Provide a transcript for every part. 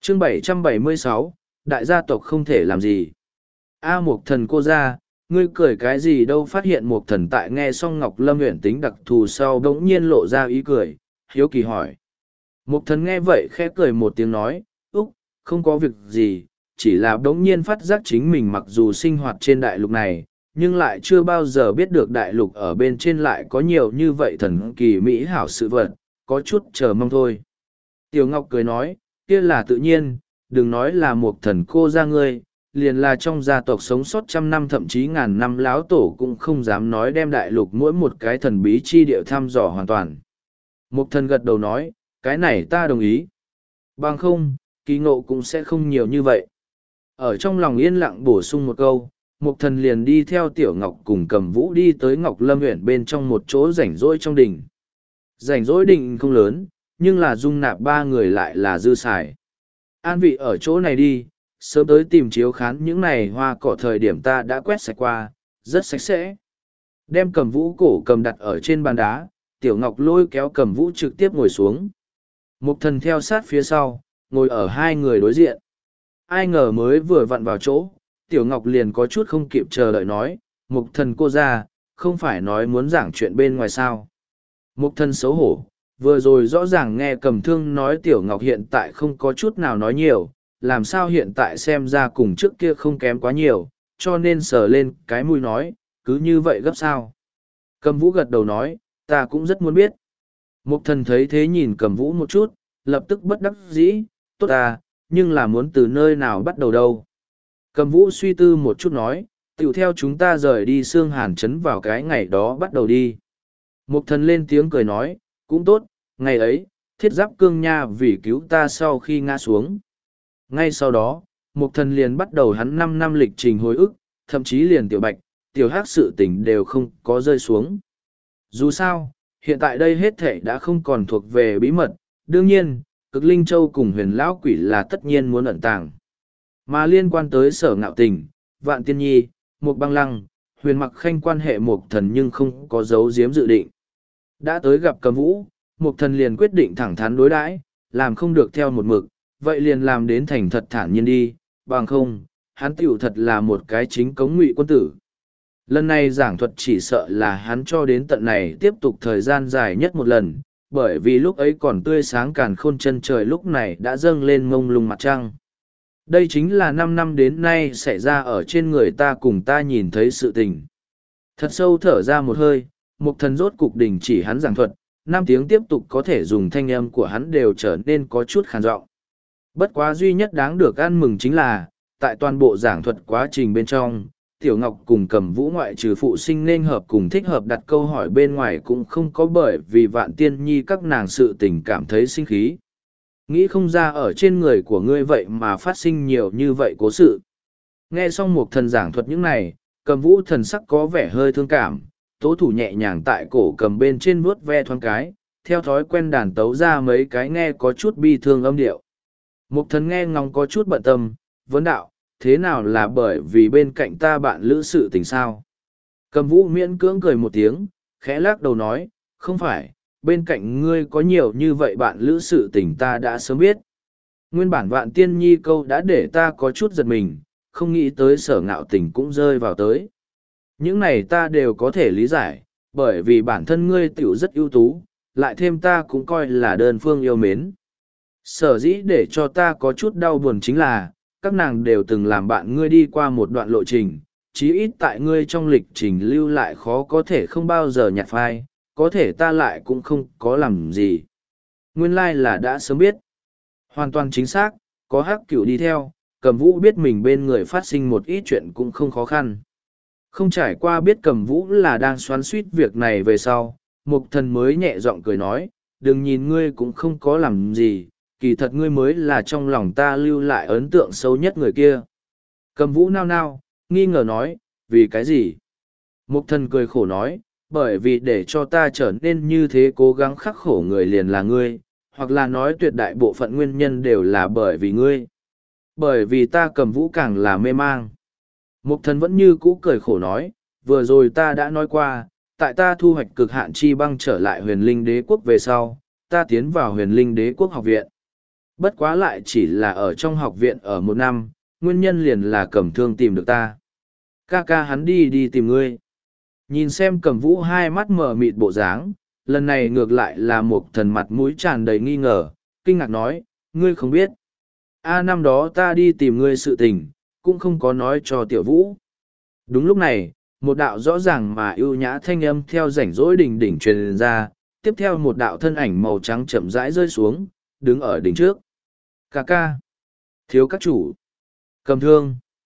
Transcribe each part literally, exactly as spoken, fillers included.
chương bảy trăm bảy mươi sáu, đại gia tộc không thể làm gì. A Mục Thần cô ra, ngươi cười cái gì đâu? Phát hiện Mục Thần tại nghe xong Ngọc Lâm Uyển tính đặc thù sau bỗng nhiên lộ ra ý cười, hiếu kỳ hỏi. Mục Thần nghe vậy khẽ cười một tiếng nói, Úc, không có việc gì, chỉ là bỗng nhiên phát giác chính mình mặc dù sinh hoạt trên đại lục này, nhưng lại chưa bao giờ biết được đại lục ở bên trên lại có nhiều như vậy thần kỳ mỹ hảo sự vật, có chút chờ mong thôi. Tiểu Ngọc cười nói, kia là tự nhiên, đừng nói là Mục Thần cô ra ngươi, liền là trong gia tộc sống sót trăm năm thậm chí ngàn năm láo tổ cũng không dám nói đem đại lục mỗi một cái thần bí chi địa thăm dò hoàn toàn. Mục Thần gật đầu nói, cái này ta đồng ý. Bằng không, kỳ ngộ cũng sẽ không nhiều như vậy. Ở trong lòng yên lặng bổ sung một câu, Mục Thần liền đi theo Tiểu Ngọc cùng Cầm Vũ đi tới Ngọc Lâm Uyển bên trong một chỗ rảnh rỗi trong đình. Rảnh rỗi đình không lớn, nhưng là dung nạp ba người lại là dư xài. An vị ở chỗ này đi, sớm tới tìm chiếu khán những này hoa cỏ thời điểm ta đã quét sạch qua, rất sạch sẽ. Đem Cầm Vũ cổ cầm đặt ở trên bàn đá, Tiểu Ngọc lôi kéo Cầm Vũ trực tiếp ngồi xuống. Mục Thần theo sát phía sau, ngồi ở hai người đối diện. Ai ngờ mới vừa vặn vào chỗ, Tiểu Ngọc liền có chút không kịp chờ đợi nói, Mục Thần cô ra, không phải nói muốn giảng chuyện bên ngoài sao. Mục Thần xấu hổ, vừa rồi rõ ràng nghe Cầm Thương nói Tiểu Ngọc hiện tại không có chút nào nói nhiều, làm sao hiện tại xem ra cùng trước kia không kém quá nhiều, cho nên sờ lên cái mũi nói, cứ như vậy gấp sao. Cầm Vũ gật đầu nói, ta cũng rất muốn biết. Mục Thần thấy thế nhìn Cầm Vũ một chút, lập tức bất đắc dĩ, tốt à, nhưng là muốn từ nơi nào bắt đầu đâu. Cầm Vũ suy tư một chút nói, tiểu theo chúng ta rời đi Xương Hàn Trấn vào cái ngày đó bắt đầu đi. Mục Thần lên tiếng cười nói, cũng tốt, ngày ấy, Thiết Giáp Cương Nha vì cứu ta sau khi ngã xuống. Ngay sau đó, Mục Thần liền bắt đầu hắn năm năm lịch trình hồi ức, thậm chí liền Tiểu Bạch, Tiểu Hắc sự tình đều không có rơi xuống. Dù sao, hiện tại đây hết thảy đã không còn thuộc về bí mật, đương nhiên, Cực Linh Châu cùng Huyền Lão Quỷ là tất nhiên muốn ẩn tàng. Mà liên quan tới Sở Ngạo Tình, Vạn Tiên Nhi, Mục Băng Lăng, Huyền Mặc Khanh quan hệ Mục Thần nhưng không có dấu giếm dự định. Đã tới gặp Cầm Vũ, Mục Thần liền quyết định thẳng thắn đối đãi, làm không được theo một mực, vậy liền làm đến thành thật thản nhiên đi, bằng không, hắn tiểu thật là một cái chính cống ngụy quân tử. Lần này giảng thuật chỉ sợ là hắn cho đến tận này tiếp tục thời gian dài nhất một lần, bởi vì lúc ấy còn tươi sáng càn khôn chân trời lúc này đã dâng lên mông lung mặt trăng. Đây chính là năm năm đến nay xảy ra ở trên người ta cùng ta nhìn thấy sự tình. Thật sâu thở ra một hơi, Mục Thần rốt cục đình chỉ hắn giảng thuật, năm tiếng tiếp tục có thể dùng thanh âm của hắn đều trở nên có chút khàn giọng. Bất quá duy nhất đáng được ăn mừng chính là, tại toàn bộ giảng thuật quá trình bên trong, Tiểu Ngọc cùng Cầm Vũ ngoại trừ phụ sinh nên hợp cùng thích hợp đặt câu hỏi bên ngoài cũng không có bởi vì Vạn Tiên Nhi các nàng sự tình cảm thấy sinh khí. Nghĩ không ra ở trên người của ngươi vậy mà phát sinh nhiều như vậy cố sự. Nghe xong Mục Thần giảng thuật những này, Cầm Vũ thần sắc có vẻ hơi thương cảm, tố thủ nhẹ nhàng tại cổ cầm bên trên vuốt ve thoáng cái, theo thói quen đàn tấu ra mấy cái nghe có chút bi thương âm điệu. Mục Thần nghe ngóng có chút bận tâm, vấn đạo, thế nào là bởi vì bên cạnh ta bạn lữ sự tình sao? Cầm Vũ miễn cưỡng cười một tiếng, khẽ lắc đầu nói, không phải, bên cạnh ngươi có nhiều như vậy bạn lữ sự tình ta đã sớm biết. Nguyên bản Vạn Tiên Nhi câu đã để ta có chút giật mình, không nghĩ tới Sở Ngạo Tình cũng rơi vào tới. Những này ta đều có thể lý giải, bởi vì bản thân ngươi tiểu rất ưu tú, lại thêm ta cũng coi là đơn phương yêu mến. Sở dĩ để cho ta có chút đau buồn chính là, các nàng đều từng làm bạn ngươi đi qua một đoạn lộ trình, chí ít tại ngươi trong lịch trình lưu lại khó có thể không bao giờ nhạt phai, có thể ta lại cũng không có làm gì. Nguyên lai là đã sớm biết. Hoàn toàn chính xác, có Hắc Cửu đi theo, Cầm Vũ biết mình bên người phát sinh một ít chuyện cũng không khó khăn. Không trải qua biết Cầm Vũ là đang xoắn suýt việc này về sau, Mục Thần mới nhẹ giọng cười nói, đừng nhìn ngươi cũng không có làm gì, kỳ thật ngươi mới là trong lòng ta lưu lại ấn tượng sâu nhất người kia. Cầm Vũ nao nao, nghi ngờ nói, vì cái gì? Mục Thần cười khổ nói, bởi vì để cho ta trở nên như thế cố gắng khắc khổ người liền là ngươi, hoặc là nói tuyệt đại bộ phận nguyên nhân đều là bởi vì ngươi. Bởi vì ta Cầm Vũ càng là mê mang. Mục Thần vẫn như cũ cười khổ nói, vừa rồi ta đã nói qua, tại ta thu hoạch cực hạn chi băng trở lại huyền linh đế quốc về sau, ta tiến vào huyền linh đế quốc học viện. Bất quá lại chỉ là ở trong học viện ở một năm, nguyên nhân liền là Cẩm Thương tìm được ta. Ca ca hắn đi đi tìm ngươi. Nhìn xem Cẩm Vũ hai mắt mở mịt bộ dáng, lần này ngược lại là một thần mặt mũi tràn đầy nghi ngờ, kinh ngạc nói, ngươi không biết. A năm đó ta đi tìm ngươi sự tình, cũng không có nói cho tiểu vũ. Đúng lúc này, một đạo rõ ràng mà ưu nhã thanh âm theo rảnh rỗi đỉnh đỉnh truyền ra, tiếp theo một đạo thân ảnh màu trắng chậm rãi rơi xuống, đứng ở đỉnh trước. Ca ca. Thiếu các chủ. Cầm thương.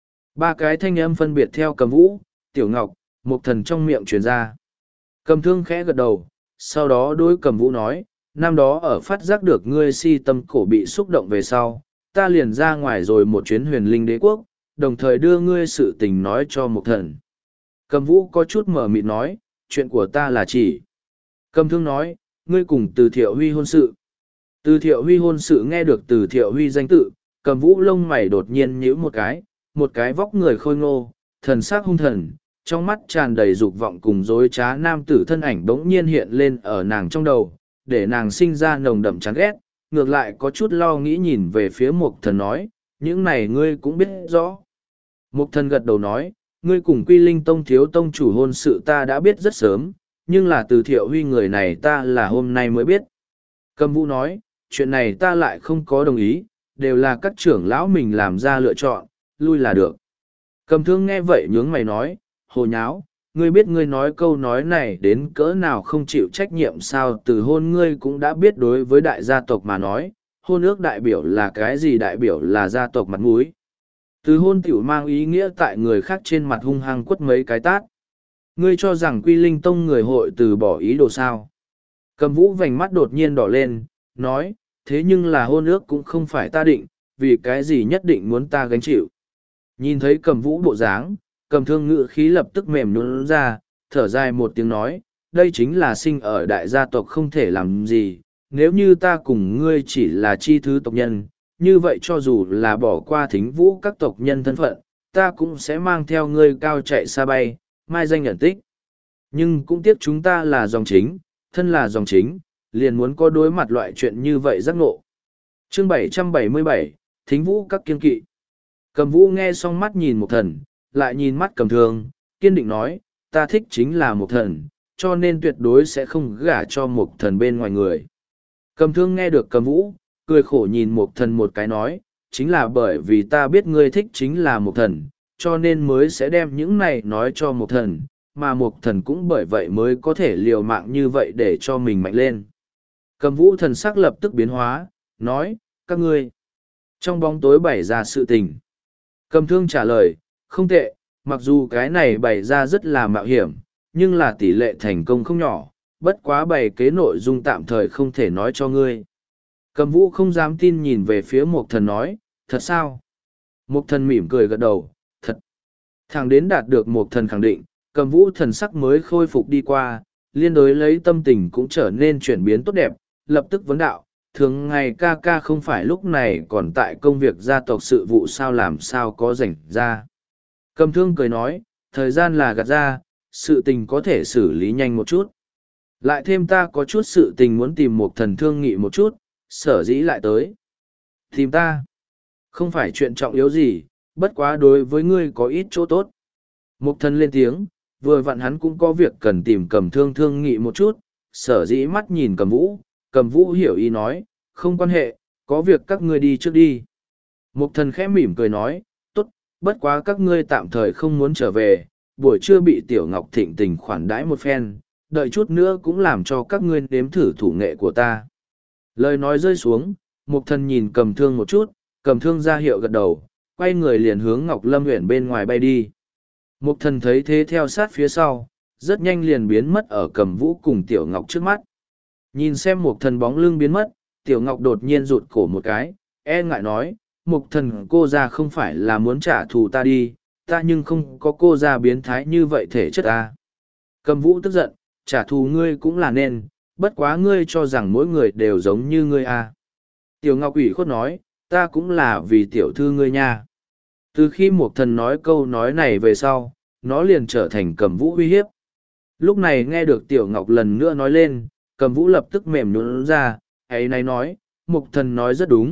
Ba cái thanh âm phân biệt theo Cầm Vũ, Tiểu Ngọc, một thần trong miệng truyền ra. Cầm thương khẽ gật đầu, sau đó đối Cầm Vũ nói, năm đó ở phát giác được ngươi si tâm cổ bị xúc động về sau, ta liền ra ngoài rồi một chuyến huyền linh đế quốc, đồng thời đưa ngươi sự tình nói cho một thần. Cầm Vũ có chút mở mịt nói, chuyện của ta là chỉ. Cầm thương nói, ngươi cùng từ Thiệu Huy hôn sự. Từ Thiệu Huy hôn sự nghe được từ Thiệu Huy danh tự, Cầm Vũ lông mày đột nhiên nhíu một cái, một cái vóc người khôi ngô, thần sắc hung thần, trong mắt tràn đầy dục vọng cùng dối trá nam tử thân ảnh bỗng nhiên hiện lên ở nàng trong đầu, để nàng sinh ra nồng đậm chán ghét, ngược lại có chút lo nghĩ nhìn về phía Mục Thần nói, những này ngươi cũng biết rõ. Mục Thần gật đầu nói, ngươi cùng Quy Linh Tông thiếu tông chủ hôn sự ta đã biết rất sớm, nhưng là từ Thiệu Huy người này ta là hôm nay mới biết. Cầm Vũ nói, chuyện này ta lại không có đồng ý, đều là các trưởng lão mình làm ra lựa chọn, lui là được. Cầm Thương nghe vậy nhướng mày nói, hồ nháo, ngươi biết ngươi nói câu nói này đến cỡ nào không chịu trách nhiệm sao, từ hôn ngươi cũng đã biết đối với đại gia tộc mà nói, hôn ước đại biểu là cái gì, đại biểu là gia tộc mặt mũi. Từ hôn tiểu mang ý nghĩa tại người khác trên mặt hung hăng quất mấy cái tát. Ngươi cho rằng Quy Linh Tông người hội từ bỏ ý đồ sao. Cầm Vũ vành mắt đột nhiên đỏ lên, nói, thế nhưng là hôn ước cũng không phải ta định, vì cái gì nhất định muốn ta gánh chịu. Nhìn thấy Cầm Vũ bộ dáng, Cầm Thương ngự khí lập tức mềm nhũn ra, thở dài một tiếng nói, đây chính là sinh ở đại gia tộc không thể làm gì, nếu như ta cùng ngươi chỉ là chi thứ tộc nhân, như vậy cho dù là bỏ qua thính vũ các tộc nhân thân phận, ta cũng sẽ mang theo ngươi cao chạy xa bay, mai danh nhận tích. Nhưng cũng tiếc chúng ta là dòng chính, thân là dòng chính, liền muốn có đối mặt loại chuyện như vậy giác ngộ. Chương bảy trăm bảy mươi bảy, Thính vũ các kiên kỵ. Cầm Vũ nghe xong mắt nhìn một thần, lại nhìn mắt Cầm Thương, kiên định nói, ta thích chính là một thần, cho nên tuyệt đối sẽ không gả cho một thần bên ngoài người. Cầm Thương nghe được Cầm Vũ, cười khổ nhìn một thần một cái nói, chính là bởi vì ta biết ngươi thích chính là một thần, cho nên mới sẽ đem những này nói cho một thần, mà một thần cũng bởi vậy mới có thể liều mạng như vậy để cho mình mạnh lên. Cầm Vũ thần sắc lập tức biến hóa, nói, các ngươi trong bóng tối bày ra sự tình. Cầm Thương trả lời, không tệ, mặc dù cái này bày ra rất là mạo hiểm, nhưng là tỷ lệ thành công không nhỏ, bất quá bày kế nội dung tạm thời không thể nói cho ngươi. Cầm Vũ không dám tin nhìn về phía Mục Thần nói, thật sao? Mục Thần mỉm cười gật đầu, thật. Thằng đến đạt được Mục Thần khẳng định, Cầm Vũ thần sắc mới khôi phục đi qua, liên đối lấy tâm tình cũng trở nên chuyển biến tốt đẹp, lập tức vấn đạo, thường ngày ca ca không phải lúc này còn tại công việc gia tộc sự vụ sao làm sao có rảnh ra. Cầm Thương cười nói, thời gian là gạt ra, sự tình có thể xử lý nhanh một chút. Lại thêm ta có chút sự tình muốn tìm Mục Thần thương nghị một chút, sở dĩ lại tới. Tìm ta. Không phải chuyện trọng yếu gì, bất quá đối với ngươi có ít chỗ tốt. Mục Thần lên tiếng, vừa vặn hắn cũng có việc cần tìm Cầm Thương thương nghị một chút, sở dĩ mắt nhìn Cầm Vũ, Cầm Vũ hiểu ý nói, không quan hệ, có việc các ngươi đi trước đi. Mục Thần khẽ mỉm cười nói, tốt, bất quá các ngươi tạm thời không muốn trở về, buổi trưa bị Tiểu Ngọc thịnh tình khoản đãi một phen, đợi chút nữa cũng làm cho các ngươi nếm thử thủ nghệ của ta. Lời nói rơi xuống, Mục Thần nhìn Cầm Thương một chút, Cầm Thương ra hiệu gật đầu, quay người liền hướng Ngọc Lâm huyện bên ngoài bay đi. Mục Thần thấy thế theo sát phía sau, rất nhanh liền biến mất ở Cầm Vũ cùng Tiểu Ngọc trước mắt. Nhìn xem Mục Thần bóng lưng biến mất, Tiểu Ngọc đột nhiên rụt cổ một cái, e ngại nói, Mục Thần cô ra không phải là muốn trả thù ta đi, ta nhưng không có cô ra biến thái như vậy thể chất ta. Cầm Vũ tức giận, trả thù ngươi cũng là nên, bất quá ngươi cho rằng mỗi người đều giống như ngươi à. Tiểu Ngọc ủy khuất nói, ta cũng là vì tiểu thư ngươi nha. Từ khi Mục Thần nói câu nói này về sau, nó liền trở thành Cầm Vũ uy hiếp. Lúc này nghe được Tiểu Ngọc lần nữa nói lên, Cầm Vũ lập tức mềm nhũn ra, ấy này nói, Mục Thần nói rất đúng,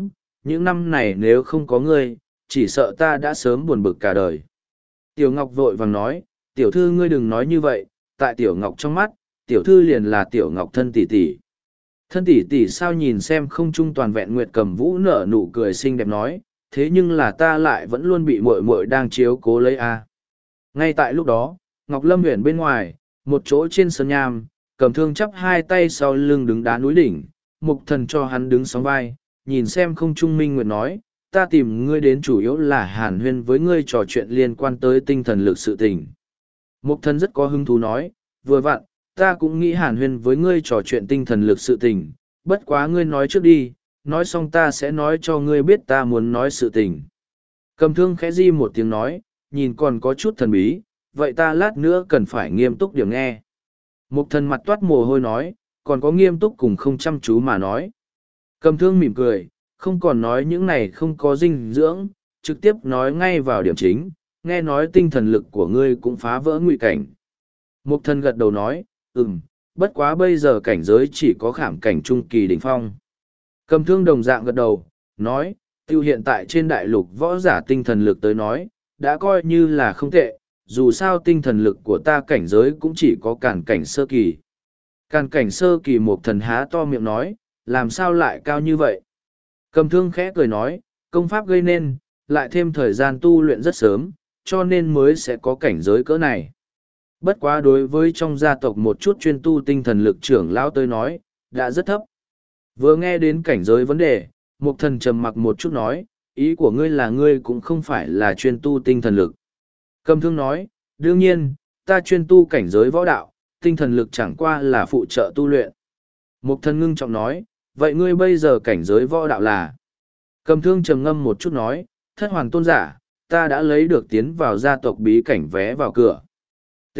những năm này nếu không có ngươi, chỉ sợ ta đã sớm buồn bực cả đời. Tiểu Ngọc vội vàng nói, tiểu thư ngươi đừng nói như vậy, tại Tiểu Ngọc trong mắt, tiểu thư liền là Tiểu Ngọc thân tỷ tỷ. Thân tỷ tỷ sao nhìn xem không trung toàn vẹn Nguyệt Cầm Vũ nở nụ cười xinh đẹp nói, thế nhưng là ta lại vẫn luôn bị muội muội đang chiếu cố lấy a. Ngay tại lúc đó, Ngọc Lâm Huyền bên ngoài, một chỗ trên sân nham, Cầm Thương chắp hai tay sau lưng đứng đá núi đỉnh, Mục Thần cho hắn đứng sóng vai, nhìn xem không trung Minh Nguyệt nói, ta tìm ngươi đến chủ yếu là hàn huyên với ngươi trò chuyện liên quan tới tinh thần lực sự tình. Mục Thần rất có hứng thú nói, vừa vặn, ta cũng nghĩ hàn huyên với ngươi trò chuyện tinh thần lực sự tình, bất quá ngươi nói trước đi, nói xong ta sẽ nói cho ngươi biết ta muốn nói sự tình. Cầm Thương khẽ di một tiếng nói, nhìn còn có chút thần bí, vậy ta lát nữa cần phải nghiêm túc điểm nghe. Mục Thần mặt toát mồ hôi nói, còn có nghiêm túc cùng không chăm chú mà nói. Cầm Thương mỉm cười, không còn nói những này không có dinh dưỡng, trực tiếp nói ngay vào điểm chính, nghe nói tinh thần lực của ngươi cũng phá vỡ ngụy cảnh. Mục Thần gật đầu nói, ừm, bất quá bây giờ cảnh giới chỉ có khảm cảnh trung kỳ đỉnh phong. Cầm Thương đồng dạng gật đầu, nói, tiêu hiện tại trên đại lục võ giả tinh thần lực tới nói, đã coi như là không tệ, dù sao tinh thần lực của ta cảnh giới cũng chỉ có càn cảnh sơ kỳ. Càn cảnh sơ kỳ Mục Thần há to miệng nói, làm sao lại cao như vậy? Cầm Thương khẽ cười nói, công pháp gây nên, lại thêm thời gian tu luyện rất sớm, cho nên mới sẽ có cảnh giới cỡ này. Bất quá đối với trong gia tộc một chút chuyên tu tinh thần lực trưởng lão tới nói, đã rất thấp. Vừa nghe đến cảnh giới vấn đề, Mục Thần trầm mặc một chút nói, ý của ngươi là ngươi cũng không phải là chuyên tu tinh thần lực. Cầm Thương nói, đương nhiên, ta chuyên tu cảnh giới võ đạo, tinh thần lực chẳng qua là phụ trợ tu luyện. Mục Thần ngưng trọng nói, vậy ngươi bây giờ cảnh giới võ đạo là? Cầm Thương trầm ngâm một chút nói, thất hoàn tôn giả, ta đã lấy được tiến vào gia tộc bí cảnh vé vào cửa. T.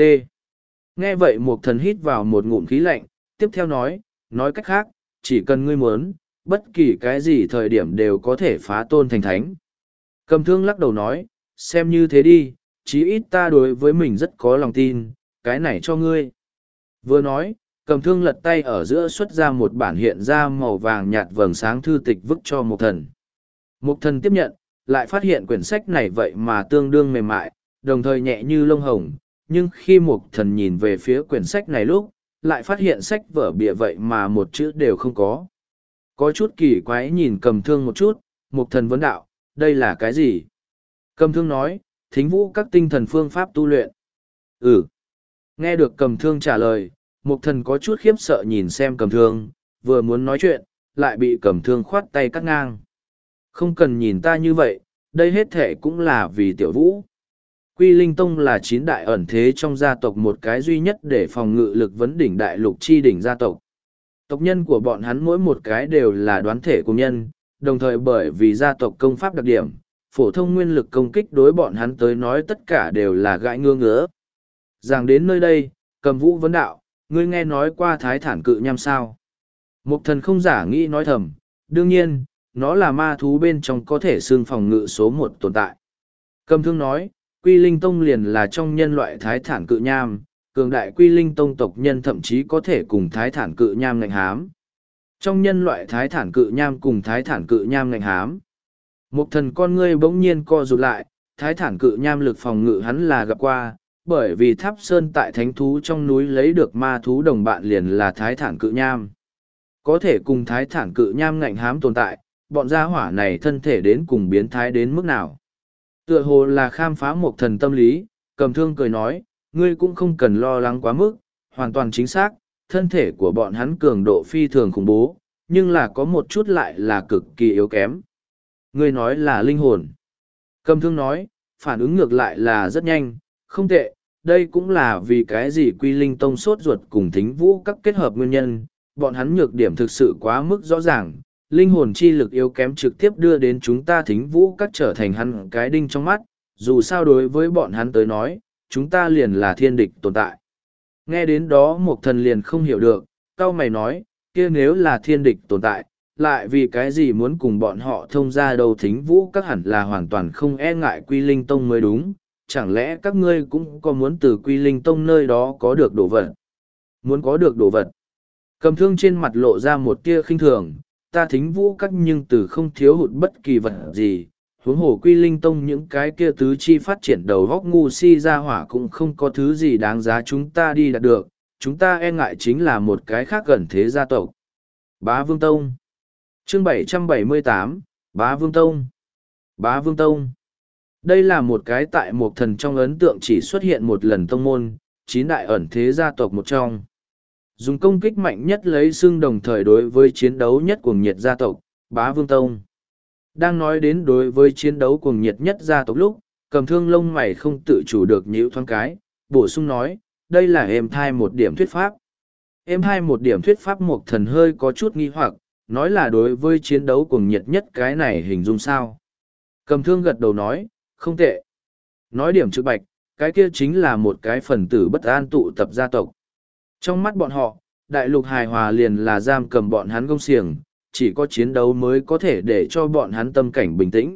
Nghe vậy Mục Thần hít vào một ngụm khí lạnh, tiếp theo nói, nói cách khác, chỉ cần ngươi muốn, bất kỳ cái gì thời điểm đều có thể phá tôn thành thánh. Cầm Thương lắc đầu nói, xem như thế đi, chí ít ta đối với mình rất có lòng tin, cái này cho ngươi. Vừa nói, Cầm Thương lật tay ở giữa xuất ra một bản hiện ra màu vàng nhạt vầng sáng thư tịch vứt cho Mục Thần. Mục Thần tiếp nhận, lại phát hiện quyển sách này vậy mà tương đương mềm mại, đồng thời nhẹ như lông hồng, nhưng khi Mục Thần nhìn về phía quyển sách này lúc, lại phát hiện sách vở bìa vậy mà một chữ đều không có. Có chút kỳ quái nhìn Cầm Thương một chút, Mục Thần vấn đạo, đây là cái gì? Cầm Thương nói, thính vũ các tinh thần phương pháp tu luyện. Ừ. Nghe được Cầm Thương trả lời, Mục Thần có chút khiếp sợ nhìn xem Cầm Thương, vừa muốn nói chuyện, lại bị Cầm Thương khoát tay cắt ngang. Không cần nhìn ta như vậy, đây hết thể cũng là vì tiểu vũ. Quy Linh Tông là chín đại ẩn thế trong gia tộc một cái duy nhất để phòng ngự lực vấn đỉnh đại lục chi đỉnh gia tộc. Tộc nhân của bọn hắn mỗi một cái đều là đoán thể của nhân, đồng thời bởi vì gia tộc công pháp đặc điểm, phổ thông nguyên lực công kích đối bọn hắn tới nói tất cả đều là gãi ngứa ngứa. Rằng đến nơi đây, Cầm Vũ vấn đạo, ngươi nghe nói qua thái thản cự nham sao? Mục Thần không giả nghĩ nói thầm, đương nhiên, nó là ma thú bên trong có thể xương phòng ngự số một tồn tại. Cầm Thương nói, Quy Linh Tông liền là trong nhân loại thái thản cự nham, cường đại Quy Linh Tông tộc nhân thậm chí có thể cùng thái thản cự nham ngạnh hám. Trong nhân loại thái thản cự nham cùng thái thản cự nham ngạnh hám. Mục Thần con ngươi bỗng nhiên co rụt lại, thái thản cự nham lực phòng ngự hắn là gặp qua, bởi vì Tháp Sơn tại thánh thú trong núi lấy được ma thú đồng bạn liền là thái thản cự nham. Có thể cùng thái thản cự nham ngạnh hám tồn tại, bọn gia hỏa này thân thể đến cùng biến thái đến mức nào. Tựa hồ là khám phá Mục Thần tâm lý, Cầm Thương cười nói, ngươi cũng không cần lo lắng quá mức, hoàn toàn chính xác, thân thể của bọn hắn cường độ phi thường khủng bố, nhưng là có một chút lại là cực kỳ yếu kém. Ngươi nói là linh hồn. Cầm Thương nói, phản ứng ngược lại là rất nhanh, không tệ, đây cũng là vì cái gì Quy Linh Tông sốt ruột cùng thính vũ các kết hợp nguyên nhân, bọn hắn nhược điểm thực sự quá mức rõ ràng, linh hồn chi lực yếu kém trực tiếp đưa đến chúng ta thính vũ các trở thành hắn cái đinh trong mắt, dù sao đối với bọn hắn tới nói, chúng ta liền là thiên địch tồn tại. Nghe đến đó Mục Thần liền không hiểu được, cao mày nói, kia nếu là thiên địch tồn tại, lại vì cái gì muốn cùng bọn họ thông ra đầu thính vũ các hẳn là hoàn toàn không e ngại Quy Linh Tông mới đúng, chẳng lẽ các ngươi cũng có muốn từ Quy Linh Tông nơi đó có được đồ vật? Muốn có được đồ vật? Cầm Thương trên mặt lộ ra một tia khinh thường, ta thính vũ các nhưng từ không thiếu hụt bất kỳ vật gì, huống hồ quy linh tông những cái kia tứ chi phát triển đầu góc ngu si ra hỏa cũng không có thứ gì đáng giá chúng ta đi đạt được, chúng ta e ngại chính là một cái khác gần thế gia tộc. Bá Vương Tông. Chương bảy trăm bảy mươi tám, Bá Vương Tông. Bá Vương Tông. Đây là một cái tại một thần trong ấn tượng chỉ xuất hiện một lần tông môn, chín đại ẩn thế gia tộc một trong. Dùng công kích mạnh nhất lấy xương đồng thời đối với chiến đấu nhất cuồng nhiệt gia tộc, Bá Vương Tông. Đang nói đến đối với chiến đấu cuồng nhiệt nhất gia tộc lúc, Cầm Thương lông mày không tự chủ được nhíu thoáng cái, bổ sung nói, đây là êm thai một điểm thuyết pháp. Êm thai một điểm thuyết pháp một thần hơi có chút nghi hoặc, nói là đối với chiến đấu cuồng nhiệt nhất cái này hình dung sao. Cầm Thương gật đầu nói, không tệ. Nói điểm trực bạch, cái kia chính là một cái phần tử bất an tụ tập gia tộc. Trong mắt bọn họ, đại lục hài hòa liền là giam cầm bọn hắn gông xiềng, chỉ có chiến đấu mới có thể để cho bọn hắn tâm cảnh bình tĩnh.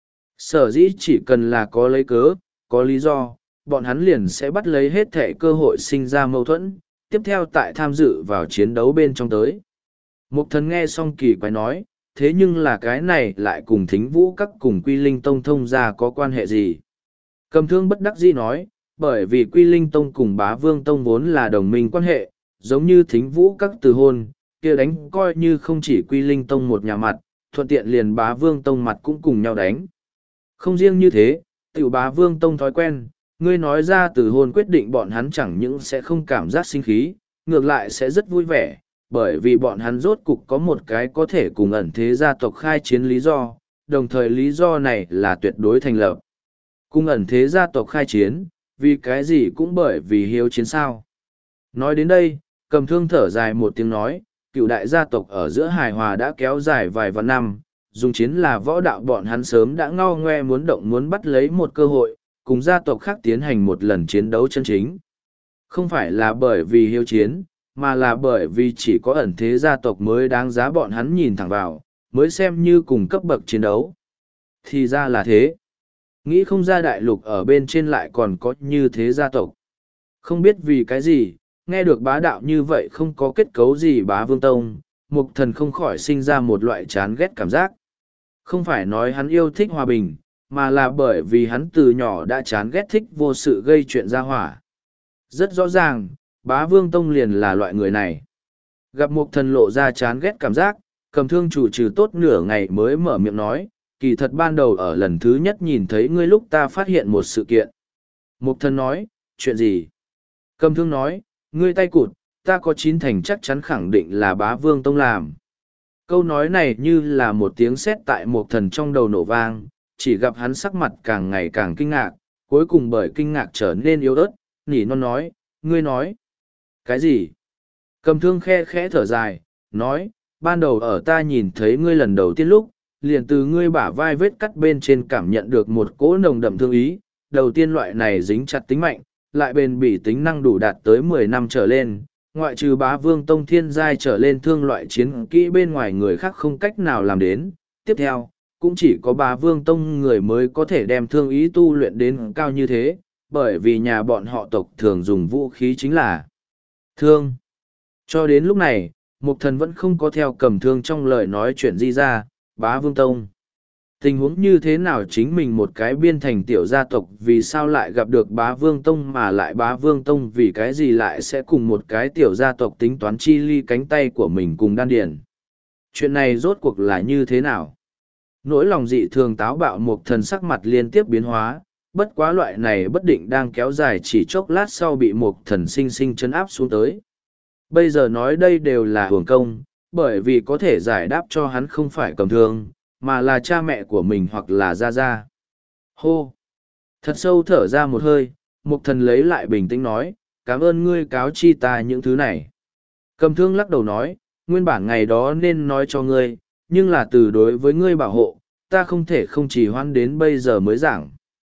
Sở dĩ chỉ cần là có lấy cớ, có lý do, bọn hắn liền sẽ bắt lấy hết thể cơ hội sinh ra mâu thuẫn, tiếp theo tại tham dự vào chiến đấu bên trong tới. Mục thần nghe xong kỳ quái nói, thế nhưng là cái này lại cùng thính vũ các cùng quy linh tông thông ra có quan hệ gì? Cầm Thương bất đắc dĩ nói, bởi vì quy linh tông cùng bá vương tông vốn là đồng minh quan hệ, giống như thính vũ các từ hôn, kia đánh coi như không chỉ quy linh tông một nhà mặt, thuận tiện liền bá vương tông mặt cũng cùng nhau đánh. Không riêng như thế, tiểu bá vương tông thói quen, ngươi nói ra từ hôn quyết định bọn hắn chẳng những sẽ không cảm giác sinh khí, ngược lại sẽ rất vui vẻ, bởi vì bọn hắn rốt cục có một cái có thể cùng ẩn thế gia tộc khai chiến lý do, đồng thời lý do này là tuyệt đối thành lập. Cùng ẩn thế gia tộc khai chiến, vì cái gì cũng bởi vì hiếu chiến sao. Nói đến đây, Cầm Thương thở dài một tiếng nói, cựu đại gia tộc ở giữa hài hòa đã kéo dài vài vạn năm, dùng chiến là võ đạo bọn hắn sớm đã ngao ngoe muốn động muốn bắt lấy một cơ hội, cùng gia tộc khác tiến hành một lần chiến đấu chân chính. Không phải là bởi vì hiếu chiến, mà là bởi vì chỉ có ẩn thế gia tộc mới đáng giá bọn hắn nhìn thẳng vào, mới xem như cùng cấp bậc chiến đấu. Thì ra là thế. Nghĩ không ra đại lục ở bên trên lại còn có như thế gia tộc. Không biết vì cái gì, nghe được bá đạo như vậy không có kết cấu gì bá vương tông, mục thần không khỏi sinh ra một loại chán ghét cảm giác. Không phải nói hắn yêu thích hòa bình, mà là bởi vì hắn từ nhỏ đã chán ghét thích vô sự gây chuyện ra hỏa. Rất rõ ràng, bá vương tông liền là loại người này. Gặp mục thần lộ ra chán ghét cảm giác, Cầm Thương chủ trừ tốt nửa ngày mới mở miệng nói, kỳ thật ban đầu ở lần thứ nhất nhìn thấy ngươi lúc ta phát hiện một sự kiện. Mục thần nói, chuyện gì? Cầm Thương nói, ngươi tay cụt, ta có chín thành chắc chắn khẳng định là bá vương tông làm. Câu nói này như là một tiếng sét tại mục thần trong đầu nổ vang, chỉ gặp hắn sắc mặt càng ngày càng kinh ngạc, cuối cùng bởi kinh ngạc trở nên yếu ớt, nỉ non nói, ngươi nói. Cái gì? Cầm Thương khe khẽ thở dài, nói, ban đầu ở ta nhìn thấy ngươi lần đầu tiên lúc, liền từ ngươi bả vai vết cắt bên trên cảm nhận được một cỗ nồng đậm thương ý, đầu tiên loại này dính chặt tính mạnh, lại bền bỉ tính năng đủ đạt tới mười năm trở lên, ngoại trừ bá vương tông thiên giai trở lên thương loại chiến kỹ bên ngoài người khác không cách nào làm đến. Tiếp theo, cũng chỉ có bá vương tông người mới có thể đem thương ý tu luyện đến cao như thế, bởi vì nhà bọn họ tộc thường dùng vũ khí chính là thương. Cho đến lúc này, Mục Thần vẫn không có theo Cầm Thương trong lời nói chuyện gì ra, bá vương tông. Tình huống như thế nào chính mình một cái biên thành tiểu gia tộc vì sao lại gặp được bá vương tông mà lại bá vương tông vì cái gì lại sẽ cùng một cái tiểu gia tộc tính toán chi ly cánh tay của mình cùng đan điền. Chuyện này rốt cuộc là như thế nào? Nỗi lòng dị thường táo bạo Mục Thần sắc mặt liên tiếp biến hóa, bất quá loại này bất định đang kéo dài chỉ chốc lát sau bị Mục Thần sinh sinh chấn áp xuống tới. Bây giờ nói đây đều là hưởng công, bởi vì có thể giải đáp cho hắn không phải Cầm Thương, mà là cha mẹ của mình hoặc là gia gia. Hô! Thật sâu thở ra một hơi, Mục Thần lấy lại bình tĩnh nói, cảm ơn ngươi cáo chi ta những thứ này. Cầm Thương lắc đầu nói, nguyên bản ngày đó nên nói cho ngươi, nhưng là từ đối với ngươi bảo hộ, ta không thể không chỉ hoãn đến bây giờ mới giảng.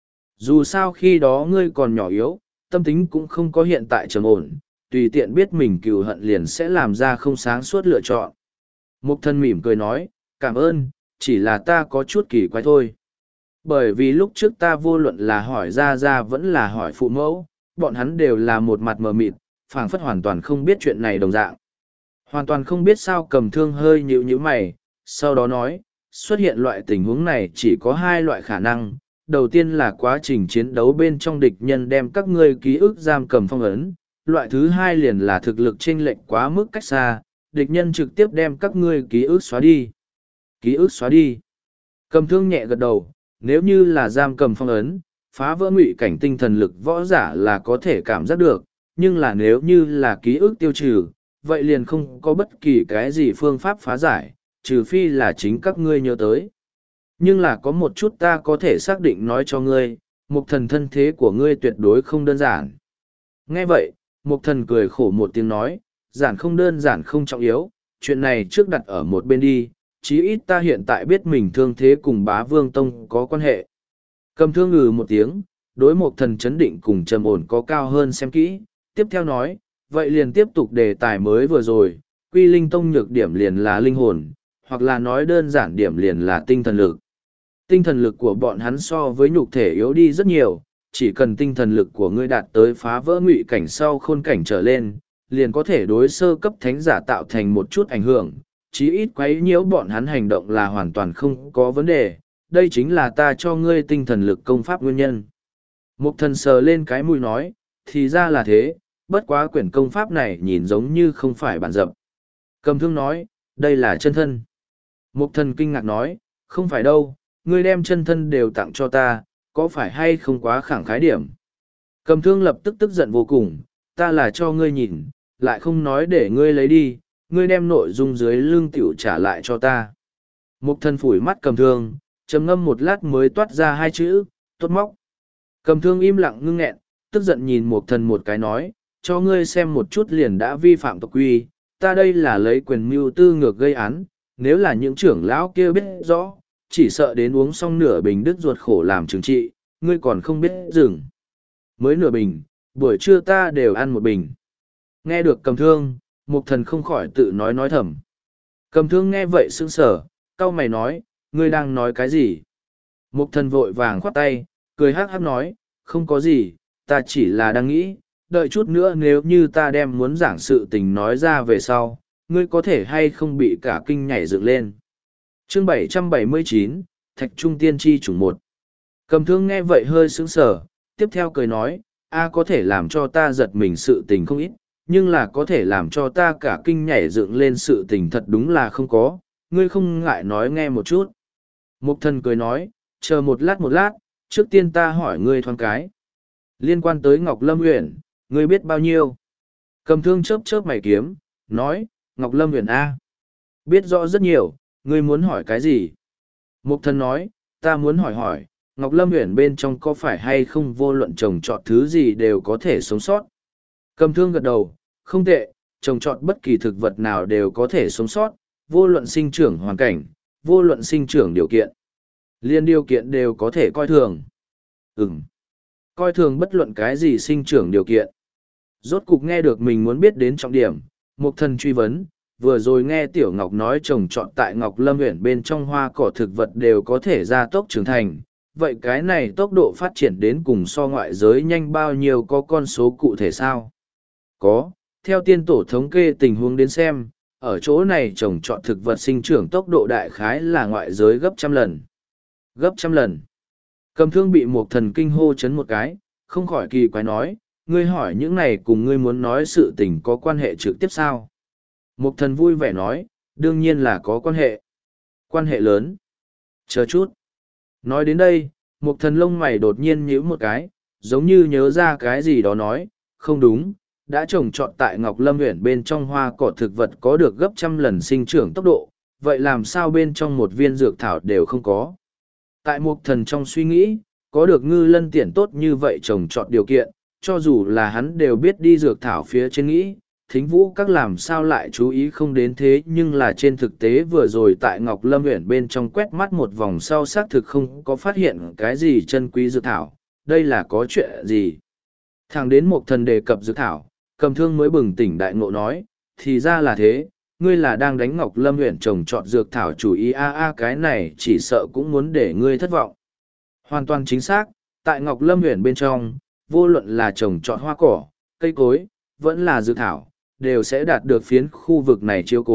Dù sao khi đó ngươi còn nhỏ yếu, tâm tính cũng không có hiện tại trầm ổn, tùy tiện biết mình cừu hận liền sẽ làm ra không sáng suốt lựa chọn. Mục Thần mỉm cười nói, cảm ơn, chỉ là ta có chút kỳ quái thôi. Bởi vì lúc trước ta vô luận là hỏi ra ra vẫn là hỏi phụ mẫu, bọn hắn đều là một mặt mờ mịt, phảng phất hoàn toàn không biết chuyện này đồng dạng. Hoàn toàn không biết sao. Cầm Thương hơi nhíu nhíu mày, sau đó nói, xuất hiện loại tình huống này chỉ có hai loại khả năng. Đầu tiên là quá trình chiến đấu bên trong địch nhân đem các ngươi ký ức giam cầm phong ấn. Loại thứ hai liền là thực lực chênh lệch quá mức cách xa, địch nhân trực tiếp đem các ngươi ký ức xóa đi. Ký ức xóa đi. Cầm thương nhẹ gật đầu, nếu như là giam cầm phong ấn, phá vỡ ngụy cảnh tinh thần lực võ giả là có thể cảm giác được, nhưng là nếu như là ký ức tiêu trừ, vậy liền không có bất kỳ cái gì phương pháp phá giải, trừ phi là chính các ngươi nhớ tới. Nhưng là có một chút ta có thể xác định nói cho ngươi, mục thần thân thế của ngươi tuyệt đối không đơn giản. Nghe vậy, mục thần cười khổ một tiếng nói, giản không đơn giản không trọng yếu, chuyện này trước đặt ở một bên đi, chí ít ta hiện tại biết mình thương thế cùng bá vương tông có quan hệ. Cầm thương ngừ một tiếng, đối mục thần chấn định cùng trầm ổn có cao hơn xem kỹ, tiếp theo nói, vậy liền tiếp tục đề tài mới vừa rồi, quy linh tông nhược điểm liền là linh hồn, hoặc là nói đơn giản điểm liền là tinh thần lực. Tinh thần lực của bọn hắn so với nhục thể yếu đi rất nhiều, chỉ cần tinh thần lực của ngươi đạt tới phá vỡ ngụy cảnh sau khôn cảnh trở lên, liền có thể đối sơ cấp thánh giả tạo thành một chút ảnh hưởng, chí ít quấy nhiễu bọn hắn hành động là hoàn toàn không có vấn đề, đây chính là ta cho ngươi tinh thần lực công pháp nguyên nhân. Mục thần sờ lên cái mũi nói, thì ra là thế, bất quá quyển công pháp này nhìn giống như không phải bản dập. Cầm thương nói, đây là chân thân. Mục thần kinh ngạc nói, không phải đâu, ngươi đem chân thân đều tặng cho ta, có phải hay không quá khẳng khái điểm. Cầm thương lập tức tức giận vô cùng, ta là cho ngươi nhìn, lại không nói để ngươi lấy đi, ngươi đem nội dung dưới lưng tiểu trả lại cho ta. Mục thần phủi mắt cầm thương, trầm ngâm một lát mới toát ra hai chữ, tốt móc. Cầm thương im lặng ngưng nghẹn, tức giận nhìn mục thần một cái nói, cho ngươi xem một chút liền đã vi phạm tộc quy, ta đây là lấy quyền mưu tư ngược gây án, nếu là những trưởng lão kia biết rõ, chỉ sợ đến uống xong nửa bình đứt ruột khổ làm trừng trị, ngươi còn không biết dừng. Mới nửa bình, buổi trưa ta đều ăn một bình. Nghe được cầm thương, mục thần không khỏi tự nói nói thầm. Cầm thương nghe vậy sững sờ, cau mày nói, ngươi đang nói cái gì? Mục thần vội vàng khoát tay, cười hắc hắc nói, không có gì, ta chỉ là đang nghĩ, đợi chút nữa nếu như ta đem muốn giảng sự tình nói ra về sau, ngươi có thể hay không bị cả kinh nhảy dựng lên. Chương bảy trăm bảy mươi chín, Thạch Trung Tiên Tri chủng một. Cầm thương nghe vậy hơi sững sờ, tiếp theo cười nói, a có thể làm cho ta giật mình sự tình không ít, nhưng là có thể làm cho ta cả kinh nhảy dựng lên sự tình thật đúng là không có, ngươi không ngại nói nghe một chút. Mục thần cười nói, chờ một lát một lát, trước tiên ta hỏi ngươi thoáng cái. Liên quan tới Ngọc Lâm Uyển, ngươi biết bao nhiêu? Cầm thương chớp chớp mày kiếm, nói, Ngọc Lâm Uyển A. Biết rõ rất nhiều, ngươi muốn hỏi cái gì? Mục thần nói, ta muốn hỏi hỏi, Ngọc Lâm Uyển bên trong có phải hay không vô luận trồng trọt thứ gì đều có thể sống sót? Cầm thương gật đầu, không tệ, trồng trọt bất kỳ thực vật nào đều có thể sống sót, vô luận sinh trưởng hoàn cảnh, vô luận sinh trưởng điều kiện. Liên điều kiện đều có thể coi thường. Ừm. Coi thường bất luận cái gì sinh trưởng điều kiện. Rốt cục nghe được mình muốn biết đến trọng điểm, mục thần truy vấn, vừa rồi nghe Tiểu Ngọc nói trồng trọt tại Ngọc Lâm Uyển bên trong hoa cỏ thực vật đều có thể gia tốc trưởng thành. Vậy cái này tốc độ phát triển đến cùng so ngoại giới nhanh bao nhiêu có con số cụ thể sao? Có, theo tiên tổ thống kê tình huống đến xem, ở chỗ này trồng trọt thực vật sinh trưởng tốc độ đại khái là ngoại giới gấp trăm lần. Gấp trăm lần. Cầm thương bị một thần kinh hô chấn một cái, không khỏi kỳ quái nói, ngươi hỏi những này cùng ngươi muốn nói sự tình có quan hệ trực tiếp sao? Một thần vui vẻ nói, đương nhiên là có quan hệ. Quan hệ lớn. Chờ chút. Nói đến đây, một thần lông mày đột nhiên nhíu một cái, giống như nhớ ra cái gì đó nói, không đúng, đã trồng trọt tại Ngọc Lâm Uyển bên trong hoa cỏ thực vật có được gấp trăm lần sinh trưởng tốc độ, vậy làm sao bên trong một viên dược thảo đều không có? Tại một thần trong suy nghĩ, có được ngư lân tiện tốt như vậy trồng trọt điều kiện, cho dù là hắn đều biết đi dược thảo phía trên nghĩ, thính vũ các làm sao lại chú ý không đến thế nhưng là trên thực tế vừa rồi tại Ngọc Lâm Uyển bên trong quét mắt một vòng sau xác thực không có phát hiện cái gì chân quý dược thảo, đây là có chuyện gì? Thẳng đến một thần đề cập dược thảo, cầm thương mới bừng tỉnh đại ngộ nói, thì ra là thế, ngươi là đang đánh Ngọc Lâm Uyển trồng trọt dược thảo chủ ý a a cái này chỉ sợ cũng muốn để ngươi thất vọng. Hoàn toàn chính xác, tại Ngọc Lâm Uyển bên trong, vô luận là trồng trọt hoa cỏ, cây cối, vẫn là dược thảo, đều sẽ đạt được phiến khu vực này chiếu cố,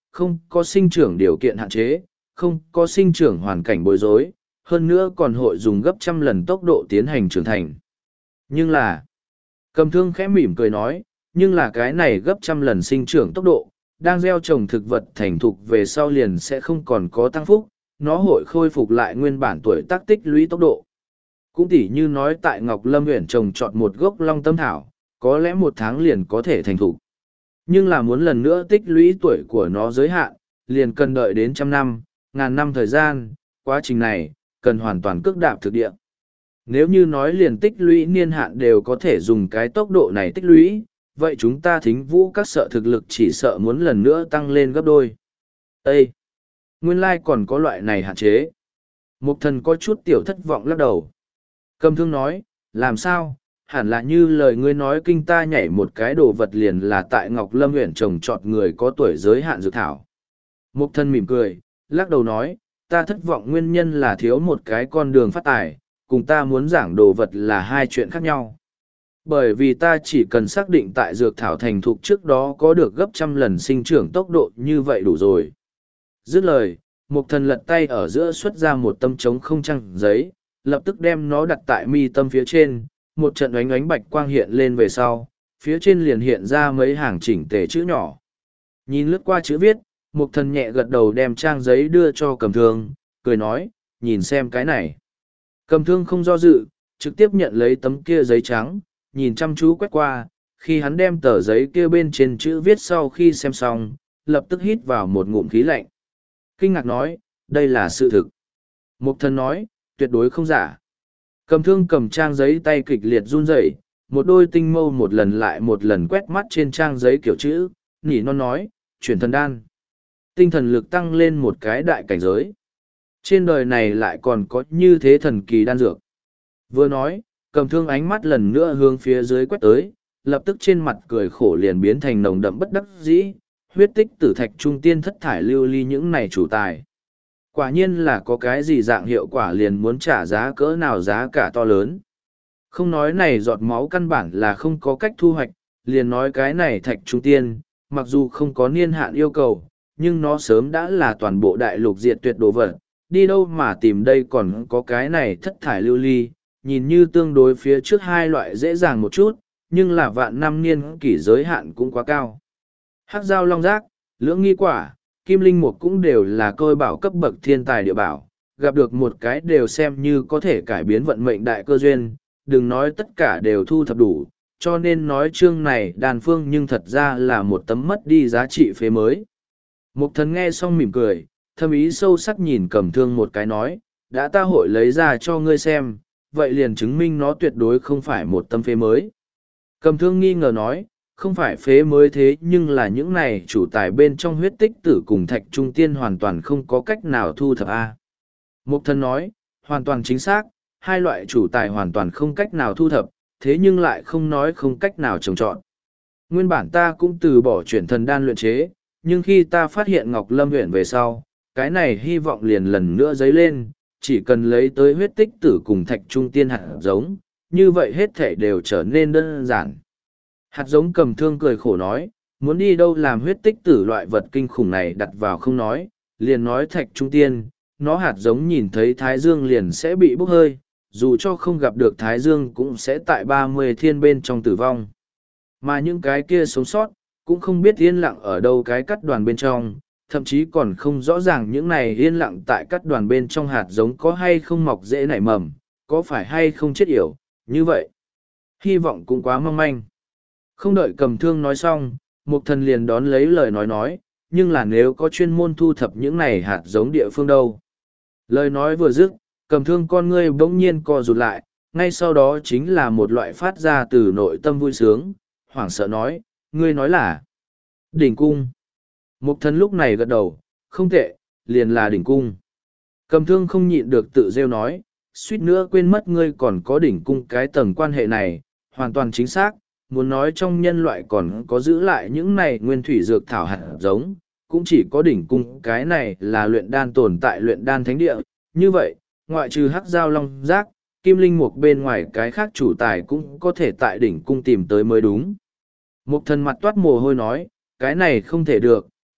không có sinh trưởng điều kiện hạn chế, không có sinh trưởng hoàn cảnh bối rối, hơn nữa còn hội dùng gấp trăm lần tốc độ tiến hành trưởng thành. Nhưng là, Cầm Thương khẽ mỉm cười nói, nhưng là cái này gấp trăm lần sinh trưởng tốc độ, đang gieo trồng thực vật thành thục về sau liền sẽ không còn có tăng phúc, nó hội khôi phục lại nguyên bản tuổi tác tích lũy tốc độ. Cũng tỉ như nói tại Ngọc Lâm huyện trồng trọt một gốc long tâm thảo, có lẽ một tháng liền có thể thành thục. Nhưng là muốn lần nữa tích lũy tuổi của nó giới hạn, liền cần đợi đến trăm năm, ngàn năm thời gian, quá trình này, cần hoàn toàn cước đạp thực địa. Nếu như nói liền tích lũy niên hạn đều có thể dùng cái tốc độ này tích lũy, vậy chúng ta thính vũ các sợ thực lực chỉ sợ muốn lần nữa tăng lên gấp đôi. Ê! Nguyên lai còn có loại này hạn chế. Mục thần có chút tiểu thất vọng lắc đầu. Cầm Thương nói, làm sao, hẳn là như lời ngươi nói kinh ta nhảy một cái đồ vật liền là tại Ngọc Lâm huyện trồng trọt người có tuổi giới hạn dược thảo. Mục thần mỉm cười, lắc đầu nói, ta thất vọng nguyên nhân là thiếu một cái con đường phát tài, cùng ta muốn giảng đồ vật là hai chuyện khác nhau. Bởi vì ta chỉ cần xác định tại dược thảo thành thục trước đó có được gấp trăm lần sinh trưởng tốc độ như vậy đủ rồi. Dứt lời, Mục thần lật tay ở giữa xuất ra một tấm trống không trăng giấy, lập tức đem nó đặt tại mi tâm phía trên, một trận ánh ánh bạch quang hiện lên về sau, phía trên liền hiện ra mấy hàng chỉnh tề chữ nhỏ. Nhìn lướt qua chữ viết, Mục thần nhẹ gật đầu đem trang giấy đưa cho Cầm Thương, cười nói, nhìn xem cái này. Cầm Thương không do dự, trực tiếp nhận lấy tấm kia giấy trắng, nhìn chăm chú quét qua, khi hắn đem tờ giấy kia bên trên chữ viết sau khi xem xong, lập tức hít vào một ngụm khí lạnh. Kinh ngạc nói, đây là sự thực. Mục thần nói, tuyệt đối không giả. Cầm Thương cầm trang giấy tay kịch liệt run rẩy, một đôi tinh mâu một lần lại một lần quét mắt trên trang giấy kiểu chữ, nỉ non nói, chuyển thần đan. Tinh thần lực tăng lên một cái đại cảnh giới. Trên đời này lại còn có như thế thần kỳ đan dược. Vừa nói, Cầm Thương ánh mắt lần nữa hướng phía dưới quét tới, lập tức trên mặt cười khổ liền biến thành nồng đậm bất đắc dĩ, huyết tích tử thạch trung tiên thất thải lưu ly những này chủ tài. Quả nhiên là có cái gì dạng hiệu quả liền muốn trả giá cỡ nào giá cả to lớn. Không nói này giọt máu căn bản là không có cách thu hoạch, liền nói cái này thạch trung tiên, mặc dù không có niên hạn yêu cầu, nhưng nó sớm đã là toàn bộ đại lục diệt tuyệt đồ vật, đi đâu mà tìm đây còn có cái này thất thải lưu ly, nhìn như tương đối phía trước hai loại dễ dàng một chút, nhưng là vạn năm niên kỷ giới hạn cũng quá cao. Hắc giao long giác, lưỡng nghi quả, kim linh mục cũng đều là côi bảo cấp bậc thiên tài địa bảo, gặp được một cái đều xem như có thể cải biến vận mệnh đại cơ duyên, đừng nói tất cả đều thu thập đủ, cho nên nói chương này đàn phương nhưng thật ra là một tấm mất đi giá trị phế mới. Mục thần nghe xong mỉm cười, thâm ý sâu sắc nhìn Cầm Thương một cái nói, đã ta hội lấy ra cho ngươi xem, vậy liền chứng minh nó tuyệt đối không phải một tấm phế mới. Cầm Thương nghi ngờ nói, không phải phế mới thế nhưng là những này chủ tài bên trong huyết tích tử cùng thạch trung tiên hoàn toàn không có cách nào thu thập a. Mục thần nói, hoàn toàn chính xác, hai loại chủ tài hoàn toàn không cách nào thu thập, thế nhưng lại không nói không cách nào trồng trọt. Nguyên bản ta cũng từ bỏ chuyển thần đan luyện chế, nhưng khi ta phát hiện Ngọc Lâm huyện về sau, cái này hy vọng liền lần nữa dấy lên, chỉ cần lấy tới huyết tích tử cùng thạch trung tiên hạt giống, như vậy hết thể đều trở nên đơn giản. Hạt giống Cầm Thương cười khổ nói, muốn đi đâu làm huyết tích tử loại vật kinh khủng này đặt vào không nói, liền nói thạch trung tiên, nó hạt giống nhìn thấy Thái Dương liền sẽ bị bốc hơi, dù cho không gặp được Thái Dương cũng sẽ tại ba mươi thiên bên trong tử vong. Mà những cái kia sống sót, cũng không biết yên lặng ở đâu cái cắt đoàn bên trong, thậm chí còn không rõ ràng những này yên lặng tại cắt đoàn bên trong hạt giống có hay không mọc dễ nảy mầm, có phải hay không chết yểu, như vậy. Hy vọng cũng quá mong manh. Không đợi Cầm Thương nói xong, Mục thần liền đón lấy lời nói nói, nhưng là nếu có chuyên môn thu thập những này hạt giống địa phương đâu. Lời nói vừa dứt, Cầm Thương con ngươi bỗng nhiên co rụt lại, ngay sau đó chính là một loại phát ra từ nội tâm vui sướng, hoảng sợ nói, ngươi nói là đỉnh cung. Mục thần lúc này gật đầu, không tệ, liền là đỉnh cung. Cầm Thương không nhịn được tự rêu nói, suýt nữa quên mất ngươi còn có đỉnh cung cái tầng quan hệ này, hoàn toàn chính xác, muốn nói trong nhân loại còn có giữ lại những này nguyên thủy dược thảo hạt giống, cũng chỉ có đỉnh cung cái này là luyện đan tồn tại luyện đan thánh địa, như vậy, ngoại trừ hắc giao long giác, kim linh mục bên ngoài cái khác chủ tài cũng có thể tại đỉnh cung tìm tới mới đúng. Mục thần mặt toát mồ hôi nói, cái này không thể được,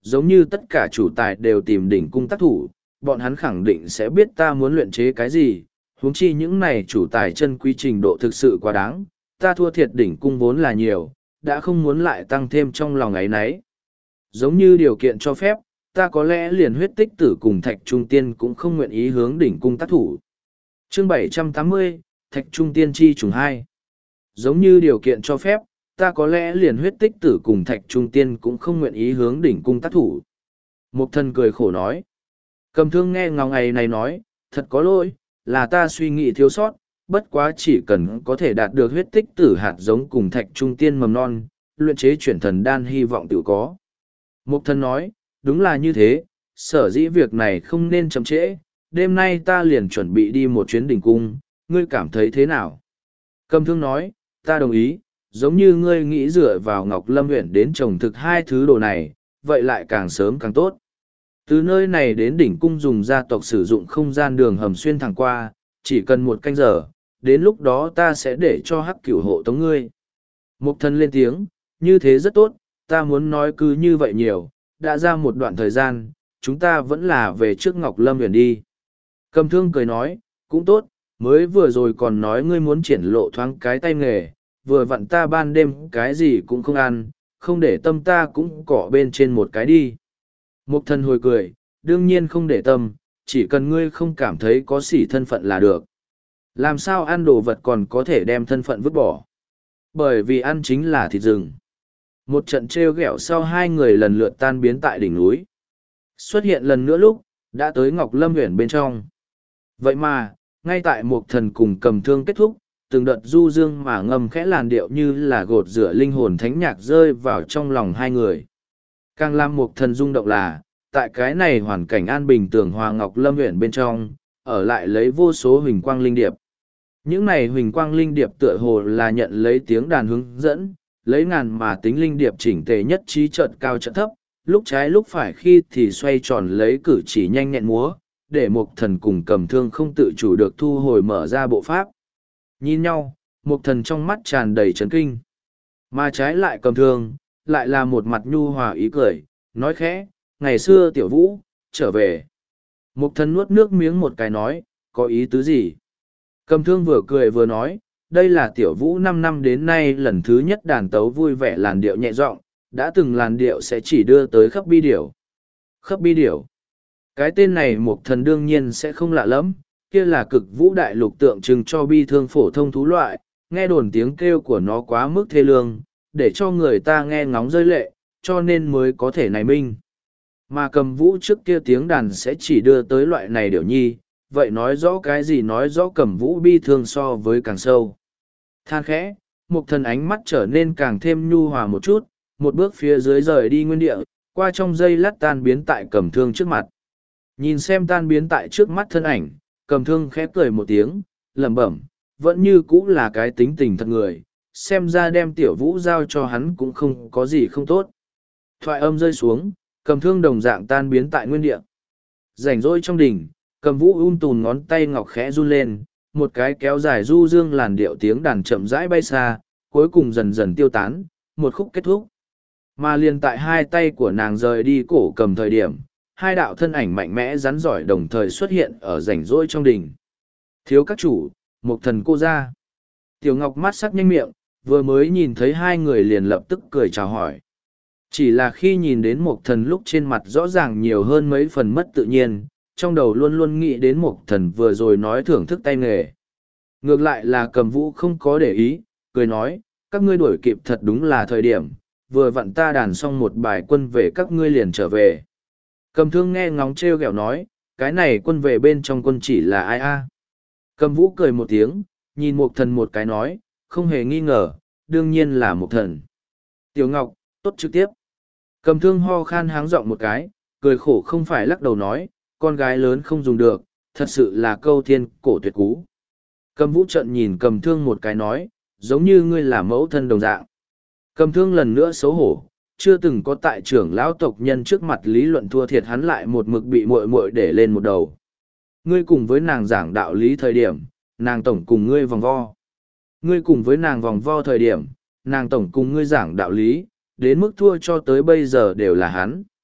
giống như tất cả chủ tài đều tìm đỉnh cung tác thủ, bọn hắn khẳng định sẽ biết ta muốn luyện chế cái gì, huống chi những này chủ tài chân quý trình độ thực sự quá đáng, ta thua thiệt đỉnh cung vốn là nhiều, đã không muốn lại tăng thêm trong lòng ấy nấy. Giống như điều kiện cho phép, ta có lẽ liền huyết tích tử cùng thạch trung tiên cũng không nguyện ý hướng đỉnh cung tác thủ. Chương bảy trăm tám mươi, Thạch Trung Tiên chi trùng hai. Giống như điều kiện cho phép, ta có lẽ liền huyết tích tử cùng Thạch Trung Tiên cũng không nguyện ý hướng đỉnh cung tác thủ. Mục thần cười khổ nói. Cầm thương nghe ngào ngày này nói, thật có lỗi, là ta suy nghĩ thiếu sót, bất quá chỉ cần có thể đạt được huyết tích tử hạt giống cùng Thạch Trung Tiên mầm non, luyện chế chuyển thần đan hy vọng tự có. Mục thần nói, đúng là như thế, sở dĩ việc này không nên chậm trễ, đêm nay ta liền chuẩn bị đi một chuyến đỉnh cung, ngươi cảm thấy thế nào? Cầm thương nói, ta đồng ý, giống như ngươi nghĩ dựa vào Ngọc Lâm huyện đến trồng thực hai thứ đồ này, vậy lại càng sớm càng tốt. Từ nơi này đến đỉnh cung dùng gia tộc sử dụng không gian đường hầm xuyên thẳng qua, chỉ cần một canh giờ, đến lúc đó ta sẽ để cho hắc cửu hộ tống ngươi. Mục thần lên tiếng, như thế rất tốt, ta muốn nói cứ như vậy nhiều, đã ra một đoạn thời gian, chúng ta vẫn là về trước Ngọc Lâm huyện đi. Cầm thương cười nói, cũng tốt, mới vừa rồi còn nói ngươi muốn triển lộ thoáng cái tay nghề, vừa vặn ta ban đêm cái gì cũng không ăn, không để tâm ta cũng cỏ bên trên một cái đi. Mục thần hồi cười, đương nhiên không để tâm, chỉ cần ngươi không cảm thấy có sỉ thân phận là được. Làm sao ăn đồ vật còn có thể đem thân phận vứt bỏ? Bởi vì ăn chính là thịt rừng. Một trận trêu ghẹo sau hai người lần lượt tan biến tại đỉnh núi. Xuất hiện lần nữa lúc, đã tới Ngọc Lâm huyện bên trong. Vậy mà, ngay tại một thần cùng cầm thương kết thúc, từng đợt du dương mà ngầm khẽ làn điệu như là gột rửa linh hồn thánh nhạc rơi vào trong lòng hai người. Càng làm một thần rung động là, tại cái này hoàn cảnh an bình tường hòa Ngọc Lâm huyện bên trong, ở lại lấy vô số huỳnh quang linh điệp. Những này huỳnh quang linh điệp tựa hồ là nhận lấy tiếng đàn hướng dẫn, lấy ngàn mà tính linh điệp chỉnh tề nhất trí trận cao trận thấp, lúc trái lúc phải khi thì xoay tròn lấy cử chỉ nhanh nhẹn múa, để một thần cùng cầm thương không tự chủ được thu hồi mở ra bộ pháp. Nhìn nhau, một thần trong mắt tràn đầy chấn kinh. Mà trái lại cầm thương, lại là một mặt nhu hòa ý cười, nói khẽ, ngày xưa tiểu vũ, trở về. Một thần nuốt nước miếng một cái nói, có ý tứ gì? Cầm thương vừa cười vừa nói, đây là tiểu vũ năm năm đến nay lần thứ nhất đàn tấu vui vẻ làn điệu nhẹ giọng, đã từng làn điệu sẽ chỉ đưa tới khắp bi điểu. Khắp bi điểu. Cái tên này một thần đương nhiên sẽ không lạ lắm, kia là cực vũ đại lục tượng trưng cho bi thương phổ thông thú loại, nghe đồn tiếng kêu của nó quá mức thê lương, để cho người ta nghe ngóng rơi lệ, cho nên mới có thể này minh. Mà cầm vũ trước kia tiếng đàn sẽ chỉ đưa tới loại này điểu nhi, vậy nói rõ cái gì nói rõ cầm vũ bi thương so với càng sâu. Than khẽ, một thần ánh mắt trở nên càng thêm nhu hòa một chút, một bước phía dưới rời đi nguyên địa, qua trong giây lát tan biến tại cầm thương trước mặt. Nhìn xem tan biến tại trước mắt thân ảnh, cầm thương khẽ cười một tiếng, lẩm bẩm, vẫn như cũ là cái tính tình thật người, xem ra đem tiểu vũ giao cho hắn cũng không có gì không tốt. Thoại âm rơi xuống, cầm thương đồng dạng tan biến tại nguyên địa. Rảnh rỗi trong đỉnh, cầm vũ um tùn ngón tay ngọc khẽ run lên, một cái kéo dài du dương làn điệu tiếng đàn chậm rãi bay xa, cuối cùng dần dần tiêu tán, một khúc kết thúc. Mà liền tại hai tay của nàng rời đi cổ cầm thời điểm, hai đạo thân ảnh mạnh mẽ rắn giỏi đồng thời xuất hiện ở rảnh rỗi trong đình. Thiếu các chủ, một thần cô ra. Tiểu Ngọc mắt sắc nhanh miệng, vừa mới nhìn thấy hai người liền lập tức cười chào hỏi. Chỉ là khi nhìn đến một thần lúc trên mặt rõ ràng nhiều hơn mấy phần mất tự nhiên, trong đầu luôn luôn nghĩ đến một thần vừa rồi nói thưởng thức tay nghề. Ngược lại là cầm vũ không có để ý, cười nói, các ngươi đuổi kịp thật đúng là thời điểm, vừa vặn ta đàn xong một bài quân về các ngươi liền trở về. Cầm thương nghe ngóng trêu ghẹo nói, cái này quân về bên trong quân chỉ là ai a? Cầm vũ cười một tiếng, nhìn một thần một cái nói, không hề nghi ngờ, đương nhiên là một thần. Tiểu Ngọc, tốt trực tiếp. Cầm thương ho khan háng giọng một cái, cười khổ không phải lắc đầu nói, con gái lớn không dùng được, thật sự là câu thiên cổ tuyệt cú. Cầm vũ trận nhìn cầm thương một cái nói, giống như ngươi là mẫu thân đồng dạng. Cầm thương lần nữa xấu hổ, chưa từng có tại trưởng lão tộc nhân trước mặt lý luận thua thiệt hắn lại một mực bị muội muội để lên một đầu. Ngươi cùng với nàng giảng đạo lý thời điểm, nàng tổng cùng ngươi vòng vo. Ngươi cùng với nàng vòng vo thời điểm, nàng tổng cùng ngươi giảng đạo lý, đến mức thua cho tới bây giờ đều là hắn.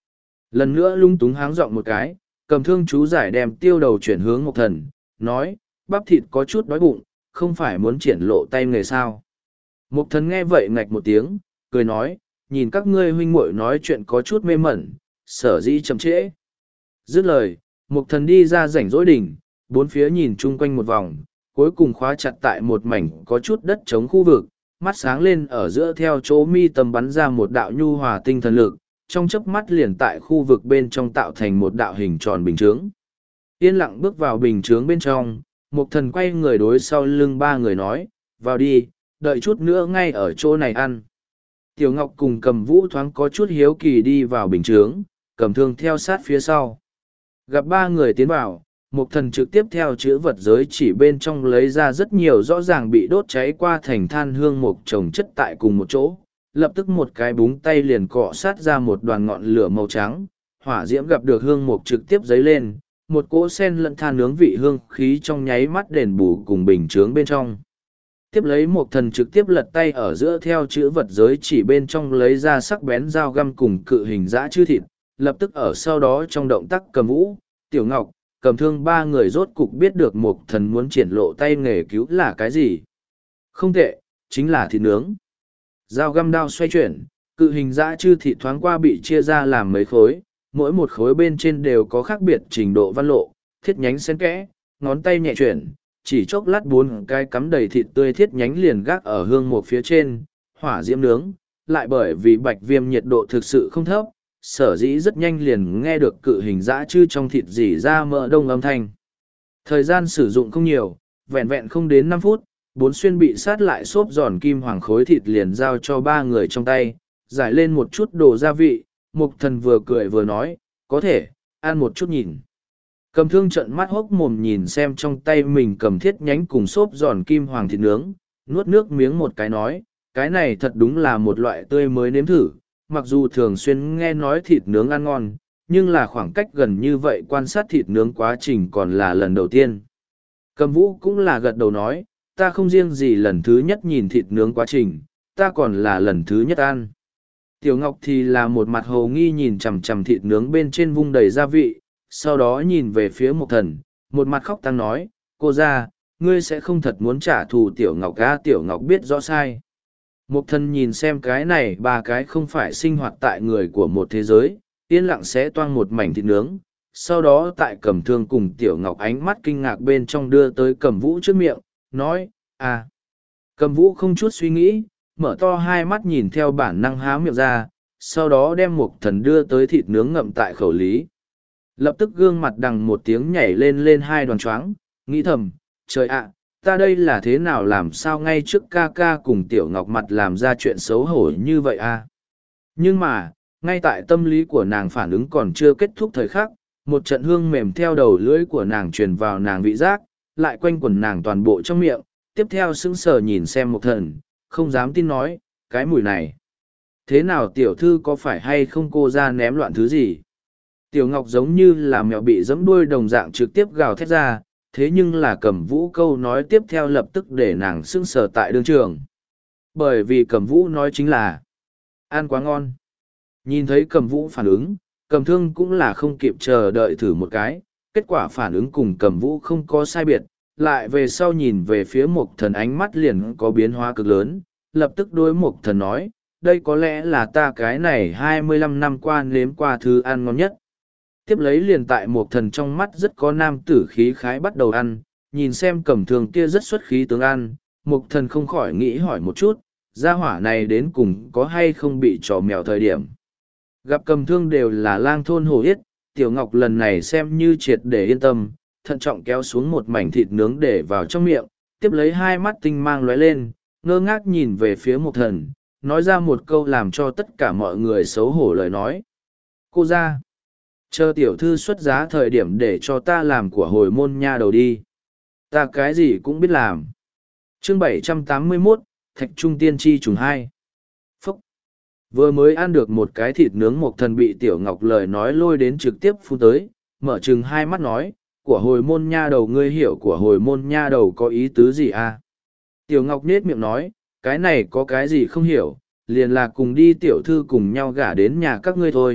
Lần nữa lung túng háng giọng một cái, cầm thương chú giải đem tiêu đầu chuyển hướng Mộc Thần, nói, bắp thịt có chút đói bụng, không phải muốn triển lộ tay nghề sao. Mộc Thần nghe vậy ngạch một tiếng, cười nói, nhìn các ngươi huynh muội nói chuyện có chút mê mẩn, sở dĩ chậm trễ. Dứt lời, Mộc Thần đi ra rảnh rỗi đỉnh, bốn phía nhìn chung quanh một vòng, cuối cùng khóa chặt tại một mảnh có chút đất trống khu vực, mắt sáng lên ở giữa theo chỗ mi tầm bắn ra một đạo nhu hòa tinh thần lực, trong chớp mắt liền tại khu vực bên trong tạo thành một đạo hình tròn bình chướng. Yên lặng bước vào bình chướng bên trong, Mộc Thần quay người đối sau lưng ba người nói, vào đi, đợi chút nữa ngay ở chỗ này ăn. Tiểu Ngọc cùng Cầm Vũ thoáng có chút hiếu kỳ đi vào bình chướng, Cầm Thương theo sát phía sau. Gặp ba người tiến vào, Mộc Thần trực tiếp theo chữ vật giới chỉ bên trong lấy ra rất nhiều rõ ràng bị đốt cháy qua thành than hương mộc trồng chất tại cùng một chỗ. Lập tức một cái búng tay liền cọ sát ra một đoàn ngọn lửa màu trắng, hỏa diễm gặp được hương mộc trực tiếp dấy lên, một cỗ sen lẫn than nướng vị hương khí trong nháy mắt đền bù cùng bình chướng bên trong. Tiếp lấy Mộc Thần trực tiếp lật tay ở giữa theo chữ vật giới chỉ bên trong lấy ra sắc bén dao găm cùng cự hình dã chư thịt, lập tức ở sau đó trong động tác Cầm Vũ, Tiểu Ngọc, Cầm Thương ba người rốt cục biết được Mộc Thần muốn triển lộ tay nghề cứu là cái gì. Không tệ, chính là thịt nướng. Dao găm đao xoay chuyển, cự hình dã chư thịt thoáng qua bị chia ra làm mấy khối, mỗi một khối bên trên đều có khác biệt trình độ văn lộ, thiết nhánh xen kẽ, ngón tay nhẹ chuyển, chỉ chốc lát bốn cái cắm đầy thịt tươi thiết nhánh liền gác ở hương một phía trên, hỏa diễm nướng, lại bởi vì bạch viêm nhiệt độ thực sự không thấp, sở dĩ rất nhanh liền nghe được cự hình dã chư trong thịt dỉ ra mỡ đông âm thanh. Thời gian sử dụng không nhiều, vẹn vẹn không đến năm phút, bốn xuyên bị sát lại xốp giòn kim hoàng khối thịt liền giao cho ba người trong tay, giải lên một chút đồ gia vị, Mộc Thần vừa cười vừa nói, có thể, ăn một chút nhìn. Cầm Thương trận mắt hốc mồm nhìn xem trong tay mình cầm thiết nhánh cùng xốp giòn kim hoàng thịt nướng, nuốt nước miếng một cái nói, cái này thật đúng là một loại tươi mới nếm thử, mặc dù thường xuyên nghe nói thịt nướng ăn ngon, nhưng là khoảng cách gần như vậy quan sát thịt nướng quá trình còn là lần đầu tiên. Cầm Vũ cũng là gật đầu nói, ta không riêng gì lần thứ nhất nhìn thịt nướng quá trình, ta còn là lần thứ nhất ăn. Tiểu Ngọc thì là một mặt hồ nghi nhìn chằm chằm thịt nướng bên trên vung đầy gia vị, sau đó nhìn về phía Mộc Thần, một mặt khóc tăng nói, cô ra, ngươi sẽ không thật muốn trả thù Tiểu Ngọc á. Tiểu Ngọc biết rõ sai. Mộc Thần nhìn xem cái này ba cái không phải sinh hoạt tại người của một thế giới, yên lặng sẽ toang một mảnh thịt nướng, sau đó tại Cầm Thương cùng Tiểu Ngọc ánh mắt kinh ngạc bên trong đưa tới Cầm Vũ trước miệng, nói, à. Cầm Vũ không chút suy nghĩ, mở to hai mắt nhìn theo bản năng há miệng ra, sau đó đem Mộc Thần đưa tới thịt nướng ngậm tại khẩu lý. Lập tức gương mặt đằng một tiếng nhảy lên lên hai đoàn choáng, nghĩ thầm, trời ạ, ta đây là thế nào làm sao ngay trước ca ca cùng Tiểu Ngọc mặt làm ra chuyện xấu hổ như vậy a? Nhưng mà, ngay tại tâm lý của nàng phản ứng còn chưa kết thúc thời khắc, một trận hương mềm theo đầu lưỡi của nàng truyền vào nàng vị giác, lại quanh quẩn nàng toàn bộ trong miệng, tiếp theo sững sờ nhìn xem Mộc Thần, không dám tin nói, cái mùi này. Thế nào tiểu thư có phải hay không cô ra ném loạn thứ gì? Tiểu Ngọc giống như là mèo bị giẫm đuôi đồng dạng trực tiếp gào thét ra, thế nhưng là Cầm Vũ câu nói tiếp theo lập tức để nàng sững sờ tại đương trường. Bởi vì Cầm Vũ nói chính là, ăn quá ngon. Nhìn thấy Cầm Vũ phản ứng, Cầm Thương cũng là không kịp chờ đợi thử một cái, kết quả phản ứng cùng Cầm Vũ không có sai biệt, lại về sau nhìn về phía Mộc Thần ánh mắt liền có biến hóa cực lớn, lập tức đối Mộc Thần nói, đây có lẽ là ta cái này hai mươi lăm năm qua nếm qua thứ ăn ngon nhất. Tiếp lấy liền tại Mộc Thần trong mắt rất có nam tử khí khái bắt đầu ăn, nhìn xem Cầm Thương kia rất xuất khí tướng ăn, Mộc Thần không khỏi nghĩ hỏi một chút, gia hỏa này đến cùng có hay không bị trò mèo thời điểm. Gặp Cầm Thương đều là lang thôn hổ yết, Tiểu Ngọc lần này xem như triệt để yên tâm, thận trọng kéo xuống một mảnh thịt nướng để vào trong miệng, tiếp lấy hai mắt tinh mang lóe lên, ngơ ngác nhìn về phía Mộc Thần, nói ra một câu làm cho tất cả mọi người xấu hổ lời nói. Cô ra, chờ tiểu thư xuất giá thời điểm để cho ta làm của hồi môn nha đầu đi. Ta cái gì cũng biết làm. Chương bảy trăm tám mươi mốt, Thạch Trung Tiên Tri trùng hai. Phúc! Vừa mới ăn được một cái thịt nướng Mộc Thần bị Tiểu Ngọc lời nói lôi đến trực tiếp phun tới, mở chừng hai mắt nói, của hồi môn nha đầu ngươi hiểu của hồi môn nha đầu có ý tứ gì à? Tiểu Ngọc nết miệng nói, cái này có cái gì không hiểu, liền là cùng đi tiểu thư cùng nhau gả đến nhà các ngươi thôi,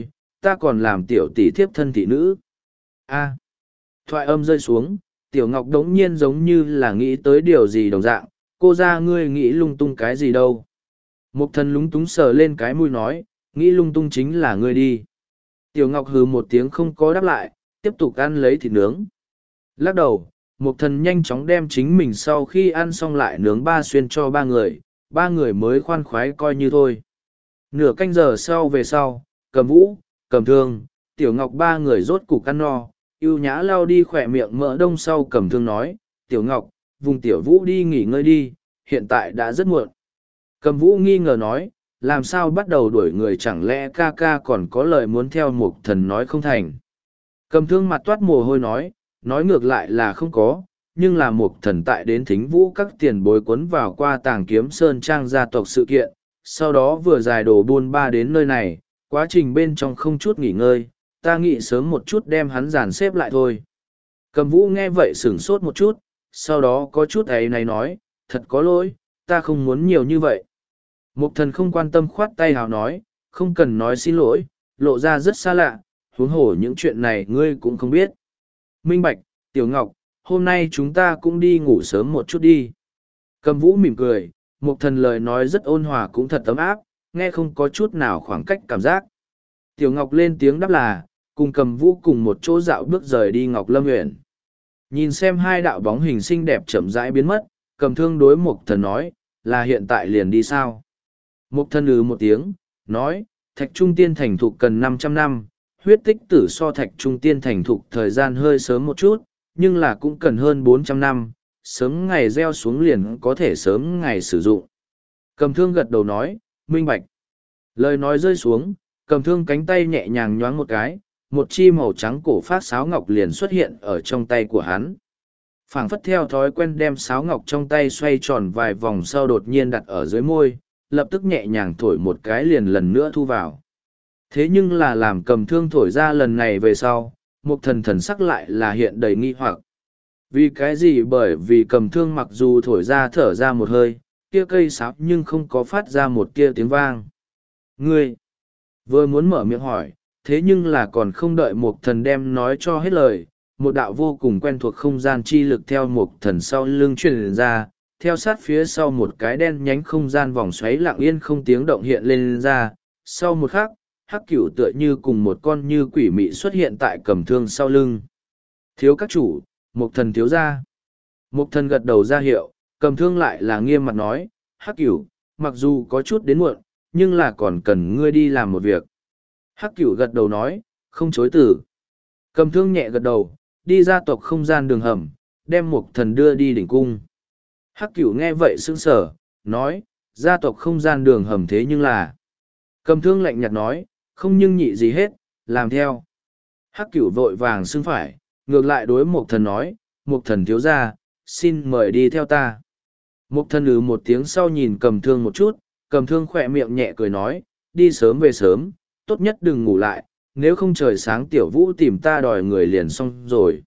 ta còn làm tiểu tỷ thiếp thân thị nữ. A. Thoại âm rơi xuống, tiểu ngọc đống nhiên giống như là nghĩ tới điều gì đồng dạng, cô ra ngươi nghĩ lung tung cái gì đâu. Mục thần lúng túng sờ lên cái mũi nói, nghĩ lung tung chính là ngươi đi. Tiểu ngọc hừ một tiếng không có đáp lại, tiếp tục ăn lấy thịt nướng. Lắc đầu, mục thần nhanh chóng đem chính mình sau khi ăn xong lại nướng ba xuyên cho ba người, ba người mới khoan khoái coi như thôi. Nửa canh giờ sau về sau, cầm vũ, cầm thương, tiểu ngọc ba người rốt cục ăn no, ưu nhã lao đi khỏe miệng mỡ đông sau cầm thương nói, tiểu ngọc, vùng tiểu vũ đi nghỉ ngơi đi, hiện tại đã rất muộn. Cầm vũ nghi ngờ nói, làm sao bắt đầu đuổi người chẳng lẽ ca ca còn có lời muốn theo mục thần nói không thành. Cầm thương mặt toát mồ hôi nói, nói ngược lại là không có, nhưng là mục thần tại đến thính vũ các tiền bối cuốn vào qua tàng kiếm sơn trang gia tộc sự kiện, sau đó vừa dài đồ buôn ba đến nơi này, quá trình bên trong không chút nghỉ ngơi, ta nghĩ sớm một chút đem hắn dàn xếp lại thôi. Cầm vũ nghe vậy sửng sốt một chút, sau đó có chút ấy này nói, thật có lỗi, ta không muốn nhiều như vậy. Mục thần không quan tâm khoát tay hào nói, không cần nói xin lỗi, lộ ra rất xa lạ, huống hồ những chuyện này ngươi cũng không biết. Minh Bạch, Tiểu Ngọc, hôm nay chúng ta cũng đi ngủ sớm một chút đi. Cầm vũ mỉm cười, mục thần lời nói rất ôn hòa cũng thật ấm áp, nghe không có chút nào khoảng cách cảm giác. Tiểu Ngọc lên tiếng đáp là, cùng cầm vũ cùng một chỗ dạo bước rời đi Ngọc Lâm huyện. Nhìn xem hai đạo bóng hình xinh đẹp chậm rãi biến mất, cầm thương đối mục thần nói, là hiện tại liền đi sao? Mục thần ừ một tiếng, nói, thạch trung tiên thành thục cần năm trăm năm, huyết tích tử so thạch trung tiên thành thục thời gian hơi sớm một chút, nhưng là cũng cần hơn bốn trăm năm, sớm ngày gieo xuống liền có thể sớm ngày sử dụng. Cầm thương gật đầu nói, minh bạch. Lời nói rơi xuống, cầm thương cánh tay nhẹ nhàng nhoáng một cái, một chi màu trắng cổ phát sáo ngọc liền xuất hiện ở trong tay của hắn. Phảng phất theo thói quen đem sáo ngọc trong tay xoay tròn vài vòng sau đột nhiên đặt ở dưới môi, lập tức nhẹ nhàng thổi một cái liền lần nữa thu vào. Thế nhưng là làm cầm thương thổi ra lần này về sau, một thần thần sắc lại là hiện đầy nghi hoặc. Vì cái gì? Bởi vì cầm thương mặc dù thổi ra thở ra một hơi, kia cây sáo nhưng không có phát ra một kia tiếng vang. Ngươi vừa muốn mở miệng hỏi, thế nhưng là còn không đợi một thần đem nói cho hết lời, một đạo vô cùng quen thuộc không gian chi lực theo một thần sau lưng truyền ra, theo sát phía sau một cái đen nhánh không gian vòng xoáy lặng yên không tiếng động hiện lên ra, sau một khắc, hắc cửu tựa như cùng một con như quỷ mị xuất hiện tại cầm thương sau lưng. Thiếu các chủ, một thần thiếu ra. Một thần gật đầu ra hiệu, cầm thương lại là nghiêm mặt nói, hắc cửu, mặc dù có chút đến muộn, nhưng là còn cần ngươi đi làm một việc. Hắc cửu gật đầu nói, không chối từ. Cầm thương nhẹ gật đầu, đi ra tộc không gian đường hầm, đem một thần đưa đi đỉnh cung. Hắc cửu nghe vậy sững sờ, nói, gia tộc không gian đường hầm thế nhưng là. Cầm thương lạnh nhạt nói, không nhưng nhị gì hết, làm theo. Hắc cửu vội vàng xưng phải, ngược lại đối một thần nói, một thần thiếu ra, xin mời đi theo ta. Một thần ừ một tiếng sau nhìn cầm thương một chút, cầm thương khỏe miệng nhẹ cười nói, đi sớm về sớm, tốt nhất đừng ngủ lại, nếu không trời sáng tiểu vũ tìm ta đòi người liền xong rồi.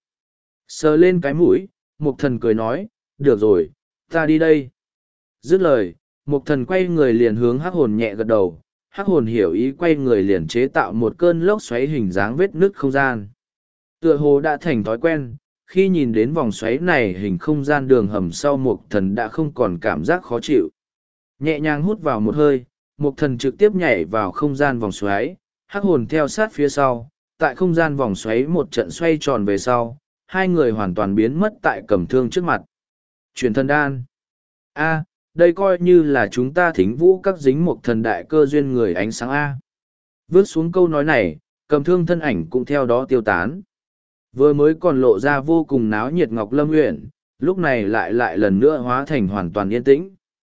Sờ lên cái mũi, một thần cười nói, được rồi, ta đi đây. Dứt lời, một thần quay người liền hướng hắc hồn nhẹ gật đầu, hắc hồn hiểu ý quay người liền chế tạo một cơn lốc xoáy hình dáng vết nứt không gian. Tựa hồ đã thành thói quen, khi nhìn đến vòng xoáy này hình không gian đường hầm sau một thần đã không còn cảm giác khó chịu. Nhẹ nhàng hút vào một hơi, một thần trực tiếp nhảy vào không gian vòng xoáy, hắc hồn theo sát phía sau, tại không gian vòng xoáy một trận xoay tròn về sau, hai người hoàn toàn biến mất tại cầm thương trước mặt. Chuyển thần đan. A, đây coi như là chúng ta thính vũ các dính một thần đại cơ duyên người ánh sáng A. Vước xuống câu nói này, cầm thương thân ảnh cũng theo đó tiêu tán. Vừa mới còn lộ ra vô cùng náo nhiệt Ngọc Lâm huyện, lúc này lại lại lần nữa hóa thành hoàn toàn yên tĩnh.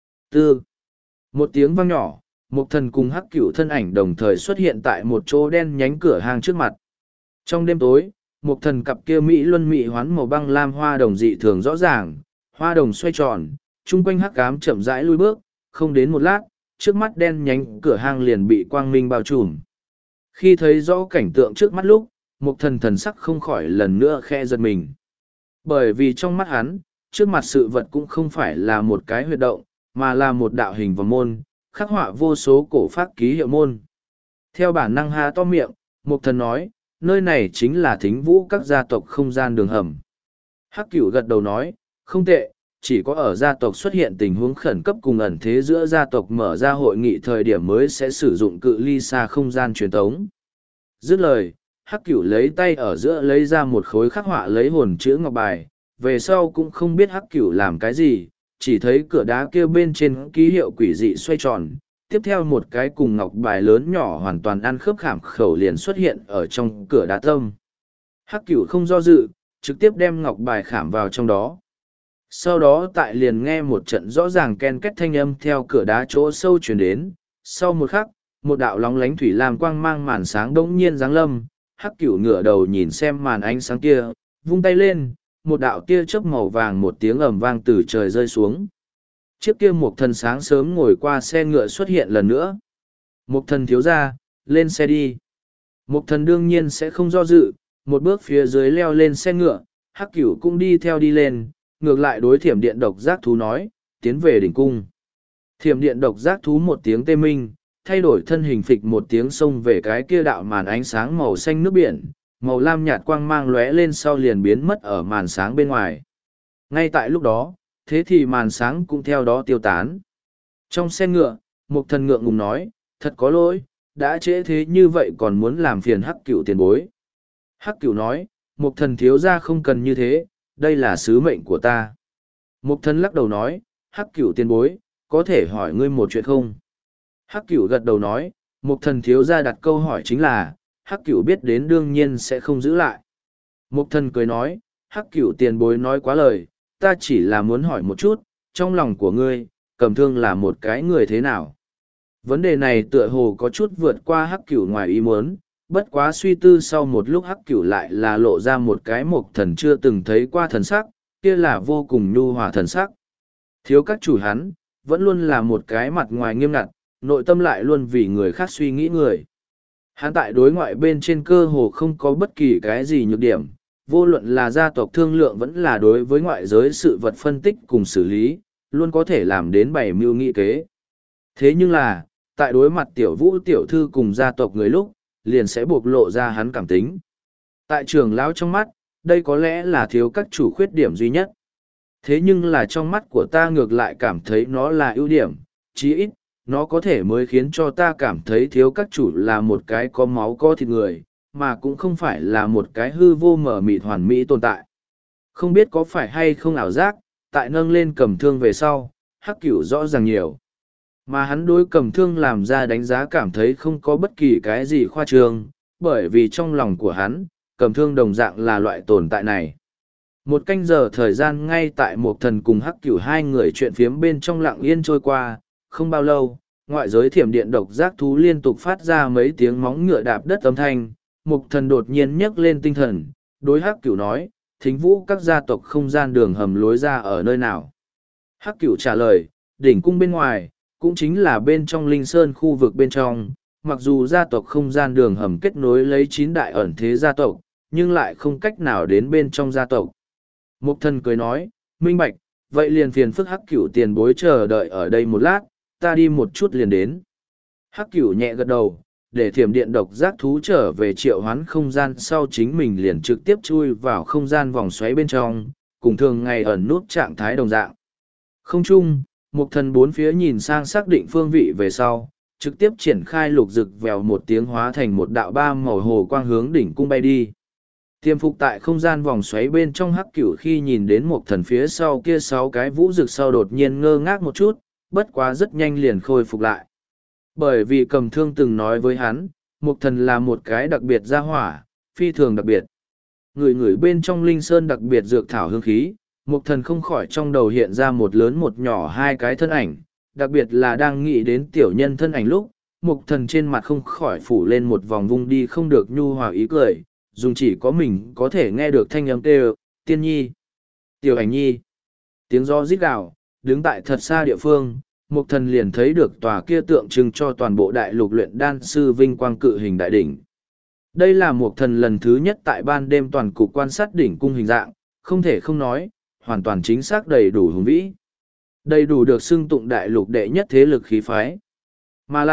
Tư. Một tiếng vang nhỏ, một thần cùng hắc cửu thân ảnh đồng thời xuất hiện tại một chỗ đen nhánh cửa hàng trước mặt. Trong đêm tối, một thần cặp kia mỹ luân mỹ hoán màu băng lam hoa đồng dị thường rõ ràng, hoa đồng xoay tròn, chung quanh hắc ám chậm rãi lui bước, không đến một lát, trước mắt đen nhánh cửa hàng liền bị quang minh bao trùm. Khi thấy rõ cảnh tượng trước mắt lúc, một thần thần sắc không khỏi lần nữa khe giật mình. Bởi vì trong mắt hắn, trước mặt sự vật cũng không phải là một cái huyệt động, mà là một đạo hình vòng môn, khắc họa vô số cổ pháp ký hiệu môn. Theo bản năng há to miệng, Mục thần nói, nơi này chính là thính vũ các gia tộc không gian đường hầm. Hắc Cửu gật đầu nói, không tệ, chỉ có ở gia tộc xuất hiện tình huống khẩn cấp cùng ẩn thế giữa gia tộc mở ra hội nghị thời điểm mới sẽ sử dụng cự ly xa không gian truyền tống. Dứt lời, Hắc Cửu lấy tay ở giữa lấy ra một khối khắc họa lấy hồn chữ ngọc bài, về sau cũng không biết Hắc Cửu làm cái gì, chỉ thấy cửa đá kia bên trên ký hiệu quỷ dị xoay tròn, tiếp theo một cái cùng ngọc bài lớn nhỏ hoàn toàn ăn khớp khảm khẩu liền xuất hiện ở trong cửa đá tâm. Hắc Cửu không do dự, trực tiếp đem ngọc bài khảm vào trong đó. Sau đó tại liền nghe một trận rõ ràng ken két thanh âm theo cửa đá chỗ sâu truyền đến, sau một khắc, một đạo lóng lánh thủy lam quang mang màn sáng đống nhiên giáng lâm, Hắc Cửu ngửa đầu nhìn xem màn ánh sáng kia, vung tay lên, một đạo tia chớp màu vàng một tiếng ầm vang từ trời rơi xuống. Chiếc kia Mục Thần sáng sớm ngồi qua xe ngựa xuất hiện lần nữa. Mục Thần thiếu ra, lên xe đi. Mục Thần đương nhiên sẽ không do dự, một bước phía dưới leo lên xe ngựa, Hắc Cửu cũng đi theo đi lên, ngược lại đối thiểm điện độc giác thú nói, tiến về đỉnh cung. Thiểm điện độc giác thú một tiếng tê minh, thay đổi thân hình phịch một tiếng xông về cái kia đạo màn ánh sáng màu xanh nước biển, màu lam nhạt quang mang lóe lên sau liền biến mất ở màn sáng bên ngoài. Ngay tại lúc đó, thế thì màn sáng cũng theo đó tiêu tán. Trong xe ngựa, Mục Thần ngượng ngùng nói, thật có lỗi, đã trễ thế như vậy còn muốn làm phiền Hắc Cửu tiền bối. Hắc Cửu nói, Mục Thần thiếu ra không cần như thế, đây là sứ mệnh của ta. Mục Thần lắc đầu nói, Hắc Cửu tiền bối, có thể hỏi ngươi một chuyện không? Hắc Cửu gật đầu nói, Mục Thần thiếu ra đặt câu hỏi chính là, Hắc Cửu biết đến đương nhiên sẽ không giữ lại. Mục Thần cười nói, Hắc Cửu tiền bối nói quá lời, ta chỉ là muốn hỏi một chút, trong lòng của ngươi, Cầm Thương là một cái người thế nào? Vấn đề này tựa hồ có chút vượt qua Hắc Cửu ngoài ý muốn, bất quá suy tư sau một lúc Hắc Cửu lại là lộ ra một cái Mục Thần chưa từng thấy qua thần sắc, kia là vô cùng nhu hòa thần sắc. Thiếu các chủ hắn, vẫn luôn là một cái mặt ngoài nghiêm ngặt, nội tâm lại luôn vì người khác suy nghĩ người. Hắn tại đối ngoại bên trên cơ hồ không có bất kỳ cái gì nhược điểm, vô luận là gia tộc thương lượng vẫn là đối với ngoại giới sự vật phân tích cùng xử lý, luôn có thể làm đến bảy mưu nghị kế. Thế nhưng là, tại đối mặt tiểu vũ tiểu thư cùng gia tộc người lúc, liền sẽ bộc lộ ra hắn cảm tính. Tại trường lão trong mắt, đây có lẽ là thiếu các chủ khuyết điểm duy nhất. Thế nhưng là trong mắt của ta ngược lại cảm thấy nó là ưu điểm, chí ít, nó có thể mới khiến cho ta cảm thấy thiếu các chủ là một cái có máu có thịt người, mà cũng không phải là một cái hư vô mở mịt hoàn mỹ tồn tại. Không biết có phải hay không ảo giác, tại nâng lên Cầm Thương về sau, Hắc Cửu rõ ràng nhiều. Mà hắn đối Cầm Thương làm ra đánh giá cảm thấy không có bất kỳ cái gì khoa trương, bởi vì trong lòng của hắn, Cầm Thương đồng dạng là loại tồn tại này. Một canh giờ thời gian ngay tại Mục Thần cùng Hắc Cửu hai người chuyện phiếm bên trong lặng yên trôi qua, không bao lâu, ngoại giới thiểm điện độc giác thú liên tục phát ra mấy tiếng móng ngựa đạp đất âm thanh, Mục Thần đột nhiên nhấc lên tinh thần, đối Hắc Cửu nói, thính vũ các gia tộc không gian đường hầm lối ra ở nơi nào. Hắc Cửu trả lời, đỉnh cung bên ngoài, cũng chính là bên trong linh sơn khu vực bên trong, mặc dù gia tộc không gian đường hầm kết nối lấy chín đại ẩn thế gia tộc, nhưng lại không cách nào đến bên trong gia tộc. Mục Thần cười nói, minh bạch, vậy liền phiền phức Hắc Cửu tiền bối chờ đợi ở đây một lát, ta đi một chút liền đến. Hắc Cửu nhẹ gật đầu, để thiểm điện độc giác thú trở về triệu hoán không gian sau chính mình liền trực tiếp chui vào không gian vòng xoáy bên trong, cùng thường ngày ẩn nút trạng thái đồng dạng. Không chung, Mục Thần bốn phía nhìn sang xác định phương vị về sau, trực tiếp triển khai lục rực vèo một tiếng hóa thành một đạo ba màu hồ quang hướng đỉnh cung bay đi. Tiềm phục tại không gian vòng xoáy bên trong Hắc Cửu khi nhìn đến Mục Thần phía sau kia sáu cái vũ rực sau đột nhiên ngơ ngác một chút, bất quá rất nhanh liền khôi phục lại. Bởi vì Cầm Thương từng nói với hắn, Mục Thần là một cái đặc biệt gia hỏa, phi thường đặc biệt. Người người bên trong linh sơn đặc biệt dược thảo hương khí, Mục Thần không khỏi trong đầu hiện ra một lớn một nhỏ hai cái thân ảnh, đặc biệt là đang nghĩ đến tiểu nhân thân ảnh lúc, Mục Thần trên mặt không khỏi phủ lên một vòng vung đi không được nhu hòa ý cười, dùng chỉ có mình có thể nghe được thanh âm kêu, tiên nhi, tiểu ảnh nhi. Tiếng gió rít gào, đứng tại thật xa địa phương, Mục Thần liền thấy được tòa kia tượng trưng cho toàn bộ đại lục luyện đan sư vinh quang cự hình đại đỉnh. Đây là Mục Thần lần thứ nhất tại ban đêm toàn cục quan sát đỉnh cung hình dạng, không thể không nói, hoàn toàn chính xác đầy đủ hùng vĩ. Đầy đủ được xưng tụng đại lục đệ nhất thế lực khí phái. Mà lại,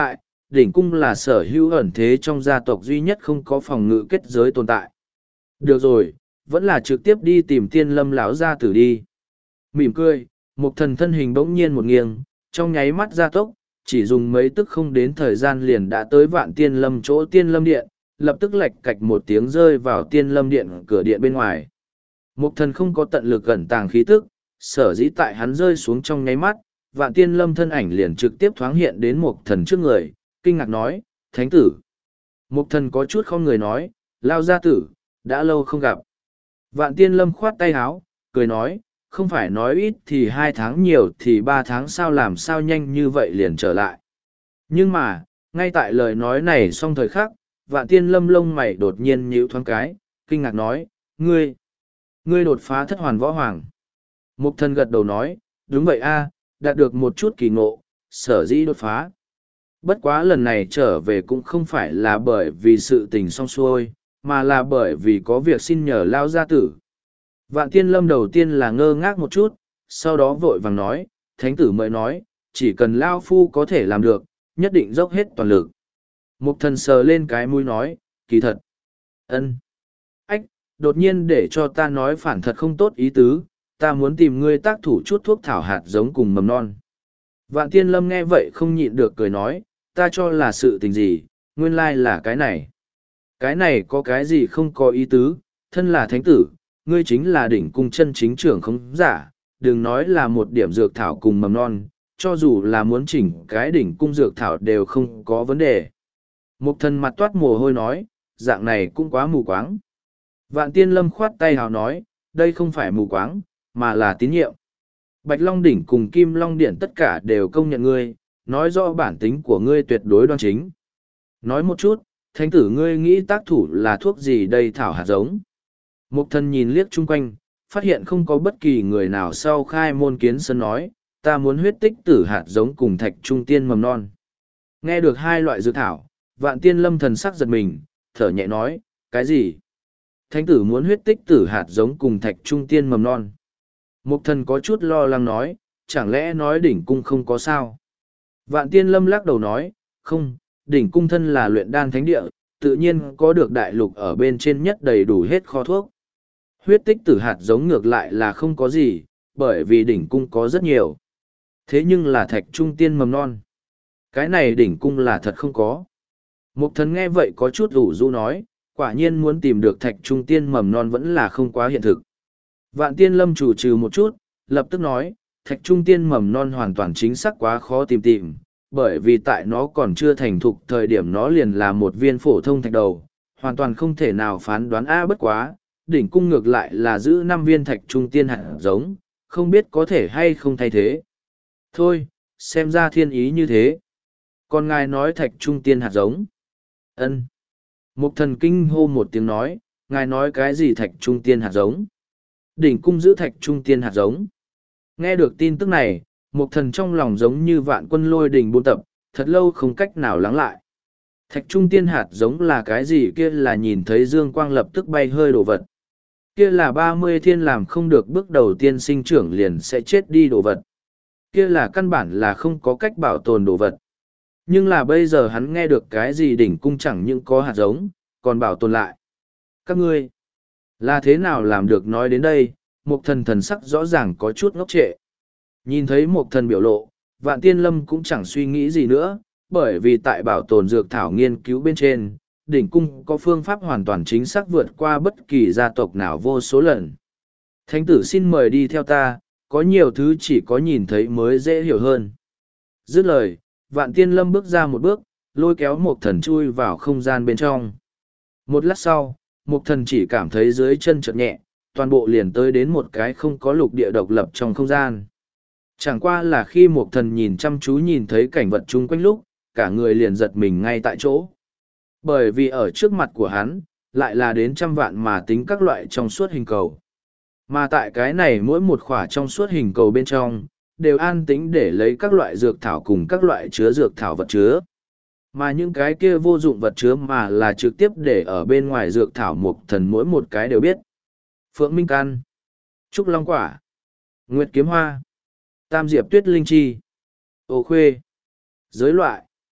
đỉnh cung là sở hữu ẩn thế trong gia tộc duy nhất không có phòng ngự kết giới tồn tại. Được rồi, vẫn là trực tiếp đi tìm tiên lâm lão gia tử đi. Mỉm cười, một thần thân hình bỗng nhiên một nghiêng, trong nháy mắt gia tốc, chỉ dùng mấy tức không đến thời gian liền đã tới vạn tiên lâm chỗ tiên lâm điện, lập tức lạch cạch một tiếng rơi vào tiên lâm điện cửa điện bên ngoài. Một thần không có tận lực gần tàng khí tức, sở dĩ tại hắn rơi xuống trong nháy mắt, vạn tiên lâm thân ảnh liền trực tiếp thoáng hiện đến một thần trước người, kinh ngạc nói, thánh tử. Một thần có chút không người nói, lao gia tử, đã lâu không gặp. Vạn tiên lâm khoát tay háo, cười nói, không phải nói ít thì hai tháng nhiều thì ba tháng sao làm sao nhanh như vậy liền trở lại. Nhưng mà, ngay tại lời nói này xong thời khắc, vạn tiên lâm lông mày đột nhiên nhíu thoáng cái, kinh ngạc nói, ngươi, ngươi đột phá thất hoàn võ hoàng. Mục thần gật đầu nói, đúng vậy a, đạt được một chút kỳ ngộ, sở dĩ đột phá. Bất quá lần này trở về cũng không phải là bởi vì sự tình xong xuôi, mà là bởi vì có việc xin nhờ lao gia tử. Vạn tiên lâm đầu tiên là ngơ ngác một chút, sau đó vội vàng nói, thánh tử mới nói, chỉ cần lao phu có thể làm được, nhất định dốc hết toàn lực. Mục thần sờ lên cái mũi nói, kỳ thật. Ân. Ách, đột nhiên để cho ta nói phản thật không tốt ý tứ, ta muốn tìm ngươi tác thủ chút thuốc thảo hạt giống cùng mầm non. Vạn tiên lâm nghe vậy không nhịn được cười nói, ta cho là sự tình gì, nguyên lai là cái này. Cái này có cái gì không có ý tứ, thân là thánh tử, ngươi chính là đỉnh cung chân chính trưởng không giả, đừng nói là một điểm dược thảo cùng mầm non, cho dù là muốn chỉnh cái đỉnh cung dược thảo đều không có vấn đề. Mục thần mặt toát mồ hôi nói, dạng này cũng quá mù quáng. Vạn tiên lâm khoát tay hào nói, đây không phải mù quáng, mà là tín nhiệm. Bạch Long Đỉnh cùng Kim Long Điện tất cả đều công nhận ngươi, nói rõ bản tính của ngươi tuyệt đối đoan chính. Nói một chút, thánh tử ngươi nghĩ tác thủ là thuốc gì đây thảo hạt giống. Mục thần nhìn liếc chung quanh, phát hiện không có bất kỳ người nào sau khai môn kiến sân nói, ta muốn huyết tích tử hạt giống cùng thạch trung tiên mầm non. Nghe được hai loại dược thảo, vạn tiên lâm thần sắc giật mình, thở nhẹ nói, cái gì? Thánh tử muốn huyết tích tử hạt giống cùng thạch trung tiên mầm non. Mục thần có chút lo lắng nói, chẳng lẽ nói đỉnh cung không có sao? Vạn tiên lâm lắc đầu nói, không, đỉnh cung thân là luyện đan thánh địa, tự nhiên có được đại lục ở bên trên nhất đầy đủ hết kho thuốc. Huyết tích tử hạt giống ngược lại là không có gì, bởi vì đỉnh cung có rất nhiều. Thế nhưng là thạch trung tiên mầm non. Cái này đỉnh cung là thật không có. Mục thần nghe vậy có chút ủ rũ nói, quả nhiên muốn tìm được thạch trung tiên mầm non vẫn là không quá hiện thực. Vạn tiên lâm chủ trừ một chút, lập tức nói, thạch trung tiên mầm non hoàn toàn chính xác quá khó tìm tìm, bởi vì tại nó còn chưa thành thục thời điểm nó liền là một viên phổ thông thạch đầu, hoàn toàn không thể nào phán đoán a bất quá, đỉnh cung ngược lại là giữ năm viên thạch trung tiên hạt giống, không biết có thể hay không thay thế. Thôi, xem ra thiên ý như thế. Còn ngài nói thạch trung tiên hạt giống. Ân. Mục thần kinh hô một tiếng nói, ngài nói cái gì thạch trung tiên hạt giống? Đỉnh cung giữ thạch trung tiên hạt giống. Nghe được tin tức này, mục thần trong lòng giống như vạn quân lôi đình buôn tập, thật lâu không cách nào lắng lại. Thạch trung tiên hạt giống là cái gì kia là nhìn thấy dương quang lập tức bay hơi đồ vật. Kia là ba mươi thiên làm không được bước đầu tiên sinh trưởng liền sẽ chết đi đồ vật. Kia là căn bản là không có cách bảo tồn đồ vật. Nhưng là bây giờ hắn nghe được cái gì đỉnh cung chẳng những có hạt giống, còn bảo tồn lại. Các ngươi, là thế nào làm được nói đến đây, một thần thần sắc rõ ràng có chút ngốc trệ. Nhìn thấy một thần biểu lộ, vạn tiên lâm cũng chẳng suy nghĩ gì nữa, bởi vì tại bảo tồn dược thảo nghiên cứu bên trên, đỉnh cung có phương pháp hoàn toàn chính xác vượt qua bất kỳ gia tộc nào vô số lần. Thánh tử xin mời đi theo ta, có nhiều thứ chỉ có nhìn thấy mới dễ hiểu hơn. Dứt lời, vạn tiên lâm bước ra một bước, lôi kéo một thần chui vào không gian bên trong. Một lát sau, một thần chỉ cảm thấy dưới chân chợt nhẹ, toàn bộ liền tới đến một cái không có lục địa độc lập trong không gian. Chẳng qua là khi một thần nhìn chăm chú nhìn thấy cảnh vật chung quanh lúc, cả người liền giật mình ngay tại chỗ. Bởi vì ở trước mặt của hắn, lại là đến trăm vạn mà tính các loại trong suốt hình cầu. Mà tại cái này mỗi một khỏa trong suốt hình cầu bên trong, đều an tĩnh để lấy các loại dược thảo cùng các loại chứa dược thảo vật chứa. Mà những cái kia vô dụng vật chứa mà là trực tiếp để ở bên ngoài dược thảo mục thần mỗi một cái đều biết. Phượng Minh Can, Trúc Long Quả, Nguyệt Kiếm Hoa, Tam Diệp Tuyết Linh Chi, Ô Khuê, Giới Loại,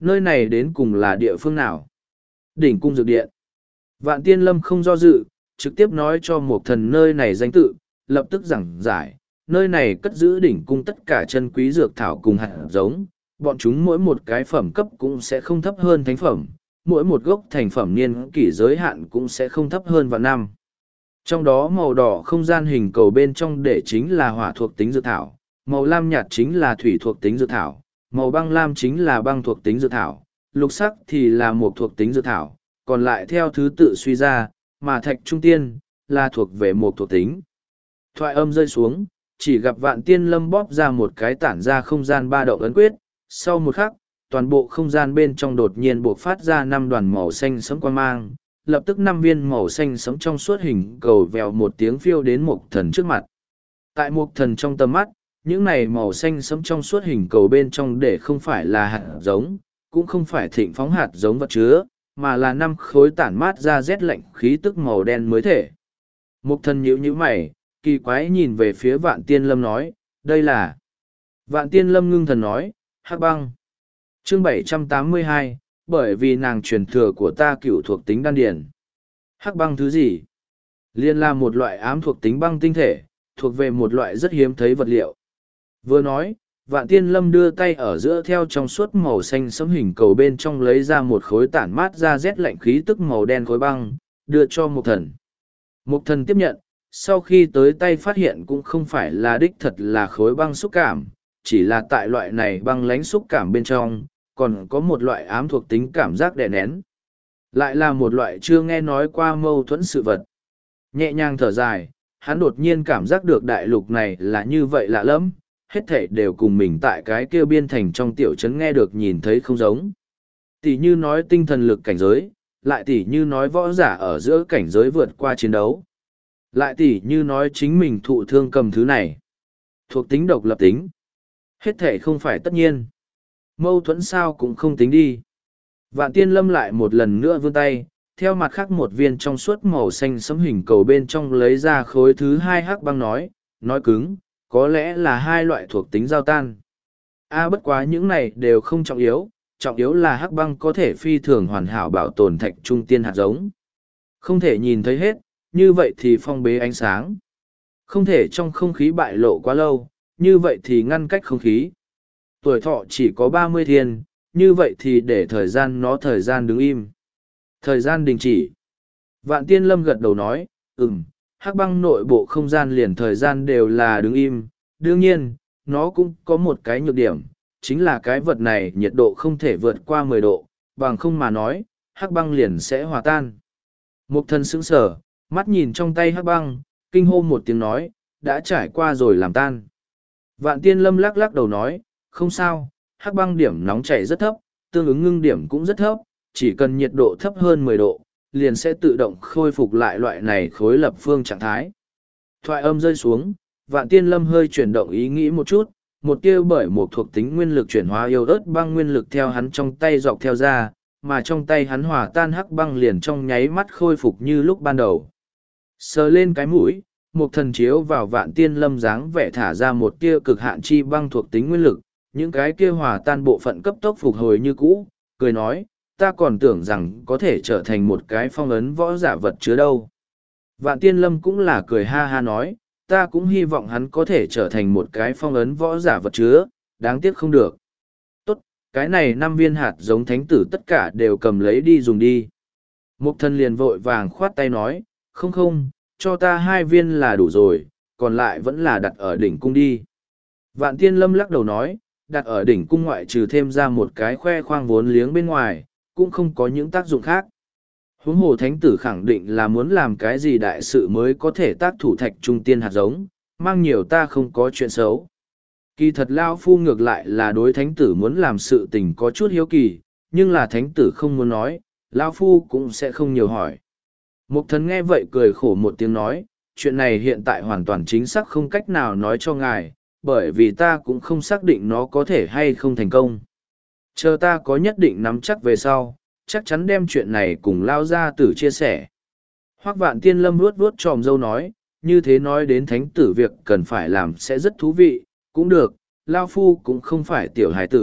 nơi này đến cùng là địa phương nào? Đỉnh cung dược điện. Vạn Tiên Lâm không do dự, trực tiếp nói cho một thần nơi này danh tự, lập tức giảng giải, nơi này cất giữ đỉnh cung tất cả chân quý dược thảo cùng hạt giống, bọn chúng mỗi một cái phẩm cấp cũng sẽ không thấp hơn thánh phẩm, mỗi một gốc thành phẩm niên kỷ giới hạn cũng sẽ không thấp hơn vạn năm. Trong đó màu đỏ không gian hình cầu bên trong để chính là hỏa thuộc tính dược thảo, màu lam nhạt chính là thủy thuộc tính dược thảo, màu băng lam chính là băng thuộc tính dược thảo, lục sắc thì là một thuộc tính dược thảo, còn lại theo thứ tự suy ra, mà thạch trung tiên là thuộc về một thuộc tính. Thoại âm rơi xuống, chỉ gặp Vạn Tiên Lâm bóp ra một cái tản ra không gian ba động ấn quyết, sau một khắc, toàn bộ không gian bên trong đột nhiên buộc phát ra năm đoàn màu xanh sẫm quang mang, lập tức năm viên màu xanh sẫm trong suốt hình cầu vèo một tiếng phiêu đến Mục Thần trước mặt. Tại Mục Thần trong tầm mắt, những này màu xanh sẫm trong suốt hình cầu bên trong để không phải là hạt giống, cũng không phải thịnh phóng hạt giống vật chứa, mà là năm khối tản mát ra rét lạnh khí tức màu đen mới thể. Mục Thần nhíu nhíu mày, kỳ quái nhìn về phía Vạn Tiên Lâm nói, đây là... Vạn Tiên Lâm ngưng thần nói, hắc băng. Chương bảy trăm tám mươi hai, bởi vì nàng truyền thừa của ta cựu thuộc tính đan điển. Hắc băng thứ gì? Liên là một loại ám thuộc tính băng tinh thể, thuộc về một loại rất hiếm thấy vật liệu. Vừa nói, Vạn Tiên Lâm đưa tay ở giữa theo trong suốt màu xanh sẫm hình cầu bên trong lấy ra một khối tản mát ra rét lạnh khí tức màu đen khối băng, đưa cho Mục Thần. Mục Thần tiếp nhận, sau khi tới tay phát hiện cũng không phải là đích thật là khối băng xúc cảm, chỉ là tại loại này băng lánh xúc cảm bên trong, còn có một loại ám thuộc tính cảm giác đè nén. Lại là một loại chưa nghe nói qua mâu thuẫn sự vật. Nhẹ nhàng thở dài, hắn đột nhiên cảm giác được đại lục này là như vậy lạ lắm, hết thảy đều cùng mình tại cái kia biên thành trong tiểu trấn nghe được nhìn thấy không giống. Tỷ như nói tinh thần lực cảnh giới, lại tỷ như nói võ giả ở giữa cảnh giới vượt qua chiến đấu. Lại tỷ như nói chính mình thụ thương cầm thứ này. Thuộc tính độc lập tính. Hết thể không phải tất nhiên. Mâu thuẫn sao cũng không tính đi. Vạn Tiên Lâm lại một lần nữa vươn tay, theo mặt khác một viên trong suốt màu xanh sẫm hình cầu bên trong lấy ra khối thứ hai hắc băng nói, nói cứng, có lẽ là hai loại thuộc tính giao tan. A bất quá những này đều không trọng yếu, trọng yếu là hắc băng có thể phi thường hoàn hảo bảo tồn thạch trung tiên hạt giống. Không thể nhìn thấy hết, như vậy thì phong bế ánh sáng. Không thể trong không khí bại lộ quá lâu, như vậy thì ngăn cách không khí. Tuổi thọ chỉ có ba mươi thiên, như vậy thì để thời gian nó thời gian đứng im. Thời gian đình chỉ. Vạn Tiên Lâm gật đầu nói, ừm, hắc băng nội bộ không gian liền thời gian đều là đứng im. Đương nhiên, nó cũng có một cái nhược điểm, chính là cái vật này nhiệt độ không thể vượt qua mười độ, bằng không mà nói, hắc băng liền sẽ hòa tan. Mục Thần sững sờ, mắt nhìn trong tay hắc băng, kinh hô một tiếng nói, đã trải qua rồi làm tan. Vạn Tiên Lâm lắc lắc đầu nói, không sao, hắc băng điểm nóng chảy rất thấp, tương ứng ngưng điểm cũng rất thấp, chỉ cần nhiệt độ thấp hơn mười độ, liền sẽ tự động khôi phục lại loại này khối lập phương trạng thái. Thoại âm rơi xuống, Vạn Tiên Lâm hơi chuyển động ý nghĩ một chút, một tia bởi một thuộc tính nguyên lực chuyển hóa yêu ớt băng nguyên lực theo hắn trong tay dọc theo ra, mà trong tay hắn hòa tan hắc băng liền trong nháy mắt khôi phục như lúc ban đầu. Sờ lên cái mũi, một thần chiếu vào Vạn Tiên Lâm dáng vẻ thả ra một tia cực hạn chi băng thuộc tính nguyên lực, những cái kia hòa tan bộ phận cấp tốc phục hồi như cũ, cười nói, ta còn tưởng rằng có thể trở thành một cái phong ấn võ giả vật chứa đâu. Vạn Tiên Lâm cũng là cười ha ha nói, ta cũng hy vọng hắn có thể trở thành một cái phong ấn võ giả vật chứa, đáng tiếc không được. Tốt, cái này năm viên hạt giống thánh tử tất cả đều cầm lấy đi dùng đi. Mục thần liền vội vàng khoát tay nói, không không, cho ta hai viên là đủ rồi, còn lại vẫn là đặt ở đỉnh cung đi. Vạn Tiên Lâm lắc đầu nói, đặt ở đỉnh cung ngoại trừ thêm ra một cái khoe khoang vốn liếng bên ngoài, cũng không có những tác dụng khác. Huống hồ thánh tử khẳng định là muốn làm cái gì đại sự mới có thể tác thủ thạch trung tiên hạt giống, mang nhiều ta không có chuyện xấu. Kỳ thật Lao Phu ngược lại là đối thánh tử muốn làm sự tình có chút hiếu kỳ, nhưng là thánh tử không muốn nói, Lao Phu cũng sẽ không nhiều hỏi. Mục thần nghe vậy cười khổ một tiếng nói, chuyện này hiện tại hoàn toàn chính xác không cách nào nói cho ngài, bởi vì ta cũng không xác định nó có thể hay không thành công. Chờ ta có nhất định nắm chắc về sau, chắc chắn đem chuyện này cùng Lao gia tử chia sẻ. Hoắc Vạn Tiên Lâm vuốt vuốt tròm dâu nói, như thế nói đến thánh tử việc cần phải làm sẽ rất thú vị, cũng được, Lao Phu cũng không phải tiểu hài tử,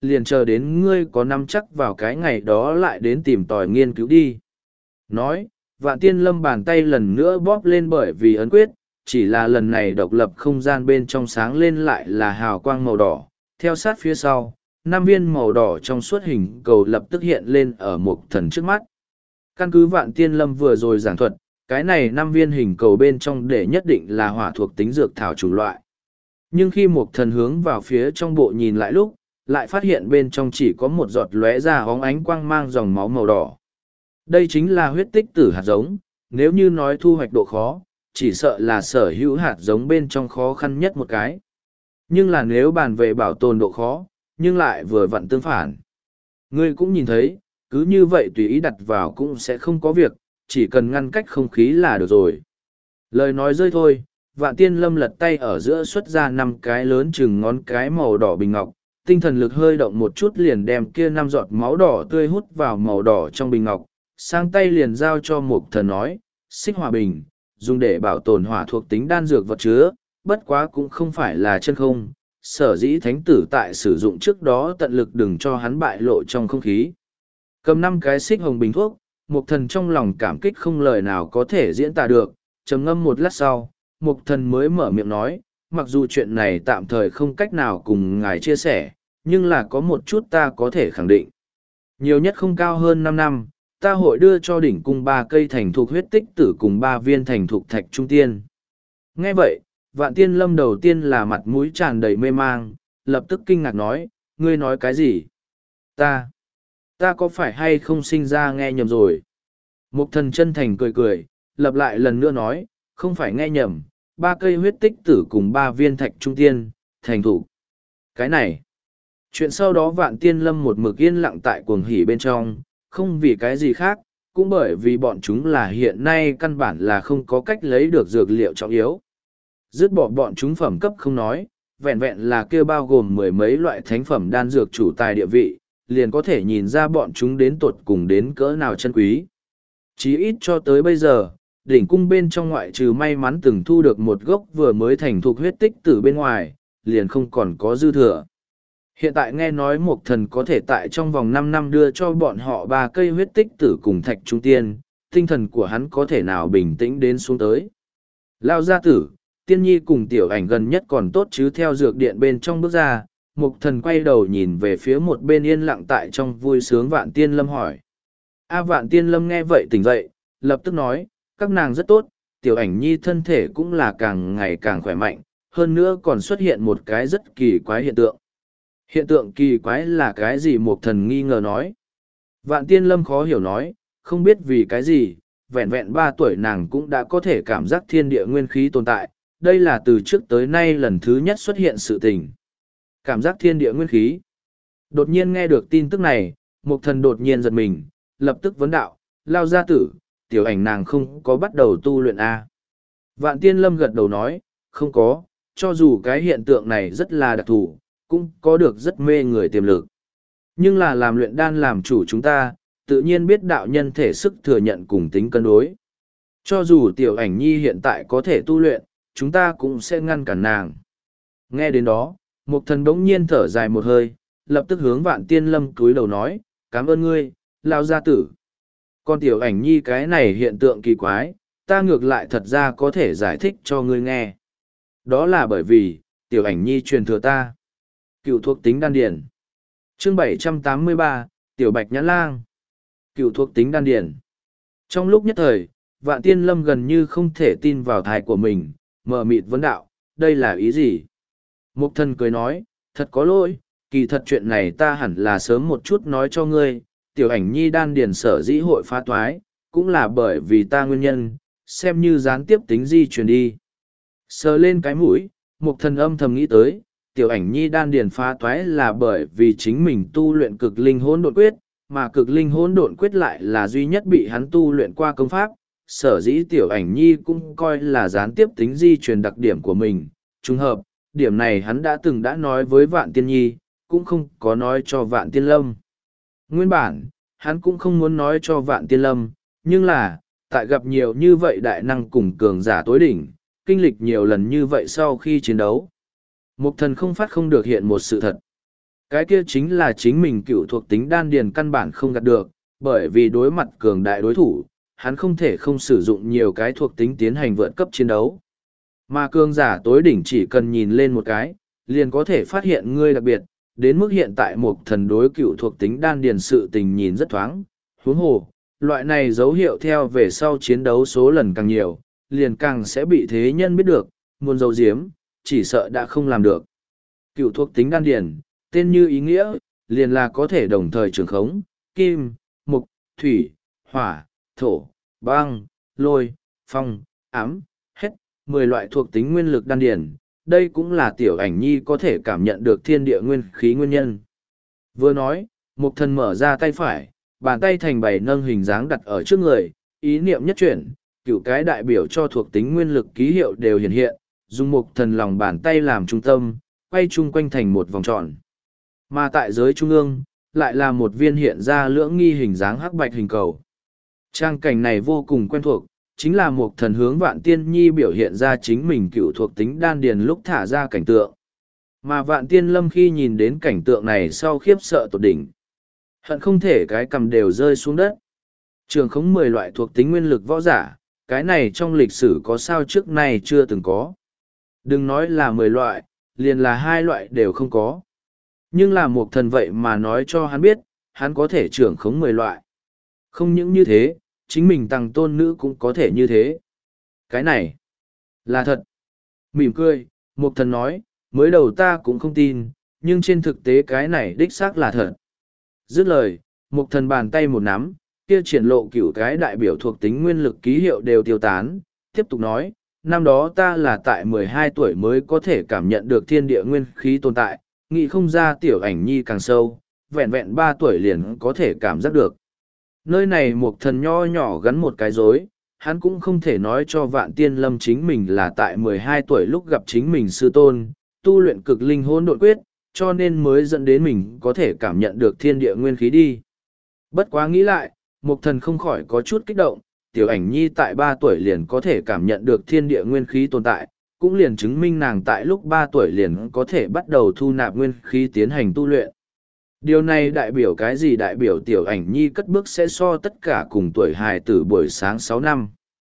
liền chờ đến ngươi có nắm chắc vào cái ngày đó lại đến tìm tòi nghiên cứu đi. Nói, Vạn Tiên Lâm bàn tay lần nữa bóp lên bởi vì ấn quyết, chỉ là lần này độc lập không gian bên trong sáng lên lại là hào quang màu đỏ, theo sát phía sau, năm viên màu đỏ trong suốt hình cầu lập tức hiện lên ở Mục Thần trước mắt. Căn cứ Vạn Tiên Lâm vừa rồi giảng thuật, cái này năm viên hình cầu bên trong để nhất định là hỏa thuộc tính dược thảo chủng loại. Nhưng khi Mục Thần hướng vào phía trong bộ nhìn lại lúc, lại phát hiện bên trong chỉ có một giọt lóe ra óng ánh quang mang dòng máu màu đỏ. Đây chính là huyết tích tử hạt giống, nếu như nói thu hoạch độ khó, chỉ sợ là sở hữu hạt giống bên trong khó khăn nhất một cái. Nhưng là nếu bàn về bảo tồn độ khó, nhưng lại vừa vặn tương phản. Ngươi cũng nhìn thấy, cứ như vậy tùy ý đặt vào cũng sẽ không có việc, chỉ cần ngăn cách không khí là được rồi. Lời nói rơi thôi, Vạn Tiên Lâm lật tay ở giữa xuất ra năm cái lớn chừng ngón cái màu đỏ bình ngọc, tinh thần lực hơi động một chút liền đem kia năm giọt máu đỏ tươi hút vào màu đỏ trong bình ngọc, sang tay liền giao cho Mục Thần nói, xích hỏa bình, dùng để bảo tồn hỏa thuộc tính đan dược vật chứa, bất quá cũng không phải là chân không, sở dĩ thánh tử tại sử dụng trước đó tận lực đừng cho hắn bại lộ trong không khí. Cầm năm cái xích hồng bình thuốc, Mục Thần trong lòng cảm kích không lời nào có thể diễn tả được, trầm ngâm một lát sau, Mục Thần mới mở miệng nói, mặc dù chuyện này tạm thời không cách nào cùng ngài chia sẻ, nhưng là có một chút ta có thể khẳng định. Nhiều nhất không cao hơn năm năm, ta hội đưa cho đỉnh cung ba cây thành thục huyết tích tử cùng ba viên thành thục thạch trung tiên. Nghe vậy, Vạn Tiên Lâm đầu tiên là mặt mũi tràn đầy mê mang, lập tức kinh ngạc nói, ngươi nói cái gì? Ta, ta có phải hay không sinh ra nghe nhầm rồi? Mục Thần chân thành cười cười, lập lại lần nữa nói, không phải nghe nhầm, ba cây huyết tích tử cùng ba viên thạch trung tiên, thành thục. Cái này, chuyện sau đó Vạn Tiên Lâm một mực yên lặng tại cuồng hỉ bên trong, không vì cái gì khác, cũng bởi vì bọn chúng là hiện nay căn bản là không có cách lấy được dược liệu trọng yếu. Dứt bỏ bọn chúng phẩm cấp không nói, vẹn vẹn là kia bao gồm mười mấy loại thánh phẩm đan dược chủ tài địa vị, liền có thể nhìn ra bọn chúng đến tột cùng đến cỡ nào chân quý. Chí ít cho tới bây giờ, đỉnh cung bên trong ngoại trừ may mắn từng thu được một gốc vừa mới thành thục huyết tích từ bên ngoài, liền không còn có dư thừa. Hiện tại nghe nói Mục Thần có thể tại trong vòng năm năm đưa cho bọn họ ba cây huyết tích tử cùng thạch trung tiên, tinh thần của hắn có thể nào bình tĩnh đến xuống tới. Lao gia tử, Tiên Nhi cùng Tiểu Ảnh gần nhất còn tốt chứ theo dược điện bên trong bước ra, Mục Thần quay đầu nhìn về phía một bên yên lặng tại trong vui sướng Vạn Tiên Lâm hỏi. A Vạn Tiên Lâm nghe vậy tỉnh dậy, lập tức nói, các nàng rất tốt, Tiểu Ảnh Nhi thân thể cũng là càng ngày càng khỏe mạnh, hơn nữa còn xuất hiện một cái rất kỳ quái hiện tượng. Hiện tượng kỳ quái là cái gì? Mục Thần nghi ngờ nói. Vạn Tiên Lâm khó hiểu nói, không biết vì cái gì, vẹn vẹn ba tuổi nàng cũng đã có thể cảm giác thiên địa nguyên khí tồn tại, đây là từ trước tới nay lần thứ nhất xuất hiện sự tình. Cảm giác thiên địa nguyên khí. Đột nhiên nghe được tin tức này, Mục Thần đột nhiên giật mình, lập tức vấn đạo, Lao gia tử, Tiểu Ảnh nàng không có bắt đầu tu luyện A. Vạn Tiên Lâm gật đầu nói, không có, cho dù cái hiện tượng này rất là đặc thù, cũng có được rất mê người tiềm lực. Nhưng là làm luyện đan làm chủ chúng ta, tự nhiên biết đạo nhân thể sức thừa nhận cùng tính cân đối. Cho dù Tiểu Ảnh Nhi hiện tại có thể tu luyện, chúng ta cũng sẽ ngăn cản nàng. Nghe đến đó, Mục Thần bỗng nhiên thở dài một hơi, lập tức hướng Vạn Tiên Lâm cúi đầu nói, cảm ơn ngươi, Lao gia tử. Còn Tiểu Ảnh Nhi cái này hiện tượng kỳ quái, ta ngược lại thật ra có thể giải thích cho ngươi nghe. Đó là bởi vì, Tiểu Ảnh Nhi truyền thừa ta. Cựu thuộc tính đan điển. Chương bảy trăm tám mươi ba, Tiểu Bạch Nhãn Lang. Cựu thuộc tính đan điển. Trong lúc nhất thời, Vạn Tiên Lâm gần như không thể tin vào thai của mình, mờ mịt vấn đạo, đây là ý gì? Mục Thần cười nói, thật có lỗi, kỳ thật chuyện này ta hẳn là sớm một chút nói cho ngươi, Tiểu Ảnh Nhi đan điển sở dĩ hội phá toái, cũng là bởi vì ta nguyên nhân, xem như gián tiếp tính di truyền đi. Sờ lên cái mũi, Mục Thần âm thầm nghĩ tới, Tiểu Ảnh Nhi đan điền phá toái là bởi vì chính mình tu luyện cực linh hỗn độn quyết, mà cực linh hỗn độn quyết lại là duy nhất bị hắn tu luyện qua công pháp, sở dĩ Tiểu Ảnh Nhi cũng coi là gián tiếp tính di truyền đặc điểm của mình. Trùng hợp, điểm này hắn đã từng đã nói với Vạn Tiên Nhi, cũng không có nói cho Vạn Tiên Lâm. Nguyên bản, hắn cũng không muốn nói cho Vạn Tiên Lâm, nhưng là, tại gặp nhiều như vậy đại năng cùng cường giả tối đỉnh, kinh lịch nhiều lần như vậy sau khi chiến đấu. Mục Thần không phát không được hiện một sự thật. Cái kia chính là chính mình cựu thuộc tính đan điền căn bản không gạt được, bởi vì đối mặt cường đại đối thủ, hắn không thể không sử dụng nhiều cái thuộc tính tiến hành vượt cấp chiến đấu. Mà cường giả tối đỉnh chỉ cần nhìn lên một cái, liền có thể phát hiện ngươi đặc biệt, đến mức hiện tại một thần đối cựu thuộc tính đan điền sự tình nhìn rất thoáng, huống hồ, loại này dấu hiệu theo về sau chiến đấu số lần càng nhiều, liền càng sẽ bị thế nhân biết được, muốn giấu giếm, chỉ sợ đã không làm được. Cựu thuộc tính đan điền, tên như ý nghĩa, liền là có thể đồng thời trường khống, kim, mục, thủy, hỏa, thổ, băng, lôi, phong, ám, hết, mười loại thuộc tính nguyên lực đan điền. Đây cũng là tiểu ảnh nhi có thể cảm nhận được thiên địa nguyên khí nguyên nhân. Vừa nói, mục thần mở ra tay phải, bàn tay thành bảy nâng hình dáng đặt ở trước người, ý niệm nhất chuyển, cựu cái đại biểu cho thuộc tính nguyên lực ký hiệu đều hiện hiện, dùng mục thần lòng bàn tay làm trung tâm, quay chung quanh thành một vòng tròn. Mà tại giới trung ương, lại là một viên hiện ra lưỡng nghi hình dáng hắc bạch hình cầu. Trang cảnh này vô cùng quen thuộc, chính là một thần hướng Vạn Tiên Nhi biểu hiện ra chính mình cựu thuộc tính đan điền lúc thả ra cảnh tượng. Mà Vạn Tiên Lâm khi nhìn đến cảnh tượng này sau khiếp sợ tột đỉnh. Hận không thể cái cầm đều rơi xuống đất. Trường khống mười loại thuộc tính nguyên lực võ giả, cái này trong lịch sử có sao trước nay chưa từng có. Đừng nói là mười loại, liền là hai loại đều không có. Nhưng là một thần vậy mà nói cho hắn biết, hắn có thể trưởng khống mười loại. Không những như thế, chính mình tăng tôn nữ cũng có thể như thế. Cái này là thật. Mỉm cười, một thần nói, mới đầu ta cũng không tin, nhưng trên thực tế cái này đích xác là thật. Dứt lời, một thần bàn tay một nắm, kia triển lộ cửu cái đại biểu thuộc tính nguyên lực ký hiệu đều tiêu tán, tiếp tục nói, năm đó ta là tại mười hai tuổi mới có thể cảm nhận được thiên địa nguyên khí tồn tại, nghĩ không ra tiểu ảnh nhi càng sâu, vẹn vẹn ba tuổi liền có thể cảm giác được. Nơi này một thần nho nhỏ gắn một cái rối, hắn cũng không thể nói cho Vạn Tiên Lâm chính mình là tại mười hai tuổi lúc gặp chính mình sư tôn, tu luyện cực linh hỗn độn quyết, cho nên mới dẫn đến mình có thể cảm nhận được thiên địa nguyên khí đi. Bất quá nghĩ lại, một thần không khỏi có chút kích động, tiểu ảnh nhi tại ba tuổi liền có thể cảm nhận được thiên địa nguyên khí tồn tại, cũng liền chứng minh nàng tại lúc ba tuổi liền có thể bắt đầu thu nạp nguyên khí tiến hành tu luyện. Điều này đại biểu cái gì? Đại biểu tiểu ảnh nhi cất bước sẽ so tất cả cùng tuổi hài tử buổi sáng sáu năm.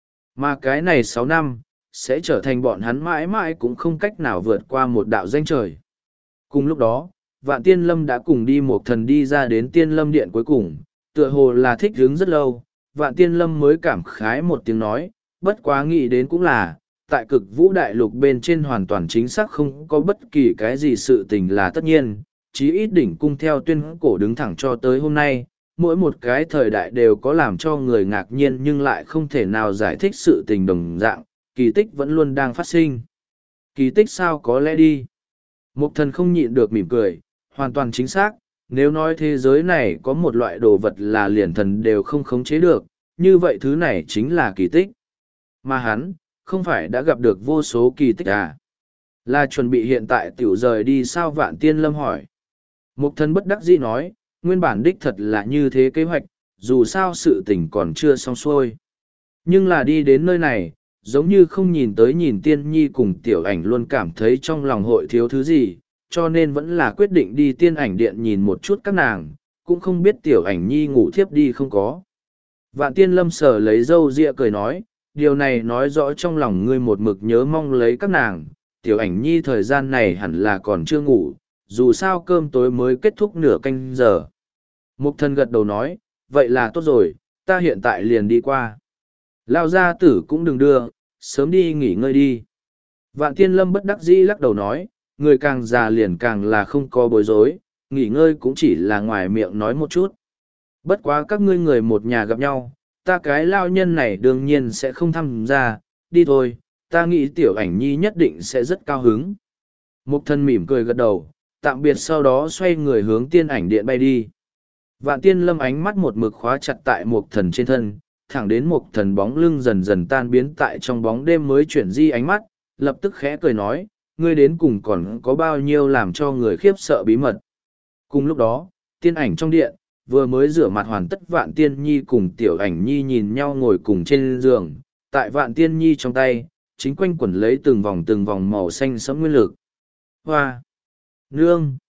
Mà cái này sáu năm, sẽ trở thành bọn hắn mãi mãi cũng không cách nào vượt qua một đạo danh trời. Cùng lúc đó, Vạn Tiên Lâm đã cùng đi một thần đi ra đến Tiên Lâm Điện cuối cùng, tựa hồ là thích hứng rất lâu, Vạn Tiên Lâm mới cảm khái một tiếng nói, bất quá nghĩ đến cũng là, tại cực vũ đại lục bên trên hoàn toàn chính xác không có bất kỳ cái gì sự tình là tất nhiên, chí ít đỉnh cung theo tuyên cổ đứng thẳng cho tới hôm nay, mỗi một cái thời đại đều có làm cho người ngạc nhiên nhưng lại không thể nào giải thích sự tình đồng dạng, kỳ tích vẫn luôn đang phát sinh. Kỳ tích sao có lẽ đi? Mục thần không nhịn được mỉm cười, hoàn toàn chính xác, nếu nói thế giới này có một loại đồ vật là liền thần đều không khống chế được, như vậy thứ này chính là kỳ tích. Mà hắn, không phải đã gặp được vô số kỳ tích à? Là chuẩn bị hiện tại tiểu rời đi sao? Vạn Tiên Lâm hỏi. Mục thần bất đắc dĩ nói, nguyên bản đích thật là như thế kế hoạch, dù sao sự tình còn chưa xong xuôi. Nhưng là đi đến nơi này, giống như không nhìn tới nhìn Tiên Nhi cùng tiểu ảnh luôn cảm thấy trong lòng hội thiếu thứ gì, cho nên vẫn là quyết định đi Tiên Ảnh Điện nhìn một chút các nàng, cũng không biết tiểu ảnh Nhi ngủ thiếp đi không có. Vạn Tiên Lâm sờ lấy râu ria cười nói, điều này nói rõ trong lòng ngươi một mực nhớ mong lấy các nàng, tiểu ảnh Nhi thời gian này hẳn là còn chưa ngủ, dù sao cơm tối mới kết thúc nửa canh giờ. Mục thần gật đầu nói, vậy là tốt rồi, ta hiện tại liền đi qua. Lao gia tử cũng đừng đưa, sớm đi nghỉ ngơi đi. Vạn Tiên Lâm bất đắc dĩ lắc đầu nói, người càng già liền càng là không có bối rối, nghỉ ngơi cũng chỉ là ngoài miệng nói một chút. Bất quá các ngươi người một nhà gặp nhau, ta cái lao nhân này đương nhiên sẽ không tham gia, đi thôi, ta nghĩ tiểu ảnh nhi nhất định sẽ rất cao hứng. Mục thần mỉm cười gật đầu, tạm biệt sau đó xoay người hướng Tiên Ảnh Điện bay đi. Vạn Tiên Lâm ánh mắt một mực khóa chặt tại Mục thần trên thân, thẳng đến Mục thần bóng lưng dần dần tan biến tại trong bóng đêm mới chuyển di ánh mắt, lập tức khẽ cười nói, ngươi đến cùng còn có bao nhiêu làm cho người khiếp sợ bí mật. Cùng lúc đó, Tiên Ảnh trong điện, vừa mới rửa mặt hoàn tất Vạn Tiên Nhi cùng Tiểu Ảnh Nhi nhìn nhau ngồi cùng trên giường, tại Vạn Tiên Nhi trong tay, chính quanh quẩn lấy từng vòng từng vòng màu xanh sẫm nguyên lực. Hoa! Nương,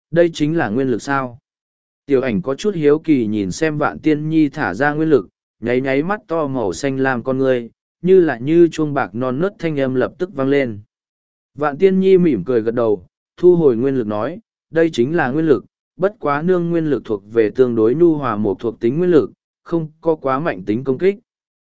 Đây chính là nguyên lực sao? Tiểu ảnh có chút hiếu kỳ nhìn xem Vạn Tiên Nhi thả ra nguyên lực, nháy nháy mắt to màu xanh lam con ngươi, như là như chuông bạc non nớt thanh âm lập tức vang lên. Vạn Tiên Nhi mỉm cười gật đầu, thu hồi nguyên lực nói, đây chính là nguyên lực, bất quá nương nguyên lực thuộc về tương đối nhu hòa một thuộc tính nguyên lực, không có quá mạnh tính công kích.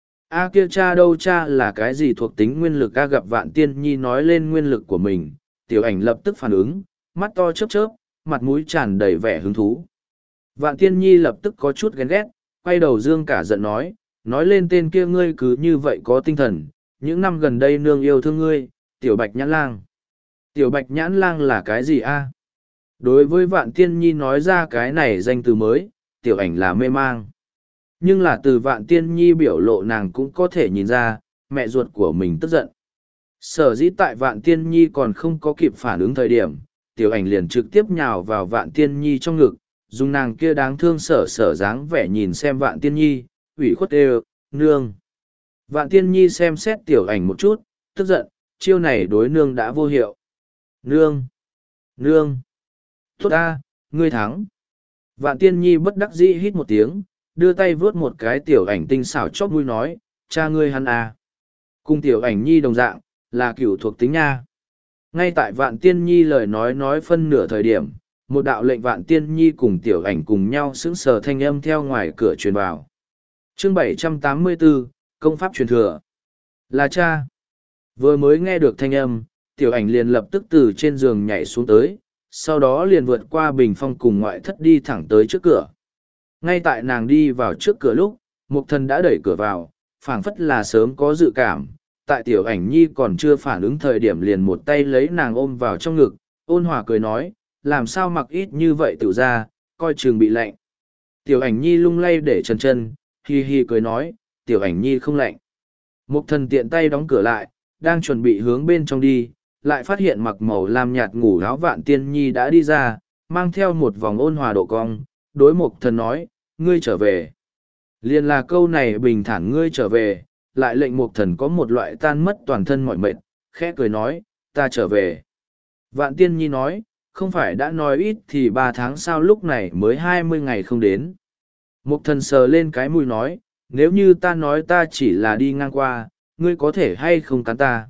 A kia cha đâu cha là cái gì thuộc tính nguyên lực? A gặp Vạn Tiên Nhi nói lên nguyên lực của mình, tiểu ảnh lập tức phản ứng, mắt to chớp chớp, mặt mũi tràn đầy vẻ hứng thú. Vạn Tiên Nhi lập tức có chút ghen ghét, quay đầu dương cả giận nói, nói lên tên kia ngươi cứ như vậy có tinh thần, những năm gần đây nương yêu thương ngươi, tiểu bạch nhãn lang. Tiểu bạch nhãn lang là cái gì a? Đối với Vạn Tiên Nhi nói ra cái này danh từ mới, tiểu ảnh là mê mang. Nhưng là từ Vạn Tiên Nhi biểu lộ nàng cũng có thể nhìn ra, mẹ ruột của mình tức giận. Sở dĩ tại Vạn Tiên Nhi còn không có kịp phản ứng thời điểm, tiểu ảnh liền trực tiếp nhào vào Vạn Tiên Nhi trong ngực, dùng nàng kia đáng thương sở sở dáng vẻ nhìn xem Vạn Tiên Nhi, ủy khuất đều, nương. Vạn Tiên Nhi xem xét tiểu ảnh một chút, tức giận, chiêu này đối nương đã vô hiệu. Nương! Nương! Tốt ta, ngươi thắng. Vạn Tiên Nhi bất đắc dĩ hít một tiếng, đưa tay vướt một cái tiểu ảnh tinh xảo chóp mũi nói, cha ngươi hắn à. Cùng tiểu ảnh nhi đồng dạng, là cửu thuộc tính nha. Ngay tại Vạn Tiên Nhi lời nói nói phân nửa thời điểm, một đạo lệnh Vạn Tiên Nhi cùng tiểu ảnh cùng nhau sững sờ thanh âm theo ngoài cửa truyền vào. Chương bảy trăm tám mươi bốn, Công pháp truyền thừa. Là cha. Vừa mới nghe được thanh âm, tiểu ảnh liền lập tức từ trên giường nhảy xuống tới, sau đó liền vượt qua bình phong cùng ngoại thất đi thẳng tới trước cửa. Ngay tại nàng đi vào trước cửa lúc, Mục Thần đã đẩy cửa vào, phảng phất là sớm có dự cảm. Tại tiểu ảnh nhi còn chưa phản ứng thời điểm liền một tay lấy nàng ôm vào trong ngực, ôn hòa cười nói, làm sao mặc ít như vậy tự ra, coi chừng bị lạnh. Tiểu ảnh nhi lung lay để chân chân, hi hi cười nói, tiểu ảnh nhi không lạnh. Mục Thần tiện tay đóng cửa lại, đang chuẩn bị hướng bên trong đi, lại phát hiện mặc màu lam nhạt ngủ áo Vạn Tiên Nhi đã đi ra, mang theo một vòng ôn hòa độ cong, đối Mục Thần nói, ngươi trở về. Liền là câu này bình thản ngươi trở về, lại lệnh Mục Thần có một loại tan mất toàn thân mỏi mệt, khẽ cười nói, ta trở về. Vạn Tiên Nhi nói, không phải đã nói ít thì ba tháng sao lúc này mới hai mươi ngày không đến. Mục Thần sờ lên cái mũi nói, nếu như ta nói ta chỉ là đi ngang qua, ngươi có thể hay không cắn ta.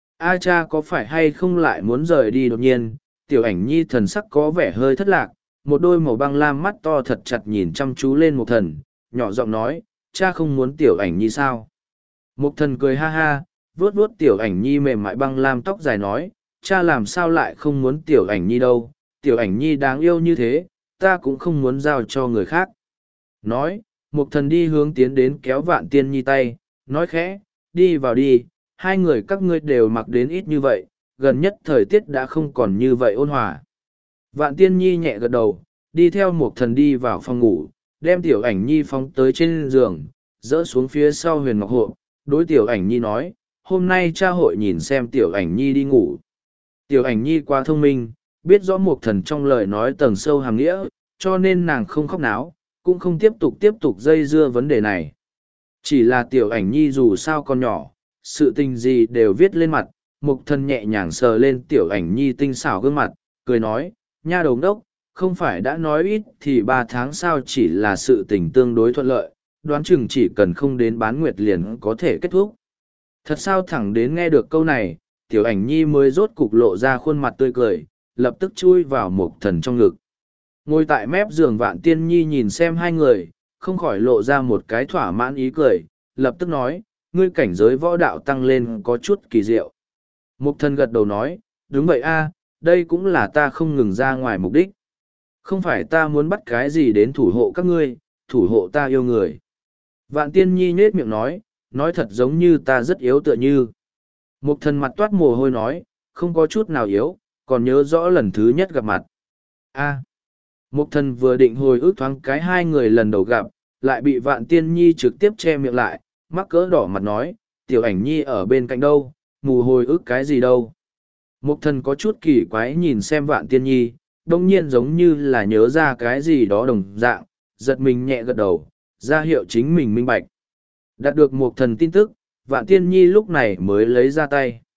A cha có phải hay không lại muốn rời đi đột nhiên, tiểu ảnh nhi thần sắc có vẻ hơi thất lạc, một đôi màu băng lam mắt to thật chặt nhìn chăm chú lên Mục Thần, nhỏ giọng nói, cha không muốn tiểu ảnh nhi sao. Mục Thần cười ha ha, vuốt vuốt tiểu ảnh nhi mềm mại băng lam tóc dài nói, cha làm sao lại không muốn tiểu ảnh nhi đâu, tiểu ảnh nhi đáng yêu như thế, ta cũng không muốn giao cho người khác. Nói, Mục Thần đi hướng tiến đến kéo Vạn Tiên Nhi tay, nói khẽ, đi vào đi, hai người các ngươi đều mặc đến ít như vậy, gần nhất thời tiết đã không còn như vậy ôn hòa. Vạn Tiên Nhi nhẹ gật đầu, đi theo Mục Thần đi vào phòng ngủ, đem tiểu ảnh nhi phóng tới trên giường, dỡ xuống phía sau huyền ngọc hộ, đối tiểu ảnh nhi nói, hôm nay cha hội nhìn xem tiểu ảnh nhi đi ngủ. Tiểu ảnh nhi quá thông minh, biết rõ Mục Thần trong lời nói tầng sâu hàm nghĩa, cho nên nàng không khóc náo, cũng không tiếp tục tiếp tục dây dưa vấn đề này. Chỉ là tiểu ảnh nhi dù sao còn nhỏ, sự tình gì đều viết lên mặt, Mục Thần nhẹ nhàng sờ lên tiểu ảnh nhi tinh xảo gương mặt, cười nói, nha đầu đốc, không phải đã nói ít thì ba tháng sao chỉ là sự tình tương đối thuận lợi, đoán chừng chỉ cần không đến bán nguyệt liền có thể kết thúc. Thật sao thẳng đến nghe được câu này, tiểu ảnh nhi mới rốt cục lộ ra khuôn mặt tươi cười, lập tức chui vào Mục Thần trong ngực. Ngồi tại mép giường Vạn Tiên Nhi nhìn xem hai người, không khỏi lộ ra một cái thỏa mãn ý cười, lập tức nói, ngươi cảnh giới võ đạo tăng lên có chút kỳ diệu. Mục Thần gật đầu nói, đúng vậy a, đây cũng là ta không ngừng ra ngoài mục đích. Không phải ta muốn bắt cái gì đến thủ hộ các ngươi, thủ hộ ta yêu người. Vạn Tiên Nhi nhết miệng nói, nói thật giống như ta rất yếu tựa như. Mục Thần mặt toát mồ hôi nói, không có chút nào yếu, còn nhớ rõ lần thứ nhất gặp mặt. A. Mục Thần vừa định hồi ức thoáng cái hai người lần đầu gặp, lại bị Vạn Tiên Nhi trực tiếp che miệng lại, mắc cỡ đỏ mặt nói, tiểu ảnh nhi ở bên cạnh đâu, mù hồi ức cái gì đâu. Mục Thần có chút kỳ quái nhìn xem Vạn Tiên Nhi, đông nhiên giống như là nhớ ra cái gì đó đồng dạng, giật mình nhẹ gật đầu, ra hiệu chính mình minh bạch. Đạt được Mục Thần tin tức, Vạn Tiên Nhi lúc này mới lấy ra tay.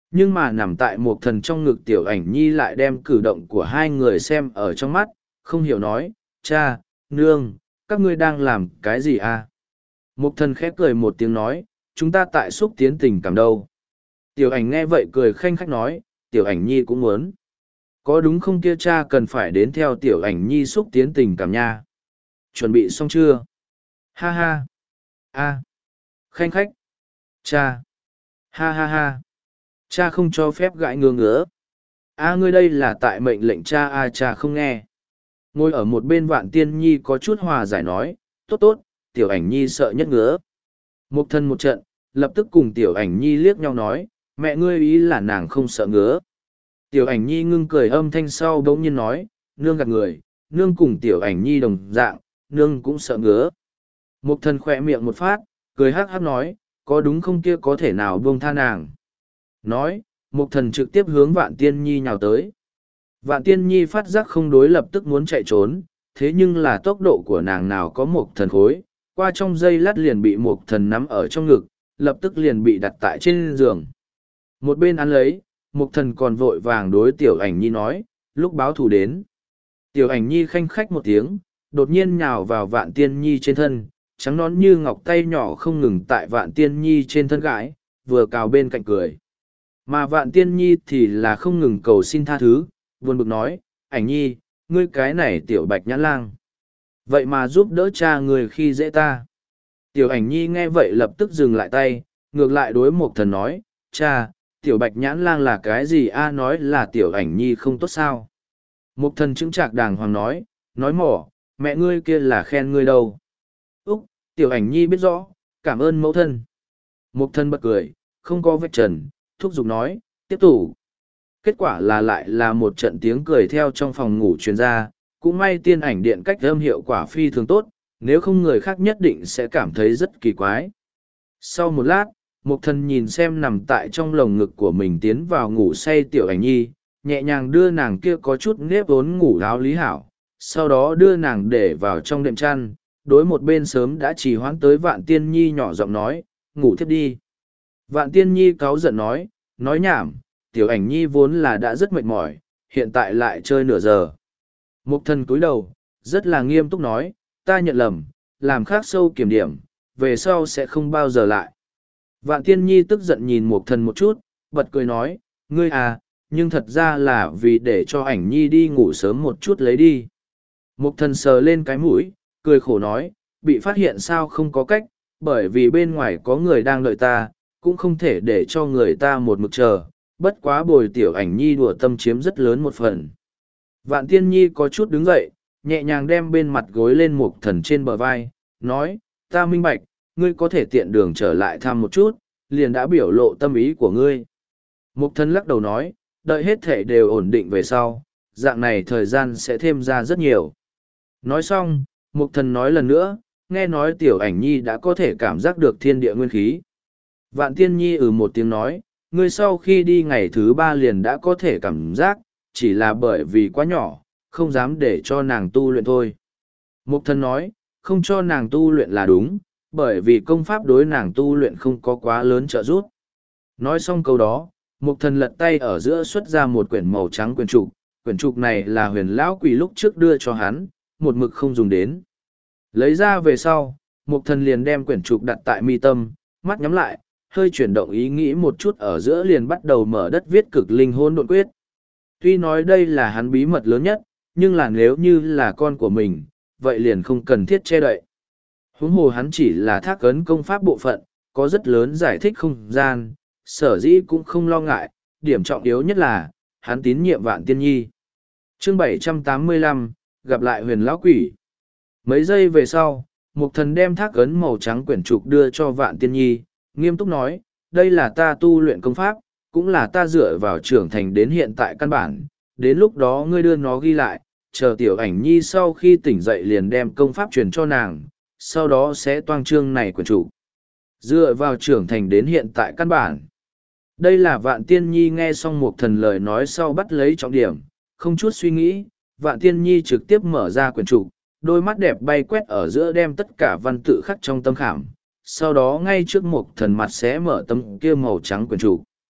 Nhưng mà nằm tại một thần trong ngực tiểu ảnh nhi lại đem cử động của hai người xem ở trong mắt, không hiểu nói, cha, nương, các ngươi đang làm cái gì à? Một thần khép cười một tiếng nói, chúng ta tại xúc tiến tình cảm đâu. Tiểu ảnh nghe vậy cười khanh khách nói, tiểu ảnh nhi cũng muốn. Có đúng không kia cha cần phải đến theo tiểu ảnh nhi xúc tiến tình cảm nha. Chuẩn bị xong chưa? Ha ha. A. Khanh khách. Cha. Ha ha ha. Cha không cho phép gãi ngứa ngứa. A ngươi đây là tại mệnh lệnh cha a cha không nghe. Ngồi ở một bên Vạn Tiên Nhi có chút hòa giải nói, tốt tốt, tiểu ảnh nhi sợ nhất ngứa. Một thân một trận, lập tức cùng tiểu ảnh nhi liếc nhau nói, mẹ ngươi ý là nàng không sợ ngứa. Tiểu ảnh nhi ngưng cười âm thanh sau bỗng nhiên nói, nương gạt người, nương cùng tiểu ảnh nhi đồng dạng, nương cũng sợ ngứa. Một thân khỏe miệng một phát, cười hắc hắc nói, có đúng không kia có thể nào buông tha nàng. Nói, một thần trực tiếp hướng Vạn Tiên Nhi nhào tới. Vạn Tiên Nhi phát giác không đối lập tức muốn chạy trốn, thế nhưng là tốc độ của nàng nào có một thần khối, qua trong giây lát liền bị một thần nắm ở trong ngực, lập tức liền bị đặt tại trên giường. Một bên ăn lấy, một thần còn vội vàng đối tiểu ảnh nhi nói, lúc báo thù đến. Tiểu ảnh nhi khanh khách một tiếng, đột nhiên nhào vào Vạn Tiên Nhi trên thân, trắng nón như ngọc tay nhỏ không ngừng tại Vạn Tiên Nhi trên thân gãi, vừa cào bên cạnh cười. Mà Vạn Tiên Nhi thì là không ngừng cầu xin tha thứ, buồn bực nói, ảnh nhi, ngươi cái này tiểu bạch nhãn lang. Vậy mà giúp đỡ cha người khi dễ ta. Tiểu ảnh nhi nghe vậy lập tức dừng lại tay, ngược lại đối một thần nói, cha, tiểu bạch nhãn lang là cái gì a nói là tiểu ảnh nhi không tốt sao. Một thần chứng trạc đàng hoàng nói, nói mỏ, mẹ ngươi kia là khen ngươi đâu. Úc, tiểu ảnh nhi biết rõ, cảm ơn mẫu thân. Một thần bật cười, không có vết trần, thúc giục nói, tiếp tục. Kết quả là lại là một trận tiếng cười theo trong phòng ngủ truyền ra, cũng may tiên ảnh điện cách âm hiệu quả phi thường tốt, nếu không người khác nhất định sẽ cảm thấy rất kỳ quái. Sau một lát, Mục Thần nhìn xem nằm tại trong lồng ngực của mình tiến vào ngủ say tiểu ảnh nhi, nhẹ nhàng đưa nàng kia có chút nếp vốn ngủ áo lý hảo, sau đó đưa nàng để vào trong đệm chăn, đối một bên sớm đã trì hoãn tới Vạn Tiên Nhi nhỏ giọng nói, ngủ thiếp đi. Vạn Tiên Nhi cáu giận nói, nói nhảm, tiểu ảnh nhi vốn là đã rất mệt mỏi, hiện tại lại chơi nửa giờ. Mục Thần cúi đầu, rất là nghiêm túc nói, ta nhận lầm, làm khác sâu kiểm điểm, về sau sẽ không bao giờ lại. Vạn Tiên Nhi tức giận nhìn Mục Thần một chút, bật cười nói, ngươi à, nhưng thật ra là vì để cho ảnh nhi đi ngủ sớm một chút lấy đi. Mục Thần sờ lên cái mũi, cười khổ nói, bị phát hiện sao không có cách, bởi vì bên ngoài có người đang đợi ta, cũng không thể để cho người ta một mực chờ, bất quá bồi tiểu ảnh nhi đùa tâm chiếm rất lớn một phần. Vạn Tiên Nhi có chút đứng dậy, nhẹ nhàng đem bên mặt gối lên Mục Thần trên bờ vai, nói, ta minh bạch, ngươi có thể tiện đường trở lại thăm một chút, liền đã biểu lộ tâm ý của ngươi. Mục Thần lắc đầu nói, đợi hết thể đều ổn định về sau, dạng này thời gian sẽ thêm ra rất nhiều. Nói xong, Mục Thần nói lần nữa, nghe nói tiểu ảnh nhi đã có thể cảm giác được thiên địa nguyên khí. Vạn Tiên Nhi ừ một tiếng nói, ngươi sau khi đi ngày thứ ba liền đã có thể cảm giác, chỉ là bởi vì quá nhỏ, không dám để cho nàng tu luyện thôi. Mục Thần nói, không cho nàng tu luyện là đúng, bởi vì công pháp đối nàng tu luyện không có quá lớn trợ giúp. Nói xong câu đó, Mục Thần lật tay ở giữa xuất ra một quyển màu trắng quyển trục, quyển trục này là huyền lão quỷ lúc trước đưa cho hắn, một mực không dùng đến. Lấy ra về sau, Mục Thần liền đem quyển trục đặt tại mi tâm, mắt nhắm lại, hơi chuyển động ý nghĩ một chút ở giữa liền bắt đầu mở đất viết cực linh hôn độn quyết. Tuy nói đây là hắn bí mật lớn nhất, nhưng là nếu như là con của mình, vậy liền không cần thiết che đậy. Huống hồ hắn chỉ là thác ấn công pháp bộ phận, có rất lớn giải thích không gian, sở dĩ cũng không lo ngại, điểm trọng yếu nhất là, hắn tín nhiệm Vạn Tiên Nhi. Chương bảy trăm tám mươi lăm, gặp lại huyền lão quỷ. Mấy giây về sau, Mục Thần đem thác ấn màu trắng quyển trục đưa cho Vạn Tiên Nhi, nghiêm túc nói, đây là ta tu luyện công pháp, cũng là ta dựa vào trưởng thành đến hiện tại căn bản, đến lúc đó ngươi đưa nó ghi lại, chờ tiểu ảnh nhi sau khi tỉnh dậy liền đem công pháp truyền cho nàng, sau đó sẽ toang chương này quyển trục. Dựa vào trưởng thành đến hiện tại căn bản. Đây là Vạn Tiên Nhi nghe xong Mục Thần lời nói sau bắt lấy trọng điểm, không chút suy nghĩ, Vạn Tiên Nhi trực tiếp mở ra quyển trục, đôi mắt đẹp bay quét ở giữa đem tất cả văn tự khắc trong tâm khảm, sau đó ngay trước Mục Thần mặt sẽ mở tấm kia màu trắng quyển trục.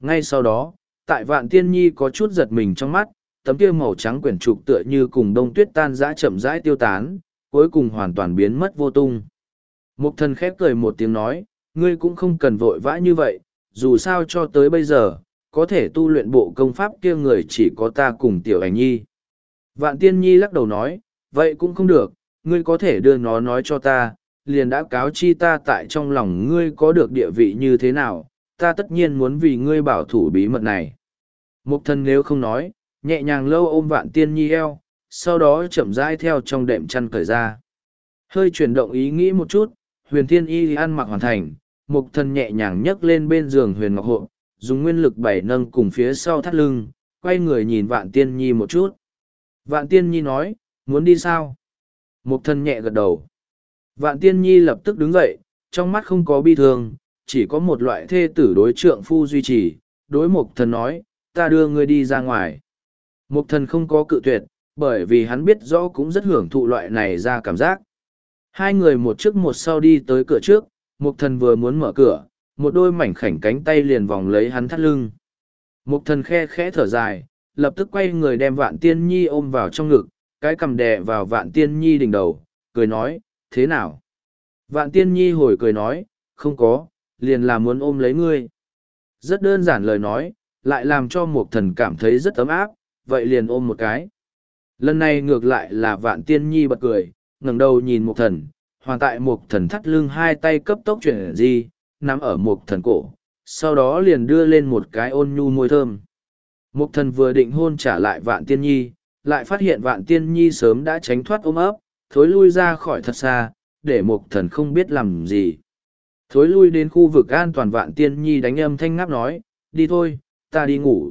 Ngay sau đó, tại Vạn Tiên Nhi có chút giật mình trong mắt, tấm kia màu trắng quyển trục tựa như cùng đông tuyết tan rã chậm rãi tiêu tán, cuối cùng hoàn toàn biến mất vô tung. Mục thần khép cười một tiếng nói, ngươi cũng không cần vội vã như vậy, dù sao cho tới bây giờ, có thể tu luyện bộ công pháp kia người chỉ có ta cùng Tiểu Ảnh Nhi. Vạn Tiên Nhi lắc đầu nói, vậy cũng không được, ngươi có thể đưa nó nói cho ta, liền đã cáo chi ta tại trong lòng ngươi có được địa vị như thế nào, ta tất nhiên muốn vì ngươi bảo thủ bí mật này. Mục thần nếu không nói, nhẹ nhàng lâu ôm Vạn Tiên Nhi eo, sau đó chậm rãi theo trong đệm chăn cởi ra. Hơi chuyển động ý nghĩ một chút, Huyền Thiên Y ăn mặc hoàn thành, mục thần nhẹ nhàng nhấc lên bên giường Huyền Ngọc Hộ, dùng nguyên lực bảy nâng cùng phía sau thắt lưng, quay người nhìn Vạn Tiên Nhi một chút. Vạn Tiên Nhi nói, muốn đi sao? Mục thần nhẹ gật đầu. Vạn Tiên Nhi lập tức đứng dậy, trong mắt không có bi thương, chỉ có một loại thê tử đối trượng phu duy trì. Đối mục thần nói, ta đưa ngươi đi ra ngoài. Mục thần không có cự tuyệt, bởi vì hắn biết rõ cũng rất hưởng thụ loại này ra cảm giác. Hai người một trước một sau đi tới cửa trước, mục thần vừa muốn mở cửa, một đôi mảnh khảnh cánh tay liền vòng lấy hắn thắt lưng. Mục thần khe khẽ thở dài, lập tức quay người đem Vạn Tiên Nhi ôm vào trong ngực, cái cằm đè vào Vạn Tiên Nhi đỉnh đầu, cười nói, thế nào? Vạn Tiên Nhi hồi cười nói, không có, liền là muốn ôm lấy ngươi. Rất đơn giản lời nói, lại làm cho Mục thần cảm thấy rất ấm áp, vậy liền ôm một cái. Lần này ngược lại là Vạn Tiên Nhi bật cười, ngẩng đầu nhìn Mục thần, hoàn tại Mục thần thắt lưng hai tay cấp tốc chuyển di, nắm ở Mục thần cổ, sau đó liền đưa lên một cái ôn nhu môi thơm. Mục thần vừa định hôn trả lại Vạn Tiên Nhi, lại phát hiện Vạn Tiên Nhi sớm đã tránh thoát ôm ấp, thối lui ra khỏi thật xa, để Mục thần không biết làm gì. Thối lui đến khu vực an toàn, Vạn Tiên Nhi đánh âm thanh ngáp nói, đi thôi, ta đi ngủ.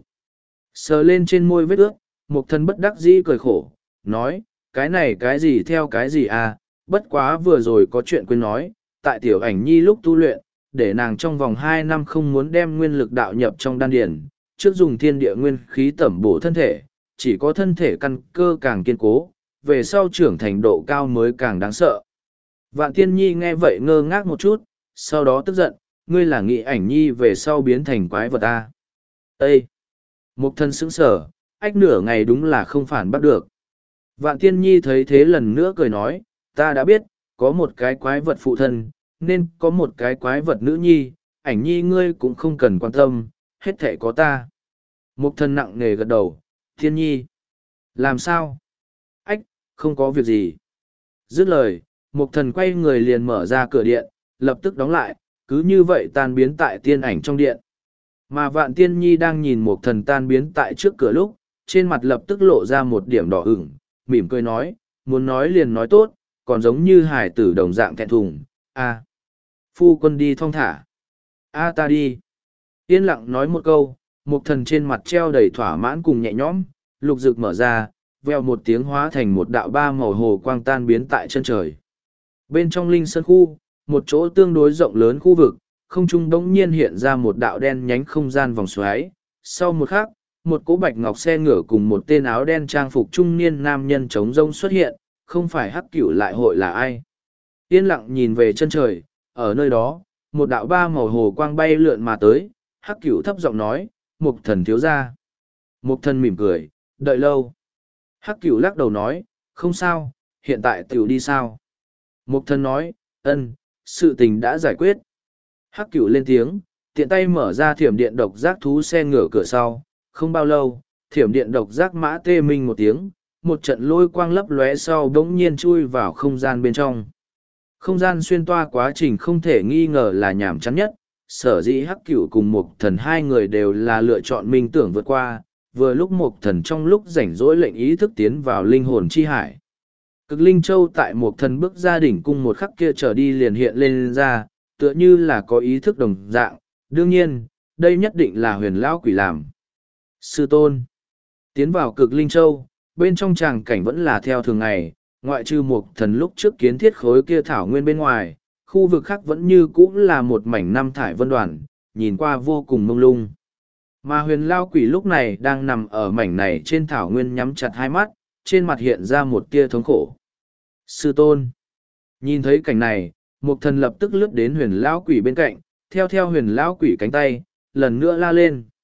Sờ lên trên môi vết ướt, Mục thần bất đắc dĩ cười khổ, nói, cái này cái gì theo cái gì à, bất quá vừa rồi có chuyện quên nói, tại Tiểu Ảnh Nhi lúc tu luyện, để nàng trong vòng hai năm không muốn đem nguyên lực đạo nhập trong đan điển, trước dùng thiên địa nguyên khí tẩm bổ thân thể, chỉ có thân thể căn cơ càng kiên cố, về sau trưởng thành độ cao mới càng đáng sợ. Vạn Tiên Nhi nghe vậy ngơ ngác một chút, sau đó tức giận, ngươi là nghĩ Ảnh Nhi về sau biến thành quái vật à? Ê! Mục thân sững sở, ách nửa ngày đúng là không phản bắt được. Vạn Tiên Nhi thấy thế lần nữa cười nói, ta đã biết, có một cái quái vật phụ thân, nên có một cái quái vật nữ nhi, Ảnh Nhi ngươi cũng không cần quan tâm, hết thể có ta. Mục thân nặng nề gật đầu, Thiên Nhi. Làm sao? Ách, không có việc gì. Dứt lời, mục thần quay người liền mở ra cửa điện, lập tức đóng lại, cứ như vậy tan biến tại tiên ảnh trong điện. Mà Vạn Tiên Nhi đang nhìn mục thần tan biến tại trước cửa lúc, trên mặt lập tức lộ ra một điểm đỏ ửng, mỉm cười nói, muốn nói liền nói tốt, còn giống như hải tử đồng dạng thẹn thùng, a phu quân đi thong thả, a ta đi. Yên lặng nói một câu, mục thần trên mặt treo đầy thỏa mãn cùng nhẹ nhõm, lục rực mở ra, veo một tiếng hóa thành một đạo ba màu hồ quang tan biến tại chân trời. Bên trong linh sơn khu, một chỗ tương đối rộng lớn khu vực, không trung bỗng nhiên hiện ra một đạo đen nhánh không gian vòng xoáy. Sau một khắc, một cỗ bạch ngọc xe ngựa cùng một tên áo đen trang phục trung niên nam nhân trống rông xuất hiện, không phải Hắc Cửu lại hội là ai. Yên lặng nhìn về chân trời, ở nơi đó, một đạo ba màu hồ quang bay lượn mà tới, Hắc Cửu thấp giọng nói, Mục thần thiếu ra. Mục thần mỉm cười, đợi lâu. Hắc Cửu lắc đầu nói, không sao, hiện tại tiểu đi sao. Mục thần nói, ân, sự tình đã giải quyết. Hắc Cửu lên tiếng, tiện tay mở ra thiểm điện độc giác thú xe ngửa cửa sau. Không bao lâu, thiểm điện độc giác mã tê minh một tiếng, một trận lôi quang lấp lóe sau bỗng nhiên chui vào không gian bên trong. Không gian xuyên toa quá trình không thể nghi ngờ là nhàm chán nhất, sở dĩ Hắc Cửu cùng Mục thần hai người đều là lựa chọn minh tưởng vượt qua, vừa lúc Mục thần trong lúc rảnh rỗi lệnh ý thức tiến vào linh hồn chi hải. Cực Linh Châu tại Mục thần bước ra đỉnh cung một khắc kia trở đi liền hiện lên ra, tựa như là có ý thức đồng dạng, đương nhiên, đây nhất định là Huyền lão quỷ làm. Sư tôn tiến vào Cực Linh Châu, bên trong tràng cảnh vẫn là theo thường ngày, ngoại trừ Mục thần lúc trước kiến thiết khối kia thảo nguyên bên ngoài, khu vực khác vẫn như cũ là một mảnh năm thải vân đoàn, nhìn qua vô cùng mông lung. Mà Huyền lão quỷ lúc này đang nằm ở mảnh này trên thảo nguyên nhắm chặt hai mắt, trên mặt hiện ra một tia thống khổ. Sư tôn nhìn thấy cảnh này, Mục thần lập tức lướt đến Huyền lão quỷ bên cạnh, theo theo Huyền lão quỷ cánh tay, lần nữa la lên.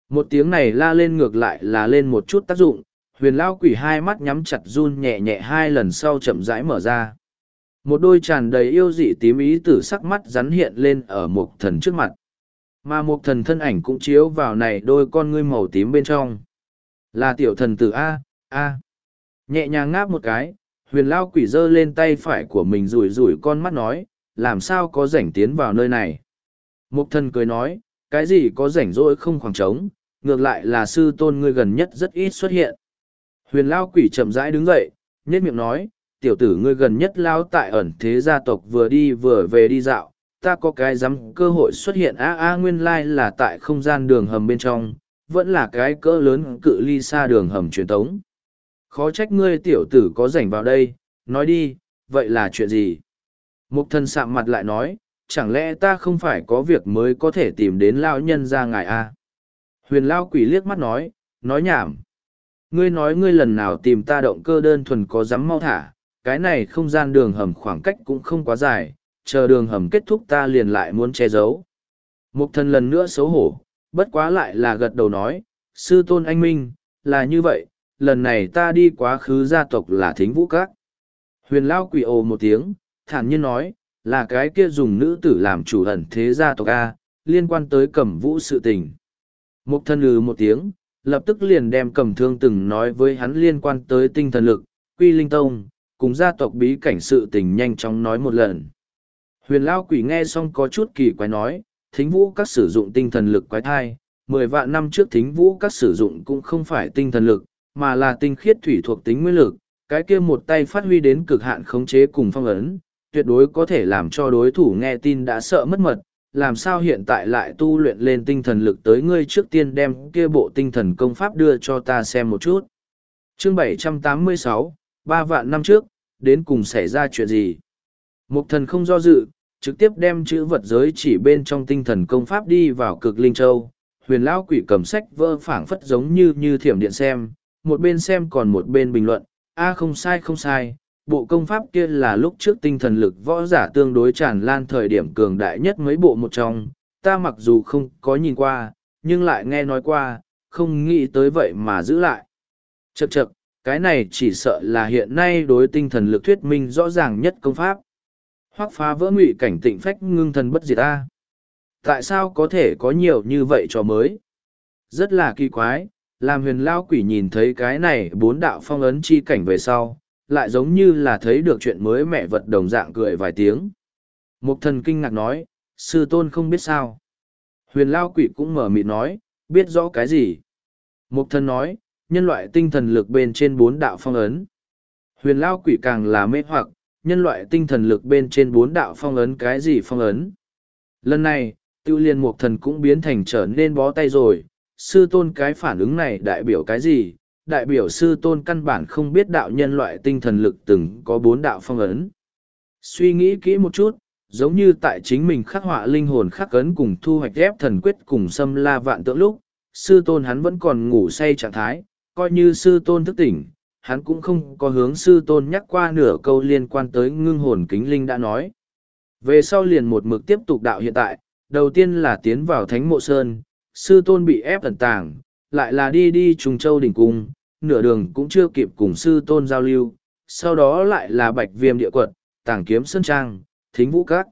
Một tiếng này la lên ngược lại là lên một chút tác dụng, huyền lao quỷ hai mắt nhắm chặt run nhẹ nhẹ hai lần sau chậm rãi mở ra. Một đôi tràn đầy yêu dị tím ý tử sắc mắt rắn hiện lên ở mục thần trước mặt. Mà mục thần thân ảnh cũng chiếu vào này đôi con ngươi màu tím bên trong. Là tiểu thần tử A, A. Nhẹ nhàng ngáp một cái, huyền lao quỷ giơ lên tay phải của mình rủi rủi con mắt nói, làm sao có rảnh tiến vào nơi này. Mục thần cười nói, cái gì có rảnh rỗi không khoảng trống, ngược lại là sư tôn ngươi gần nhất rất ít xuất hiện. Huyền lao quỷ chậm rãi đứng dậy, nhếch miệng nói, tiểu tử ngươi gần nhất lao tại ẩn thế gia tộc vừa đi vừa về đi dạo, ta có cái dám cơ hội xuất hiện a a nguyên lai là tại không gian đường hầm bên trong, vẫn là cái cỡ lớn cự ly xa đường hầm truyền tống. Khó trách ngươi tiểu tử có rảnh vào đây, nói đi, vậy là chuyện gì? Mục thần sạm mặt lại nói, chẳng lẽ ta không phải có việc mới có thể tìm đến lao nhân ra ngài a? Huyền lao quỷ liếc mắt nói, nói nhảm. Ngươi nói ngươi lần nào tìm ta động cơ đơn thuần có dám mau thả, cái này không gian đường hầm khoảng cách cũng không quá dài, chờ đường hầm kết thúc ta liền lại muốn che giấu. Mục thần lần nữa xấu hổ, bất quá lại là gật đầu nói, sư tôn anh minh, là như vậy, lần này ta đi quá khứ gia tộc là thính vũ các. Huyền lao quỷ ồ một tiếng, thản nhiên nói, là cái kia dùng nữ tử làm chủ ẩn thế gia tộc A, liên quan tới cẩm vũ sự tình. Mục thần lừ một tiếng, lập tức liền đem cầm thương từng nói với hắn liên quan tới tinh thần lực, quy linh tông, cùng gia tộc bí cảnh sự tình nhanh chóng nói một lần. Huyền lao quỷ nghe xong có chút kỳ quái nói, thính vũ các sử dụng tinh thần lực quái thai, mười vạn năm trước thính vũ các sử dụng cũng không phải tinh thần lực, mà là tinh khiết thủy thuộc tính nguyên lực, cái kia một tay phát huy đến cực hạn khống chế cùng phong ấn, tuyệt đối có thể làm cho đối thủ nghe tin đã sợ mất mật, làm sao hiện tại lại tu luyện lên tinh thần lực tới ngươi trước tiên đem kia bộ tinh thần công pháp đưa cho ta xem một chút. Chương bảy trăm tám mươi sáu, ba vạn năm trước, đến cùng xảy ra chuyện gì? Mục thần không do dự, trực tiếp đem chữ vật giới chỉ bên trong tinh thần công pháp đi vào cực linh châu. Huyền lão quỷ cầm sách vơ phảng phất giống như như thiểm điện xem, một bên xem còn một bên bình luận, a không sai không sai, bộ công pháp kia là lúc trước tinh thần lực võ giả tương đối tràn lan thời điểm cường đại nhất mấy bộ một trong, ta mặc dù không có nhìn qua, nhưng lại nghe nói qua, không nghĩ tới vậy mà giữ lại. Chậc chậc, cái này chỉ sợ là hiện nay đối tinh thần lực thuyết minh rõ ràng nhất công pháp. Hoắc phá vỡ ngụy cảnh tịnh phách ngưng thần bất diệt ta. Tại sao có thể có nhiều như vậy cho mới? Rất là kỳ quái, làm huyền lao quỷ nhìn thấy cái này bốn đạo phong ấn chi cảnh về sau, lại giống như là thấy được chuyện mới mẹ vật đồng dạng cười vài tiếng. Mục thần kinh ngạc nói, sư tôn không biết sao. Huyền lao quỷ cũng mở mịt nói, biết rõ cái gì. Mục thần nói, nhân loại tinh thần lực bên trên bốn đạo phong ấn. Huyền lao quỷ càng là mê hoặc, nhân loại tinh thần lực bên trên bốn đạo phong ấn cái gì phong ấn. Lần này, tiêu liên mục thần cũng biến thành trở nên bó tay rồi, sư tôn cái phản ứng này đại biểu cái gì, đại biểu sư tôn căn bản không biết đạo nhân loại tinh thần lực từng có bốn đạo phong ấn. Suy nghĩ kỹ một chút, giống như tại chính mình khắc họa linh hồn khắc ấn cùng thu hoạch ghép thần quyết cùng xâm la vạn tượng lúc, sư tôn hắn vẫn còn ngủ say trạng thái, coi như sư tôn thức tỉnh, hắn cũng không có hướng sư tôn nhắc qua nửa câu liên quan tới ngưng hồn kính linh đã nói. Về sau liền một mực tiếp tục đạo hiện tại, đầu tiên là tiến vào thánh mộ sơn, sư tôn bị ép ẩn tàng, lại là đi đi trùng châu đỉnh cung, nửa đường cũng chưa kịp cùng sư tôn giao lưu, sau đó lại là bạch viêm địa quật, tàng kiếm sơn trang, thính vũ các.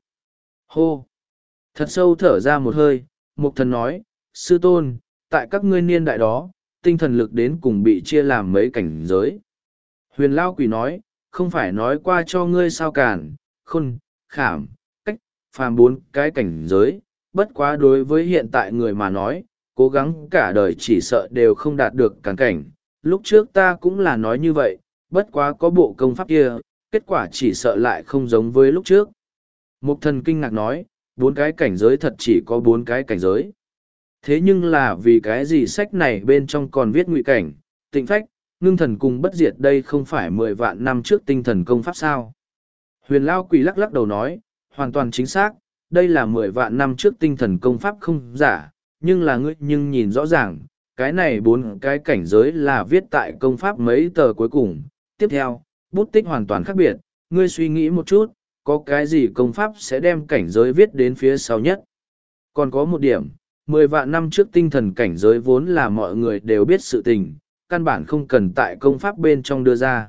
Hô! Thật sâu thở ra một hơi, mục thần nói, sư tôn, tại các ngươi niên đại đó, tinh thần lực đến cùng bị chia làm mấy cảnh giới. Huyền Lao Quỷ nói, không phải nói qua cho ngươi sao cản, khôn, khảm, cách, phàm bốn cái cảnh giới, bất quá đối với hiện tại người mà nói, cố gắng cả đời chỉ sợ đều không đạt được cản cảnh. Lúc trước ta cũng là nói như vậy, bất quá có bộ công pháp kia, kết quả chỉ sợ lại không giống với lúc trước. Mục thần kinh ngạc nói, bốn cái cảnh giới thật chỉ có bốn cái cảnh giới. Thế nhưng là vì cái gì sách này bên trong còn viết ngụy cảnh, tịnh phách, ngưng thần cùng bất diệt đây không phải mười vạn năm trước tinh thần công pháp sao? Huyền Lao Quỷ lắc lắc đầu nói, hoàn toàn chính xác, đây là mười vạn năm trước tinh thần công pháp không giả, nhưng là ngươi nhưng nhìn rõ ràng, cái này bốn cái cảnh giới là viết tại công pháp mấy tờ cuối cùng. Tiếp theo, bút tích hoàn toàn khác biệt, ngươi suy nghĩ một chút, có cái gì công pháp sẽ đem cảnh giới viết đến phía sau nhất. Còn có một điểm, Mười vạn năm trước tinh thần cảnh giới vốn là mọi người đều biết sự tình, căn bản không cần tại công pháp bên trong đưa ra.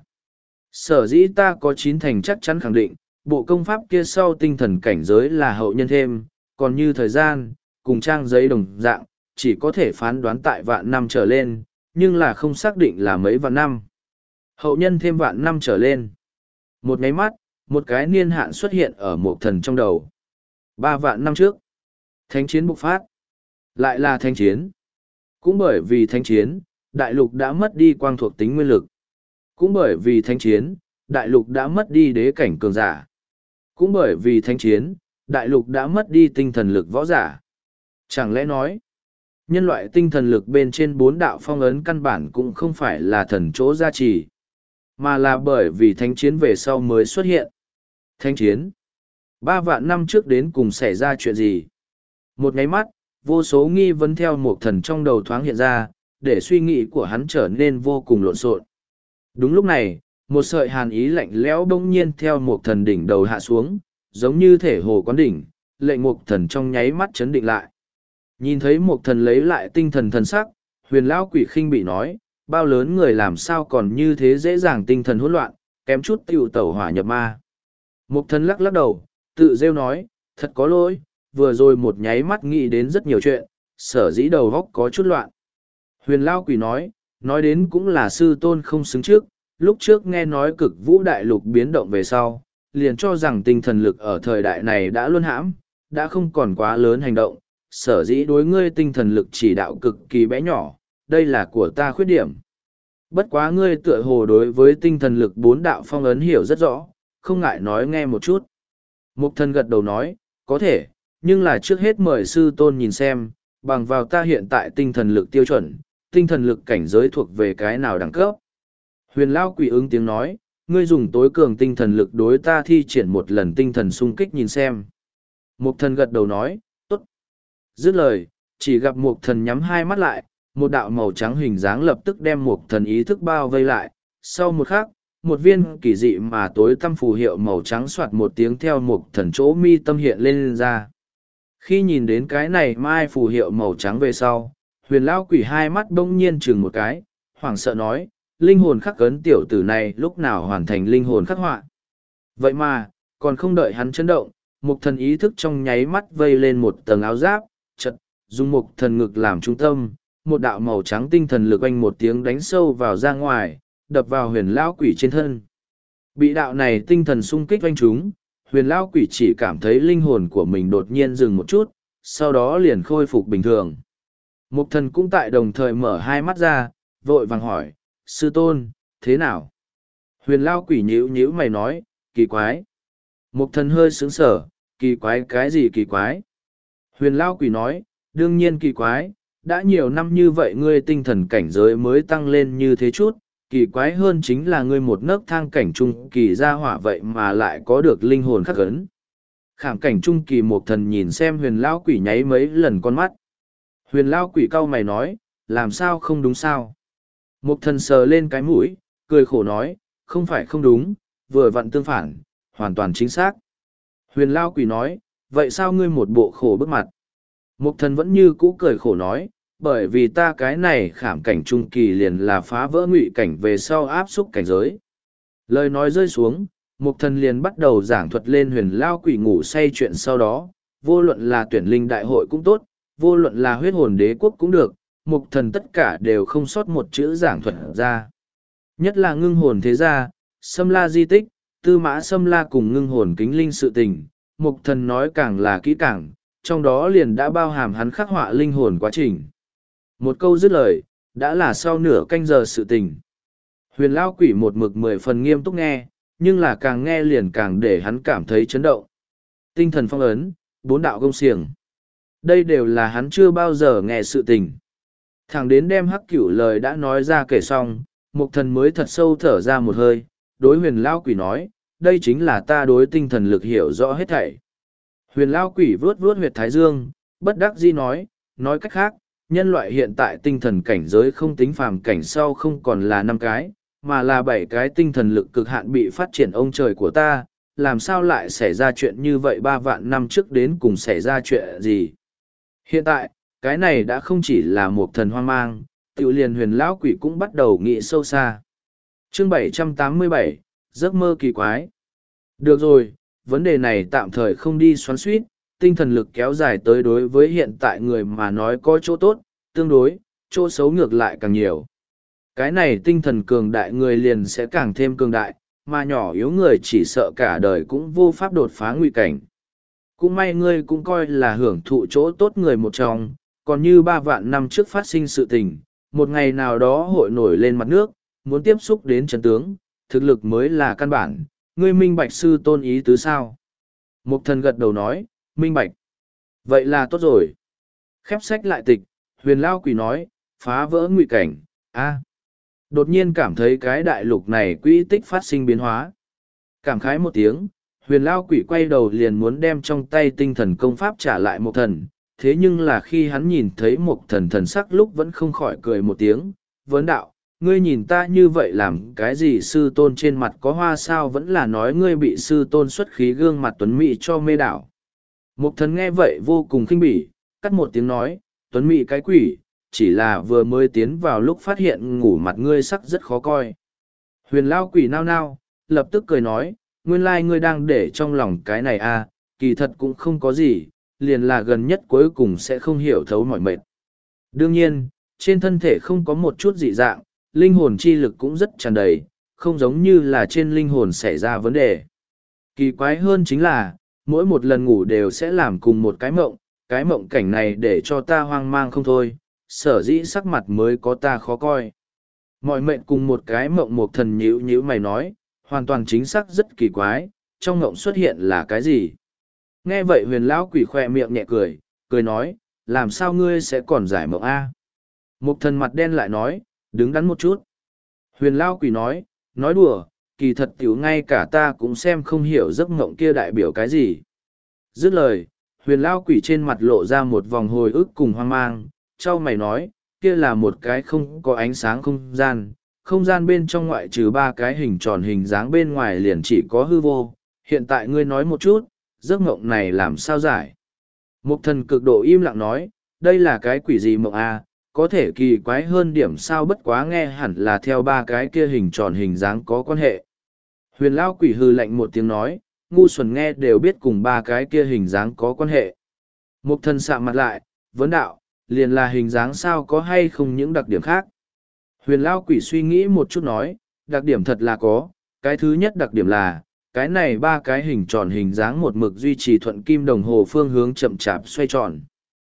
Sở dĩ ta có chín thành chắc chắn khẳng định, bộ công pháp kia sau tinh thần cảnh giới là hậu nhân thêm, còn như thời gian, cùng trang giấy đồng dạng, chỉ có thể phán đoán tại vạn năm trở lên, nhưng là không xác định là mấy vạn năm. Hậu nhân thêm vạn năm trở lên. Một nháy mắt, một cái niên hạn xuất hiện ở một thần trong đầu. Ba vạn năm trước, thánh chiến bộc phát. Lại là thánh chiến. Cũng bởi vì thánh chiến, đại lục đã mất đi quang thuộc tính nguyên lực. Cũng bởi vì thánh chiến, đại lục đã mất đi đế cảnh cường giả. Cũng bởi vì thánh chiến, đại lục đã mất đi tinh thần lực võ giả. Chẳng lẽ nói, nhân loại tinh thần lực bên trên bốn đạo phong ấn căn bản cũng không phải là thần chỗ gia trì, mà là bởi vì thánh chiến về sau mới xuất hiện. Thánh chiến. Ba vạn năm trước đến cùng xảy ra chuyện gì? Một nháy mắt, vô số nghi vấn theo một thần trong đầu thoáng hiện ra, để suy nghĩ của hắn trở nên vô cùng lộn xộn. Đúng lúc này, một sợi hàn ý lạnh lẽo bỗng nhiên theo một thần đỉnh đầu hạ xuống, giống như thể hồ quán đỉnh, lệnh một thần trong nháy mắt chấn định lại. Nhìn thấy một thần lấy lại tinh thần thần sắc, huyền lão quỷ khinh bị nói, bao lớn người làm sao còn như thế dễ dàng tinh thần hỗn loạn, kém chút tiêu tẩu hỏa nhập ma. Một thần lắc lắc đầu, tự rêu nói, thật có lỗi, vừa rồi một nháy mắt nghĩ đến rất nhiều chuyện, sở dĩ đầu góc có chút loạn. Huyền lão quỷ nói, nói đến cũng là sư tôn không xứng trước, lúc trước nghe nói cực vũ đại lục biến động về sau, liền cho rằng tinh thần lực ở thời đại này đã luân hãm, đã không còn quá lớn hành động, sở dĩ đối ngươi tinh thần lực chỉ đạo cực kỳ bé nhỏ, đây là của ta khuyết điểm. Bất quá ngươi tựa hồ đối với tinh thần lực bốn đạo phong ấn hiểu rất rõ, không ngại nói nghe một chút. Mục thần gật đầu nói, có thể, nhưng là trước hết mời sư tôn nhìn xem, bằng vào ta hiện tại tinh thần lực tiêu chuẩn, tinh thần lực cảnh giới thuộc về cái nào đẳng cấp. Huyền Lao Quỷ ứng tiếng nói, ngươi dùng tối cường tinh thần lực đối ta thi triển một lần tinh thần xung kích nhìn xem. Mục thần gật đầu nói, tốt. Dứt lời, chỉ gặp mục thần nhắm hai mắt lại, một đạo màu trắng hình dáng lập tức đem mục thần ý thức bao vây lại. Sau một khắc, một viên kỳ dị mà tối tăm phù hiệu màu trắng soạt một tiếng theo mục thần chỗ mi tâm hiện lên, lên ra. Khi nhìn đến cái này mai phù hiệu màu trắng về sau, huyền Lao Quỷ hai mắt bỗng nhiên chừng một cái, hoảng sợ nói, linh hồn khắc ấn tiểu tử này lúc nào hoàn thành linh hồn khắc họa. Vậy mà, còn không đợi hắn chấn động, mục thần ý thức trong nháy mắt vây lên một tầng áo giáp, chật, dùng mục thần ngực làm trung tâm, một đạo màu trắng tinh thần lực oanh một tiếng đánh sâu vào ra ngoài, đập vào huyền Lão Quỷ trên thân. Bị đạo này tinh thần xung kích oanh chúng, huyền Lão Quỷ chỉ cảm thấy linh hồn của mình đột nhiên dừng một chút, sau đó liền khôi phục bình thường. Mục thần cũng tại đồng thời mở hai mắt ra, vội vàng hỏi, sư tôn, thế nào? Huyền Lao Quỷ nhíu nhíu mày nói, kỳ quái. Mục thần hơi sướng sở, kỳ quái cái gì kỳ quái? Huyền Lao Quỷ nói, đương nhiên kỳ quái, đã nhiều năm như vậy ngươi tinh thần cảnh giới mới tăng lên như thế chút, kỳ quái hơn chính là ngươi một nấc thang cảnh trung kỳ ra hỏa vậy mà lại có được linh hồn khắc ấn. Khảm cảnh trung kỳ Mục thần nhìn xem huyền Lao Quỷ nháy mấy lần con mắt. Huyền Lao Quỷ cau mày nói, làm sao không đúng sao? Mục thần sờ lên cái mũi, cười khổ nói, không phải không đúng, vừa vặn tương phản, hoàn toàn chính xác. Huyền Lao Quỷ nói, vậy sao ngươi một bộ khổ bức mặt? Mục thần vẫn như cũ cười khổ nói, bởi vì ta cái này khảm cảnh trung kỳ liền là phá vỡ ngụy cảnh về sau áp xúc cảnh giới. Lời nói rơi xuống, mục thần liền bắt đầu giảng thuật lên huyền Lao Quỷ ngủ say chuyện sau đó, vô luận là tuyển linh đại hội cũng tốt, vô luận là huyết hồn đế quốc cũng được, mục thần tất cả đều không sót một chữ giảng thuật ra. Nhất là ngưng hồn thế gia, Sâm La di tích, Tư Mã Sâm La cùng ngưng hồn kính linh sự tình, mục thần nói càng là kỹ càng, trong đó liền đã bao hàm hắn khắc họa linh hồn quá trình. Một câu dứt lời, đã là sau nửa canh giờ sự tình. Huyền Lao Quỷ một mực mười phần nghiêm túc nghe, nhưng là càng nghe liền càng để hắn cảm thấy chấn động. Tinh thần phong ấn, bốn đạo công xiềng. Đây đều là hắn chưa bao giờ nghe sự tình. Thẳng đến đem hắc cửu lời đã nói ra kể xong, mục thần mới thật sâu thở ra một hơi, đối huyền Lao Quỷ nói, đây chính là ta đối tinh thần lực hiểu rõ hết thảy. Huyền Lao Quỷ vuốt vuốt huyệt thái dương, bất đắc dĩ nói, nói cách khác, nhân loại hiện tại tinh thần cảnh giới không tính phàm cảnh sau không còn là năm cái, mà là bảy cái tinh thần lực cực hạn bị phát triển ông trời của ta, làm sao lại xảy ra chuyện như vậy ba vạn năm trước đến cùng xảy ra chuyện gì. Hiện tại, cái này đã không chỉ là một thần hoang mang, tiểu liền huyền lão quỷ cũng bắt đầu nghĩ sâu xa. Chương bảy trăm tám mươi bảy, giấc mơ kỳ quái. Được rồi, vấn đề này tạm thời không đi xoắn suýt, tinh thần lực kéo dài tới đối với hiện tại người mà nói có chỗ tốt, tương đối, chỗ xấu ngược lại càng nhiều. Cái này tinh thần cường đại người liền sẽ càng thêm cường đại, mà nhỏ yếu người chỉ sợ cả đời cũng vô pháp đột phá nguy cảnh. Cũng may ngươi cũng coi là hưởng thụ chỗ tốt người một trong, còn như ba vạn năm trước phát sinh sự tình, một ngày nào đó hội nổi lên mặt nước, muốn tiếp xúc đến chân tướng, thực lực mới là căn bản, ngươi minh bạch sư tôn ý tứ sao? Mục thần gật đầu nói, minh bạch. Vậy là tốt rồi. Khép sách lại tịch, huyền lao quỷ nói, phá vỡ nguy cảnh, a đột nhiên cảm thấy cái đại lục này quỹ tích phát sinh biến hóa. Cảm khái một tiếng, huyền lao quỷ quay đầu liền muốn đem trong tay tinh thần công pháp trả lại một thần, thế nhưng là khi hắn nhìn thấy một thần thần sắc lúc vẫn không khỏi cười một tiếng, vấn đạo, ngươi nhìn ta như vậy làm cái gì sư tôn trên mặt có hoa sao vẫn là nói ngươi bị sư tôn xuất khí gương mặt tuấn mỹ cho mê đảo. Một thần nghe vậy vô cùng khinh bỉ, cắt một tiếng nói, tuấn mỹ cái quỷ, chỉ là vừa mới tiến vào lúc phát hiện ngủ mặt ngươi sắc rất khó coi. Huyền lao quỷ nao nao, lập tức cười nói, nguyên lai ngươi đang để trong lòng cái này à, kỳ thật cũng không có gì, liền là gần nhất cuối cùng sẽ không hiểu thấu mọi mệt. Đương nhiên, trên thân thể không có một chút dị dạng, linh hồn chi lực cũng rất tràn đầy, không giống như là trên linh hồn xảy ra vấn đề. Kỳ quái hơn chính là, mỗi một lần ngủ đều sẽ làm cùng một cái mộng, cái mộng cảnh này để cho ta hoang mang không thôi, sở dĩ sắc mặt mới có ta khó coi. Mọi mệnh cùng một cái mộng một thần nhíu nhíu mày nói, hoàn toàn chính xác rất kỳ quái, trong mộng xuất hiện là cái gì? Nghe vậy huyền lão quỷ khoe miệng nhẹ cười, cười nói, làm sao ngươi sẽ còn giải mộng A? Một thần mặt đen lại nói, đứng đắn một chút. Huyền lão quỷ nói, nói đùa, kỳ thật tiểu ngay cả ta cũng xem không hiểu giấc mộng kia đại biểu cái gì. Dứt lời, huyền lão quỷ trên mặt lộ ra một vòng hồi ức cùng hoang mang, trao mày nói, kia là một cái không có ánh sáng không gian, không gian bên trong ngoại trừ ba cái hình tròn hình dáng bên ngoài liền chỉ có hư vô, hiện tại ngươi nói một chút, giấc mộng này làm sao giải? Mục thần cực độ im lặng nói, đây là cái quỷ gì mộng à, có thể kỳ quái hơn điểm sao bất quá nghe hẳn là theo ba cái kia hình tròn hình dáng có quan hệ. Huyền lao quỷ hư lạnh một tiếng nói, ngu xuẩn nghe đều biết cùng ba cái kia hình dáng có quan hệ. Mục thần sạm mặt lại, vấn đạo, liền là hình dáng sao có hay không những đặc điểm khác. Huyền lao quỷ suy nghĩ một chút nói, đặc điểm thật là có, cái thứ nhất đặc điểm là, cái này ba cái hình tròn hình dáng một mực duy trì thuận kim đồng hồ phương hướng chậm chạp xoay tròn.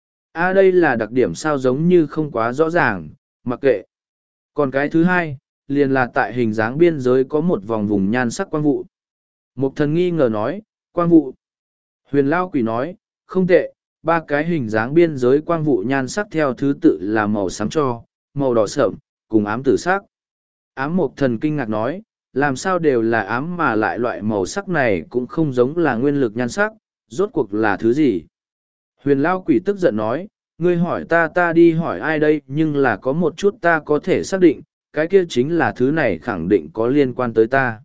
A à, đây là đặc điểm sao giống như không quá rõ ràng, mặc kệ. Còn cái thứ hai, liền là tại hình dáng biên giới có một vòng vùng nhan sắc quang vụ. Mục thần nghi ngờ nói, quang vụ. Huyền lao quỷ nói, không tệ, ba cái hình dáng biên giới quang vụ nhan sắc theo thứ tự là màu xám cho, màu đỏ sợm, cùng ám tử sắc. Ám mục thần kinh ngạc nói, làm sao đều là ám mà lại loại màu sắc này cũng không giống là nguyên lực nhan sắc, rốt cuộc là thứ gì? Huyền lao quỷ tức giận nói, ngươi hỏi ta ta đi hỏi ai đây nhưng là có một chút ta có thể xác định, cái kia chính là thứ này khẳng định có liên quan tới ta.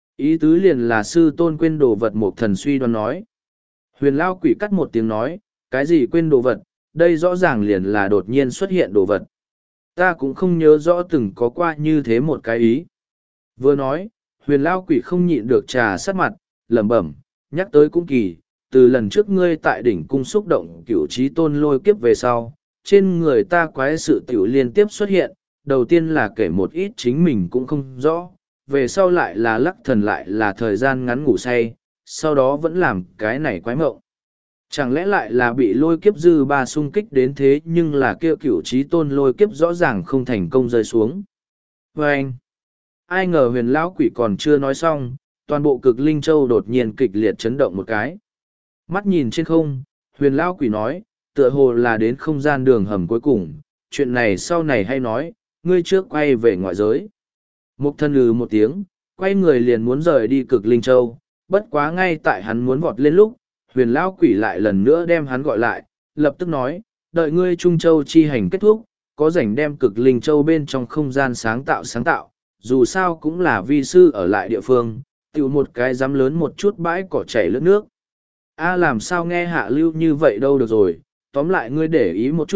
Ý tứ liền là sư tôn quên đồ vật mục thần suy đoán nói. Huyền lao quỷ cắt một tiếng nói, cái gì quên đồ vật, đây rõ ràng liền là đột nhiên xuất hiện đồ vật. Ta cũng không nhớ rõ từng có qua như thế một cái ý. Vừa nói, huyền lao quỷ không nhịn được trà sát mặt, lẩm bẩm, nhắc tới cũng kỳ, từ lần trước ngươi tại đỉnh cung xúc động cửu trí tôn lôi kiếp về sau, trên người ta quái sự tiểu liên tiếp xuất hiện, đầu tiên là kể một ít chính mình cũng không rõ, về sau lại là lắc thần lại là thời gian ngắn ngủ say, sau đó vẫn làm cái này quái mộng. Chẳng lẽ lại là bị lôi kiếp dư ba xung kích đến thế nhưng là kêu cửu trí tôn lôi kiếp rõ ràng không thành công rơi xuống. Và anh, ai ngờ huyền lão quỷ còn chưa nói xong, toàn bộ cực linh châu đột nhiên kịch liệt chấn động một cái. Mắt nhìn trên không, huyền lão quỷ nói, tựa hồ là đến không gian đường hầm cuối cùng, chuyện này sau này hay nói, ngươi trước quay về ngoại giới. Mục thân lừ một tiếng, quay người liền muốn rời đi cực linh châu, bất quá ngay tại hắn muốn vọt lên lúc, huyền lão quỷ lại lần nữa đem hắn gọi lại, lập tức nói, đợi ngươi Trung Châu chi hành kết thúc, có rảnh đem cực linh châu bên trong không gian sáng tạo sáng tạo, dù sao cũng là vi sư ở lại địa phương, tiểu một cái dám lớn một chút bãi cỏ chảy lướt nước. A làm sao nghe hạ lưu như vậy đâu được rồi, tóm lại ngươi để ý một chút,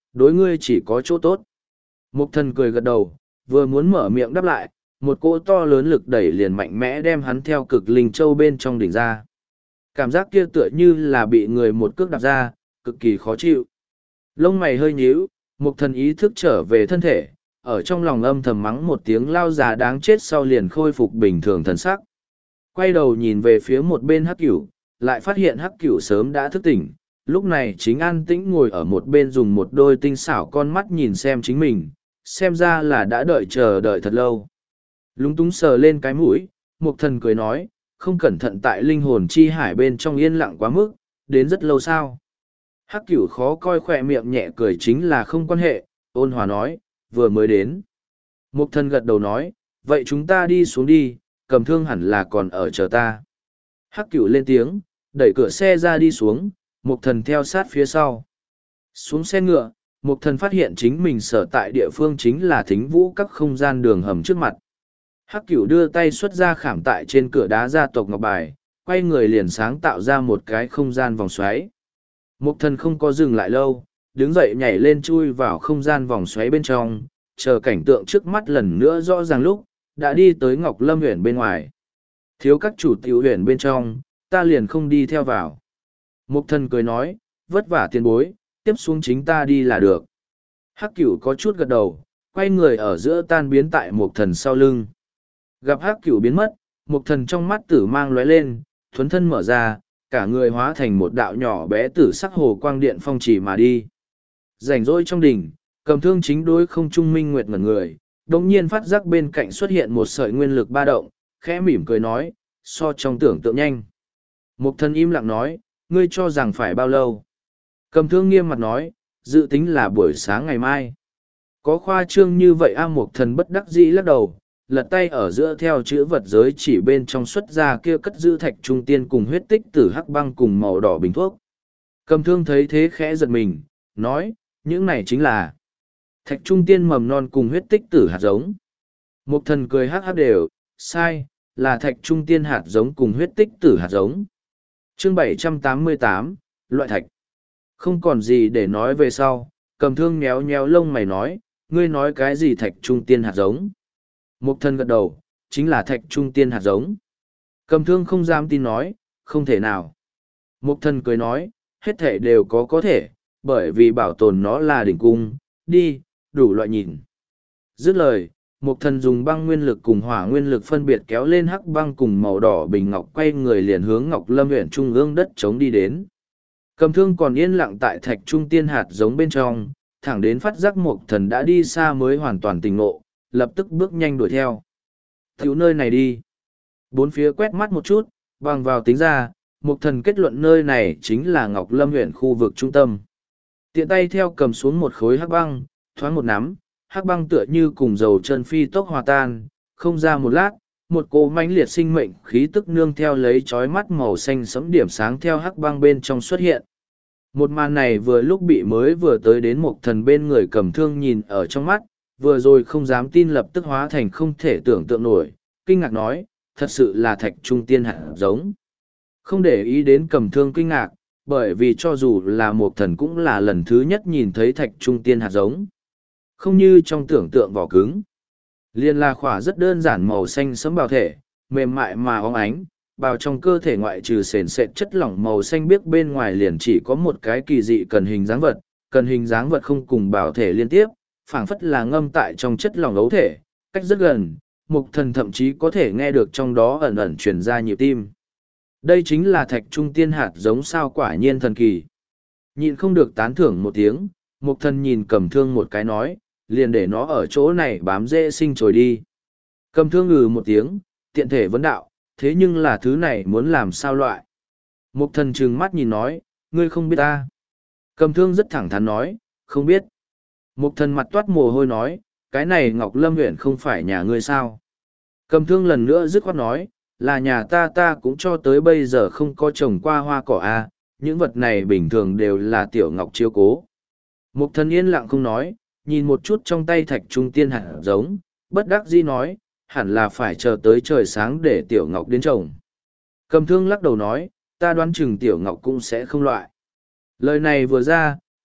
đối ngươi chỉ có chỗ tốt. Mục thần cười gật đầu, vừa muốn mở miệng đáp lại, một cỗ to lớn lực đẩy liền mạnh mẽ đem hắn theo cực linh châu bên trong đỉnh ra. Cảm giác kia tựa như là bị người một cước đạp ra, cực kỳ khó chịu. Lông mày hơi nhíu, mục thần ý thức trở về thân thể, ở trong lòng âm thầm mắng một tiếng lao già đáng chết sau liền khôi phục bình thường thần sắc. Quay đầu nhìn về phía một bên hắc cửu, lại phát hiện hắc cửu sớm đã thức tỉnh, lúc này chính an tĩnh ngồi ở một bên dùng một đôi tinh xảo con mắt nhìn xem chính mình, xem ra là đã đợi chờ đợi thật lâu. Lúng túng sờ lên cái mũi, mục thần cười nói, không cẩn thận tại linh hồn chi hải bên trong yên lặng quá mức, đến rất lâu sao. Hắc cửu khó coi khỏe miệng nhẹ cười chính là không quan hệ, ôn hòa nói, vừa mới đến. Mục thần gật đầu nói, vậy chúng ta đi xuống đi, cầm thương hẳn là còn ở chờ ta. Hắc cửu lên tiếng, đẩy cửa xe ra đi xuống, mục thần theo sát phía sau. Xuống xe ngựa, mục thần phát hiện chính mình sở tại địa phương chính là thính vũ các không gian đường hầm trước mặt. Hắc cửu đưa tay xuất ra khảm tại trên cửa đá gia tộc ngọc bài, quay người liền sáng tạo ra một cái không gian vòng xoáy. Mục thần không có dừng lại lâu, đứng dậy nhảy lên chui vào không gian vòng xoáy bên trong, chờ cảnh tượng trước mắt lần nữa rõ ràng lúc, đã đi tới Ngọc Lâm huyện bên ngoài. Thiếu các chủ tiểu huyện bên trong, ta liền không đi theo vào. Mục thần cười nói, vất vả tiền bối, tiếp xuống chính ta đi là được. Hắc cửu có chút gật đầu, quay người ở giữa tan biến tại mục thần sau lưng. Gặp hắc cửu biến mất, mục thần trong mắt tử mang lóe lên, thuấn thân mở ra, cả người hóa thành một đạo nhỏ bé tử sắc hồ quang điện phong chỉ mà đi. Rảnh rỗi trong đỉnh, cầm thương chính đối không trung minh nguyệt ngẩn người, đồng nhiên phát giác bên cạnh xuất hiện một sợi nguyên lực ba động, khẽ mỉm cười nói, so trong tưởng tượng nhanh. Mục thần im lặng nói, ngươi cho rằng phải bao lâu? Cầm thương nghiêm mặt nói, dự tính là buổi sáng ngày mai. Có khoa trương như vậy a mục thần bất đắc dĩ lắc đầu, lật tay ở giữa theo chữ vật giới chỉ bên trong xuất ra kia cất giữ thạch trung tiên cùng huyết tích tử hắc băng cùng màu đỏ bình thuốc. Cầm thương thấy thế khẽ giật mình, nói, những này chính là thạch trung tiên mầm non cùng huyết tích tử hạt giống. Mục thần cười hắc hắc đều, sai, là thạch trung tiên hạt giống cùng huyết tích tử hạt giống. Chương bảy trăm tám mươi tám, loại thạch. Không còn gì để nói về sau, cầm thương méo méo lông mày nói, ngươi nói cái gì thạch trung tiên hạt giống? Mục thần gật đầu, chính là thạch trung tiên hạt giống. Cầm thương không dám tin nói, không thể nào. Mục thần cười nói, hết thể đều có có thể, bởi vì bảo tồn nó là đỉnh cung, đi, đủ loại nhìn. Dứt lời, mục thần dùng băng nguyên lực cùng hỏa nguyên lực phân biệt kéo lên hắc băng cùng màu đỏ bình ngọc quay người liền hướng Ngọc Lâm huyện trung ương đất chống đi đến. Cầm thương còn yên lặng tại thạch trung tiên hạt giống bên trong, thẳng đến phát giác mục thần đã đi xa mới hoàn toàn tỉnh ngộ, lập tức bước nhanh đuổi theo. Thiếu nơi này đi. Bốn phía quét mắt một chút, bằng vào tính ra, mục thần kết luận nơi này chính là Ngọc Lâm huyện khu vực trung tâm. Tiện tay theo cầm xuống một khối hắc băng, thoáng một nắm, hắc băng tựa như cùng dầu chân phi tốc hòa tan, không ra một lát, một cỗ mãnh liệt sinh mệnh khí tức nương theo lấy chói mắt màu xanh sẫm điểm sáng theo hắc băng bên trong xuất hiện. Một màn này vừa lúc bị mới vừa tới đến một thần bên người cầm thương nhìn ở trong mắt, vừa rồi không dám tin lập tức hóa thành không thể tưởng tượng nổi, kinh ngạc nói, thật sự là thạch trung tiên hạt giống. Không để ý đến cầm thương kinh ngạc, bởi vì cho dù là một thần cũng là lần thứ nhất nhìn thấy thạch trung tiên hạt giống. Không như trong tưởng tượng vỏ cứng. Liên là khỏa rất đơn giản màu xanh sẫm bào thể, mềm mại mà óng ánh, bào trong cơ thể ngoại trừ sền sệt chất lỏng màu xanh biếc bên ngoài liền chỉ có một cái kỳ dị cần hình dáng vật, cần hình dáng vật không cùng bào thể liên tiếp, phảng phất là ngâm tại trong chất lỏng ấu thể, cách rất gần, mục thần thậm chí có thể nghe được trong đó ẩn ẩn truyền ra nhịp tim. Đây chính là thạch trung tiên hạt giống sao quả nhiên thần kỳ. Nhịn không được tán thưởng một tiếng, mục thần nhìn cầm thương một cái nói, liền để nó ở chỗ này bám dễ sinh trồi đi. Cầm thương ngừ một tiếng, tiện thể vấn đạo, thế nhưng là thứ này muốn làm sao loại. Mục thần trừng mắt nhìn nói, ngươi không biết ta. Cầm thương rất thẳng thắn nói, không biết. Mục thần mặt toát mồ hôi nói, cái này Ngọc Lâm huyện không phải nhà ngươi sao. Cầm thương lần nữa dứt khoát nói, là nhà ta ta cũng cho tới bây giờ không có trồng qua hoa cỏ a, à, những vật này bình thường đều là tiểu ngọc chiếu cố. Mục thần yên lặng không nói, nhìn một chút trong tay thạch trung tiên hạt giống, bất đắc dĩ nói, hẳn là phải chờ tới trời sáng để tiểu ngọc đến trồng. Cầm thương lắc đầu nói, ta đoán chừng tiểu ngọc cũng sẽ không loại. Lời này vừa ra,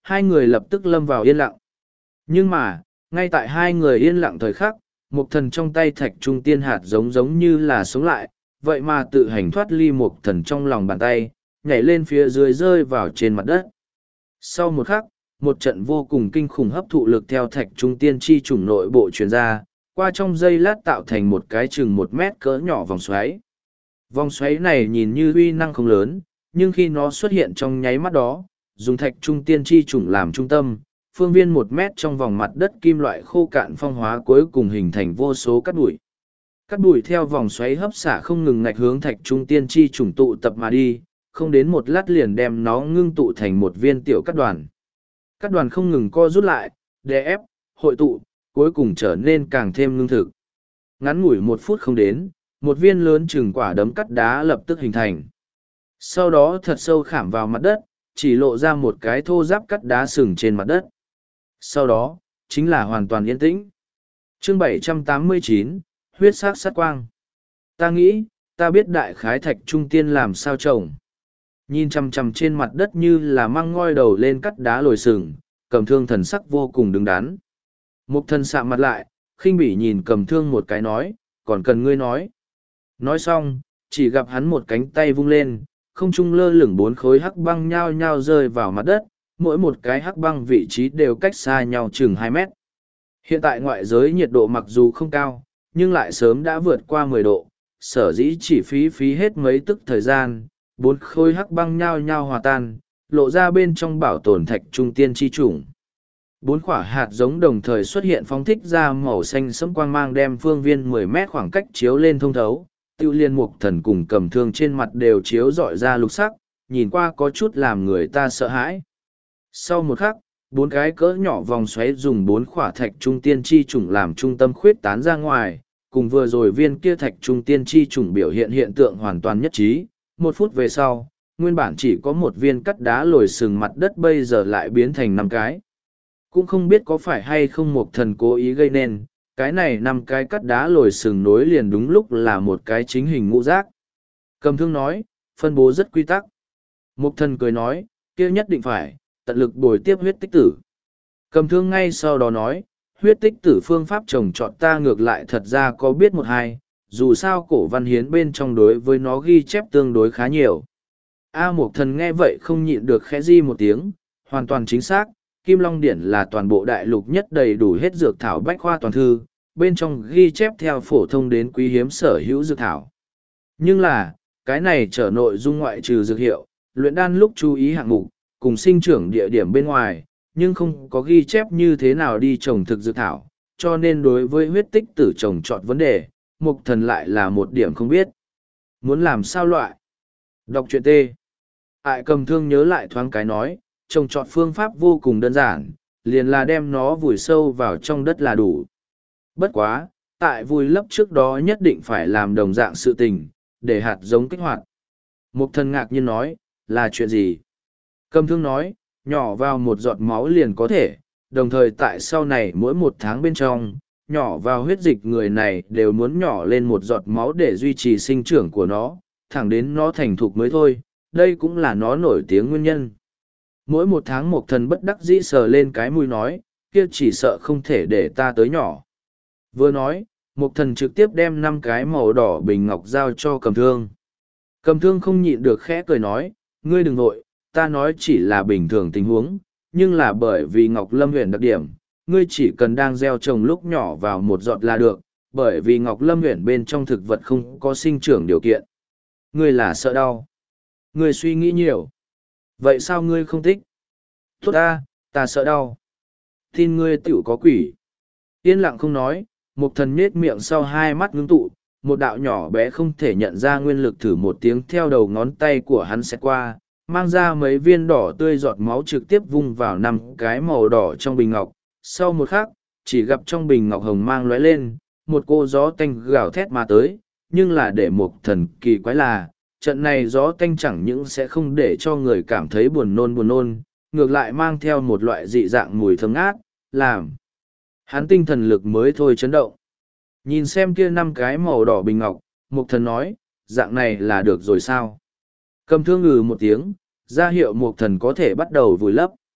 hai người lập tức lâm vào yên lặng. Nhưng mà, ngay tại hai người yên lặng thời khắc, mục thần trong tay thạch trung tiên hạt giống giống như là sống lại, vậy mà tự hành thoát ly mục thần trong lòng bàn tay, nhảy lên phía dưới rơi vào trên mặt đất. Sau một khắc, một trận vô cùng kinh khủng hấp thụ lực theo thạch trung tiên chi chủng nội bộ truyền ra, qua trong giây lát tạo thành một cái chừng một mét cỡ nhỏ vòng xoáy. Vòng xoáy này nhìn như uy năng không lớn, nhưng khi nó xuất hiện trong nháy mắt đó, dùng thạch trung tiên chi chủng làm trung tâm, phương viên một mét trong vòng mặt đất kim loại khô cạn phong hóa cuối cùng hình thành vô số cát bụi. Cát bụi theo vòng xoáy hấp xả không ngừng ngạch hướng thạch trung tiên chi chủng tụ tập mà đi, không đến một lát liền đem nó ngưng tụ thành một viên tiểu cát đoàn. Cát đoàn không ngừng co rút lại, đè ép, hội tụ, cuối cùng trở nên càng thêm ngưng thực. Ngắn ngủi một phút không đến, một viên lớn chừng quả đấm cắt đá lập tức hình thành. Sau đó thật sâu khảm vào mặt đất, chỉ lộ ra một cái thô giáp cắt đá sừng trên mặt đất. Sau đó, chính là hoàn toàn yên tĩnh. Chương bảy trăm tám mươi chín, huyết sắc sát quang. Ta nghĩ, ta biết đại khái thạch trung tiên làm sao trồng. Nhìn chằm chằm trên mặt đất như là măng ngoi đầu lên cắt đá lồi sừng, cầm thương thần sắc vô cùng đứng đắn. Mục thần sạm mặt lại, khinh bỉ nhìn cầm thương một cái nói, còn cần ngươi nói. Nói xong, chỉ gặp hắn một cánh tay vung lên, không trung lơ lửng bốn khối hắc băng nhao nhao rơi vào mặt đất, mỗi một cái hắc băng vị trí đều cách xa nhau chừng hai mét. Hiện tại ngoại giới nhiệt độ mặc dù không cao, nhưng lại sớm đã vượt qua mười độ, sở dĩ chỉ phí phí hết mấy tức thời gian, bốn khối hắc băng nhao nhao hòa tan, lộ ra bên trong bảo tồn thạch trung tiên chi chủng. Bốn quả hạt giống đồng thời xuất hiện phóng thích ra màu xanh sẫm quang mang đem phương viên mười mét khoảng cách chiếu lên thông thấu, tiêu liên mục thần cùng cầm thương trên mặt đều chiếu rọi ra lục sắc, nhìn qua có chút làm người ta sợ hãi. Sau một khắc, bốn cái cỡ nhỏ vòng xoáy dùng bốn quả thạch trung tiên chi chủng làm trung tâm khuyết tán ra ngoài, cùng vừa rồi viên kia thạch trung tiên chi chủng biểu hiện hiện tượng hoàn toàn nhất trí. Một phút về sau, nguyên bản chỉ có một viên cắt đá lồi sừng mặt đất bây giờ lại biến thành năm cái. Cũng không biết có phải hay không một thần cố ý gây nên, cái này năm cái cắt đá lồi sừng nối liền đúng lúc là một cái chính hình ngũ giác. Cầm thương nói, phân bố rất quy tắc. Mục thần cười nói, kia nhất định phải, tận lực bồi tiếp huyết tích tử. Cầm thương ngay sau đó nói, huyết tích tử phương pháp trồng trọt ta ngược lại thật ra có biết một hai, dù sao cổ văn hiến bên trong đối với nó ghi chép tương đối khá nhiều. A Mục thần nghe vậy không nhịn được khẽ di một tiếng, hoàn toàn chính xác, Kim Long Điển là toàn bộ đại lục nhất đầy đủ hết dược thảo bách khoa toàn thư, bên trong ghi chép theo phổ thông đến quý hiếm sở hữu dược thảo. Nhưng là, cái này trở nội dung ngoại trừ dược hiệu, luyện đan lúc chú ý hạng mục, cùng sinh trưởng địa điểm bên ngoài, nhưng không có ghi chép như thế nào đi trồng thực dược thảo, cho nên đối với huyết tích tử trồng trọt vấn đề, Mục thần lại là một điểm không biết. Muốn làm sao loại? Đọc truyện T. Ai cầm thương nhớ lại thoáng cái nói, trồng trọt phương pháp vô cùng đơn giản, liền là đem nó vùi sâu vào trong đất là đủ. Bất quá, tại vùi lấp trước đó nhất định phải làm đồng dạng sự tình, để hạt giống kích hoạt. Mục thần ngạc nhiên nói, là chuyện gì? Cầm thương nói, nhỏ vào một giọt máu liền có thể, đồng thời tại sau này mỗi một tháng bên trong, nhỏ vào huyết dịch người này đều muốn nhỏ lên một giọt máu để duy trì sinh trưởng của nó, thẳng đến nó thành thục mới thôi, đây cũng là nó nổi tiếng nguyên nhân. Mỗi một tháng một thần bất đắc dĩ sờ lên cái mũi nói, kia chỉ sợ không thể để ta tới nhỏ. Vừa nói, một thần trực tiếp đem năm cái màu đỏ bình ngọc giao cho cầm thương. Cầm thương không nhịn được khẽ cười nói, ngươi đừng vội, ta nói chỉ là bình thường tình huống, nhưng là bởi vì Ngọc Lâm huyện đặc điểm, ngươi chỉ cần đang gieo trồng lúc nhỏ vào một giọt là được, bởi vì Ngọc Lâm huyện bên trong thực vật không có sinh trưởng điều kiện. Ngươi là sợ đau. Ngươi suy nghĩ nhiều. Vậy sao ngươi không thích? Tốt ta, ta sợ đau. Tin ngươi tiểu có quỷ. Yên lặng không nói, một thần nết miệng sau hai mắt ngưng tụ, một đạo nhỏ bé không thể nhận ra nguyên lực thử một tiếng theo đầu ngón tay của hắn sẽ qua, mang ra mấy viên đỏ tươi giọt máu trực tiếp vung vào năm cái màu đỏ trong bình ngọc. Sau một khắc, chỉ gặp trong bình ngọc hồng mang lóe lên, một cô gió tanh gào thét mà tới, nhưng là để một thần kỳ quái là, trận này gió tanh chẳng những sẽ không để cho người cảm thấy buồn nôn buồn nôn, ngược lại mang theo một loại dị dạng mùi thơm ngát, làm hắn tinh thần lực mới thôi chấn động. Nhìn xem kia năm cái màu đỏ bình ngọc, Mục thần nói, dạng này là được rồi sao? Cầm thương ngừ một tiếng, ra hiệu Mục thần có thể bắt đầu vùi lấp.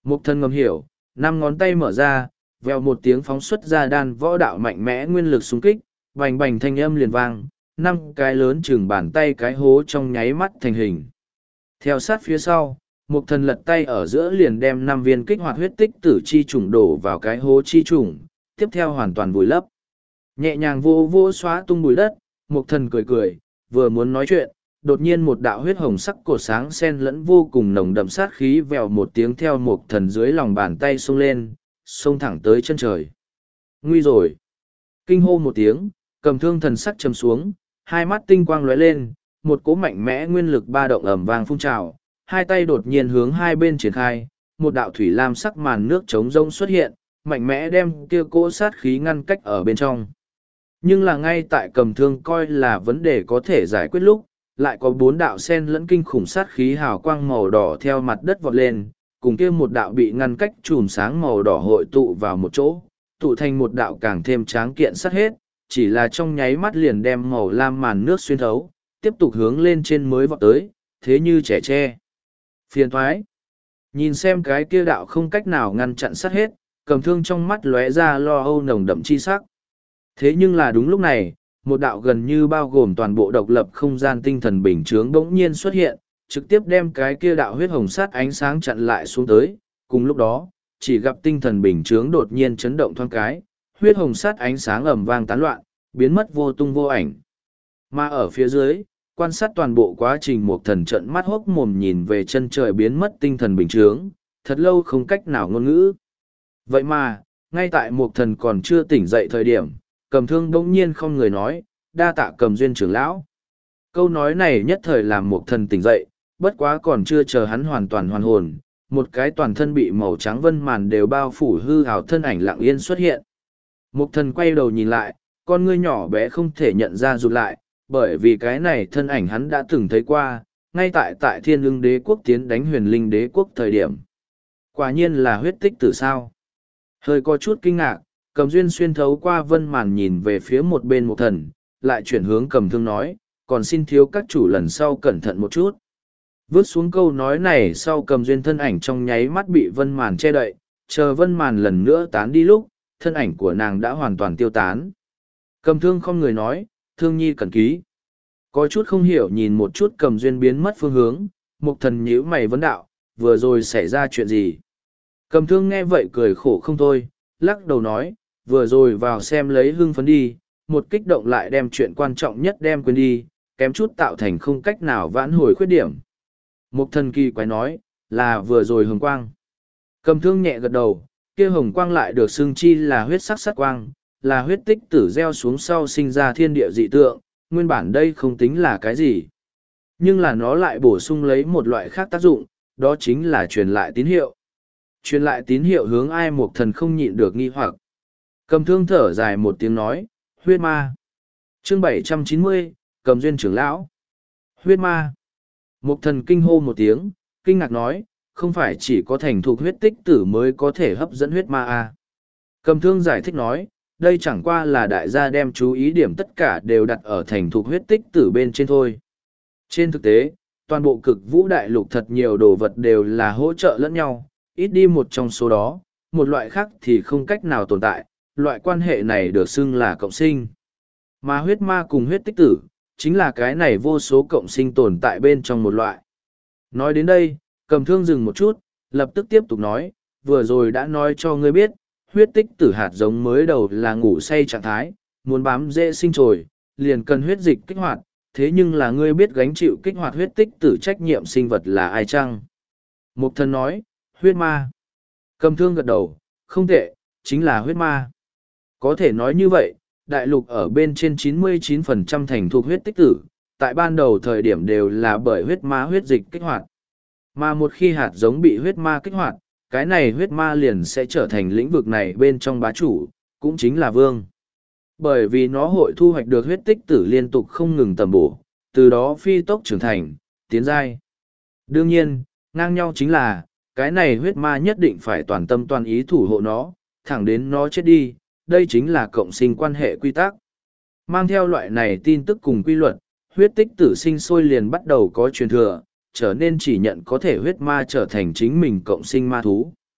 Mục thần ngầm hiểu, năm ngón tay mở ra, vèo một tiếng phóng xuất ra đan võ đạo mạnh mẽ nguyên lực xung kích, bành bành thanh âm liền vang, năm cái lớn chừng bàn tay cái hố trong nháy mắt thành hình. Theo sát phía sau, mục thần lật tay ở giữa liền đem năm viên kích hoạt huyết tích tử chi trùng đổ vào cái hố chi trùng, tiếp theo hoàn toàn vùi lấp. Nhẹ nhàng vô vô xóa tung bụi đất, mục thần cười cười, vừa muốn nói chuyện, đột nhiên một đạo huyết hồng sắc cột sáng sen lẫn vô cùng nồng đậm sát khí vèo một tiếng theo mục thần dưới lòng bàn tay xông lên, xông thẳng tới chân trời. Nguy rồi! Kinh hô một tiếng, cầm thương thần sắc chầm xuống, hai mắt tinh quang lóe lên, một cỗ mạnh mẽ nguyên lực ba động ẩm vang phun trào, hai tay đột nhiên hướng hai bên triển khai, một đạo thủy lam sắc màn nước trống rông xuất hiện, mạnh mẽ đem kia cỗ sát khí ngăn cách ở bên trong. Nhưng là ngay tại cầm thương coi là vấn đề có thể giải quyết lúc, lại có bốn đạo sen lẫn kinh khủng sát khí hào quang màu đỏ theo mặt đất vọt lên, cùng kia một đạo bị ngăn cách chùm sáng màu đỏ hội tụ vào một chỗ, tụ thành một đạo càng thêm tráng kiện sát hết, chỉ là trong nháy mắt liền đem màu lam màn nước xuyên thấu, tiếp tục hướng lên trên mới vọt tới, thế như trẻ tre. Phiền thoái. Nhìn xem cái kia đạo không cách nào ngăn chặn sát hết, cầm thương trong mắt lóe ra lo âu nồng đậm chi sắc. Thế nhưng là đúng lúc này, một đạo gần như bao gồm toàn bộ độc lập không gian tinh thần bình chướng bỗng nhiên xuất hiện, trực tiếp đem cái kia đạo huyết hồng sát ánh sáng chặn lại xuống tới. Cùng lúc đó, chỉ gặp tinh thần bình chướng đột nhiên chấn động thoáng cái, huyết hồng sát ánh sáng ầm vang tán loạn, biến mất vô tung vô ảnh. Mà ở phía dưới, quan sát toàn bộ quá trình một thần trận mắt hốc mồm nhìn về chân trời biến mất tinh thần bình chướng, thật lâu không cách nào ngôn ngữ. Vậy mà, ngay tại một thần còn chưa tỉnh dậy thời điểm, cầm thương bỗng nhiên không người nói, đa tạ cầm duyên trưởng lão. Câu nói này nhất thời làm một thần tỉnh dậy, bất quá còn chưa chờ hắn hoàn toàn hoàn hồn, một cái toàn thân bị màu trắng vân màn đều bao phủ hư hào thân ảnh lặng yên xuất hiện. Một thần quay đầu nhìn lại, con ngươi nhỏ bé không thể nhận ra rụt lại, bởi vì cái này thân ảnh hắn đã từng thấy qua, ngay tại tại thiên ưng đế quốc tiến đánh huyền linh đế quốc thời điểm. Quả nhiên là huyết tích tử sao. Hơi có chút kinh ngạc, cầm duyên xuyên thấu qua vân màn nhìn về phía một bên một thần, lại chuyển hướng cầm thương nói, còn xin thiếu các chủ lần sau cẩn thận một chút. Vứt xuống câu nói này sau cầm duyên thân ảnh trong nháy mắt bị vân màn che đậy, chờ vân màn lần nữa tán đi lúc, thân ảnh của nàng đã hoàn toàn tiêu tán. Cầm thương không người nói, thương nhi cẩn ký. Có chút không hiểu nhìn một chút cầm duyên biến mất phương hướng, một thần nhíu mày vấn đạo, vừa rồi xảy ra chuyện gì? Cầm thương nghe vậy cười khổ không thôi, lắc đầu nói, vừa rồi vào xem lấy hưng phấn đi, một kích động lại đem chuyện quan trọng nhất đem quên đi, kém chút tạo thành không cách nào vãn hồi khuyết điểm. Một thần kỳ quái nói, là vừa rồi hồng quang. Cầm thương nhẹ gật đầu, kia hồng quang lại được xưng chi là huyết sắc sắc quang, là huyết tích tử gieo xuống sau sinh ra thiên địa dị tượng, nguyên bản đây không tính là cái gì. Nhưng là nó lại bổ sung lấy một loại khác tác dụng, đó chính là truyền lại tín hiệu. Truyền lại tín hiệu hướng ai một thần không nhịn được nghi hoặc. Cầm thương thở dài một tiếng nói, huyết ma. Chương bảy trăm chín mươi, cầm duyên trưởng lão. Huyết ma. Một thần kinh hô một tiếng, kinh ngạc nói, không phải chỉ có thành thục huyết tích tử mới có thể hấp dẫn huyết ma à. Cầm thương giải thích nói, đây chẳng qua là đại gia đem chú ý điểm tất cả đều đặt ở thành thục huyết tích tử bên trên thôi. Trên thực tế, toàn bộ cực vũ đại lục thật nhiều đồ vật đều là hỗ trợ lẫn nhau, ít đi một trong số đó, một loại khác thì không cách nào tồn tại, loại quan hệ này được xưng là cộng sinh. Mà huyết ma cùng huyết tích tử, chính là cái này vô số cộng sinh tồn tại bên trong một loại. Nói đến đây, cầm thương dừng một chút, lập tức tiếp tục nói, vừa rồi đã nói cho ngươi biết, huyết tích tử hạt giống mới đầu là ngủ say trạng thái, muốn bám dễ sinh trồi, liền cần huyết dịch kích hoạt, thế nhưng là ngươi biết gánh chịu kích hoạt huyết tích tử trách nhiệm sinh vật là ai chăng? Mục thần nói, huyết ma. Cầm thương gật đầu, không tệ, chính là huyết ma. Có thể nói như vậy, đại lục ở bên trên chín mươi chín phần trăm thành thuộc huyết tích tử, tại ban đầu thời điểm đều là bởi huyết ma huyết dịch kích hoạt. Mà một khi hạt giống bị huyết ma kích hoạt, cái này huyết ma liền sẽ trở thành lĩnh vực này bên trong bá chủ, cũng chính là vương. Bởi vì nó hội thu hoạch được huyết tích tử liên tục không ngừng tầm bổ, từ đó phi tốc trưởng thành, tiến giai. Đương nhiên, ngang nhau chính là, cái này huyết ma nhất định phải toàn tâm toàn ý thủ hộ nó, thẳng đến nó chết đi, đây chính là cộng sinh quan hệ quy tắc. Mang theo loại này tin tức cùng quy luật, huyết tích tử sinh sôi liền bắt đầu có truyền thừa, trở nên chỉ nhận có thể huyết ma trở thành chính mình cộng sinh ma thú.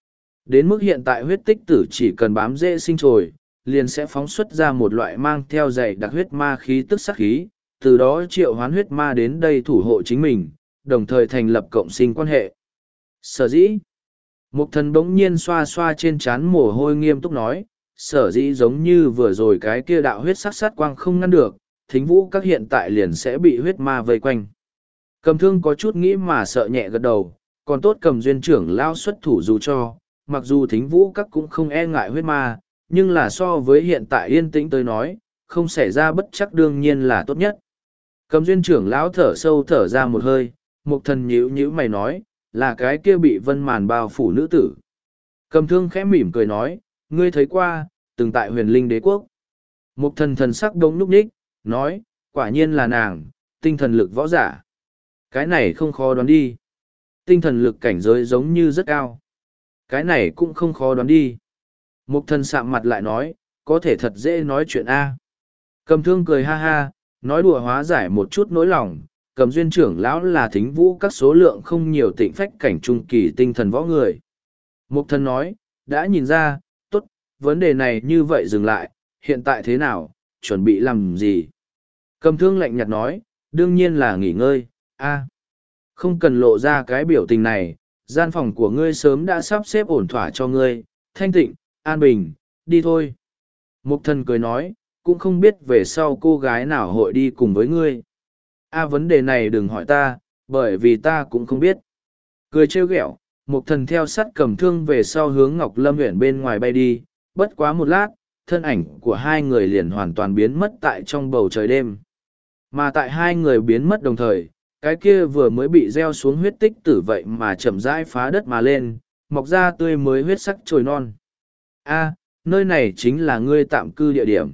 Đến mức hiện tại huyết tích tử chỉ cần bám dễ sinh trồi, liền sẽ phóng xuất ra một loại mang theo dày đặc huyết ma khí tức sát khí, từ đó triệu hoán huyết ma đến đây thủ hộ chính mình, đồng thời thành lập cộng sinh quan hệ. Sở dĩ, Mục Thần bỗng nhiên xoa xoa trên trán mồ hôi nghiêm túc nói, sở dĩ giống như vừa rồi cái kia đạo huyết sắc sát quang không ngăn được, Thính Vũ các hiện tại liền sẽ bị huyết ma vây quanh. Cầm Thương có chút nghĩ mà sợ nhẹ gật đầu, còn tốt Cầm Duyên trưởng lao xuất thủ dù cho, mặc dù Thính Vũ các cũng không e ngại huyết ma, nhưng là so với hiện tại yên tĩnh tới nói, không xảy ra bất chắc đương nhiên là tốt nhất. Cầm Duyên trưởng lão thở sâu thở ra một hơi, Mục Thần nhíu nhíu mày nói, là cái kia bị vân màn bao phủ nữ tử. Cầm Thương khẽ mỉm cười nói, ngươi thấy qua, từng tại huyền linh đế quốc. Mục Thần thần sắc đống núc ních, nói, quả nhiên là nàng, tinh thần lực võ giả. Cái này không khó đoán đi. Tinh thần lực cảnh giới giống như rất cao. Cái này cũng không khó đoán đi. Mục Thần sạm mặt lại nói, có thể thật dễ nói chuyện A. Cầm Thương cười ha ha, nói đùa hóa giải một chút nỗi lòng. Cầm Duyên trưởng lão là Thính Vũ các số lượng không nhiều tịnh phách cảnh trung kỳ tinh thần võ người. Mục Thần nói, đã nhìn ra, tốt, vấn đề này như vậy dừng lại, hiện tại thế nào, chuẩn bị làm gì? Cầm Thương lạnh nhạt nói, đương nhiên là nghỉ ngơi, a, không cần lộ ra cái biểu tình này, gian phòng của ngươi sớm đã sắp xếp ổn thỏa cho ngươi, thanh tịnh, an bình, đi thôi. Mục Thần cười nói, cũng không biết về sau cô gái nào hội đi cùng với ngươi. A vấn đề này đừng hỏi ta, bởi vì ta cũng không biết. Cười trêu ghẹo, Mục Thần theo sát Cầm Thương về sau hướng Ngọc Lâm huyện bên ngoài bay đi, bất quá một lát, thân ảnh của hai người liền hoàn toàn biến mất tại trong bầu trời đêm. Mà tại hai người biến mất đồng thời, cái kia vừa mới bị gieo xuống huyết tích tử vậy mà chậm rãi phá đất mà lên, mọc ra tươi mới huyết sắc trồi non. A, nơi này chính là ngươi tạm cư địa điểm.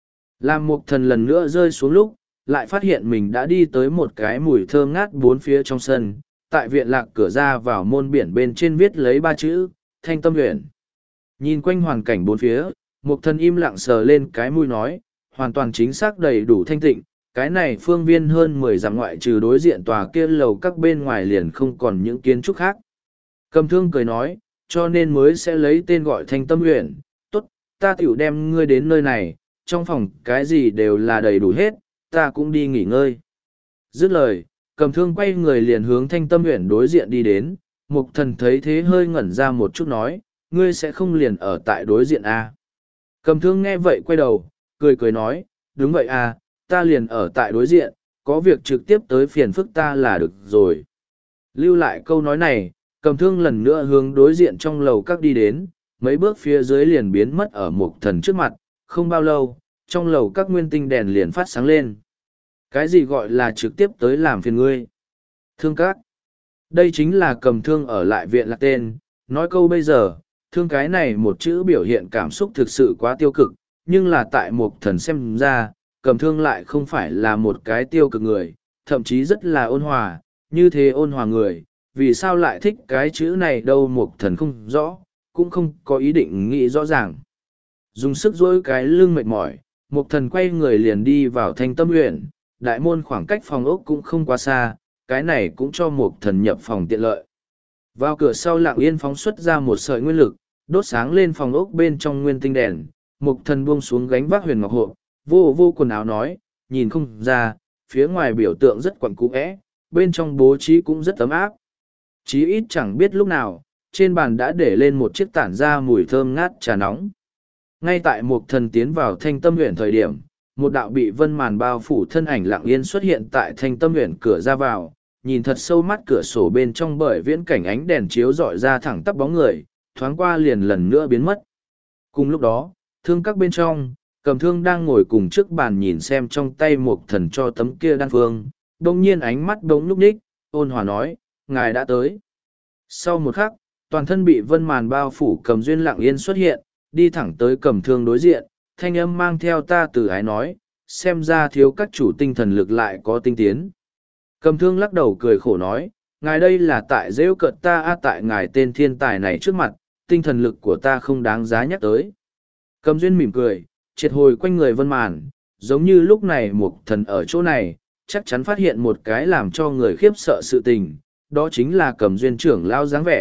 Làm Mục Thần lần nữa rơi xuống lúc, lại phát hiện mình đã đi tới một cái mùi thơm ngát bốn phía trong sân, tại viện lạc cửa ra vào môn biển bên trên viết lấy ba chữ, Thanh Tâm Huyện. Nhìn quanh hoàn cảnh bốn phía, Mục Thần im lặng sờ lên cái mũi nói, hoàn toàn chính xác đầy đủ thanh tịnh, cái này phương viên hơn mười dặm ngoại trừ đối diện tòa kia lầu các bên ngoài liền không còn những kiến trúc khác. Cầm Thương cười nói, cho nên mới sẽ lấy tên gọi Thanh Tâm Huyện, tốt, ta tiểu đem ngươi đến nơi này, trong phòng cái gì đều là đầy đủ hết, ta cũng đi nghỉ ngơi. Dứt lời, Cầm Thương quay người liền hướng Thanh Tâm Huyện đối diện đi đến, Mục Thần thấy thế hơi ngẩn ra một chút nói, ngươi sẽ không liền ở tại đối diện à? Cầm Thương nghe vậy quay đầu, cười cười nói, đúng vậy à, ta liền ở tại đối diện, có việc trực tiếp tới phiền phức ta là được rồi. Lưu lại câu nói này, Cầm Thương lần nữa hướng đối diện trong lầu các đi đến, mấy bước phía dưới liền biến mất ở Mục Thần trước mặt, không bao lâu, trong lầu các nguyên tinh đèn liền phát sáng lên. Cái gì gọi là trực tiếp tới làm phiền ngươi? Thương các. Đây chính là Cầm Thương ở lại viện lạc tên, nói câu bây giờ, thương cái này một chữ biểu hiện cảm xúc thực sự quá tiêu cực, nhưng là tại Mục Thần xem ra, Cầm Thương lại không phải là một cái tiêu cực người, thậm chí rất là ôn hòa, như thế ôn hòa người, vì sao lại thích cái chữ này đâu Mục Thần không rõ, cũng không có ý định nghĩ rõ ràng. Dùng sức dỗi cái lưng mệt mỏi, Mục Thần quay người liền đi vào Thanh Tâm Huyện, đại môn khoảng cách phòng ốc cũng không quá xa, cái này cũng cho Mục Thần nhập phòng tiện lợi. Vào cửa sau lặng yên phóng xuất ra một sợi nguyên lực, đốt sáng lên phòng ốc bên trong nguyên tinh đèn, Mục Thần buông xuống gánh vác huyền ngọc hộp, vô vô quần áo nói, nhìn không ra, phía ngoài biểu tượng rất quặn cũ é, bên trong bố trí cũng rất ấm áp. Chí ít chẳng biết lúc nào, trên bàn đã để lên một chiếc tản ra mùi thơm ngát trà nóng. Ngay tại Mục Thần tiến vào Thanh Tâm Huyện thời điểm, một đạo bị vân màn bao phủ thân ảnh lặng yên xuất hiện tại Thanh Tâm Huyện cửa ra vào, nhìn thật sâu mắt cửa sổ bên trong bởi viễn cảnh ánh đèn chiếu rọi ra thẳng tắp bóng người, thoáng qua liền lần nữa biến mất. Cùng lúc đó, thương các bên trong, Cầm Thương đang ngồi cùng trước bàn nhìn xem trong tay Mục Thần cho tấm kia đan phương, đông nhiên ánh mắt bỗng núp ních, ôn hòa nói, ngài đã tới. Sau một khắc, toàn thân bị vân màn bao phủ Cầm Duyên lặng yên xuất hiện, đi thẳng tới Cầm Thương đối diện, thanh âm mang theo ta từ ái nói, xem ra thiếu các chủ tinh thần lực lại có tinh tiến. Cầm Thương lắc đầu cười khổ nói, ngài đây là tại rêu cợt ta a tại ngài tên thiên tài này trước mặt, tinh thần lực của ta không đáng giá nhắc tới. Cầm Duyên mỉm cười, triệt hồi quanh người vân màn, giống như lúc này Mục Thần ở chỗ này, chắc chắn phát hiện một cái làm cho người khiếp sợ sự tình, đó chính là Cầm Duyên trưởng lao dáng vẻ,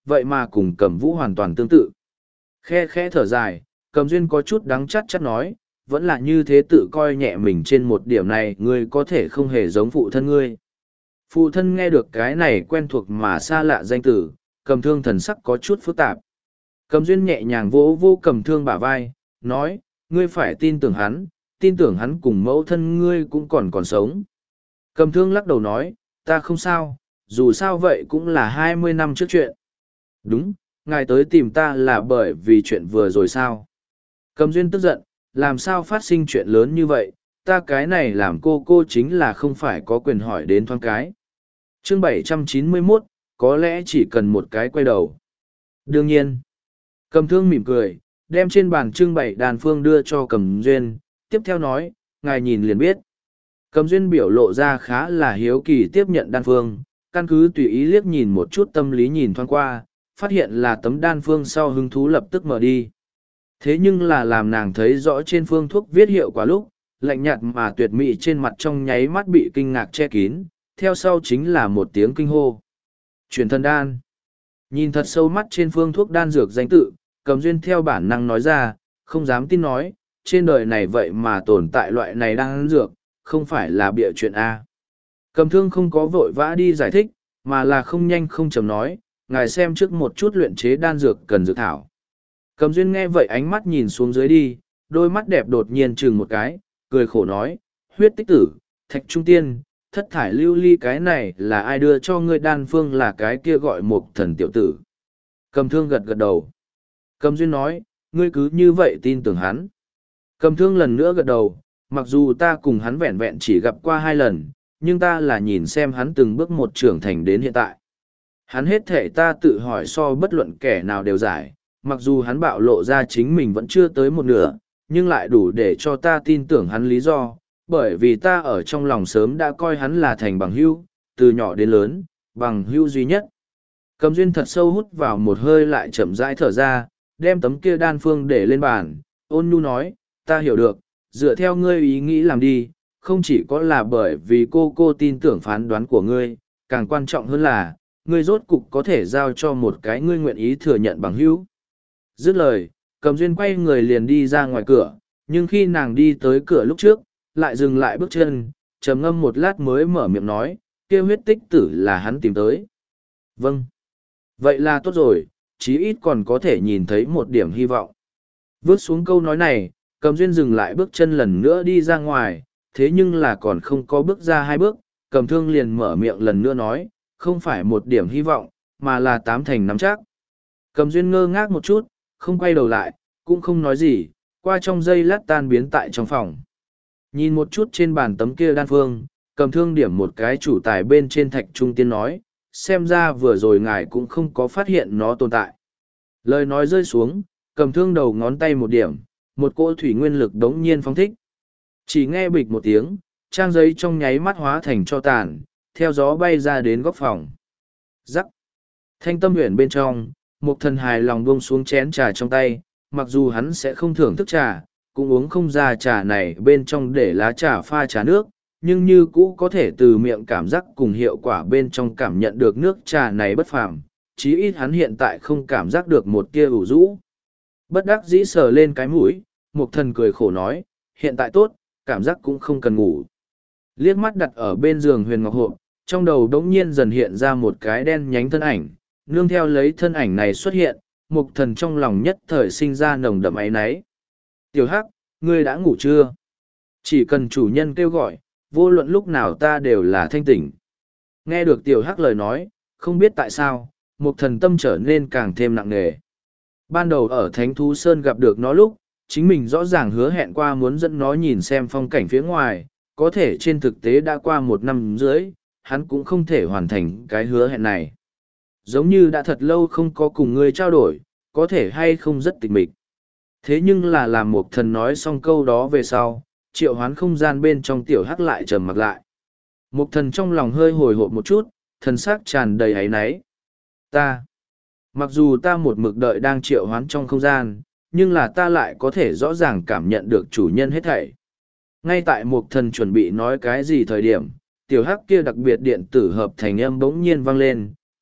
vậy mà cùng Cẩm Vũ hoàn toàn tương tự. Khe khẽ thở dài, Cầm Duyên có chút đắng chát chát nói, vẫn là như thế tự coi nhẹ mình trên một điểm này, ngươi có thể không hề giống phụ thân ngươi. Phụ thân nghe được cái này quen thuộc mà xa lạ danh tử, Cầm Thương thần sắc có chút phức tạp. Cầm Duyên nhẹ nhàng vỗ vô Cầm Thương bả vai, nói, ngươi phải tin tưởng hắn, tin tưởng hắn cùng mẫu thân ngươi cũng còn còn sống. Cầm Thương lắc đầu nói, ta không sao, dù sao vậy cũng là hai mươi năm trước chuyện. Đúng, ngài tới tìm ta là bởi vì chuyện vừa rồi sao. Cầm Duyên tức giận, làm sao phát sinh chuyện lớn như vậy, ta cái này làm cô cô chính là không phải có quyền hỏi đến thoáng cái. Chương bảy trăm chín mươi mốt, có lẽ chỉ cần một cái quay đầu. Đương nhiên, Cầm Thương mỉm cười, đem trên bàn trưng bày đàn phương đưa cho Cầm Duyên, tiếp theo nói, ngài nhìn liền biết. Cầm Duyên biểu lộ ra khá là hiếu kỳ tiếp nhận đan phương, căn cứ tùy ý liếc nhìn một chút tâm lý nhìn thoáng qua, phát hiện là tấm đan phương sau hứng thú lập tức mở đi. Thế nhưng là làm nàng thấy rõ trên phương thuốc viết hiệu quả lúc, lạnh nhạt mà tuyệt mỹ trên mặt trong nháy mắt bị kinh ngạc che kín, theo sau chính là một tiếng kinh hô. Chuyển thân đan. Nhìn thật sâu mắt trên phương thuốc đan dược danh tự, Cầm Duyên theo bản năng nói ra, không dám tin nói, trên đời này vậy mà tồn tại loại này đan dược, không phải là bịa chuyện A. Cầm Thương không có vội vã đi giải thích, mà là không nhanh không chậm nói, ngài xem trước một chút luyện chế đan dược cần dược thảo. Cầm Duyên nghe vậy ánh mắt nhìn xuống dưới đi, đôi mắt đẹp đột nhiên chừng một cái, cười khổ nói, huyết tích tử, thạch trung tiên, thất thải lưu ly cái này là ai đưa cho ngươi đan phương là cái kia gọi một thần tiểu tử. Cầm Thương gật gật đầu. Cầm Duyên nói, ngươi cứ như vậy tin tưởng hắn. Cầm Thương lần nữa gật đầu, mặc dù ta cùng hắn vẹn vẹn chỉ gặp qua hai lần, nhưng ta là nhìn xem hắn từng bước một trưởng thành đến hiện tại. Hắn hết thể ta tự hỏi so bất luận kẻ nào đều giải, mặc dù hắn bạo lộ ra chính mình vẫn chưa tới một nửa, nhưng lại đủ để cho ta tin tưởng hắn lý do, bởi vì ta ở trong lòng sớm đã coi hắn là thành bằng hữu, từ nhỏ đến lớn, bằng hữu duy nhất. Cầm Duyên thật sâu hút vào một hơi lại chậm rãi thở ra, đem tấm kia đan phương để lên bàn, ôn nhu nói, ta hiểu được, dựa theo ngươi ý nghĩ làm đi, không chỉ có là bởi vì cô cô tin tưởng phán đoán của ngươi, càng quan trọng hơn là, ngươi rốt cục có thể giao cho một cái ngươi nguyện ý thừa nhận bằng hữu. Dứt lời, Cầm Duyên quay người liền đi ra ngoài cửa, nhưng khi nàng đi tới cửa lúc trước, lại dừng lại bước chân, trầm ngâm một lát mới mở miệng nói, kia huyết tích tử là hắn tìm tới. Vâng. Vậy là tốt rồi, chí ít còn có thể nhìn thấy một điểm hy vọng. Vớt xuống câu nói này, Cầm Duyên dừng lại bước chân lần nữa đi ra ngoài, thế nhưng là còn không có bước ra hai bước, Cầm Thương liền mở miệng lần nữa nói, không phải một điểm hy vọng, mà là tám thành nắm chắc. Cầm Duyên ngơ ngác một chút, không quay đầu lại, cũng không nói gì, qua trong giây lát tan biến tại trong phòng. Nhìn một chút trên bàn tấm kia đan phương, Cầm Thương điểm một cái chủ tài bên trên thạch trung tiên nói, xem ra vừa rồi ngài cũng không có phát hiện nó tồn tại. Lời nói rơi xuống, Cầm Thương đầu ngón tay một điểm, một cỗ thủy nguyên lực đống nhiên phóng thích. Chỉ nghe bịch một tiếng, trang giấy trong nháy mắt hóa thành cho tàn, theo gió bay ra đến góc phòng. Rắc. Thanh tâm huyền bên trong, một thần hài lòng buông xuống chén trà trong tay, mặc dù hắn sẽ không thưởng thức trà, cũng uống không ra trà này bên trong để lá trà pha trà nước, nhưng như cũ có thể từ miệng cảm giác cùng hiệu quả bên trong cảm nhận được nước trà này bất phàm, chí ít hắn hiện tại không cảm giác được một tia ủ rũ. Bất đắc dĩ sờ lên cái mũi, một thần cười khổ nói, hiện tại tốt, cảm giác cũng không cần ngủ. Liếc mắt đặt ở bên giường huyền ngọc hộp, trong đầu đống nhiên dần hiện ra một cái đen nhánh thân ảnh, nương theo lấy thân ảnh này xuất hiện, mục thần trong lòng nhất thời sinh ra nồng đậm áy náy. Tiểu Hắc, ngươi đã ngủ chưa? Chỉ cần chủ nhân kêu gọi, vô luận lúc nào ta đều là thanh tỉnh. Nghe được Tiểu Hắc lời nói, không biết tại sao, mục thần tâm trở nên càng thêm nặng nề. Ban đầu ở Thánh Thú Sơn gặp được nó lúc, chính mình rõ ràng hứa hẹn qua muốn dẫn nó nhìn xem phong cảnh phía ngoài, có thể trên thực tế đã qua một năm rưỡi, hắn cũng không thể hoàn thành cái hứa hẹn này. Giống như đã thật lâu không có cùng ngươi trao đổi, có thể hay không rất tịch mịch. Thế nhưng là làm một thần nói xong câu đó về sau, triệu hoán không gian bên trong Tiểu Hắc lại trầm mặc lại. Một thần trong lòng hơi hồi hộp một chút, thần sắc tràn đầy áy náy. Ta, mặc dù ta một mực đợi đang triệu hoán trong không gian, nhưng là ta lại có thể rõ ràng cảm nhận được chủ nhân hết thảy. Ngay tại một thần chuẩn bị nói cái gì thời điểm, Tiểu Hắc kia đặc biệt điện tử hợp thành âm bỗng nhiên vang lên,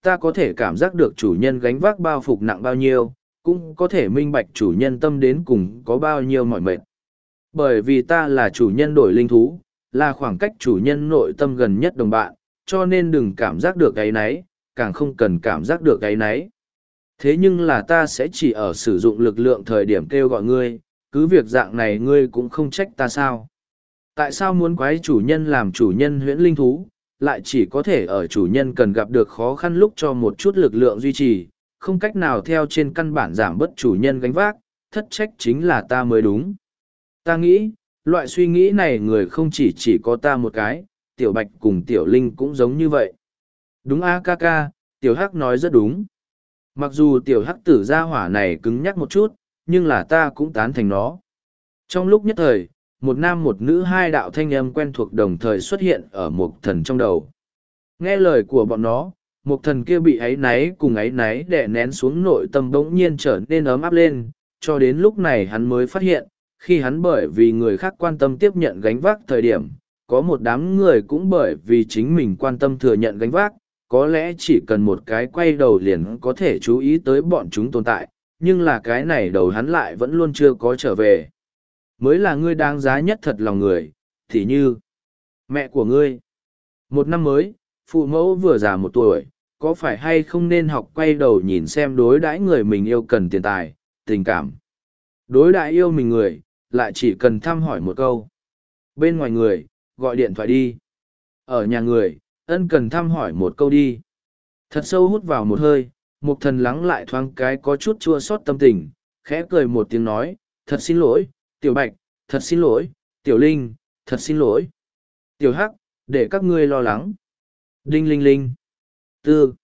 ta có thể cảm giác được chủ nhân gánh vác bao phục nặng bao nhiêu, cũng có thể minh bạch chủ nhân tâm đến cùng có bao nhiêu mỏi mệt. Bởi vì ta là chủ nhân đổi linh thú, là khoảng cách chủ nhân nội tâm gần nhất đồng bạn, cho nên đừng cảm giác được cái náy, càng không cần cảm giác được cái náy. Thế nhưng là ta sẽ chỉ ở sử dụng lực lượng thời điểm kêu gọi ngươi, cứ việc dạng này ngươi cũng không trách ta sao. Tại sao muốn quái chủ nhân làm chủ nhân huyễn linh thú, lại chỉ có thể ở chủ nhân cần gặp được khó khăn lúc cho một chút lực lượng duy trì, không cách nào theo trên căn bản giảm bớt chủ nhân gánh vác, thất trách chính là ta mới đúng. Ta nghĩ, loại suy nghĩ này người không chỉ chỉ có ta một cái, tiểu bạch cùng tiểu linh cũng giống như vậy. Đúng a ca ca, tiểu hắc nói rất đúng. Mặc dù tiểu hắc tử gia hỏa này cứng nhắc một chút, nhưng là ta cũng tán thành nó. Trong lúc nhất thời, một nam một nữ hai đạo thanh âm quen thuộc đồng thời xuất hiện ở một thần trong đầu. Nghe lời của bọn nó, một thần kia bị áy náy cùng áy náy đè nén xuống nội tâm bỗng nhiên trở nên ấm áp lên, cho đến lúc này hắn mới phát hiện, khi hắn bởi vì người khác quan tâm tiếp nhận gánh vác thời điểm, có một đám người cũng bởi vì chính mình quan tâm thừa nhận gánh vác, có lẽ chỉ cần một cái quay đầu liền có thể chú ý tới bọn chúng tồn tại, nhưng là cái này đầu hắn lại vẫn luôn chưa có trở về. Mới là ngươi đáng giá nhất thật lòng người, thì như mẹ của ngươi. Một năm mới, phụ mẫu vừa già một tuổi, có phải hay không nên học quay đầu nhìn xem đối đãi người mình yêu cần tiền tài, tình cảm. Đối đãi yêu mình người, lại chỉ cần thăm hỏi một câu. Bên ngoài người, gọi điện thoại đi. Ở nhà người, ân cần thăm hỏi một câu đi. Thật sâu hút vào một hơi, Mục Thần lắng lại thoáng cái có chút chua xót tâm tình, khẽ cười một tiếng nói, thật xin lỗi, Tiểu Bạch, thật xin lỗi, Tiểu Linh, thật xin lỗi. Tiểu Hắc, để các ngươi lo lắng. Đinh linh linh. Tư.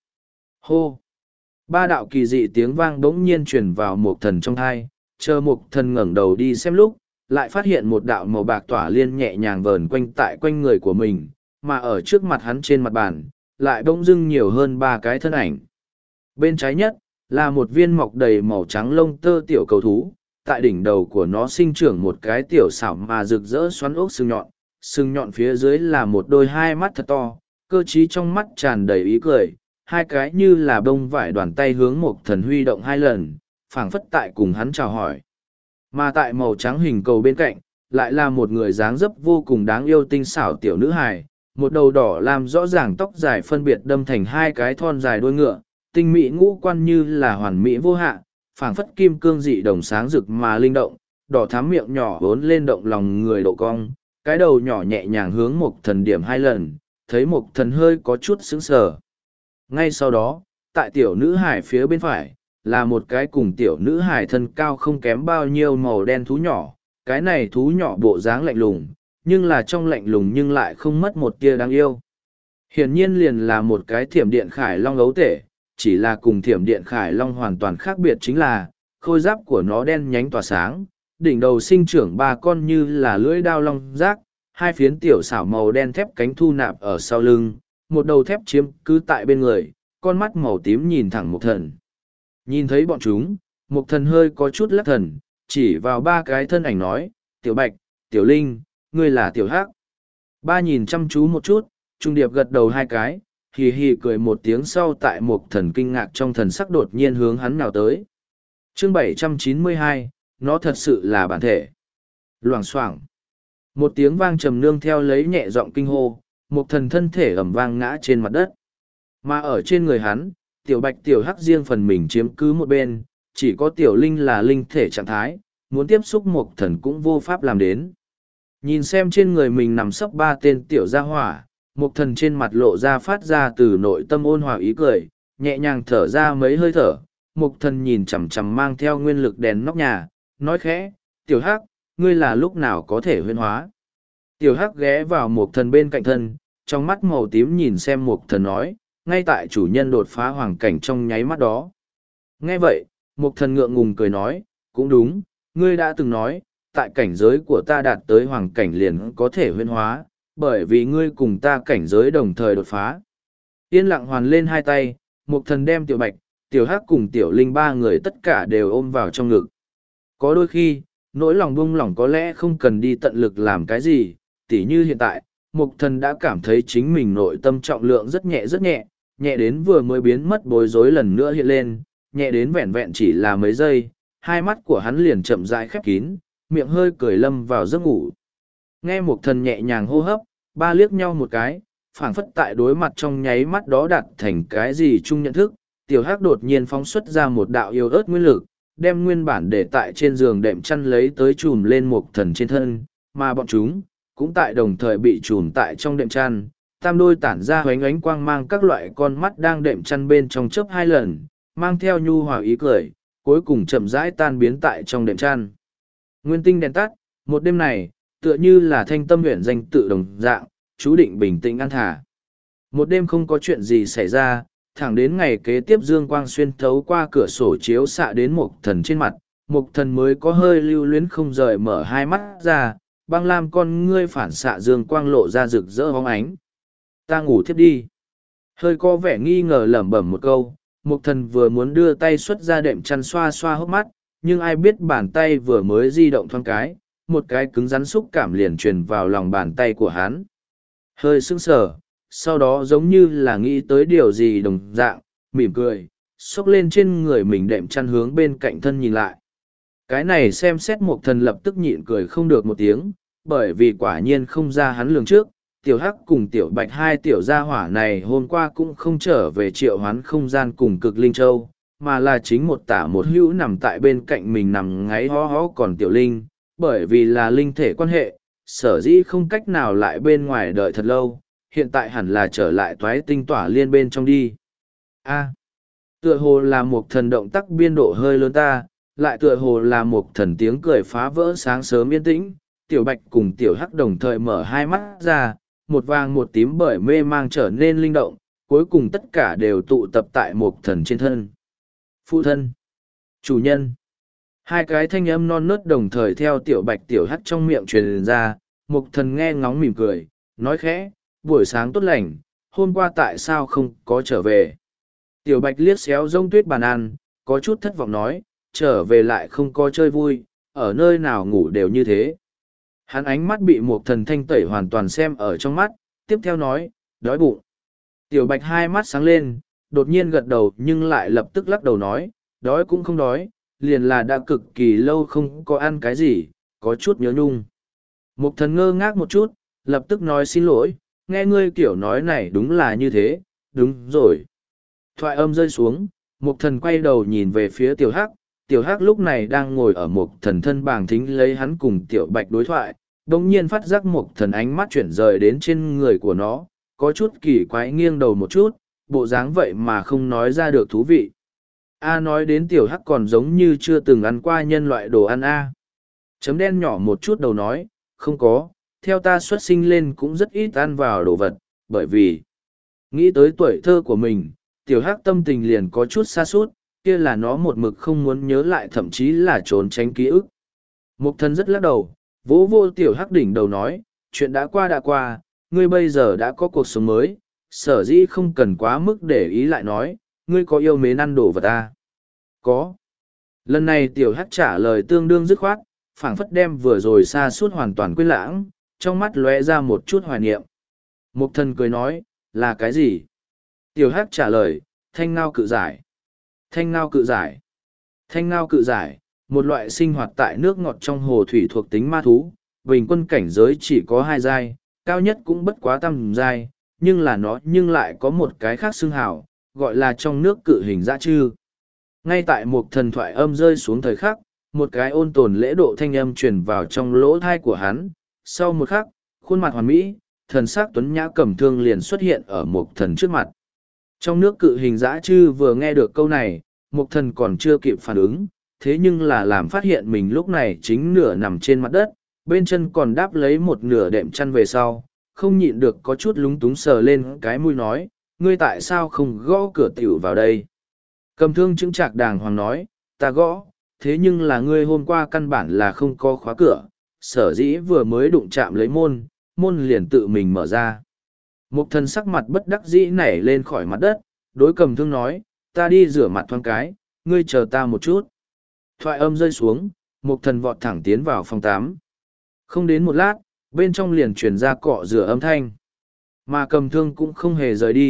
Hô. Ba đạo kỳ dị tiếng vang bỗng nhiên truyền vào Mục Thần trong thai, chờ Mục Thần ngẩng đầu đi xem lúc, lại phát hiện một đạo màu bạc tỏa liên nhẹ nhàng vờn quanh tại quanh người của mình, mà ở trước mặt hắn trên mặt bàn, lại bỗng dưng nhiều hơn ba cái thân ảnh. Bên trái nhất, là một viên mọc đầy màu trắng lông tơ tiểu cầu thú, tại đỉnh đầu của nó sinh trưởng một cái tiểu xảo mà rực rỡ xoắn ốc sừng nhọn, sừng nhọn phía dưới là một đôi hai mắt thật to, cơ trí trong mắt tràn đầy ý cười, hai cái như là bông vải đoàn tay hướng Mục Thần huy động hai lần, phảng phất tại cùng hắn chào hỏi. Mà tại màu trắng hình cầu bên cạnh, lại là một người dáng dấp vô cùng đáng yêu tinh xảo tiểu nữ hài, một đầu đỏ làm rõ ràng tóc dài phân biệt đâm thành hai cái thon dài đuôi ngựa, tinh mỹ ngũ quan như là hoàn mỹ vô hạ, phảng phất kim cương dị đồng sáng rực mà linh động, đỏ thắm miệng nhỏ vốn lên động lòng người độ cong, cái đầu nhỏ nhẹ nhàng hướng Mục Thần điểm hai lần, thấy Mục Thần hơi có chút sững sờ. Ngay sau đó, tại tiểu nữ hải phía bên phải, là một cái cùng tiểu nữ hải thân cao không kém bao nhiêu màu đen thú nhỏ, cái này thú nhỏ bộ dáng lạnh lùng, nhưng là trong lạnh lùng nhưng lại không mất một tia đáng yêu. Hiển nhiên liền là một cái thiểm điện khải long ấu tể, chỉ là cùng thiểm điện khải long hoàn toàn khác biệt chính là, khôi giáp của nó đen nhánh tỏa sáng, đỉnh đầu sinh trưởng ba con như là lưỡi đao long giác, hai phiến tiểu xảo màu đen thép cánh thu nạp ở sau lưng, một đầu thép chiếm cứ tại bên người, con mắt màu tím nhìn thẳng Mục Thần. Nhìn thấy bọn chúng, Mục Thần hơi có chút lắc thần, chỉ vào ba cái thân ảnh nói, Tiểu Bạch, Tiểu Linh, ngươi là Tiểu Hắc. Ba nhìn chăm chú một chút, trung điệp gật đầu hai cái, hì hì cười một tiếng sau tại Mục Thần kinh ngạc trong thần sắc đột nhiên hướng hắn nào tới. Chương bảy trăm chín mươi hai, nó thật sự là bản thể. Loảng xoảng. Một tiếng vang trầm nương theo lấy nhẹ giọng kinh hô, Mục Thần thân thể ầm vang ngã trên mặt đất. Mà ở trên người hắn, Tiểu Bạch Tiểu Hắc riêng phần mình chiếm cứ một bên, chỉ có Tiểu Linh là linh thể trạng thái, muốn tiếp xúc Mục Thần cũng vô pháp làm đến. Nhìn xem trên người mình nằm sấp ba tên tiểu gia hỏa, Mục Thần trên mặt lộ ra phát ra từ nội tâm ôn hòa ý cười, nhẹ nhàng thở ra mấy hơi thở. Mục Thần nhìn chằm chằm mang theo nguyên lực đèn nóc nhà, nói khẽ, Tiểu Hắc, ngươi là lúc nào có thể huyễn hóa. Tiểu Hắc ghé vào Mục Thần bên cạnh thân, trong mắt màu tím nhìn xem Mục Thần nói, ngay tại chủ nhân đột phá hoàng cảnh trong nháy mắt đó. Nghe vậy, Mục Thần ngượng ngùng cười nói, cũng đúng, ngươi đã từng nói, tại cảnh giới của ta đạt tới hoàng cảnh liền có thể huyễn hóa, bởi vì ngươi cùng ta cảnh giới đồng thời đột phá. Yên lặng hoàn lên hai tay, Mục Thần đem Tiểu Bạch, Tiểu Hắc cùng Tiểu Linh ba người tất cả đều ôm vào trong ngực. Có đôi khi, nỗi lòng buông lỏng có lẽ không cần đi tận lực làm cái gì, tỉ như hiện tại, Mục Thần đã cảm thấy chính mình nội tâm trọng lượng rất nhẹ rất nhẹ, nhẹ đến vừa mới biến mất bối rối lần nữa hiện lên, nhẹ đến vẹn vẹn chỉ là mấy giây, hai mắt của hắn liền chậm rãi khép kín, miệng hơi cười lâm vào giấc ngủ. Nghe Mục Thần nhẹ nhàng hô hấp, ba liếc nhau một cái, phảng phất tại đối mặt trong nháy mắt đó đạt thành cái gì chung nhận thức, tiểu hắc đột nhiên phóng xuất ra một đạo yêu ớt nguyên lực, đem nguyên bản để tại trên giường đệm chăn lấy tới chùm lên Mục Thần trên thân, mà bọn chúng cũng tại đồng thời bị chùm tại trong đệm chăn. Tam đôi tản ra hoánh ánh quang mang các loại con mắt đang đệm chăn bên trong chớp hai lần, mang theo nhu hòa ý cười, cuối cùng chậm rãi tan biến tại trong đệm chăn. Nguyên tinh đèn tắt, một đêm này, tựa như là thanh tâm huyện danh tự đồng dạng, chú định bình tĩnh an thả. Một đêm không có chuyện gì xảy ra, thẳng đến ngày kế tiếp dương quang xuyên thấu qua cửa sổ chiếu xạ đến Mục Thần trên mặt, Mục Thần mới có hơi lưu luyến không rời mở hai mắt ra, băng lam con ngươi phản xạ dương quang lộ ra rực rỡ hóng ánh. Ta ngủ thiếp đi. Hơi có vẻ nghi ngờ lẩm bẩm một câu, Mục Thần vừa muốn đưa tay xuất ra đệm chăn xoa xoa hốc mắt, nhưng ai biết bàn tay vừa mới di động thoáng cái, một cái cứng rắn xúc cảm liền truyền vào lòng bàn tay của hắn. Hơi sững sờ, sau đó giống như là nghĩ tới điều gì đồng dạng, mỉm cười, xốc lên trên người mình đệm chăn hướng bên cạnh thân nhìn lại. Cái này xem xét Mục Thần lập tức nhịn cười không được một tiếng, bởi vì quả nhiên không ra hắn lường trước. Tiểu Hắc cùng Tiểu Bạch hai tiểu gia hỏa này hôm qua cũng không trở về triệu hoán không gian cùng cực linh châu, mà là chính một tả một hữu nằm tại bên cạnh mình nằm ngáy hó hó. Còn Tiểu Linh, bởi vì là linh thể quan hệ, sở dĩ không cách nào lại bên ngoài đợi thật lâu, hiện tại hẳn là trở lại toái tinh tỏa liên bên trong đi. A, tựa hồ là một thần động tác biên độ hơi lớn ta, lại tựa hồ là một thần tiếng cười phá vỡ sáng sớm yên tĩnh. Tiểu Bạch cùng Tiểu Hắc đồng thời mở hai mắt ra, một vàng một tím bởi mê mang trở nên linh động, cuối cùng tất cả đều tụ tập tại một thần trên thân. Phụ thân, chủ nhân, hai cái thanh âm non nớt đồng thời theo Tiểu Bạch Tiểu Hắc trong miệng truyền ra. Một thần nghe ngóng mỉm cười, nói khẽ, buổi sáng tốt lành, hôm qua tại sao không có trở về. Tiểu Bạch liếc xéo rông tuyết bàn ăn, có chút thất vọng nói, trở về lại không có chơi vui, ở nơi nào ngủ đều như thế. Hắn ánh mắt bị một thần thanh tẩy hoàn toàn xem ở trong mắt, tiếp theo nói, đói bụng. Tiểu Bạch hai mắt sáng lên, đột nhiên gật đầu nhưng lại lập tức lắc đầu nói, đói cũng không đói, liền là đã cực kỳ lâu không có ăn cái gì, có chút nhớ nhung. Một thần ngơ ngác một chút, lập tức nói xin lỗi, nghe ngươi kiểu nói này đúng là như thế, đúng rồi. Thoại âm rơi xuống, một thần quay đầu nhìn về phía Tiểu Hắc. Tiểu Hắc lúc này đang ngồi ở một thần thân bảng thính lấy hắn cùng Tiểu Bạch đối thoại, đồng nhiên phát giác một thần ánh mắt chuyển rời đến trên người của nó, có chút kỳ quái nghiêng đầu một chút, bộ dáng vậy mà không nói ra được thú vị. A nói đến Tiểu Hắc còn giống như chưa từng ăn qua nhân loại đồ ăn A. Chấm đen nhỏ một chút đầu nói, không có, theo ta xuất sinh lên cũng rất ít ăn vào đồ vật, bởi vì nghĩ tới tuổi thơ của mình, Tiểu Hắc tâm tình liền có chút xa sút kia là nó một mực không muốn nhớ lại thậm chí là trốn tránh ký ức. Mục thần rất lắc đầu, vỗ vô Tiểu Hắc đỉnh đầu nói, chuyện đã qua đã qua, ngươi bây giờ đã có cuộc sống mới, sở dĩ không cần quá mức để ý lại nói, ngươi có yêu mến ăn đồ vật ta? Có. Lần này Tiểu Hắc trả lời tương đương dứt khoát, phảng phất đem vừa rồi xa suốt hoàn toàn quên lãng, trong mắt lóe ra một chút hoài niệm. Mục thần cười nói, là cái gì? Tiểu Hắc trả lời, thanh ngao cự giải. Thanh ngao cự giải. Thanh ngao cự giải, một loại sinh hoạt tại nước ngọt trong hồ thủy thuộc tính ma thú, bình quân cảnh giới chỉ có hai giai, cao nhất cũng bất quá tam giai, nhưng là nó nhưng lại có một cái khác xưng hào, gọi là trong nước cự hình dã chư. Ngay tại một thần thoại âm rơi xuống thời khắc, một cái ôn tồn lễ độ thanh âm truyền vào trong lỗ thai của hắn. Sau một khắc, khuôn mặt hoàn mỹ, thần sắc tuấn nhã cầm thương liền xuất hiện ở một thần trước mặt. Trong nước cự hình dã chư vừa nghe được câu này, một thần còn chưa kịp phản ứng, thế nhưng là làm phát hiện mình lúc này chính nửa nằm trên mặt đất, bên chân còn đáp lấy một nửa đệm chăn về sau, không nhịn được có chút lúng túng sờ lên cái mũi nói, ngươi tại sao không gõ cửa tiểu vào đây? Cầm thương chứng trạc đàng hoàng nói, ta gõ, thế nhưng là ngươi hôm qua căn bản là không có khóa cửa, sở dĩ vừa mới đụng chạm lấy môn, môn liền tự mình mở ra. Một thần sắc mặt bất đắc dĩ nảy lên khỏi mặt đất, đối cầm thương nói, ta đi rửa mặt thoáng cái, ngươi chờ ta một chút. Thoại âm rơi xuống, một thần vọt thẳng tiến vào phòng tám. Không đến một lát, bên trong liền truyền ra cọ rửa âm thanh. Mà cầm thương cũng không hề rời đi,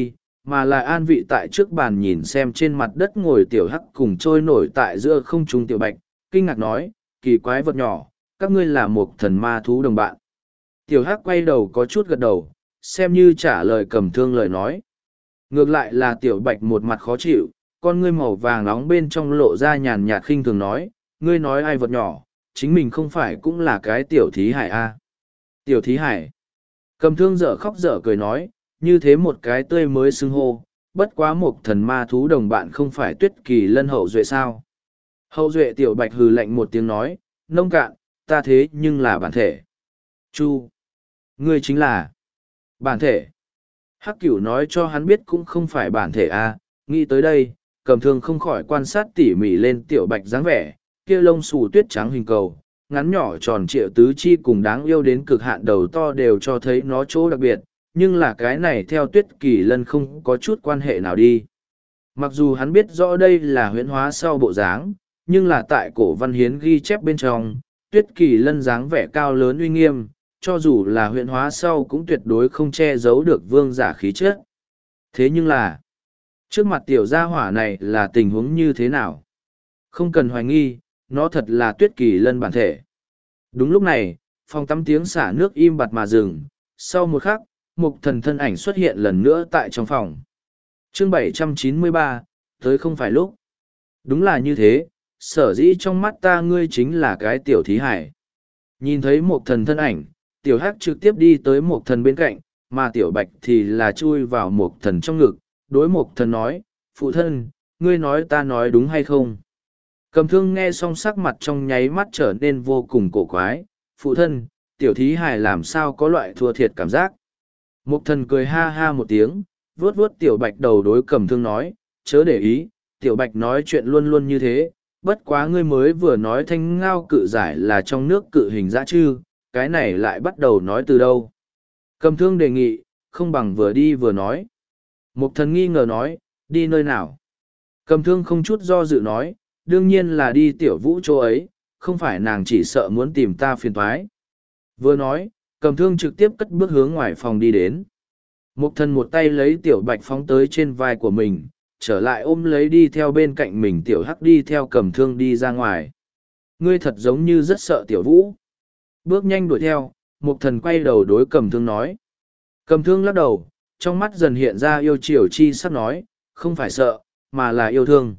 mà là an vị tại trước bàn nhìn xem trên mặt đất ngồi tiểu hắc cùng trôi nổi tại giữa không trung tiểu bạch, kinh ngạc nói, kỳ quái vật nhỏ, các ngươi là một thần ma thú đồng bạn. Tiểu hắc quay đầu có chút gật đầu, xem như trả lời Cầm Thương lời nói. Ngược lại là tiểu bạch một mặt khó chịu, con ngươi màu vàng nóng bên trong lộ ra nhàn nhạt khinh thường nói, ngươi nói ai vật nhỏ, chính mình không phải cũng là cái tiểu thí hải a? Tiểu thí hải. Cầm Thương dở khóc dở cười nói, như thế một cái tươi mới xưng hô, bất quá một thần ma thú đồng bạn không phải Tuyết Kỳ Lân hậu duệ sao? Hậu duệ tiểu bạch hừ lạnh một tiếng nói, nông cạn, ta thế nhưng là bản thể. Chu, ngươi chính là bản thể. Hắc Cửu nói cho hắn biết cũng không phải bản thể a. Nghĩ tới đây, Cầm Thương không khỏi quan sát tỉ mỉ lên tiểu bạch dáng vẻ, kia lông xù tuyết trắng hình cầu, ngắn nhỏ tròn trịa tứ chi cùng đáng yêu đến cực hạn đầu to đều cho thấy nó chỗ đặc biệt, nhưng là cái này theo Tuyết Kỳ Lân không có chút quan hệ nào đi. Mặc dù hắn biết rõ đây là huyễn hóa sau bộ dáng, nhưng là tại cổ văn hiến ghi chép bên trong, Tuyết Kỳ Lân dáng vẻ cao lớn uy nghiêm, cho dù là huyễn hóa sau cũng tuyệt đối không che giấu được vương giả khí chất. Thế nhưng là, trước mặt tiểu gia hỏa này là tình huống như thế nào? Không cần hoài nghi, nó thật là Tuyết Kỳ Lân bản thể. Đúng lúc này, phòng tắm tiếng xả nước im bặt mà dừng, sau một khắc, Mục Thần thân ảnh xuất hiện lần nữa tại trong phòng. Chương bảy trăm chín mươi ba, tới không phải lúc. Đúng là như thế, sở dĩ trong mắt ta ngươi chính là cái tiểu thí hải. Nhìn thấy Mục Thần thân ảnh, tiểu hắc trực tiếp đi tới Mục Thần bên cạnh, mà tiểu bạch thì là chui vào Mục Thần trong ngực, đối Mục Thần nói, phụ thân, ngươi nói ta nói đúng hay không? Cầm Thương nghe xong sắc mặt trong nháy mắt trở nên vô cùng cổ quái, phụ thân, tiểu thí hài làm sao có loại thua thiệt cảm giác. Mục Thần cười ha ha một tiếng, vuốt vuốt tiểu bạch đầu đối Cầm Thương nói, chớ để ý, tiểu bạch nói chuyện luôn luôn như thế, bất quá ngươi mới vừa nói thanh ngao cự giải là trong nước cự hình dã chư, cái này lại bắt đầu nói từ đâu. Cầm Thương đề nghị, không bằng vừa đi vừa nói. Mục Thần nghi ngờ nói, đi nơi nào? Cầm Thương không chút do dự nói, đương nhiên là đi tiểu vũ chỗ ấy, không phải nàng chỉ sợ muốn tìm ta phiền toái. Vừa nói, Cầm Thương trực tiếp cất bước hướng ngoài phòng đi đến. Mục Thần một tay lấy tiểu bạch phóng tới trên vai của mình, trở lại ôm lấy đi theo bên cạnh mình tiểu hắc đi theo Cầm Thương đi ra ngoài. Ngươi thật giống như rất sợ tiểu vũ. Bước nhanh đuổi theo, Mục Thần quay đầu đối Cầm Thương nói. Cầm Thương lắc đầu, trong mắt dần hiện ra yêu chiều chi sắp nói, không phải sợ, mà là yêu thương.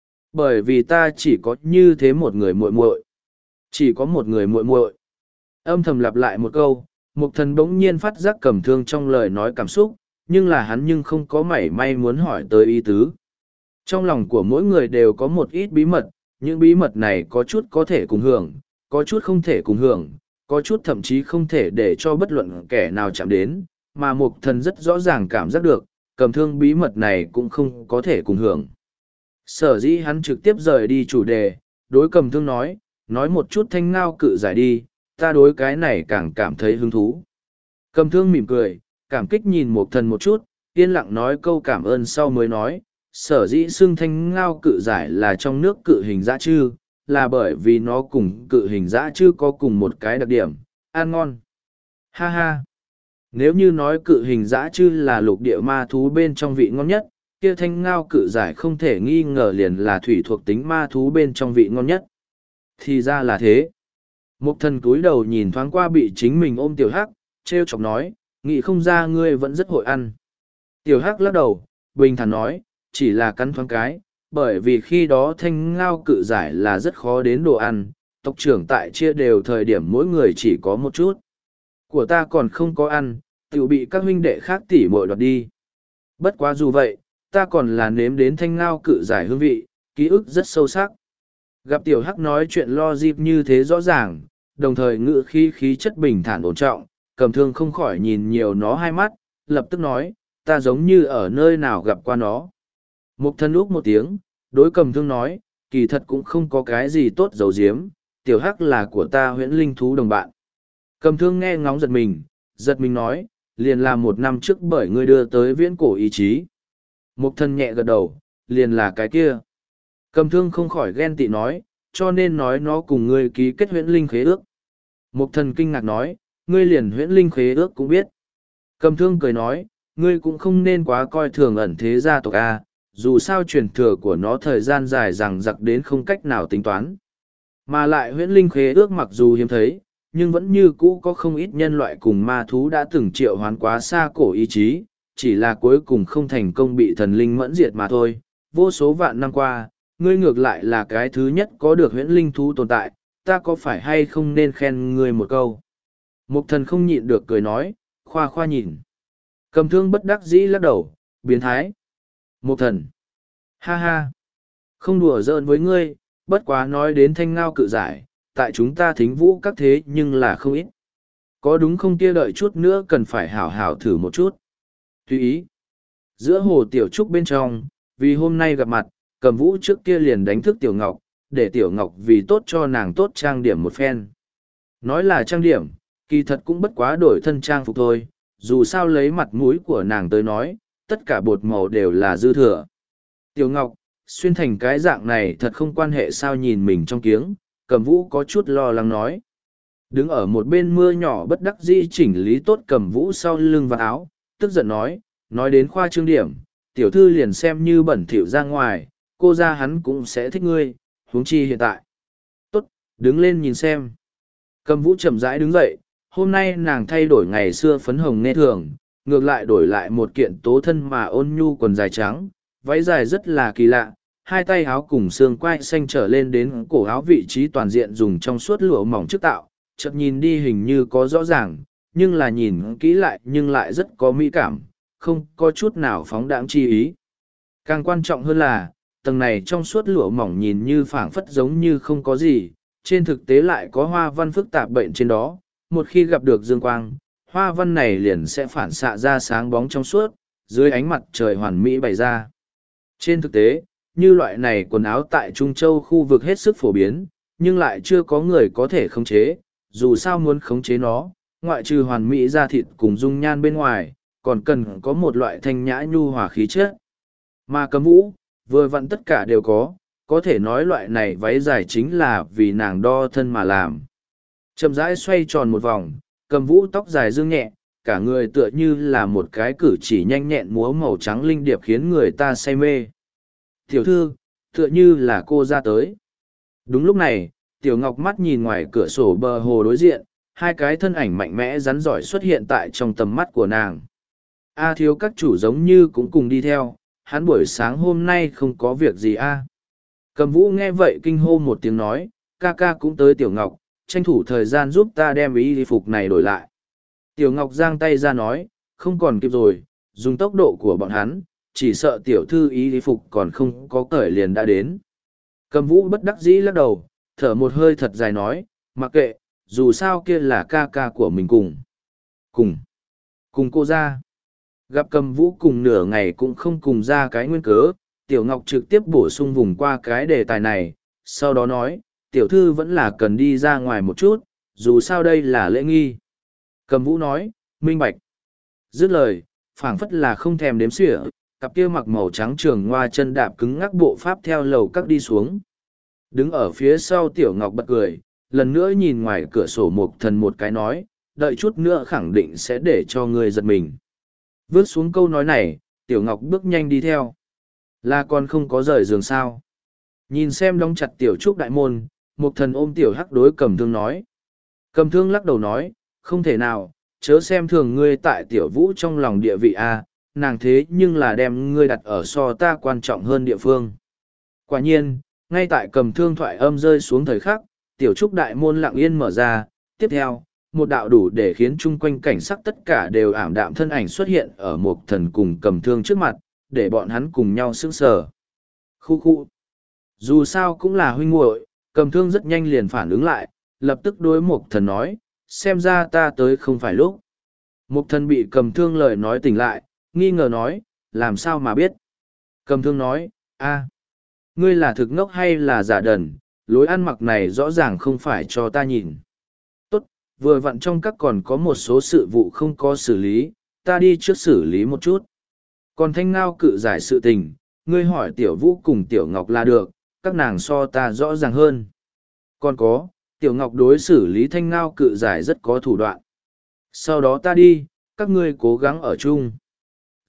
Bởi vì ta chỉ có như thế một người muội muội, chỉ có một người muội muội. Âm thầm lặp lại một câu, Mục Thần bỗng nhiên phát giác Cầm Thương trong lời nói cảm xúc, nhưng là hắn nhưng không có mảy may muốn hỏi tới ý tứ. Trong lòng của mỗi người đều có một ít bí mật, những bí mật này có chút có thể cùng hưởng, có chút không thể cùng hưởng, có chút thậm chí không thể để cho bất luận kẻ nào chạm đến, mà Mục Thần rất rõ ràng cảm giác được, Cầm Thương bí mật này cũng không có thể cùng hưởng. Sở dĩ hắn trực tiếp rời đi chủ đề, đối Cầm Thương nói, nói một chút thanh ngao cự giải đi, ta đối cái này càng cảm thấy hứng thú. Cầm Thương mỉm cười, cảm kích nhìn Mục Thần một chút, yên lặng nói câu cảm ơn sau mới nói, sở dĩ xưng thanh ngao cự giải là trong nước cự hình dã chư, là bởi vì nó cùng cự hình dã chư có cùng một cái đặc điểm, ăn ngon. Ha ha! Nếu như nói cự hình dã chư là lục địa ma thú bên trong vị ngon nhất, kia thanh ngao cự giải không thể nghi ngờ liền là thủy thuộc tính ma thú bên trong vị ngon nhất. Thì ra là thế. Mục Thần cúi đầu nhìn thoáng qua bị chính mình ôm tiểu hắc, treo chọc nói, nghĩ không ra ngươi vẫn rất hội ăn. Tiểu hắc lắc đầu, bình thản nói, chỉ là cắn thoáng cái, bởi vì khi đó thanh ngao cự giải là rất khó đến đồ ăn, tộc trưởng tại chia đều thời điểm mỗi người chỉ có một chút. Của ta còn không có ăn, tự bị các huynh đệ khác tỉ muội đoạt đi. Bất quá dù vậy, ta còn là nếm đến thanh ngao cự giải hương vị, ký ức rất sâu sắc. Gặp tiểu hắc nói chuyện lo dịp như thế rõ ràng, đồng thời ngự khí khí chất bình thản ổn trọng, Cầm Thương không khỏi nhìn nhiều nó hai mắt, lập tức nói, ta giống như ở nơi nào gặp qua nó. Mục Thần úc một tiếng, đối Cầm Thương nói, kỳ thật cũng không có cái gì tốt giấu giếm, tiểu hắc là của ta huyễn linh thú đồng bạn. Cầm Thương nghe ngóng giật mình, giật mình nói, liền là một năm trước bởi ngươi đưa tới viễn cổ ý chí. Mục Thần nhẹ gật đầu, liền là cái kia. Cầm Thương không khỏi ghen tị nói, cho nên nói nó cùng ngươi ký kết huyễn linh khế ước. Mục Thần kinh ngạc nói, ngươi liền huyễn linh khế ước cũng biết. Cầm Thương cười nói, Ngươi cũng không nên quá coi thường ẩn thế gia tộc A, dù sao truyền thừa của nó thời gian dài rằng giặc đến không cách nào tính toán. Mà lại huyễn linh khế ước mặc dù hiếm thấy, nhưng vẫn như cũ có không ít nhân loại cùng ma thú đã từng triệu hoán quá xa cổ ý chí, chỉ là cuối cùng không thành công bị thần linh mẫn diệt mà thôi. Vô số vạn năm qua, ngươi ngược lại là cái thứ nhất có được huyễn linh thú tồn tại, ta có phải hay không nên khen ngươi một câu. Mục thần không nhịn được cười nói, khoa khoa nhìn. Cầm thương bất đắc dĩ lắc đầu, biến thái. Mục thần. Ha ha. Không đùa giỡn với ngươi, bất quá nói đến thanh ngao cự giải, tại chúng ta thính vũ các thế nhưng là không ít. Có đúng không kia đợi chút nữa cần phải hảo hảo thử một chút. Tùy ý. Giữa hồ tiểu trúc bên trong, vì hôm nay gặp mặt, cầm vũ trước kia liền đánh thức tiểu ngọc, để tiểu ngọc vì tốt cho nàng tốt trang điểm một phen. Nói là trang điểm, kỳ thật cũng bất quá đổi thân trang phục thôi, dù sao lấy mặt mũi của nàng tới nói, tất cả bột màu đều là dư thừa. Tiểu ngọc, xuyên thành cái dạng này thật không quan hệ sao nhìn mình trong kiếng, cầm vũ có chút lo lắng nói. Đứng ở một bên mưa nhỏ bất đắc dĩ chỉnh lý tốt cầm vũ sau lưng và áo, tức giận nói, nói đến khoa trương điểm, tiểu thư liền xem như bẩn thỉu ra ngoài, cô ra hắn cũng sẽ thích ngươi, huống chi hiện tại. Tốt, đứng lên nhìn xem. Cầm vũ chậm rãi đứng dậy, hôm nay nàng thay đổi ngày xưa phấn hồng nghe thường, ngược lại đổi lại một kiện tố thân mà ôn nhu quần dài trắng, váy dài rất là kỳ lạ, hai tay áo cùng xương quai xanh trở lên đến cổ áo vị trí toàn diện dùng trong suốt lụa mỏng trước tạo, chợt nhìn đi hình như có rõ ràng, nhưng là nhìn kỹ lại nhưng lại rất có mỹ cảm, không có chút nào phóng đãng chi ý. Càng quan trọng hơn là, tầng này trong suốt lụa mỏng nhìn như phảng phất giống như không có gì, trên thực tế lại có hoa văn phức tạp bệnh trên đó, một khi gặp được dương quang, hoa văn này liền sẽ phản xạ ra sáng bóng trong suốt, dưới ánh mặt trời hoàn mỹ bày ra. Trên thực tế, như loại này quần áo tại Trung Châu khu vực hết sức phổ biến, nhưng lại chưa có người có thể khống chế, dù sao muốn khống chế nó, ngoại trừ hoàn mỹ da thịt cùng dung nhan bên ngoài, còn cần có một loại thanh nhã nhu hòa khí chất. Mà Cầm Vũ, vừa vặn tất cả đều có, có thể nói loại này váy dài chính là vì nàng đo thân mà làm. Chậm rãi xoay tròn một vòng, Cầm Vũ tóc dài dương nhẹ, cả người tựa như là một cái cử chỉ nhanh nhẹn múa màu trắng linh điệp khiến người ta say mê. Tiểu thư, tựa như là cô ra tới. Đúng lúc này, Tiểu Ngọc mắt nhìn ngoài cửa sổ bờ hồ đối diện, hai cái thân ảnh mạnh mẽ rắn giỏi xuất hiện tại trong tầm mắt của nàng. A thiếu các chủ giống như cũng cùng đi theo, hắn buổi sáng hôm nay không có việc gì a. Cầm Vũ nghe vậy kinh hô một tiếng nói, ca ca cũng tới Tiểu Ngọc, tranh thủ thời gian giúp ta đem y phục này đổi lại. Tiểu Ngọc giang tay ra nói, không còn kịp rồi, dùng tốc độ của bọn hắn, chỉ sợ tiểu thư y phục còn không có cởi liền đã đến. Cầm Vũ bất đắc dĩ lắc đầu, thở một hơi thật dài nói, mặc kệ, dù sao kia là ca ca của mình cùng. Cùng. Cùng cô ra. Gặp Cầm Vũ cùng nửa ngày cũng không cùng ra cái nguyên cớ, Tiểu Ngọc trực tiếp bổ sung vùng qua cái đề tài này, sau đó nói, tiểu thư vẫn là cần đi ra ngoài một chút, dù sao đây là lễ nghi. Cầm Vũ nói, minh bạch. Dứt lời, phảng phất là không thèm đếm xỉa, cặp kia mặc màu trắng trường ngoa chân đạp cứng ngắc bộ pháp theo lầu các đi xuống. Đứng ở phía sau Tiểu Ngọc bật cười, lần nữa nhìn ngoài cửa sổ Mộc Thần một cái nói, đợi chút nữa khẳng định sẽ để cho người giật mình. Vước xuống câu nói này, Tiểu Ngọc bước nhanh đi theo. Là còn không có rời giường sao. Nhìn xem đóng chặt Tiểu Trúc đại môn, Mộc Thần ôm Tiểu Hắc đối Cầm Thương nói. Cầm Thương lắc đầu nói, không thể nào, chớ xem thường ngươi tại Tiểu Vũ trong lòng địa vị a, nàng thế nhưng là đem ngươi đặt ở so ta quan trọng hơn địa phương. Quả nhiên, ngay tại Cầm Thương thoại âm rơi xuống thời khắc, Tiểu Trúc đại môn lặng yên mở ra, tiếp theo, một đạo đủ để khiến chung quanh cảnh sắc tất cả đều ảm đạm thân ảnh xuất hiện ở Mộc Thần cùng Cầm Thương trước mặt, để bọn hắn cùng nhau sững sờ. Khu khu. Dù sao cũng là huynh muội, Cầm Thương rất nhanh liền phản ứng lại, lập tức đối Mộc Thần nói, xem ra ta tới không phải lúc. Mộc Thần bị Cầm Thương lời nói tỉnh lại, nghi ngờ nói, làm sao mà biết. Cầm Thương nói, a, ngươi là thực ngốc hay là giả đần, lối ăn mặc này rõ ràng không phải cho ta nhìn. Tốt, vừa vặn trong các còn có một số sự vụ không có xử lý, ta đi trước xử lý một chút. Còn Thanh Ngao cự giải sự tình, ngươi hỏi Tiểu Vũ cùng Tiểu Ngọc là được, các nàng so ta rõ ràng hơn. Còn có, Tiểu Ngọc đối xử lý Thanh Ngao cự giải rất có thủ đoạn. Sau đó ta đi, các ngươi cố gắng ở chung.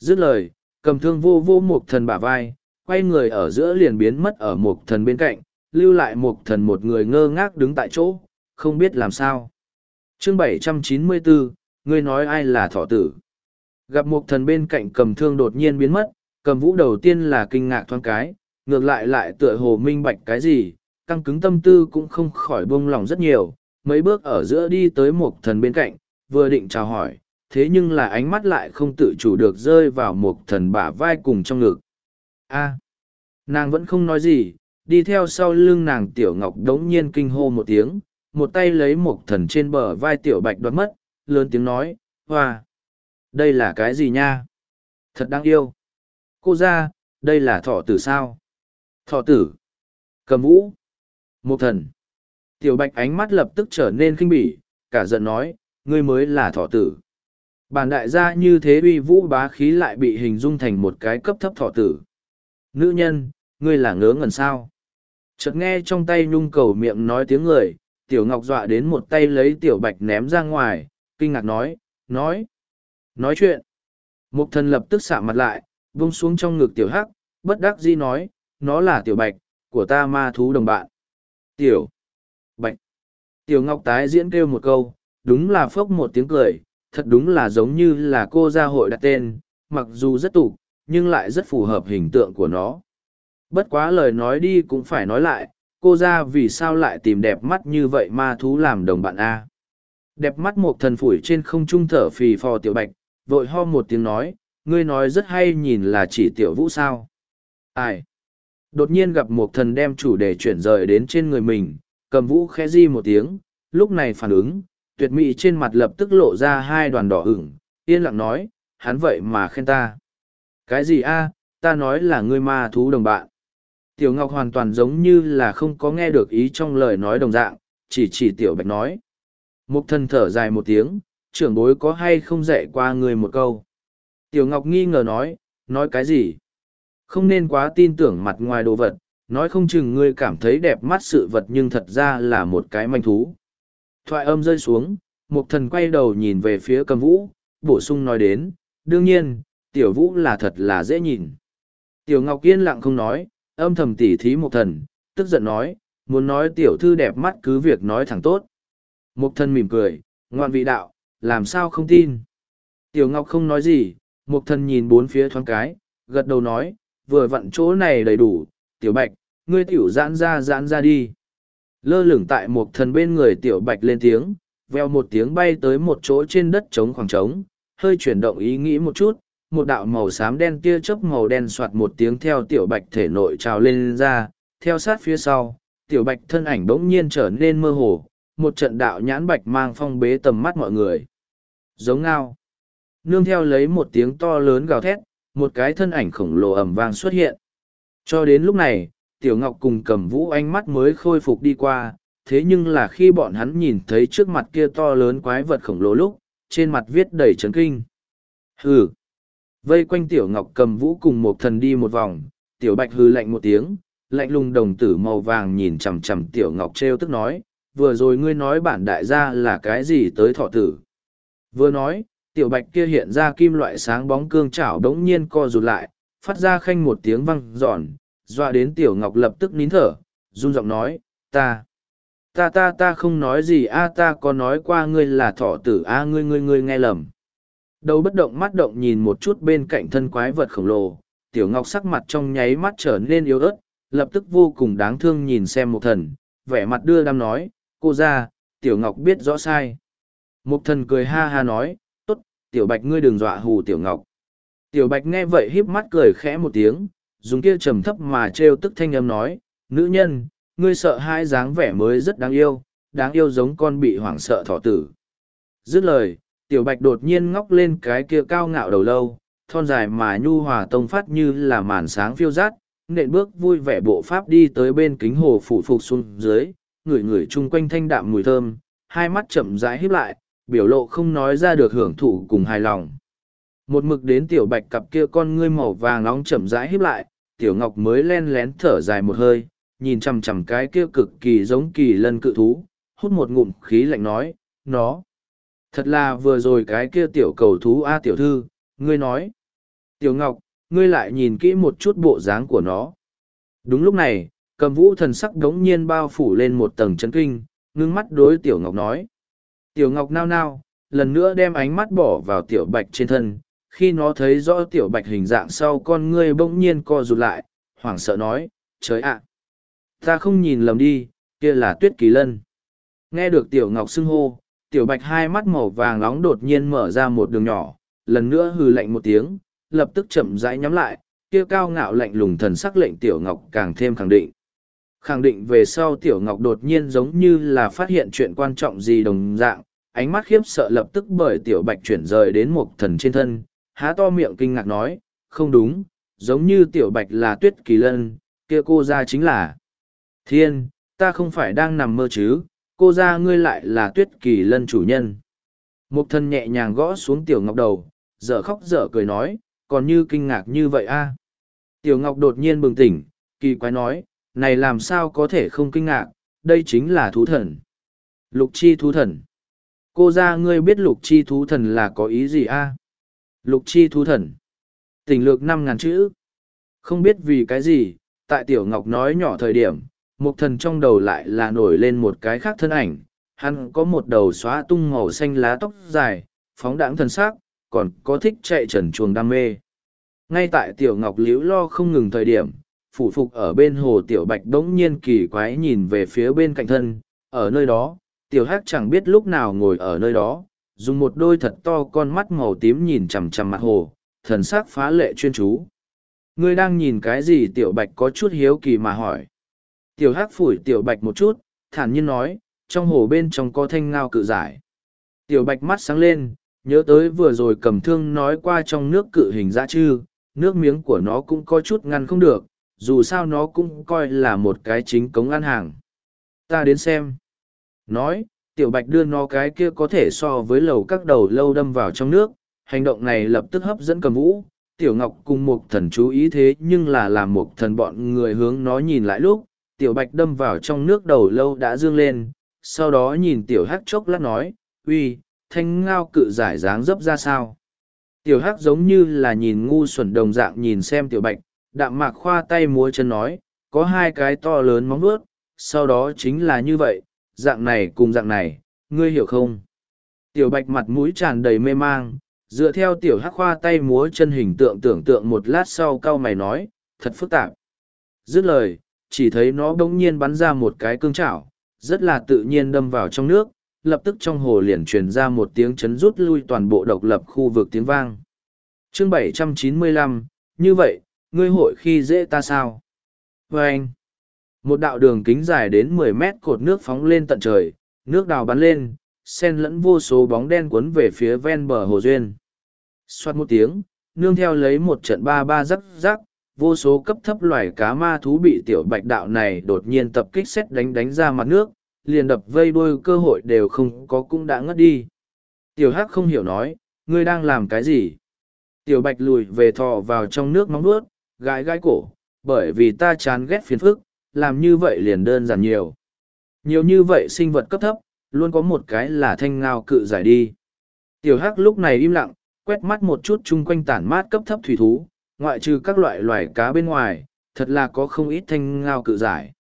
Dứt lời, cầm thương vô vô mục thần bả vai, quay người ở giữa liền biến mất ở mục thần bên cạnh, lưu lại mục thần một người ngơ ngác đứng tại chỗ, không biết làm sao. Chương bảy trăm chín mươi bốn, ngươi nói ai là thọ tử? Gặp mục thần bên cạnh cầm thương đột nhiên biến mất, cầm vũ đầu tiên là kinh ngạc thoáng cái, ngược lại lại tựa hồ minh bạch cái gì, căng cứng tâm tư cũng không khỏi buông lòng rất nhiều, mấy bước ở giữa đi tới mục thần bên cạnh, vừa định chào hỏi, thế nhưng là ánh mắt lại không tự chủ được rơi vào mục thần bả vai cùng trong ngực. A, nàng vẫn không nói gì, đi theo sau lưng nàng tiểu ngọc đống nhiên kinh hô một tiếng, một tay lấy mục thần trên bờ vai tiểu bạch đoạt mất, lớn tiếng nói, hoa, đây là cái gì nha? Thật đáng yêu. Cô ra, đây là thọ tử sao? Thọ tử. Cầm vũ. Mục thần. Tiểu bạch ánh mắt lập tức trở nên khinh bỉ, cả giận nói, ngươi mới là thọ tử. Bản đại gia như thế uy vũ bá khí lại bị hình dung thành một cái cấp thấp thọ tử. Nữ nhân, ngươi là ngớ ngẩn sao? Chợt nghe trong tay nhung cầu miệng nói tiếng người, tiểu ngọc dọa đến một tay lấy tiểu bạch ném ra ngoài, kinh ngạc nói, nói, nói chuyện. Mục thần lập tức xạ mặt lại, vung xuống trong ngực tiểu hắc, bất đắc dĩ nói, nó là tiểu bạch, của ta ma thú đồng bạn. Tiểu bạch. Tiểu ngọc tái diễn kêu một câu, đúng là phốc một tiếng cười, thật đúng là giống như là cô gia hội đặt tên, mặc dù rất tục, nhưng lại rất phù hợp hình tượng của nó. Bất quá lời nói đi cũng phải nói lại, cô gia vì sao lại tìm đẹp mắt như vậy ma thú làm đồng bạn A. Đẹp mắt một thần phủi trên không trung thở phì phò tiểu bạch, vội ho một tiếng nói, ngươi nói rất hay nhìn là chỉ tiểu vũ sao. Ai? Đột nhiên gặp một thần đem chủ đề chuyển rời đến trên người mình, cầm vũ khẽ di một tiếng, lúc này phản ứng, tuyệt mỹ trên mặt lập tức lộ ra hai đoàn đỏ ửng, yên lặng nói, hắn vậy mà khen ta. Cái gì a? Ta nói là ngươi ma thú đồng bạn. Tiểu Ngọc hoàn toàn giống như là không có nghe được ý trong lời nói đồng dạng, chỉ chỉ tiểu bạch nói. Mục thần thở dài một tiếng, trưởng bối có hay không dạy qua ngươi một câu. Tiểu Ngọc nghi ngờ nói, nói cái gì? Không nên quá tin tưởng mặt ngoài đồ vật, nói không chừng ngươi cảm thấy đẹp mắt sự vật nhưng thật ra là một cái manh thú. Thoại âm rơi xuống, mục thần quay đầu nhìn về phía cầm vũ, bổ sung nói đến, đương nhiên, tiểu vũ là thật là dễ nhìn. Tiểu Ngọc yên lặng không nói, âm thầm tỉ thí mục thần, tức giận nói, muốn nói tiểu thư đẹp mắt cứ việc nói thẳng tốt. Mục thần mỉm cười, ngoan vị đạo, làm sao không tin. Tiểu Ngọc không nói gì, mục thần nhìn bốn phía thoáng cái, gật đầu nói, vừa vặn chỗ này đầy đủ, tiểu bạch, ngươi tiểu giãn ra giãn ra đi. Lơ lửng tại mục thần bên người tiểu bạch lên tiếng, veo một tiếng bay tới một chỗ trên đất trống khoảng trống, hơi chuyển động ý nghĩ một chút, một đạo màu xám đen tia chớp màu đen soạt một tiếng theo tiểu bạch thể nội trào lên ra, theo sát phía sau, tiểu bạch thân ảnh bỗng nhiên trở nên mơ hồ, một trận đạo nhãn bạch mang phong bế tầm mắt mọi người. Giống ngao. Nương theo lấy một tiếng to lớn gào thét, một cái thân ảnh khổng lồ ầm vang xuất hiện. Cho đến lúc này, Tiểu Ngọc cùng cầm vũ ánh mắt mới khôi phục đi qua, thế nhưng là khi bọn hắn nhìn thấy trước mặt kia to lớn quái vật khổng lồ lúc, trên mặt viết đầy chấn kinh. Hừ! Vây quanh Tiểu Ngọc cầm vũ cùng một thần đi một vòng, Tiểu Bạch hừ lạnh một tiếng, lạnh lùng đồng tử màu vàng nhìn chằm chằm Tiểu Ngọc trêu tức nói, vừa rồi ngươi nói bản đại gia là cái gì tới thọ tử. Vừa nói, Tiểu Bạch kia hiện ra kim loại sáng bóng cương chảo đống nhiên co rụt lại, phát ra khanh một tiếng vang giòn, dọa đến Tiểu Ngọc lập tức nín thở, run giọng nói, ta, ta ta ta không nói gì a ta có nói qua ngươi là thọ tử a ngươi ngươi ngươi nghe lầm. Đầu bất động mắt động nhìn một chút bên cạnh thân quái vật khổng lồ, Tiểu Ngọc sắc mặt trong nháy mắt trở nên yếu ớt, lập tức vô cùng đáng thương nhìn xem một thần, vẻ mặt đưa đam nói, cô ra, Tiểu Ngọc biết rõ sai. Mục thần cười ha ha nói, tốt, Tiểu Bạch ngươi đừng dọa hù Tiểu Ngọc. Tiểu Bạch nghe vậy híp mắt cười khẽ một tiếng, dùng kia trầm thấp mà trêu tức thanh âm nói, nữ nhân, ngươi sợ hai dáng vẻ mới rất đáng yêu, đáng yêu giống con bị hoảng sợ thỏ tử. Dứt lời, Tiểu Bạch đột nhiên ngóc lên cái kia cao ngạo đầu lâu, thon dài mà nhu hòa tông phát như là màn sáng phiêu rát, nện bước vui vẻ bộ pháp đi tới bên kính hồ phủ phục xuống dưới, ngửi ngửi chung quanh thanh đạm mùi thơm, hai mắt chậm rãi híp lại, biểu lộ không nói ra được hưởng thụ cùng hài lòng. Một mực đến Tiểu Bạch cặp kia con ngươi màu vàng nóng chậm rãi híp lại, Tiểu Ngọc mới len lén thở dài một hơi, nhìn chằm chằm cái kia cực kỳ giống kỳ lân cự thú, hút một ngụm khí lạnh nói, nó. Thật là vừa rồi cái kia tiểu cầu thú A tiểu thư, ngươi nói. Tiểu Ngọc, ngươi lại nhìn kỹ một chút bộ dáng của nó. Đúng lúc này, Cầm Vũ thần sắc đống nhiên bao phủ lên một tầng chấn kinh, ngưng mắt đối Tiểu Ngọc nói. Tiểu Ngọc nao nao, lần nữa đem ánh mắt bỏ vào Tiểu Bạch trên thân, khi nó thấy rõ Tiểu Bạch hình dạng sau con ngươi bỗng nhiên co rụt lại, hoảng sợ nói, trời ạ! Ta không nhìn lầm đi, kia là Tuyết Kỳ Lân. Nghe được Tiểu Ngọc xưng hô, Tiểu Bạch hai mắt màu vàng nóng đột nhiên mở ra một đường nhỏ, lần nữa hừ lạnh một tiếng, lập tức chậm rãi nhắm lại, kia cao ngạo lạnh lùng thần sắc lệnh Tiểu Ngọc càng thêm khẳng định. Khẳng định về sau Tiểu Ngọc đột nhiên giống như là phát hiện chuyện quan trọng gì đồng dạng, ánh mắt khiếp sợ lập tức bởi Tiểu Bạch chuyển rời đến một thần trên thân, há to miệng kinh ngạc nói, không đúng, giống như Tiểu Bạch là Tuyết Kỳ Lân, kia cô ra chính là Thiên, ta không phải đang nằm mơ chứ, cô ra ngươi lại là Tuyết Kỳ Lân chủ nhân. Một thần nhẹ nhàng gõ xuống Tiểu Ngọc đầu, dở khóc dở cười nói, còn như kinh ngạc như vậy a. Tiểu Ngọc đột nhiên bừng tỉnh, kỳ quái nói, này làm sao có thể không kinh ngạc, đây chính là thú thần. Lục chi thú thần. Cô ra ngươi biết lục chi thú thần là có ý gì a? Lục chi thú thần. Tỉnh lược năm ngàn chữ. Không biết vì cái gì, tại Tiểu Ngọc nói nhỏ thời điểm, một thần trong đầu lại là nổi lên một cái khác thân ảnh. Hắn có một đầu xóa tung màu xanh lá tóc dài, phóng đãng thần sắc, còn có thích chạy trần chuồng đam mê. Ngay tại Tiểu Ngọc liễu lo không ngừng thời điểm, phủ phục ở bên hồ Tiểu Bạch bỗng nhiên kỳ quái nhìn về phía bên cạnh thân, ở nơi đó, Tiểu Hắc chẳng biết lúc nào ngồi ở nơi đó, dùng một đôi thật to con mắt màu tím nhìn chằm chằm mặt hồ, thần sắc phá lệ chuyên chú. Ngươi đang nhìn cái gì? Tiểu Bạch có chút hiếu kỳ mà hỏi. Tiểu Hắc phủi Tiểu Bạch một chút, thản nhiên nói, trong hồ bên trong có thanh ngao cự giải. Tiểu Bạch mắt sáng lên, nhớ tới vừa rồi Cầm Thương nói qua trong nước cự hình dã chư, nước miếng của nó cũng có chút ngăn không được, dù sao nó cũng coi là một cái chính cống ăn hàng. Ta đến xem. Nói, Tiểu Bạch đưa nó cái kia có thể so với lầu các đầu lâu đâm vào trong nước, hành động này lập tức hấp dẫn Cầm Vũ. Tiểu Ngọc cùng Mục Thần chú ý thế nhưng là làm Mục Thần bọn người hướng nó nhìn lại lúc, Tiểu Bạch đâm vào trong nước đầu lâu đã dương lên, sau đó nhìn Tiểu Hắc chốc lát nói, uy, thanh ngao cự giải dáng dấp ra sao? Tiểu Hắc giống như là nhìn ngu xuẩn đồng dạng nhìn xem Tiểu Bạch, đạm mạc khoa tay múa chân nói, có hai cái to lớn móng vuốt, sau đó chính là như vậy, dạng này cùng dạng này, ngươi hiểu không? Tiểu Bạch mặt mũi tràn đầy mê mang, dựa theo Tiểu Hắc khoa tay múa chân hình tượng tưởng tượng một lát sau cau mày nói, thật phức tạp. Dứt lời, chỉ thấy nó bỗng nhiên bắn ra một cái cương chảo, rất là tự nhiên đâm vào trong nước, lập tức trong hồ liền truyền ra một tiếng chấn rút lui toàn bộ độc lập khu vực tiếng vang. Chương bảy trăm chín mươi lăm, như vậy, ngươi hội khi dễ ta sao? Và anh, một đạo đường kính dài đến mười mét cột nước phóng lên tận trời, nước đào bắn lên, xen lẫn vô số bóng đen cuốn về phía ven bờ hồ duyên. Xoát một tiếng, nương theo lấy một trận ba ba rắc rắc, vô số cấp thấp loài cá ma thú bị Tiểu Bạch đạo này đột nhiên tập kích xét đánh đánh ra mặt nước, liền đập vây đuôi cơ hội đều không có, cũng đã ngất đi. Tiểu Hắc không hiểu nói, ngươi đang làm cái gì? Tiểu Bạch lùi về thò vào trong nước móng nuốt, gãi gãi cổ, bởi vì ta chán ghét phiền phức, làm như vậy liền đơn giản nhiều. Nhiều như vậy sinh vật cấp thấp, luôn có một cái là thanh ngao cự giải đi. Tiểu Hắc lúc này im lặng, quét mắt một chút chung quanh tản mát cấp thấp thủy thú, ngoại trừ các loại loài cá bên ngoài, thật là có không ít thanh ngao cự giải.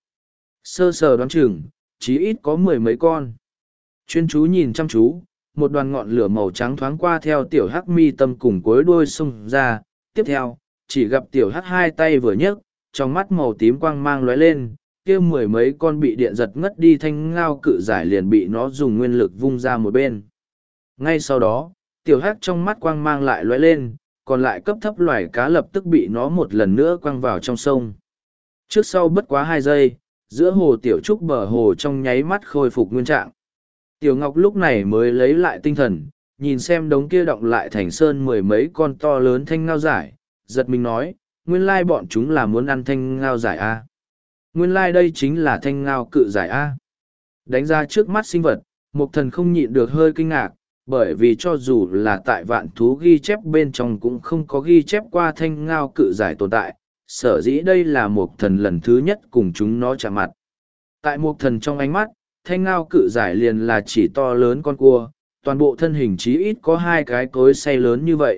Sơ sờ đoán chừng, chí ít có mười mấy con. Chuyên chú nhìn chăm chú, một đoàn ngọn lửa màu trắng thoáng qua theo Tiểu Hắc mi tâm cùng cuối đuôi xông ra, tiếp theo, chỉ gặp Tiểu Hắc hai tay vừa nhấc, trong mắt màu tím quang mang lóe lên, kia mười mấy con bị điện giật ngất đi thanh ngao cự giải liền bị nó dùng nguyên lực vung ra một bên. Ngay sau đó, Tiểu Hắc trong mắt quang mang lại lóe lên, còn lại cấp thấp loài cá lập tức bị nó một lần nữa quăng vào trong sông. Trước sau bất quá hai giây, giữa hồ Tiểu Trúc bờ hồ trong nháy mắt khôi phục nguyên trạng. Tiểu Ngọc lúc này mới lấy lại tinh thần, nhìn xem đống kia động lại thành sơn mười mấy con to lớn thanh ngao giải, giật mình nói, nguyên lai bọn chúng là muốn ăn thanh ngao giải A. Nguyên lai đây chính là thanh ngao cự giải A. Đánh ra trước mắt sinh vật, Mục Thần không nhịn được hơi kinh ngạc, bởi vì cho dù là tại vạn thú ghi chép bên trong cũng không có ghi chép qua thanh ngao cự giải tồn tại, sở dĩ đây là Mục Thần lần thứ nhất cùng chúng nó chạm mặt. Tại Mục Thần trong ánh mắt, thanh ngao cự giải liền là chỉ to lớn con cua, toàn bộ thân hình chí ít có hai cái cối xay lớn như vậy,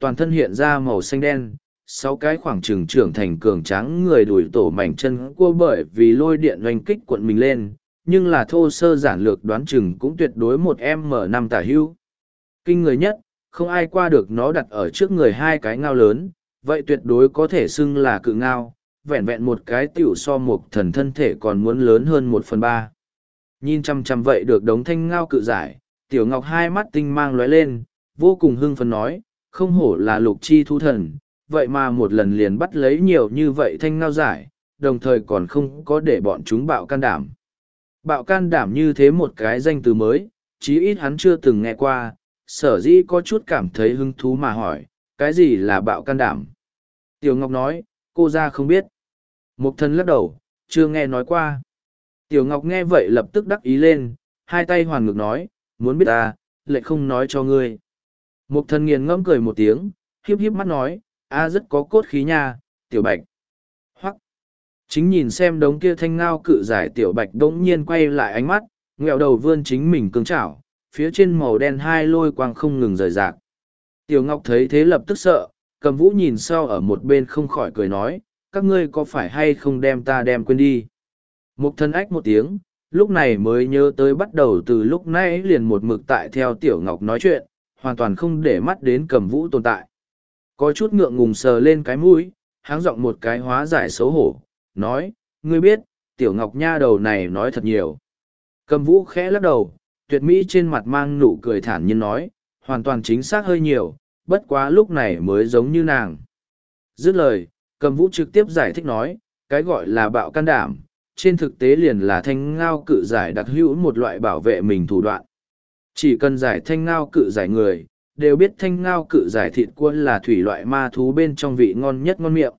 toàn thân hiện ra màu xanh đen, sáu cái khoảng trừng trưởng thành cường tráng người đuổi tổ mảnh chân cua bởi vì lôi điện oanh kích cuộn mình lên, nhưng là thô sơ giản lược đoán chừng cũng tuyệt đối một m năm tả hữu. Kinh người nhất, không ai qua được nó đặt ở trước người hai cái ngao lớn, vậy tuyệt đối có thể xưng là cự ngao, vẹn vẹn một cái tiểu so một thần thân thể còn muốn lớn hơn một phần ba. Nhìn chăm chăm vậy được đống thanh ngao cự giải, tiểu ngọc hai mắt tinh mang lóe lên, vô cùng hưng phấn nói, không hổ là lục chi thú thần, vậy mà một lần liền bắt lấy nhiều như vậy thanh ngao giải, đồng thời còn không có để bọn chúng bạo can đảm. Bạo can đảm như thế một cái danh từ mới, chí ít hắn chưa từng nghe qua, sở dĩ có chút cảm thấy hứng thú mà hỏi, cái gì là bạo can đảm? Tiểu Ngọc nói, cô ra không biết. Mục thần lắc đầu, chưa nghe nói qua. Tiểu Ngọc nghe vậy lập tức đắc ý lên, hai tay hoàn ngực nói, muốn biết ta, lại không nói cho ngươi. Mục thần nghiền ngẫm cười một tiếng, hiếp hiếp mắt nói, a rất có cốt khí nha, tiểu bạch. Hoắc. Chính nhìn xem đống kia thanh ngao cự giải tiểu bạch đống nhiên quay lại ánh mắt, ngẹo đầu vươn chính mình cứng chảo, phía trên màu đen hai lôi quang không ngừng rời rạc. Tiểu Ngọc thấy thế lập tức sợ, Cầm Vũ nhìn sau ở một bên không khỏi cười nói, các ngươi có phải hay không đem ta đem quên đi. Mục thân ách một tiếng, lúc này mới nhớ tới bắt đầu từ lúc nãy liền một mực tại theo Tiểu Ngọc nói chuyện, hoàn toàn không để mắt đến Cầm Vũ tồn tại. Có chút ngượng ngùng sờ lên cái mũi, háng giọng một cái hóa giải xấu hổ, nói, ngươi biết, Tiểu Ngọc nha đầu này nói thật nhiều. Cầm Vũ khẽ lắc đầu, tuyệt mỹ trên mặt mang nụ cười thản nhiên nói, hoàn toàn chính xác hơi nhiều, bất quá lúc này mới giống như nàng. Dứt lời, Cầm Vũ trực tiếp giải thích nói, cái gọi là bạo can đảm, trên thực tế liền là thanh ngao cự giải đặc hữu một loại bảo vệ mình thủ đoạn. Chỉ cần giải thanh ngao cự giải người, đều biết thanh ngao cự giải thịt quân là thủy loại ma thú bên trong vị ngon nhất ngon miệng.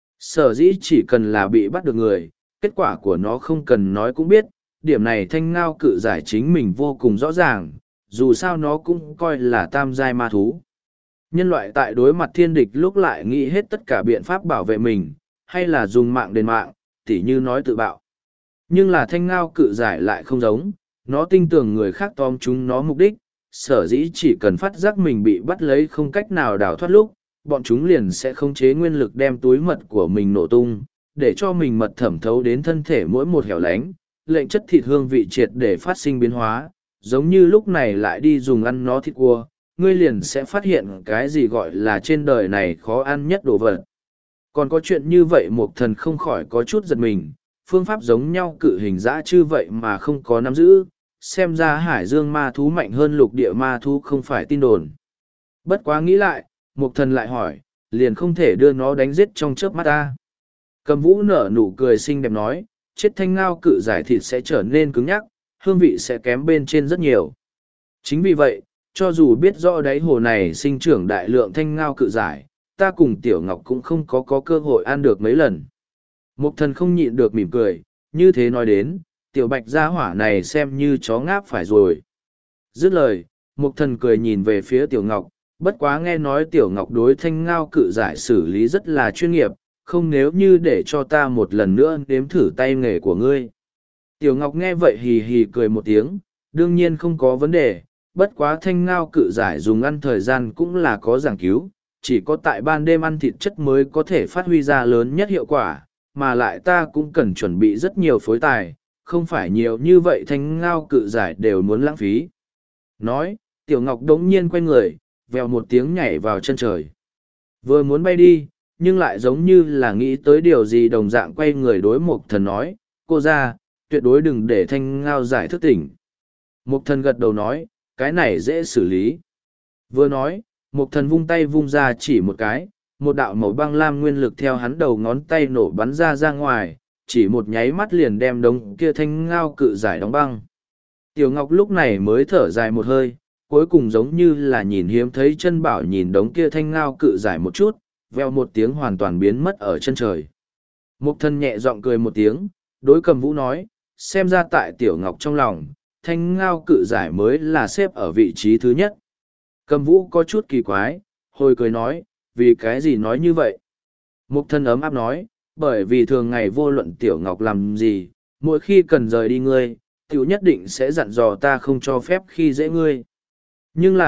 Sở dĩ chỉ cần là bị bắt được người, kết quả của nó không cần nói cũng biết, điểm này thanh ngao cự giải chính mình vô cùng rõ ràng, dù sao nó cũng coi là tam giai ma thú. Nhân loại tại đối mặt thiên địch lúc lại nghĩ hết tất cả biện pháp bảo vệ mình, hay là dùng mạng đền mạng, tỉ như nói tự bạo. Nhưng là thanh ngao cự giải lại không giống, nó tin tưởng người khác tóm chúng nó mục đích, sở dĩ chỉ cần phát giác mình bị bắt lấy không cách nào đào thoát lúc, bọn chúng liền sẽ khống chế nguyên lực đem túi mật của mình nổ tung, để cho mình mật thẩm thấu đến thân thể mỗi một hẻo lánh, lệnh chất thịt hương vị triệt để phát sinh biến hóa, giống như lúc này lại đi dùng ăn nó thịt cua, ngươi liền sẽ phát hiện cái gì gọi là trên đời này khó ăn nhất đồ vật. Còn có chuyện như vậy một thần không khỏi có chút giật mình, phương pháp giống nhau cự hình dã chư vậy mà không có nắm giữ, xem ra hải dương ma thú mạnh hơn lục địa ma thú không phải tin đồn. Bất quá nghĩ lại, một thần lại hỏi, liền không thể đưa nó đánh giết trong chớp mắt ta. Cầm Vũ nở nụ cười xinh đẹp nói, chết thanh ngao cự giải thịt sẽ trở nên cứng nhắc, hương vị sẽ kém bên trên rất nhiều. Chính vì vậy, cho dù biết rõ đáy hồ này sinh trưởng đại lượng thanh ngao cự giải, ta cùng Tiểu Ngọc cũng không có có cơ hội ăn được mấy lần. Mục thần không nhịn được mỉm cười, như thế nói đến, Tiểu Bạch gia hỏa này xem như chó ngáp phải rồi. Dứt lời, Mục thần cười nhìn về phía Tiểu Ngọc, bất quá nghe nói Tiểu Ngọc đối thanh ngao cự giải xử lý rất là chuyên nghiệp, không nếu như để cho ta một lần nữa nếm thử tay nghề của ngươi. Tiểu Ngọc nghe vậy hì hì cười một tiếng, đương nhiên không có vấn đề, bất quá thanh ngao cự giải dùng ăn thời gian cũng là có giảng cứu, chỉ có tại ban đêm ăn thịt chất mới có thể phát huy ra lớn nhất hiệu quả, mà lại ta cũng cần chuẩn bị rất nhiều phối tài, không phải nhiều như vậy thanh ngao cự giải đều muốn lãng phí. Nói, Tiểu Ngọc đống nhiên quay người, vèo một tiếng nhảy vào chân trời. Vừa muốn bay đi, nhưng lại giống như là nghĩ tới điều gì đồng dạng quay người đối Mục thần nói, cô ra, tuyệt đối đừng để thanh ngao giải thức tỉnh. Mục thần gật đầu nói, cái này dễ xử lý. Vừa nói, Mục thần vung tay vung ra chỉ một cái, một đạo màu băng lam nguyên lực theo hắn đầu ngón tay nổ bắn ra ra ngoài, chỉ một nháy mắt liền đem đống kia thanh ngao cự giải đóng băng. Tiểu Ngọc lúc này mới thở dài một hơi, cuối cùng giống như là nhìn hiếm thấy chân bảo nhìn đống kia thanh ngao cự giải một chút, veo một tiếng hoàn toàn biến mất ở chân trời. Mục thần nhẹ giọng cười một tiếng, đối Cầm Vũ nói, xem ra tại Tiểu Ngọc trong lòng, thanh ngao cự giải mới là xếp ở vị trí thứ nhất. Cầm Vũ có chút kỳ quái, hồi cười nói, vì cái gì nói như vậy? Mục thần ấm áp nói, bởi vì thường ngày vô luận Tiểu Ngọc làm gì, mỗi khi cần rời đi ngươi, Tiểu nhất định sẽ dặn dò ta không cho phép khi dễ ngươi. Nhưng là,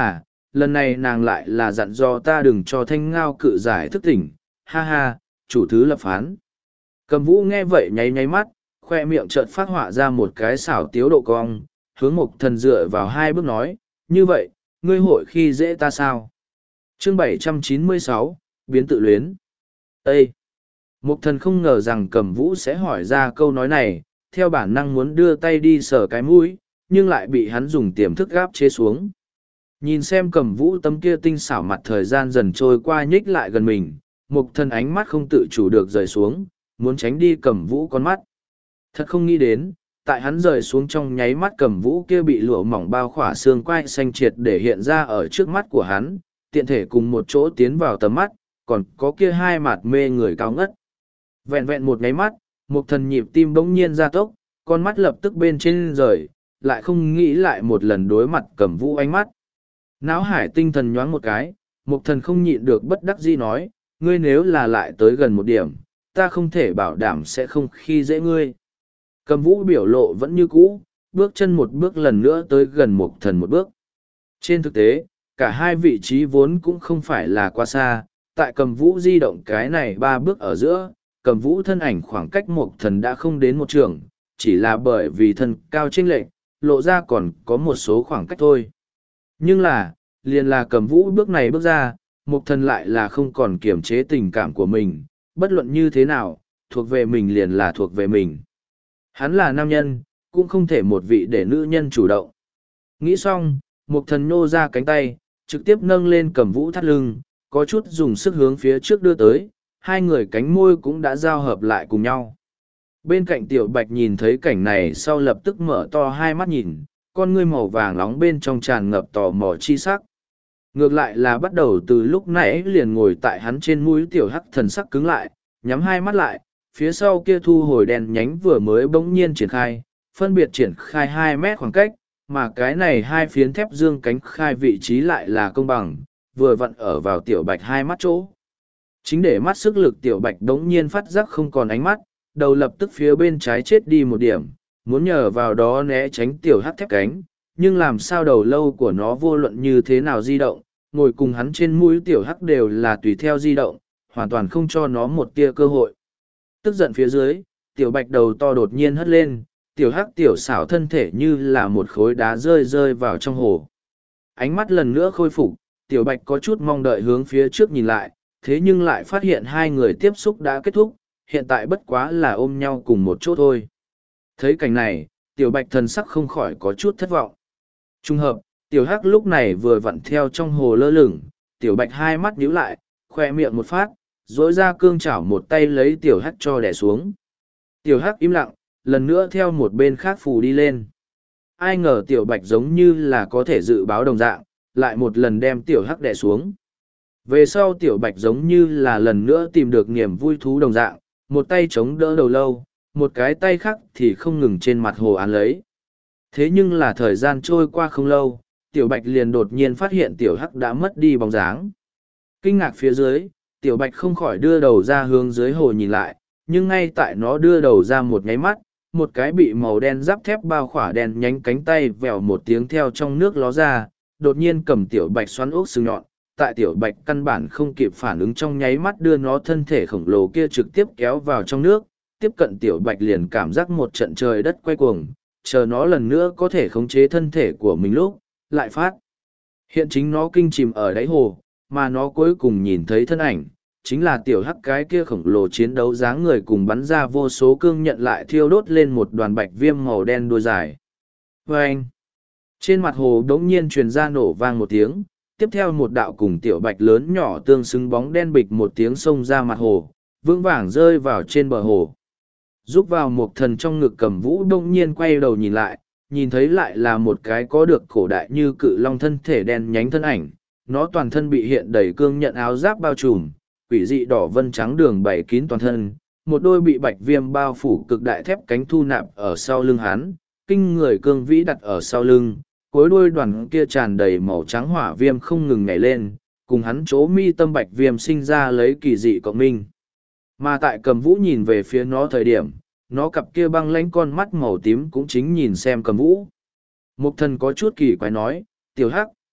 lần này nàng lại là dặn dò ta đừng cho thanh ngao cự giải thức tỉnh, ha ha, chủ thứ lập phán. Cầm vũ nghe vậy nháy nháy mắt, khoe miệng chợt phát họa ra một cái xảo tiếu độ cong, hướng mục thần dựa vào hai bước nói, như vậy, ngươi hội khi dễ ta sao? Chương bảy trăm chín mươi sáu, biến tự luyến. Ê! Mục thần không ngờ rằng cầm vũ sẽ hỏi ra câu nói này, theo bản năng muốn đưa tay đi sờ cái mũi, nhưng lại bị hắn dùng tiềm thức gáp chế xuống. Nhìn xem cầm vũ tấm kia tinh xảo mặt thời gian dần trôi qua nhích lại gần mình, mục thần ánh mắt không tự chủ được rời xuống, muốn tránh đi cầm vũ con mắt. Thật không nghĩ đến, tại hắn rời xuống trong nháy mắt cầm vũ kia bị lụa mỏng bao khỏa xương quai xanh triệt để hiện ra ở trước mắt của hắn, tiện thể cùng một chỗ tiến vào tầm mắt, còn có kia hai mặt mê người cao ngất. Vẹn vẹn một nháy mắt, một thần nhịp tim bỗng nhiên ra tốc, con mắt lập tức bên trên rời, lại không nghĩ lại một lần đối mặt cầm vũ ánh mắt. Náo hải tinh thần nhoáng một cái, một thần không nhịn được bất đắc dĩ nói, ngươi nếu là lại tới gần một điểm, ta không thể bảo đảm sẽ không khi dễ ngươi. Cầm vũ biểu lộ vẫn như cũ, bước chân một bước lần nữa tới gần một thần một bước. Trên thực tế, cả hai vị trí vốn cũng không phải là quá xa, tại cầm vũ di động cái này ba bước ở giữa, cầm vũ thân ảnh khoảng cách một thần đã không đến một trường, chỉ là bởi vì thân cao chênh lệch, lộ ra còn có một số khoảng cách thôi. Nhưng là, liền là cầm vũ bước này bước ra, một thần lại là không còn kiềm chế tình cảm của mình, bất luận như thế nào, thuộc về mình liền là thuộc về mình. Hắn là nam nhân, cũng không thể một vị để nữ nhân chủ động. Nghĩ xong, một thần nhô ra cánh tay, trực tiếp nâng lên cầm vũ thắt lưng, có chút dùng sức hướng phía trước đưa tới, hai người cánh môi cũng đã giao hợp lại cùng nhau. Bên cạnh tiểu bạch nhìn thấy cảnh này sau lập tức mở to hai mắt nhìn, con ngươi màu vàng nóng bên trong tràn ngập tò mò chi sắc. Ngược lại là bắt đầu từ lúc nãy liền ngồi tại hắn trên mũi tiểu hắc thần sắc cứng lại, nhắm hai mắt lại, phía sau kia thu hồi đèn nhánh vừa mới bỗng nhiên triển khai, phân biệt triển khai hai mét khoảng cách, mà cái này hai phiến thép dương cánh khai vị trí lại là công bằng, vừa vặn ở vào tiểu bạch hai mắt chỗ. Chính để mắt sức lực tiểu bạch đống nhiên phát giác không còn ánh mắt, đầu lập tức phía bên trái chết đi một điểm, muốn nhờ vào đó né tránh tiểu hắc thép cánh, nhưng làm sao đầu lâu của nó vô luận như thế nào di động, ngồi cùng hắn trên mũi tiểu hắc đều là tùy theo di động, hoàn toàn không cho nó một tia cơ hội. Tức giận phía dưới, tiểu bạch đầu to đột nhiên hất lên, tiểu hắc tiểu xảo thân thể như là một khối đá rơi rơi vào trong hồ. Ánh mắt lần nữa khôi phục, tiểu bạch có chút mong đợi hướng phía trước nhìn lại, thế nhưng lại phát hiện hai người tiếp xúc đã kết thúc, hiện tại bất quá là ôm nhau cùng một chỗ thôi. Thấy cảnh này, tiểu bạch thần sắc không khỏi có chút thất vọng. Trung hợp, tiểu hắc lúc này vừa vặn theo trong hồ lơ lửng, tiểu bạch hai mắt nhíu lại, khoe miệng một phát, dối ra cương chảo một tay lấy tiểu hắc cho đẻ xuống. Tiểu hắc im lặng, lần nữa theo một bên khác phù đi lên. Ai ngờ tiểu bạch giống như là có thể dự báo đồng dạng, lại một lần đem tiểu hắc đẻ xuống. Về sau tiểu bạch giống như là lần nữa tìm được niềm vui thú đồng dạng, một tay chống đỡ đầu lâu, một cái tay khác thì không ngừng trên mặt hồ án lấy. Thế nhưng là thời gian trôi qua không lâu, tiểu bạch liền đột nhiên phát hiện tiểu hắc đã mất đi bóng dáng. Kinh ngạc phía dưới, tiểu bạch không khỏi đưa đầu ra hướng dưới hồ nhìn lại, nhưng ngay tại nó đưa đầu ra một nháy mắt, một cái bị màu đen giáp thép bao khỏa đen nhánh cánh tay vèo một tiếng theo trong nước ló ra, đột nhiên cầm tiểu bạch xoắn ốc sừng nhọn, tại tiểu bạch căn bản không kịp phản ứng trong nháy mắt đưa nó thân thể khổng lồ kia trực tiếp kéo vào trong nước, tiếp cận tiểu bạch liền cảm giác một trận trời đất quay cuồng, chờ nó lần nữa có thể khống chế thân thể của mình lúc, lại phát. Hiện chính nó kinh chìm ở đáy hồ, mà nó cuối cùng nhìn thấy thân ảnh, chính là tiểu hắc cái kia khổng lồ chiến đấu dáng người cùng bắn ra vô số cương nhận lại thiêu đốt lên một đoàn bạch viêm màu đen đuôi dài. Vâng! Trên mặt hồ đống nhiên truyền ra nổ vang một tiếng, tiếp theo một đạo cùng tiểu bạch lớn nhỏ tương xứng bóng đen bịch một tiếng xông ra mặt hồ, vững vàng rơi vào trên bờ hồ. Giúp vào một thần trong ngực cầm vũ đông nhiên quay đầu nhìn lại, nhìn thấy lại là một cái có được cổ đại như cự long thân thể đen nhánh thân ảnh, nó toàn thân bị hiện đầy cương nhận áo giáp bao trùm, quỷ dị đỏ vân trắng đường bảy kín toàn thân, một đôi bị bạch viêm bao phủ cực đại thép cánh thu nạp ở sau lưng hắn, kinh người cương vĩ đặt ở sau lưng, cuối đuôi đoàn kia tràn đầy màu trắng hỏa viêm không ngừng nhảy lên, cùng hắn chỗ mi tâm bạch viêm sinh ra lấy kỳ dị cộng minh. Mà tại cầm vũ nhìn về phía nó thời điểm, nó cặp kia băng lánh con mắt màu tím cũng chính nhìn xem cầm vũ. Mục thần có chút kỳ quái nói, tiểu hắc,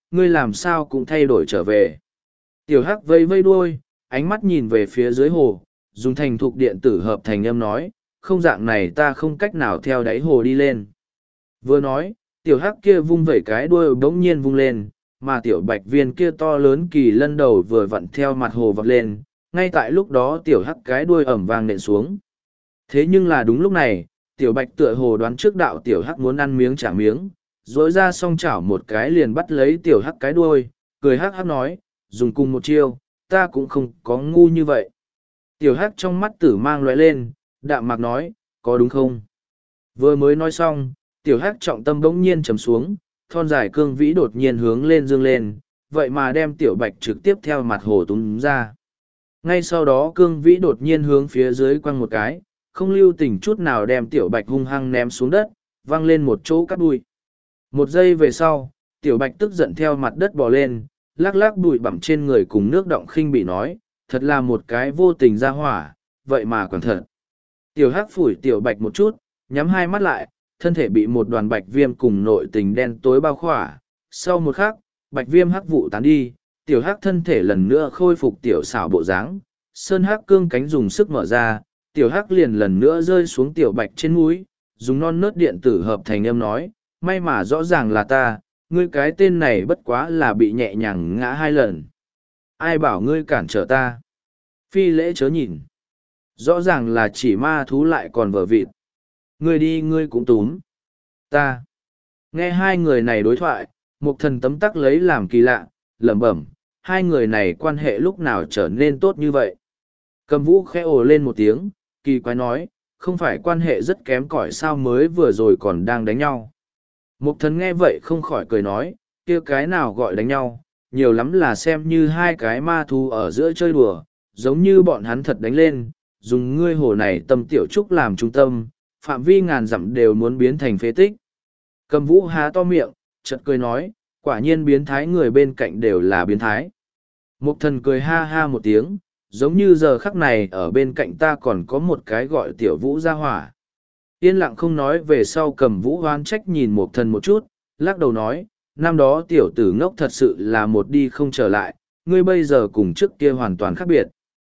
ngươi làm sao cũng thay đổi trở về. Tiểu Hắc vây vây đuôi, ánh mắt nhìn về phía dưới hồ, dùng thành thục điện tử hợp thành âm nói, không dạng này ta không cách nào theo đáy hồ đi lên. Vừa nói, tiểu Hắc kia vung vẩy cái đuôi bỗng nhiên vung lên, mà tiểu bạch viên kia to lớn kỳ lân đầu vừa vặn theo mặt hồ vọt lên, ngay tại lúc đó tiểu Hắc cái đuôi ẩm vang nện xuống. Thế nhưng là đúng lúc này, tiểu bạch tựa hồ đoán trước đạo tiểu Hắc muốn ăn miếng trả miếng, dối ra song chảo một cái liền bắt lấy tiểu Hắc cái đuôi, cười hắc hắc nói, dùng cùng một chiêu, ta cũng không có ngu như vậy. Tiểu Hắc trong mắt tử mang lóe lên, đạm mạc nói, có đúng không? Vừa mới nói xong, tiểu Hắc trọng tâm bỗng nhiên trầm xuống, thon dài cương vĩ đột nhiên hướng lên dương lên, vậy mà đem tiểu bạch trực tiếp theo mặt hồ túm ra. Ngay sau đó cương vĩ đột nhiên hướng phía dưới quăng một cái, không lưu tình chút nào đem tiểu bạch hung hăng ném xuống đất, văng lên một chỗ cắt bụi. Một giây về sau, tiểu bạch tức giận theo mặt đất bò lên, lắc lắc bụi bặm trên người cùng nước động khinh bị nói, thật là một cái vô tình ra hỏa, vậy mà còn thật. Tiểu Hắc phủi tiểu bạch một chút, nhắm hai mắt lại, thân thể bị một đoàn bạch viêm cùng nội tình đen tối bao khỏa. Sau một khắc, bạch viêm hắc vụ tán đi, tiểu Hắc thân thể lần nữa khôi phục tiểu xảo bộ dáng. Sơn Hắc cương cánh dùng sức mở ra, tiểu Hắc liền lần nữa rơi xuống tiểu bạch trên mũi, dùng non nớt điện tử hợp thành âm nói, may mà rõ ràng là ta, ngươi cái tên này bất quá là bị nhẹ nhàng ngã hai lần. Ai bảo ngươi cản trở ta? Phi lễ chớ nhìn. Rõ ràng là chỉ ma thú lại còn vờ vịt. Ngươi đi ngươi cũng túm. Ta. Nghe hai người này đối thoại, một thần tấm tắc lấy làm kỳ lạ, lẩm bẩm, hai người này quan hệ lúc nào trở nên tốt như vậy. Cầm vũ khẽ ồ lên một tiếng, kỳ quái nói, không phải quan hệ rất kém cỏi sao mới vừa rồi còn đang đánh nhau. Một thần nghe vậy không khỏi cười nói, kia cái nào gọi đánh nhau, nhiều lắm là xem như hai cái ma thú ở giữa chơi đùa, giống như bọn hắn thật đánh lên, dùng ngươi hồ này tâm tiểu trúc làm trung tâm, phạm vi ngàn dặm đều muốn biến thành phế tích. Cầm vũ há to miệng, chợt cười nói, quả nhiên biến thái người bên cạnh đều là biến thái. Mục thần cười ha ha một tiếng, giống như giờ khắc này ở bên cạnh ta còn có một cái gọi tiểu vũ ra hỏa. Yên lặng không nói về sau cầm vũ hoán trách nhìn mục thần một chút, lắc đầu nói, năm đó tiểu tử ngốc thật sự là một đi không trở lại, ngươi bây giờ cùng trước kia hoàn toàn khác biệt.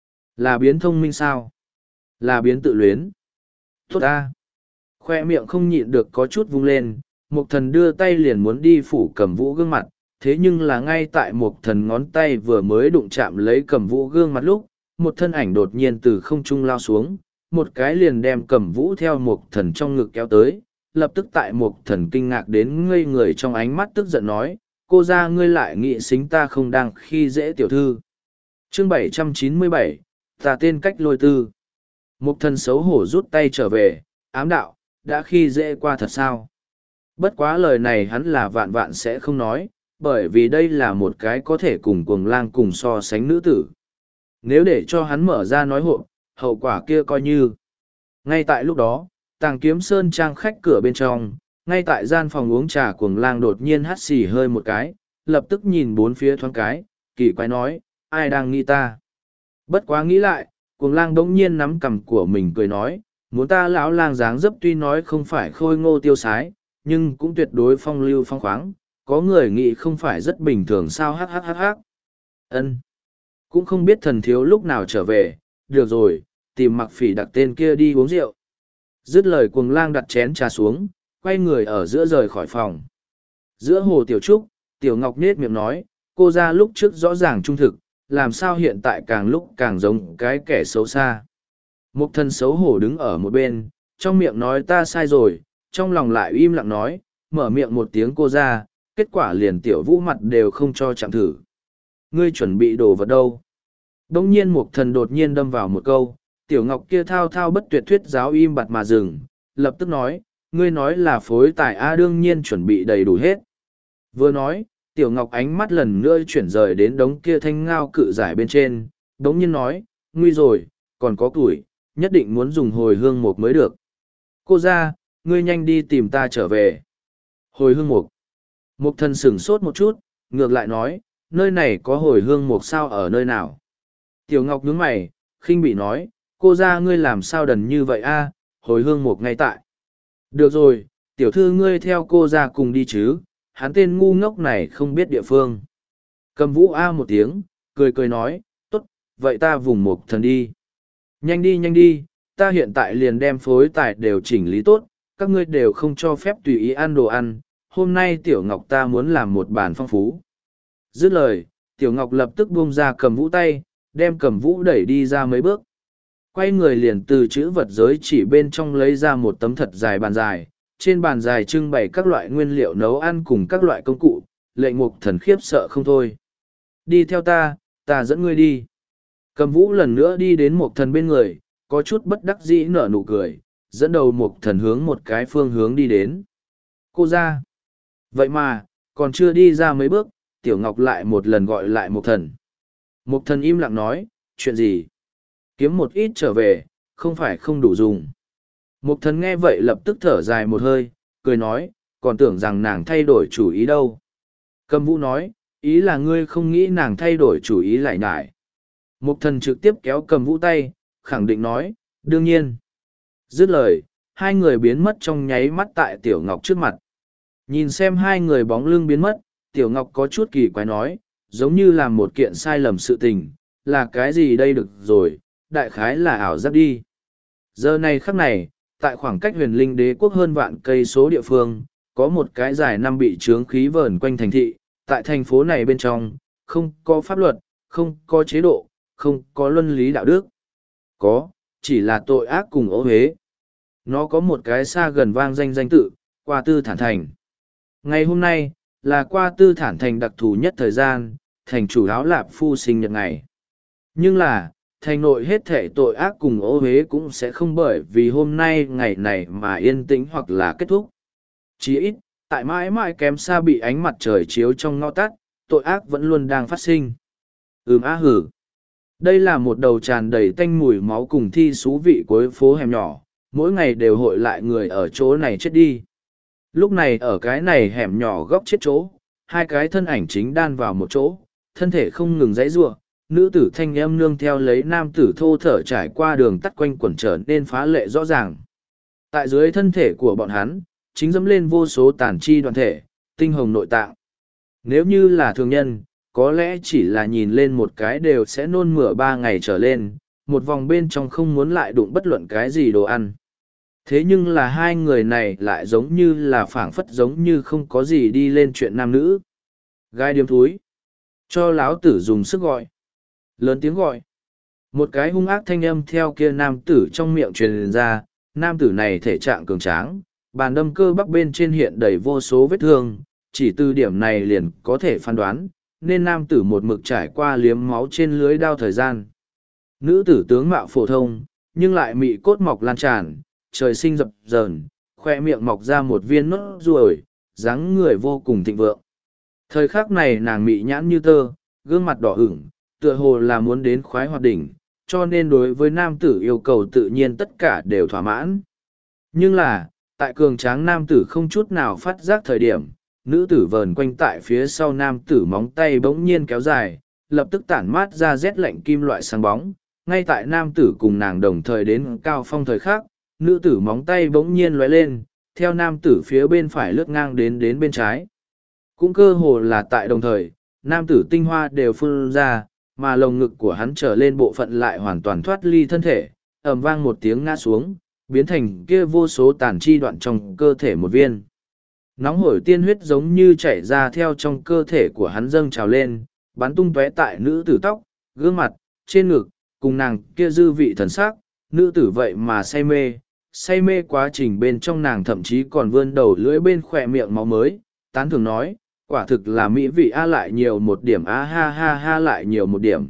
Là biến thông minh sao? Là biến tự luyến. Tốt ta! Khoe miệng không nhịn được có chút vung lên, mục thần đưa tay liền muốn đi phủ cầm vũ gương mặt, thế nhưng là ngay tại mục thần ngón tay vừa mới đụng chạm lấy cầm vũ gương mặt lúc, một thân ảnh đột nhiên từ không trung lao xuống, một cái liền đem cầm vũ theo mục thần trong ngực kéo tới, lập tức tại mục thần kinh ngạc đến ngây người trong ánh mắt tức giận nói, cô ra ngươi lại nghĩ xính ta không đang khi dễ tiểu thư. Chương bảy trăm chín mươi bảy, ta tên cách lôi tư. Mục thần xấu hổ rút tay trở về, ám đạo, đã khi dễ qua thật sao? Bất quá lời này hắn là vạn vạn sẽ không nói, bởi vì đây là một cái có thể cùng cuồng lang cùng so sánh nữ tử. Nếu để cho hắn mở ra nói hộ, hậu quả kia coi như. Ngay tại lúc đó, Tàng Kiếm Sơn trang khách cửa bên trong, ngay tại gian phòng uống trà cuồng lang đột nhiên hắt xì hơi một cái, lập tức nhìn bốn phía thoáng cái, kỳ quái nói, ai đang nghĩ ta? Bất quá nghĩ lại, cuồng lang đống nhiên nắm cằm của mình cười nói, muốn ta lão lang dáng dấp tuy nói không phải khôi ngô tiêu sái, nhưng cũng tuyệt đối phong lưu phong khoáng, có người nghĩ không phải rất bình thường sao hắc hắc hắc hắc. Ân, cũng không biết thần thiếu lúc nào trở về, được rồi, tìm mặc phỉ đặc tên kia đi uống rượu. Dứt lời cuồng lang đặt chén trà xuống, quay người ở giữa rời khỏi phòng. Giữa hồ tiểu trúc, tiểu ngọc nết miệng nói, cô ra lúc trước rõ ràng trung thực, làm sao hiện tại càng lúc càng giống cái kẻ xấu xa. Một thân xấu hổ đứng ở một bên, trong miệng nói ta sai rồi, trong lòng lại im lặng nói, mở miệng một tiếng cô ra, kết quả liền tiểu vũ mặt đều không cho chạm thử. Ngươi chuẩn bị đồ vật đâu? Đông nhiên một thần đột nhiên đâm vào một câu, tiểu ngọc kia thao thao bất tuyệt thuyết giáo im bặt mà dừng, lập tức nói, ngươi nói là phối tài A đương nhiên chuẩn bị đầy đủ hết. Vừa nói, tiểu ngọc ánh mắt lần nữa chuyển rời đến đống kia thanh ngao cự giải bên trên, đống nhiên nói, nguy rồi, còn có củi, nhất định muốn dùng hồi hương mục mới được. Cô ra, ngươi nhanh đi tìm ta trở về. Hồi hương mục. Mục thần sửng sốt một chút, ngược lại nói, nơi này có hồi hương mục sao ở nơi nào? Tiểu ngọc nhướng mày, khinh bị nói, cô ra ngươi làm sao đần như vậy a? Hồi hương mục ngay tại. Được rồi, tiểu thư ngươi theo cô ra cùng đi chứ, hắn tên ngu ngốc này không biết địa phương. Cầm vũ a một tiếng, cười cười nói, tốt, vậy ta vùng mục thần đi. Nhanh đi nhanh đi, ta hiện tại liền đem phối tài đều chỉnh lý tốt, các ngươi đều không cho phép tùy ý ăn đồ ăn, hôm nay Tiểu Ngọc ta muốn làm một bàn phong phú. Dứt lời, Tiểu Ngọc lập tức buông ra cầm vũ tay, đem cầm vũ đẩy đi ra mấy bước. Quay người liền từ chữ vật giới chỉ bên trong lấy ra một tấm thật dài bàn dài, trên bàn dài trưng bày các loại nguyên liệu nấu ăn cùng các loại công cụ, lệnh mục thần khiếp sợ không thôi. Đi theo ta, ta dẫn ngươi đi. Cầm vũ lần nữa đi đến mục thần bên người, có chút bất đắc dĩ nở nụ cười, dẫn đầu mục thần hướng một cái phương hướng đi đến. Cô ra. Vậy mà, còn chưa đi ra mấy bước, Tiểu Ngọc lại một lần gọi lại mục thần. Mục thần im lặng nói, chuyện gì? Kiếm một ít trở về, không phải không đủ dùng. Mục thần nghe vậy lập tức thở dài một hơi, cười nói, còn tưởng rằng nàng thay đổi chủ ý đâu. Cầm vũ nói, ý là ngươi không nghĩ nàng thay đổi chủ ý lại nhải. Mục thần trực tiếp kéo cầm vũ tay, khẳng định nói, đương nhiên. Dứt lời, hai người biến mất trong nháy mắt tại Tiểu Ngọc trước mặt. Nhìn xem hai người bóng lưng biến mất, Tiểu Ngọc có chút kỳ quái nói, giống như làm một kiện sai lầm sự tình, là cái gì đây được rồi, đại khái là ảo giác đi. Giờ này khắc này, tại khoảng cách huyền linh đế quốc hơn vạn cây số địa phương, có một cái dài năm bị trướng khí vờn quanh thành thị, tại thành phố này bên trong, không có pháp luật, không có chế độ, không có luân lý đạo đức. Có, chỉ là tội ác cùng ố huế. Nó có một cái xa gần vang danh danh tự, Qua Tư Thản Thành. Ngày hôm nay, là Qua Tư Thản Thành đặc thù nhất thời gian, thành chủ áo lạp phu sinh nhật ngày. Nhưng là, thành nội hết thể tội ác cùng ô huế cũng sẽ không bởi vì hôm nay ngày này mà yên tĩnh hoặc là kết thúc. Chỉ ít, tại mãi mãi kém xa bị ánh mặt trời chiếu trong ngõ tắt, tội ác vẫn luôn đang phát sinh. Ừm á hử. Đây là một đầu tràn đầy tanh mùi máu cùng thi xú vị cuối phố hẻm nhỏ, mỗi ngày đều hội lại người ở chỗ này chết đi. Lúc này ở cái này hẻm nhỏ góc chết chỗ, hai cái thân ảnh chính đan vào một chỗ, thân thể không ngừng dãy giụa, nữ tử thanh âm nương theo lấy nam tử thô thở trải qua đường tắt quanh quẩn trở nên phá lệ rõ ràng. Tại dưới thân thể của bọn hắn, chính dẫm lên vô số tàn chi đoàn thể, tinh hồng nội tạng. Nếu như là thường nhân, có lẽ chỉ là nhìn lên một cái đều sẽ nôn mửa ba ngày trở lên, một vòng bên trong không muốn lại đụng bất luận cái gì đồ ăn. Thế nhưng là hai người này lại giống như là phảng phất giống như không có gì đi lên chuyện nam nữ. Gai điếm thúi. Cho láo tử dùng sức gọi. Lớn tiếng gọi. Một cái hung ác thanh âm theo kia nam tử trong miệng truyền ra, nam tử này thể trạng cường tráng, bàn đâm cơ bắp bên trên hiện đầy vô số vết thương, chỉ từ điểm này liền có thể phán đoán, nên nam tử một mực trải qua liếm máu trên lưới đao thời gian. Nữ tử tướng mạo phổ thông, nhưng lại mị cốt mọc lan tràn, trời sinh dập dờn, khoe miệng mọc ra một viên nốt ruồi, dáng người vô cùng thịnh vượng. Thời khắc này nàng mị nhãn như tơ, gương mặt đỏ ửng, tựa hồ là muốn đến khoái hoạt đỉnh, cho nên đối với nam tử yêu cầu tự nhiên tất cả đều thỏa mãn. Nhưng là, tại cường tráng nam tử không chút nào phát giác thời điểm, nữ tử vờn quanh tại phía sau nam tử móng tay bỗng nhiên kéo dài, lập tức tản mát ra rét lạnh kim loại sáng bóng. Ngay tại nam tử cùng nàng đồng thời đến cao phong thời khắc, nữ tử móng tay bỗng nhiên lóe lên, theo nam tử phía bên phải lướt ngang đến đến bên trái. Cũng cơ hồ là tại đồng thời, nam tử tinh hoa đều phun ra, mà lồng ngực của hắn trở lên bộ phận lại hoàn toàn thoát ly thân thể, ầm vang một tiếng ngã xuống, biến thành kia vô số tàn chi đoạn trong cơ thể một viên. Nóng hổi tiên huyết giống như chảy ra theo trong cơ thể của hắn dâng trào lên, bắn tung tóe tại nữ tử tóc, gương mặt, trên ngực, cùng nàng kia dư vị thần sắc, nữ tử vậy mà say mê, say mê quá trình bên trong nàng thậm chí còn vươn đầu lưỡi bên khỏe miệng máu mới, tán thường nói, quả thực là mỹ vị a lại nhiều một điểm a ha ha ha lại nhiều một điểm.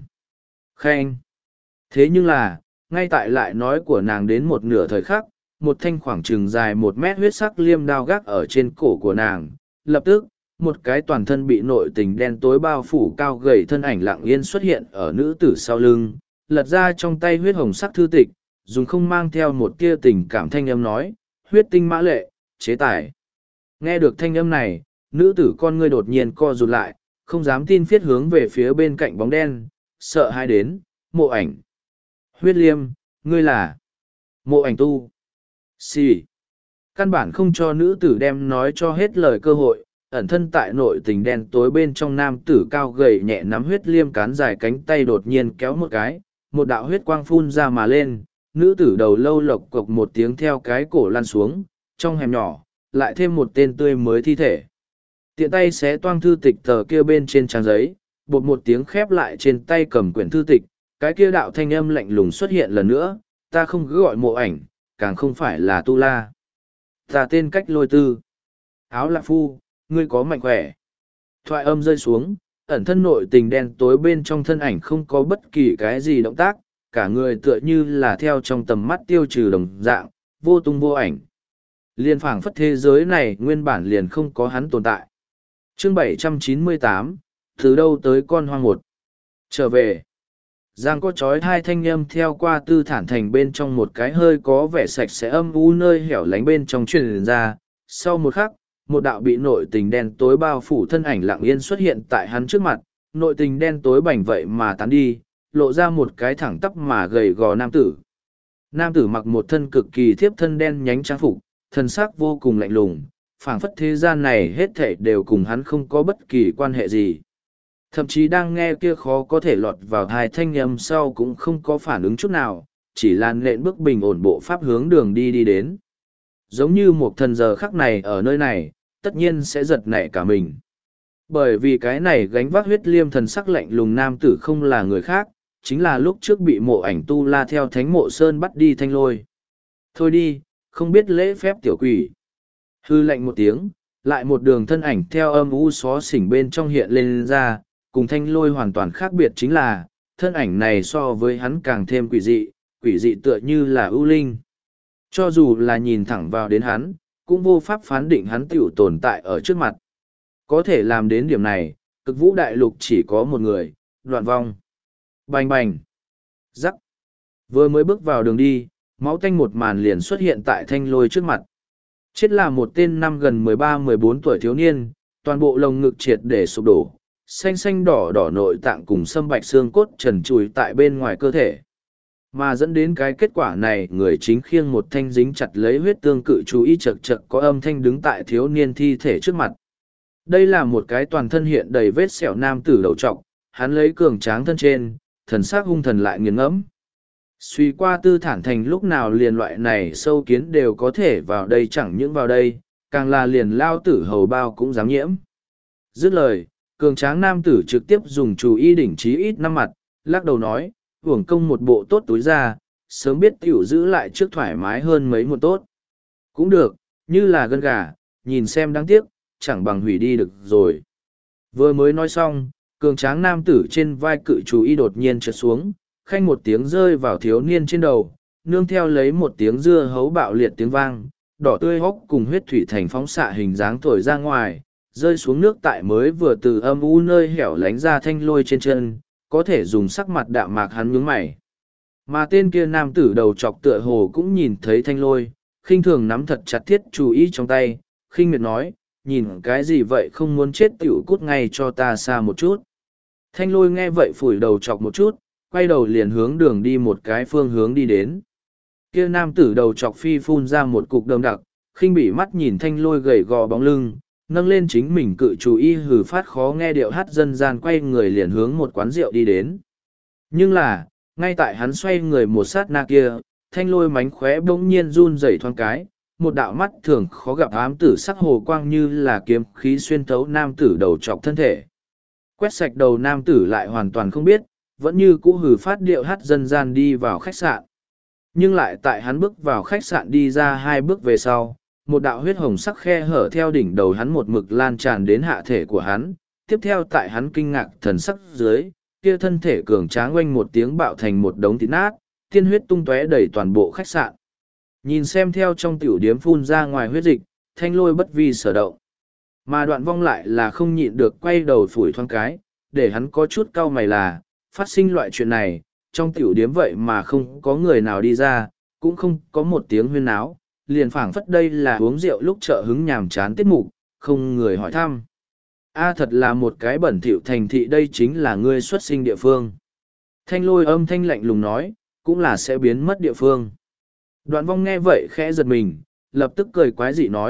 Khen. Thế nhưng là, ngay tại lại nói của nàng đến một nửa thời khắc, một thanh khoảng chừng dài một mét huyết sắc liêm đao gác ở trên cổ của nàng. Lập tức, một cái toàn thân bị nội tình đen tối bao phủ cao gầy thân ảnh lặng yên xuất hiện ở nữ tử sau lưng, lật ra trong tay huyết hồng sắc thư tịch, dùng không mang theo một tia tình cảm thanh âm nói, huyết tinh mã lệ, chế tài. Nghe được thanh âm này, nữ tử con ngươi đột nhiên co rụt lại, không dám tin phiết hướng về phía bên cạnh bóng đen, sợ hai đến, mộ ảnh. Huyết liêm, ngươi là mộ ảnh tu. Xì. Căn bản không cho nữ tử đem nói cho hết lời cơ hội, ẩn thân tại nội tình đen tối bên trong nam tử cao gầy nhẹ nắm huyết liêm cán dài cánh tay đột nhiên kéo một cái, một đạo huyết quang phun ra mà lên, nữ tử đầu lâu lộc cộc một tiếng theo cái cổ lăn xuống, trong hẻm nhỏ, lại thêm một tên tươi mới thi thể. Tiện tay xé toang thư tịch tờ kia bên trên trang giấy, bột một tiếng khép lại trên tay cầm quyển thư tịch, cái kia đạo thanh âm lạnh lùng xuất hiện lần nữa, ta không cứ gọi mộ ảnh, càng không phải là tu la. Ta tên cách lôi tư. Áo lạc phu, ngươi có mạnh khỏe. Thoại âm rơi xuống, ẩn thân nội tình đen tối bên trong thân ảnh không có bất kỳ cái gì động tác, cả người tựa như là theo trong tầm mắt tiêu trừ đồng dạng, vô tung vô ảnh. Liên phảng phất thế giới này nguyên bản liền không có hắn tồn tại. Chương bảy trăm chín mươi tám, từ đâu tới con hoang một. Trở về. Giang có chói hai thanh âm theo qua tư thản thành bên trong một cái hơi có vẻ sạch sẽ âm u nơi hẻo lánh bên trong truyền ra. Sau một khắc, một đạo bị nội tình đen tối bao phủ thân ảnh lặng yên xuất hiện tại hắn trước mặt, nội tình đen tối bảnh vậy mà tán đi, lộ ra một cái thẳng tắp mà gầy gò nam tử. Nam tử mặc một thân cực kỳ thiếp thân đen nhánh trang phục, thân sắc vô cùng lạnh lùng, phảng phất thế gian này hết thảy đều cùng hắn không có bất kỳ quan hệ gì. Thậm chí đang nghe kia khó có thể lọt vào hai thanh âm sau cũng không có phản ứng chút nào, chỉ là nện bước bình ổn bộ pháp hướng đường đi đi đến. Giống như một thần giờ khắc này ở nơi này, tất nhiên sẽ giật nảy cả mình. Bởi vì cái này gánh vác huyết liêm thần sắc lạnh lùng nam tử không là người khác, chính là lúc trước bị mộ ảnh tu la theo thánh mộ sơn bắt đi thanh lôi. Thôi đi, không biết lễ phép tiểu quỷ. Hư lạnh một tiếng, lại một đường thân ảnh theo âm u xó xỉnh bên trong hiện lên ra, cùng thanh lôi hoàn toàn khác biệt chính là, thân ảnh này so với hắn càng thêm quỷ dị, quỷ dị tựa như là ưu linh. Cho dù là nhìn thẳng vào đến hắn, cũng vô pháp phán định hắn tiểu tồn tại ở trước mặt. Có thể làm đến điểm này, cực vũ đại lục chỉ có một người, Đoạn Vong. Bành bành. Rắc. Vừa mới bước vào đường đi, máu tanh một màn liền xuất hiện tại thanh lôi trước mặt. Chết là một tên năm gần mười ba mười bốn tuổi thiếu niên, toàn bộ lồng ngực triệt để sụp đổ, xanh xanh đỏ đỏ nội tạng cùng sâm bạch xương cốt trần trùi tại bên ngoài cơ thể. Mà dẫn đến cái kết quả này, người chính khiêng một thanh dính chặt lấy huyết tương cự chú ý chật chật có âm thanh đứng tại thiếu niên thi thể trước mặt. Đây là một cái toàn thân hiện đầy vết sẹo nam tử đầu trọc, hắn lấy cường tráng thân trên, thần sắc hung thần lại nghiền ngẫm. Suy qua tư thản thành lúc nào liền loại này sâu kiến đều có thể vào đây, chẳng những vào đây, càng là liền lao tử hầu bao cũng dám nhiễm. Dứt lời, cường tráng nam tử trực tiếp dùng chú ý đỉnh trí ít năm mặt, lắc đầu nói, hưởng công một bộ tốt túi ra, sớm biết tiểu giữ lại trước thoải mái hơn mấy một tốt. Cũng được, như là gân gà, nhìn xem đáng tiếc, chẳng bằng hủy đi được rồi. Vừa mới nói xong, cường tráng nam tử trên vai cự chú ý đột nhiên trượt xuống, khanh một tiếng rơi vào thiếu niên trên đầu, nương theo lấy một tiếng dưa hấu bạo liệt tiếng vang, đỏ tươi hốc cùng huyết thủy thành phóng xạ hình dáng thổi ra ngoài, rơi xuống nước tại mới vừa từ âm u nơi hẻo lánh ra thanh lôi trên chân, có thể dùng sắc mặt đạm mạc hắn nhướng mày. Mà tên kia nam tử đầu chọc tựa hồ cũng nhìn thấy thanh lôi, khinh thường nắm thật chặt thiết chú ý trong tay, khinh miệt nói, nhìn cái gì vậy, không muốn chết tiểu cút ngay cho ta xa một chút. Thanh lôi nghe vậy phủi đầu chọc một chút, quay đầu liền hướng đường đi một cái phương hướng đi đến. Kia nam tử đầu chọc phi phun ra một cục đờm đặc, khinh bỉ mắt nhìn thanh lôi gầy gò bóng lưng, nâng lên chính mình cự chú ý hừ phát khó nghe điệu hát dân gian, quay người liền hướng một quán rượu đi đến. Nhưng là, ngay tại hắn xoay người một sát na kia, thanh lôi mánh khóe bỗng nhiên run rẩy thoáng cái, một đạo mắt thường khó gặp ám tử sắc hồ quang như là kiếm khí xuyên thấu nam tử đầu chọc thân thể. Quét sạch đầu nam tử lại hoàn toàn không biết, vẫn như cũ hừ phát điệu hát dân gian đi vào khách sạn. Nhưng lại tại hắn bước vào khách sạn đi ra hai bước về sau, một đạo huyết hồng sắc khe hở theo đỉnh đầu hắn một mực lan tràn đến hạ thể của hắn, tiếp theo tại hắn kinh ngạc thần sắc dưới, kia thân thể cường tráng oanh một tiếng bạo thành một đống thịt nát, tiên huyết tung tóe đầy toàn bộ khách sạn. Nhìn xem theo trong tiểu điếm phun ra ngoài huyết dịch, thanh lôi bất vi sở động. Mà Đoạn Vong lại là không nhịn được quay đầu phủi thoáng cái, để hắn có chút cau mày là, phát sinh loại chuyện này, trong tiểu điếm vậy mà không có người nào đi ra, cũng không có một tiếng huyên náo, liền phảng phất đây là uống rượu lúc chợ hứng nhàm chán tiết mục, không người hỏi thăm. A thật là một cái bẩn thỉu thành thị, đây chính là ngươi xuất sinh địa phương. Thanh lôi âm thanh lạnh lùng nói, cũng là sẽ biến mất địa phương. Đoạn Vong nghe vậy khẽ giật mình, lập tức cười quái dị nói,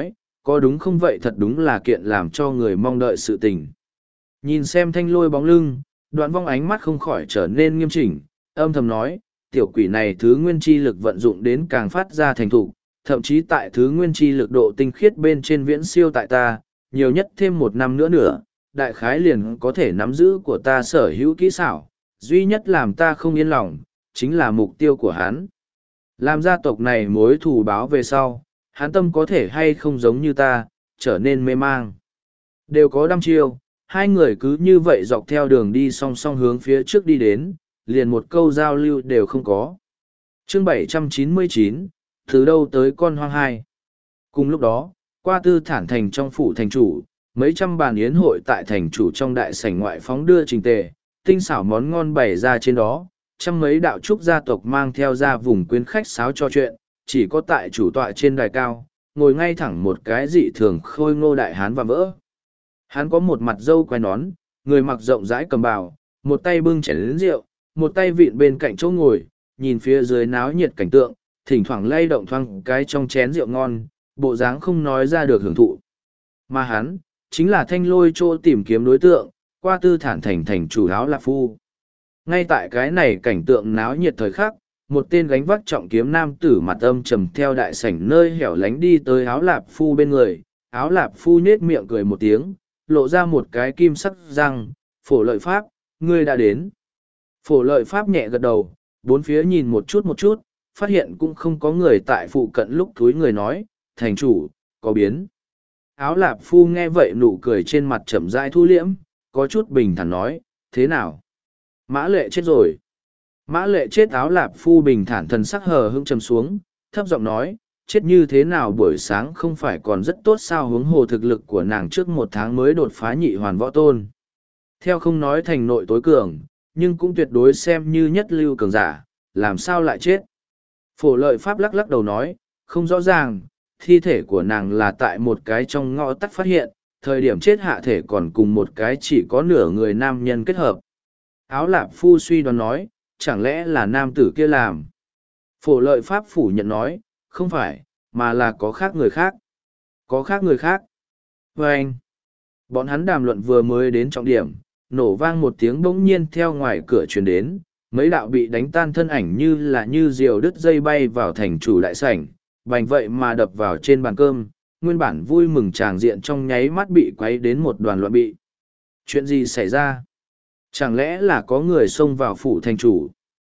có đúng không vậy thật đúng là kiện làm cho người mong đợi sự tình. Nhìn xem thanh lôi bóng lưng, đoạn vong ánh mắt không khỏi trở nên nghiêm chỉnh, âm thầm nói, tiểu quỷ này thứ nguyên chi lực vận dụng đến càng phát ra thành thục, thậm chí tại thứ nguyên chi lực độ tinh khiết bên trên viễn siêu tại ta, nhiều nhất thêm một năm nữa nữa, đại khái liền có thể nắm giữ của ta sở hữu kỹ xảo, duy nhất làm ta không yên lòng, chính là mục tiêu của hắn. Làm gia tộc này mối thù báo về sau, hắn tâm có thể hay không giống như ta, trở nên mê mang. Đều có đăm chiêu, hai người cứ như vậy dọc theo đường đi song song hướng phía trước đi đến, liền một câu giao lưu đều không có. Chương bảy trăm chín mươi chín, từ đâu tới con hoang hai. Cùng lúc đó, qua tư thản thành trong phủ thành chủ, mấy trăm bàn yến hội tại thành chủ trong đại sảnh ngoại phóng đưa trình tề, tinh xảo món ngon bày ra trên đó, trăm mấy đạo trúc gia tộc mang theo ra vùng quyến khách sáo cho chuyện, chỉ có tại chủ tọa trên đài cao, ngồi ngay thẳng một cái dị thường khôi ngô đại hán và vỡ. Hắn có một mặt râu quai nón, người mặc rộng rãi cầm bào, một tay bưng chén lớn rượu, một tay vịn bên cạnh chỗ ngồi, nhìn phía dưới náo nhiệt cảnh tượng, thỉnh thoảng lay động thoang cái trong chén rượu ngon, bộ dáng không nói ra được hưởng thụ. Mà hắn, chính là thanh lôi chỗ tìm kiếm đối tượng, qua tư thản thành thành chủ áo lạp phu. Ngay tại cái này cảnh tượng náo nhiệt thời khắc, một tên gánh vác trọng kiếm nam tử mặt âm trầm theo đại sảnh nơi hẻo lánh đi tới áo lạp phu bên người, áo lạp phu nhết miệng cười một tiếng, lộ ra một cái kim sắc răng, phổ lợi pháp, ngươi đã đến. Phổ lợi pháp nhẹ gật đầu, bốn phía nhìn một chút một chút, phát hiện cũng không có người tại phụ cận lúc túi người nói, thành chủ, có biến. Áo lạp phu nghe vậy nụ cười trên mặt chậm rãi thu liễm, có chút bình thản nói, thế nào? Mã lệ chết rồi. Mã lệ chết. Áo lạp phu bình thản thần sắc hờ hững trầm xuống, thấp giọng nói, chết như thế nào buổi sáng không phải còn rất tốt sao, huống hồ thực lực của nàng trước một tháng mới đột phá nhị hoàn võ tôn. Theo không nói thành nội tối cường, nhưng cũng tuyệt đối xem như nhất lưu cường giả, làm sao lại chết. Phổ lợi pháp lắc lắc đầu nói, không rõ ràng, thi thể của nàng là tại một cái trong ngõ tắt phát hiện, thời điểm chết hạ thể còn cùng một cái chỉ có nửa người nam nhân kết hợp. Áo lạp phu suy đoán nói, chẳng lẽ là nam tử kia làm. Phổ lợi pháp phủ nhận nói, không phải, mà là có khác người khác. Có khác người khác. Và anh, bọn hắn đàm luận vừa mới đến trọng điểm, nổ vang một tiếng bỗng nhiên theo ngoài cửa truyền đến, mấy đạo bị đánh tan thân ảnh như là như diều đứt dây bay vào thành chủ đại sảnh, bành vậy mà đập vào trên bàn cơm, nguyên bản vui mừng tràng diện trong nháy mắt bị quấy đến một đoàn loạn bị. Chuyện gì xảy ra? Chẳng lẽ là có người xông vào phủ thành chủ?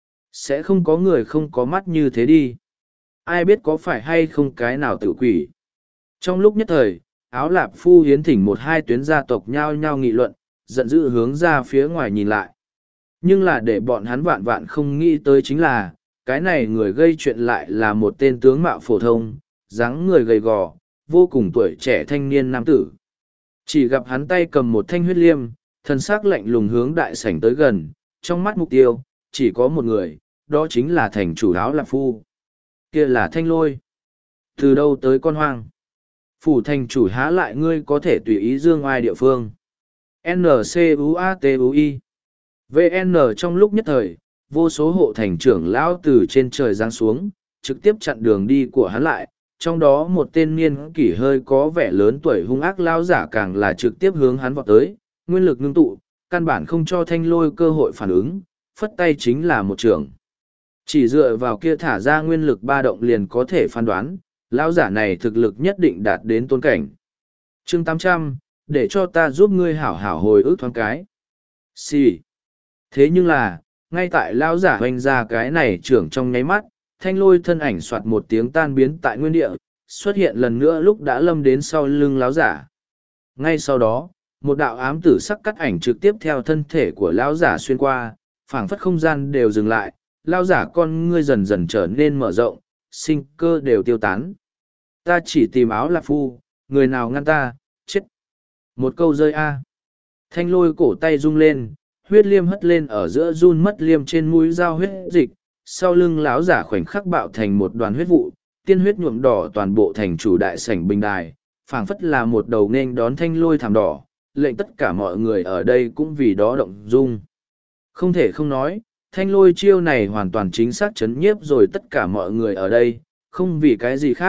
Sẽ không có người không có mắt như thế đi. Ai biết có phải hay không cái nào tự quỷ. Trong lúc nhất thời, áo lạp phu hiến thỉnh một hai tuyến gia tộc nhao nhao nghị luận, giận dữ hướng ra phía ngoài nhìn lại. Nhưng là để bọn hắn vạn vạn không nghĩ tới chính là, cái này người gây chuyện lại là một tên tướng mạo phổ thông, dáng người gầy gò, vô cùng tuổi trẻ thanh niên nam tử. Chỉ gặp hắn tay cầm một thanh huyết liêm, thân xác lạnh lùng hướng đại sảnh tới gần, trong mắt mục tiêu, chỉ có một người, đó chính là thành chủ áo lạp phu. Kia là thanh lôi. Từ đâu tới con hoang? Phủ thành chủ há lại ngươi có thể tùy ý dương oai địa phương. N C U A T U I V N trong lúc nhất thời, vô số hộ thành trưởng lão từ trên trời giáng xuống, trực tiếp chặn đường đi của hắn lại, trong đó một tên niên kỷ hơi có vẻ lớn tuổi hung ác lão giả càng là trực tiếp hướng hắn vọt tới, nguyên lực ngưng tụ, căn bản không cho thanh lôi cơ hội phản ứng, phất tay chính là một trường. Chỉ dựa vào kia thả ra nguyên lực ba động liền có thể phán đoán, lão giả này thực lực nhất định đạt đến tôn cảnh. Chương tám trăm, để cho ta giúp ngươi hảo hảo hồi ức thoáng cái. Xì. Thế nhưng là, ngay tại lão giả hoành ra cái này trưởng trong nháy mắt, thanh lôi thân ảnh soạt một tiếng tan biến tại nguyên địa, xuất hiện lần nữa lúc đã lâm đến sau lưng lão giả. Ngay sau đó, một đạo ám tử sắc cắt ảnh trực tiếp theo thân thể của lão giả xuyên qua, phảng phất không gian đều dừng lại, lão giả con ngươi dần dần trở nên mở rộng, sinh cơ đều tiêu tán. Ta chỉ tìm áo lạp phu, người nào ngăn ta, chết. Một câu rơi a. Thanh lôi cổ tay rung lên, huyết liêm hất lên ở giữa run mất liêm trên mũi dao huyết dịch, sau lưng lão giả khoảnh khắc bạo thành một đoàn huyết vụ, tiên huyết nhuộm đỏ toàn bộ thành chủ đại sảnh bình đài, phảng phất là một đầu nên đón thanh lôi thảm đỏ, lệnh tất cả mọi người ở đây cũng vì đó động dung. Không thể không nói, thanh lôi chiêu này hoàn toàn chính xác chấn nhiếp rồi tất cả mọi người ở đây, không vì cái gì khác,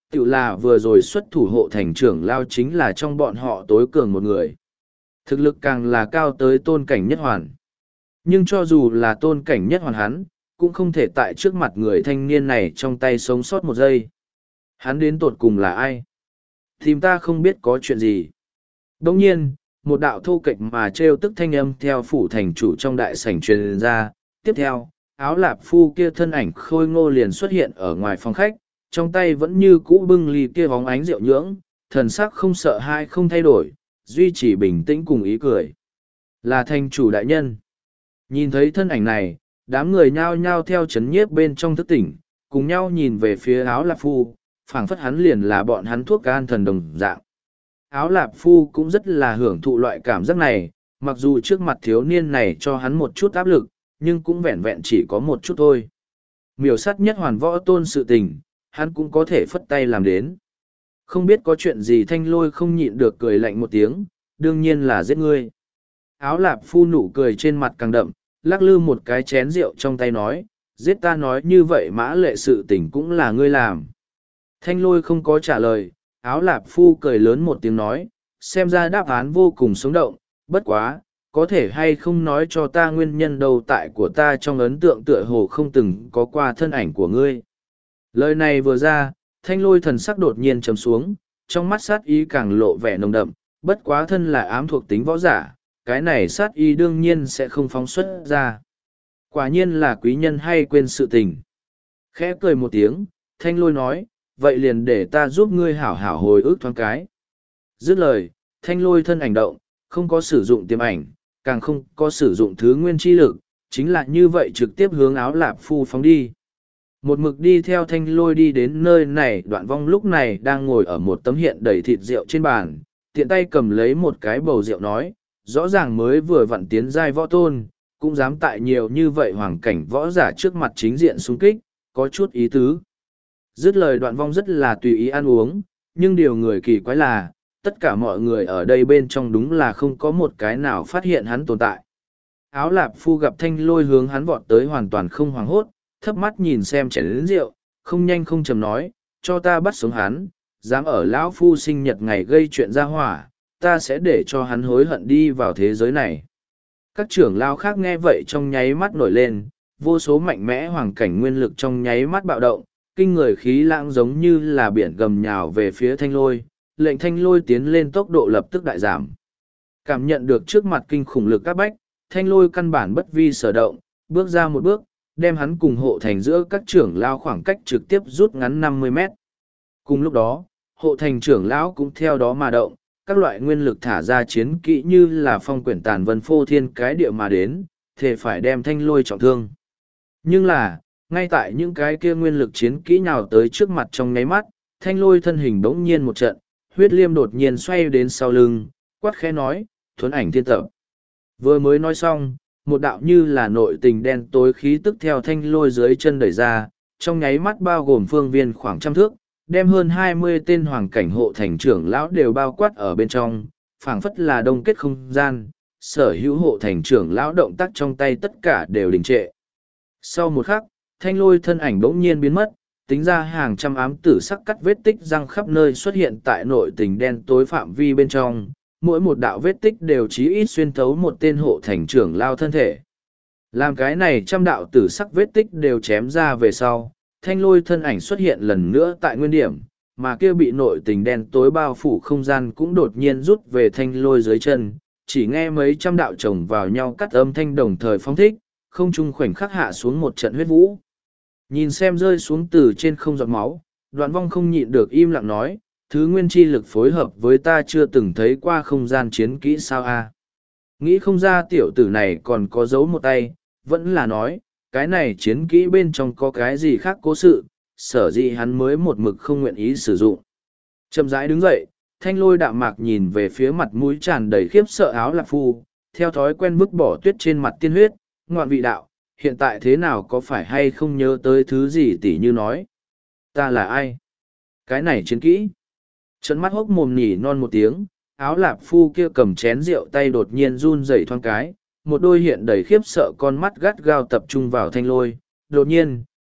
Tự là vừa rồi xuất thủ hộ thành trưởng lao chính là trong bọn họ tối cường một người. Thực lực càng là cao tới tôn cảnh nhất hoàn. Nhưng cho dù là tôn cảnh nhất hoàn hắn, cũng không thể tại trước mặt người thanh niên này trong tay sống sót một giây. Hắn đến tột cùng là ai? Tìm ta không biết có chuyện gì. Đồng nhiên, một đạo thô kệch mà trêu tức thanh âm theo phủ thành chủ trong đại sảnh truyền ra. Tiếp theo, áo lạp phu kia thân ảnh khôi ngô liền xuất hiện ở ngoài phòng khách, trong tay vẫn như cũ bưng ly kia bóng ánh rượu nhưỡng, thần sắc không sợ hai không thay đổi, duy trì bình tĩnh cùng ý cười. Là thành chủ đại nhân. Nhìn thấy thân ảnh này, đám người nhao nhao theo chấn nhiếp bên trong thức tỉnh, cùng nhau nhìn về phía áo lạp phu, phảng phất hắn liền là bọn hắn thuốc can thần đồng dạng. Áo lạp phu cũng rất là hưởng thụ loại cảm giác này, mặc dù trước mặt thiếu niên này cho hắn một chút áp lực, nhưng cũng vẹn vẹn chỉ có một chút thôi. Miểu sát nhất hoàn võ tôn sự tình, hắn cũng có thể phất tay làm đến. Không biết có chuyện gì thanh lôi không nhịn được cười lạnh một tiếng, đương nhiên là giết ngươi. Áo lạp phu nụ cười trên mặt càng đậm, lắc lư một cái chén rượu trong tay nói, giết ta nói như vậy mã lệ sự tình cũng là ngươi làm. Thanh lôi không có trả lời, áo lạp phu cười lớn một tiếng nói, xem ra đáp án vô cùng sống động, bất quá, có thể hay không nói cho ta nguyên nhân đầu tại của ta trong ấn tượng tựa hồ không từng có qua thân ảnh của ngươi. Lời này vừa ra, thanh lôi thần sắc đột nhiên trầm xuống, trong mắt sát ý càng lộ vẻ nồng đậm, bất quá thân là ám thuộc tính võ giả, cái này sát ý đương nhiên sẽ không phóng xuất ra. Quả nhiên là quý nhân hay quên sự tình. Khẽ cười một tiếng, thanh lôi nói, vậy liền để ta giúp ngươi hảo hảo hồi ức thoáng cái. Dứt lời, thanh lôi thân ảnh động, không có sử dụng tiềm ảnh, càng không có sử dụng thứ nguyên chi lực, chính là như vậy trực tiếp hướng áo lạp phu phóng đi. Một mực đi theo thanh lôi đi đến nơi này, đoạn vong lúc này đang ngồi ở một tấm hiện đầy thịt rượu trên bàn, tiện tay cầm lấy một cái bầu rượu nói, rõ ràng mới vừa vặn tiến giai võ tôn, cũng dám tại nhiều như vậy hoàng cảnh võ giả trước mặt chính diện xung kích, có chút ý tứ. Dứt lời đoạn vong rất là tùy ý ăn uống, nhưng điều người kỳ quái là, tất cả mọi người ở đây bên trong đúng là không có một cái nào phát hiện hắn tồn tại. Áo lạp phu gặp thanh lôi hướng hắn vọt tới hoàn toàn không hoảng hốt, thấp mắt nhìn xem chén lớn rượu, không nhanh không chầm nói, cho ta bắt sống hắn, dám ở lão phu sinh nhật ngày gây chuyện ra hỏa, ta sẽ để cho hắn hối hận đi vào thế giới này. Các trưởng lao khác nghe vậy trong nháy mắt nổi lên, vô số mạnh mẽ hoàng cảnh nguyên lực trong nháy mắt bạo động, kinh người khí lãng giống như là biển gầm nhào về phía thanh lôi, lệnh thanh lôi tiến lên tốc độ lập tức đại giảm. Cảm nhận được trước mặt kinh khủng lực các bách, thanh lôi căn bản bất vi sở động, bước ra một bước, đem hắn cùng hộ thành giữa các trưởng lao khoảng cách trực tiếp rút ngắn năm mươi mét. Cùng lúc đó, hộ thành trưởng lão cũng theo đó mà động, các loại nguyên lực thả ra chiến kỹ như là phong quyển tàn vân phô thiên cái địa mà đến, thể phải đem thanh lôi trọng thương. Nhưng là, ngay tại những cái kia nguyên lực chiến kỹ nào tới trước mặt trong nháy mắt, thanh lôi thân hình bỗng nhiên một trận, huyết liêm đột nhiên xoay đến sau lưng, quát khẽ nói, thuấn ảnh thiên tập. Vừa mới nói xong, một đạo như là nội tình đen tối khí tức theo thanh lôi dưới chân đẩy ra, trong nháy mắt bao gồm phương viên khoảng trăm thước, đem hơn hai mươi tên hoàng cảnh hộ thành trưởng lão đều bao quát ở bên trong, phảng phất là đông kết không gian, sở hữu hộ thành trưởng lão động tác trong tay tất cả đều đình trệ. Sau một khắc, thanh lôi thân ảnh bỗng nhiên biến mất, tính ra hàng trăm ám tử sắc cắt vết tích răng khắp nơi xuất hiện tại nội tình đen tối phạm vi bên trong, mỗi một đạo vết tích đều chí ít xuyên thấu một tên hộ thành trưởng lao thân thể. Làm cái này trăm đạo tử sắc vết tích đều chém ra về sau, thanh lôi thân ảnh xuất hiện lần nữa tại nguyên điểm, mà kia bị nội tình đen tối bao phủ không gian cũng đột nhiên rút về thanh lôi dưới chân, chỉ nghe mấy trăm đạo chồng vào nhau cắt âm thanh đồng thời phóng thích, không trung khoảnh khắc hạ xuống một trận huyết vũ. Nhìn xem rơi xuống từ trên không giọt máu, đoạn vong không nhịn được im lặng nói, thứ nguyên chi lực phối hợp với ta chưa từng thấy qua không gian chiến kỹ sao a. Nghĩ không ra tiểu tử này còn có giấu một tay, vẫn là nói, cái này chiến kỹ bên trong có cái gì khác cố sự, sở dĩ hắn mới một mực không nguyện ý sử dụng. Chậm rãi đứng dậy, thanh lôi đạm mạc nhìn về phía mặt mũi tràn đầy khiếp sợ áo lạp phu, theo thói quen vứt bỏ tuyết trên mặt tiên huyết, ngoạn vị đạo, hiện tại thế nào có phải hay không nhớ tới thứ gì tỉ như nói. Ta là ai? Cái này chiến kỹ. Trận mắt hốc mồm nhỉ non một tiếng, áo lạp phu kia cầm chén rượu tay đột nhiên run rẩy thoáng cái, một đôi hiện đầy khiếp sợ con mắt gắt gao tập trung vào thanh lôi. Đột nhiên,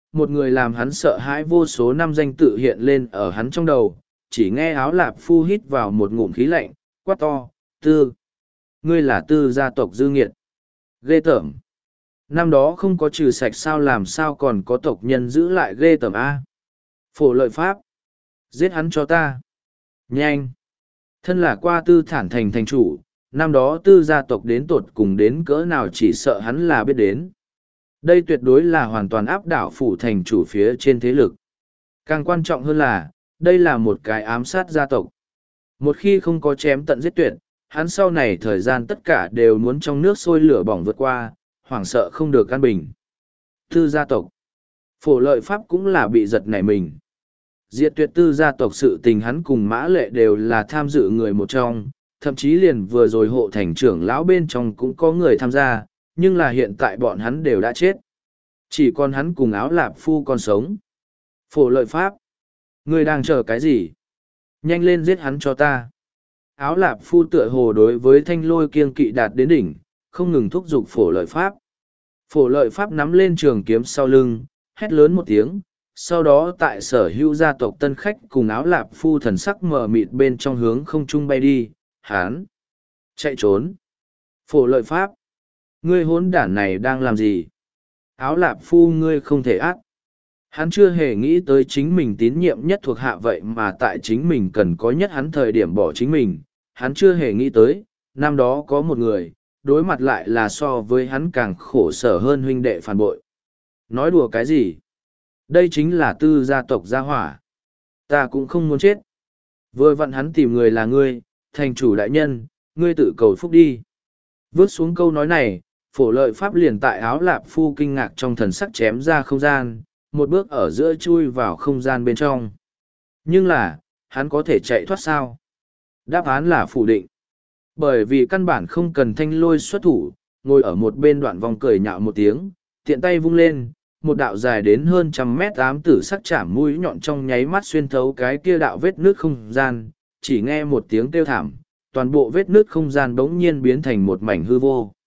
một người làm hắn sợ hãi vô số năm danh tự hiện lên ở hắn trong đầu, chỉ nghe Áo Lạp Phu hít vào một ngụm khí lạnh, quát to, Tư. Ngươi là Tư gia tộc dư nghiệt. Ghê tởm. Năm đó không có trừ sạch sao làm sao còn có tộc nhân giữ lại ghê tởm A. Phổ lợi pháp. Giết hắn cho ta. Nhanh. Thân là qua Tư Thản thành thành chủ, năm đó Tư gia tộc đến tột cùng đến cỡ nào chỉ sợ hắn là biết đến. Đây tuyệt đối là hoàn toàn áp đảo phủ thành chủ phía trên thế lực. Càng quan trọng hơn là, đây là một cái ám sát gia tộc. Một khi không có chém tận giết tuyệt, hắn sau này thời gian tất cả đều muốn trong nước sôi lửa bỏng vượt qua, hoảng sợ không được an bình. Tư gia tộc. Phổ lợi pháp cũng là bị giật nảy mình. Diệt tuyệt Tư gia tộc sự tình hắn cùng Mã Lệ đều là tham dự người một trong, thậm chí liền vừa rồi hộ thành trưởng lão bên trong cũng có người tham gia, nhưng là hiện tại bọn hắn đều đã chết. Chỉ còn hắn cùng Áo Lạp Phu còn sống. Phổ lợi pháp. Ngươi đang chờ cái gì? Nhanh lên giết hắn cho ta. Áo Lạp Phu tựa hồ đối với thanh lôi kiêng kỵ đạt đến đỉnh, không ngừng thúc giục phổ lợi pháp. Phổ lợi pháp nắm lên trường kiếm sau lưng, hét lớn một tiếng, sau đó tại sở hữu gia tộc tân khách cùng Áo Lạp Phu thần sắc mờ mịt bên trong hướng không trung bay đi, hán. Chạy trốn. Phổ lợi pháp. Ngươi hỗn đản này đang làm gì? Áo Lạp Phu ngươi không thể ác. Hắn chưa hề nghĩ tới chính mình tín nhiệm nhất thuộc hạ vậy mà tại chính mình cần có nhất hắn thời điểm bỏ chính mình. Hắn chưa hề nghĩ tới, năm đó có một người, đối mặt lại là so với hắn càng khổ sở hơn huynh đệ phản bội. Nói đùa cái gì? Đây chính là Tư gia tộc gia hỏa. Ta cũng không muốn chết. Vừa vặn hắn tìm người là ngươi, thành chủ đại nhân, ngươi tự cầu phúc đi. Vớt xuống câu nói này, phổ lợi pháp liền tại Áo Lạp Phu kinh ngạc trong thần sắc chém ra không gian, một bước ở giữa chui vào không gian bên trong. Nhưng là, hắn có thể chạy thoát sao? Đáp án là phủ định. Bởi vì căn bản không cần thanh lôi xuất thủ, ngồi ở một bên đoạn vòng cười nhạo một tiếng, tiện tay vung lên, một đạo dài đến hơn trăm mét ám tử sắc chạm mũi nhọn trong nháy mắt xuyên thấu cái kia đạo vết nước không gian, chỉ nghe một tiếng kêu thảm, toàn bộ vết nước không gian bỗng nhiên biến thành một mảnh hư vô.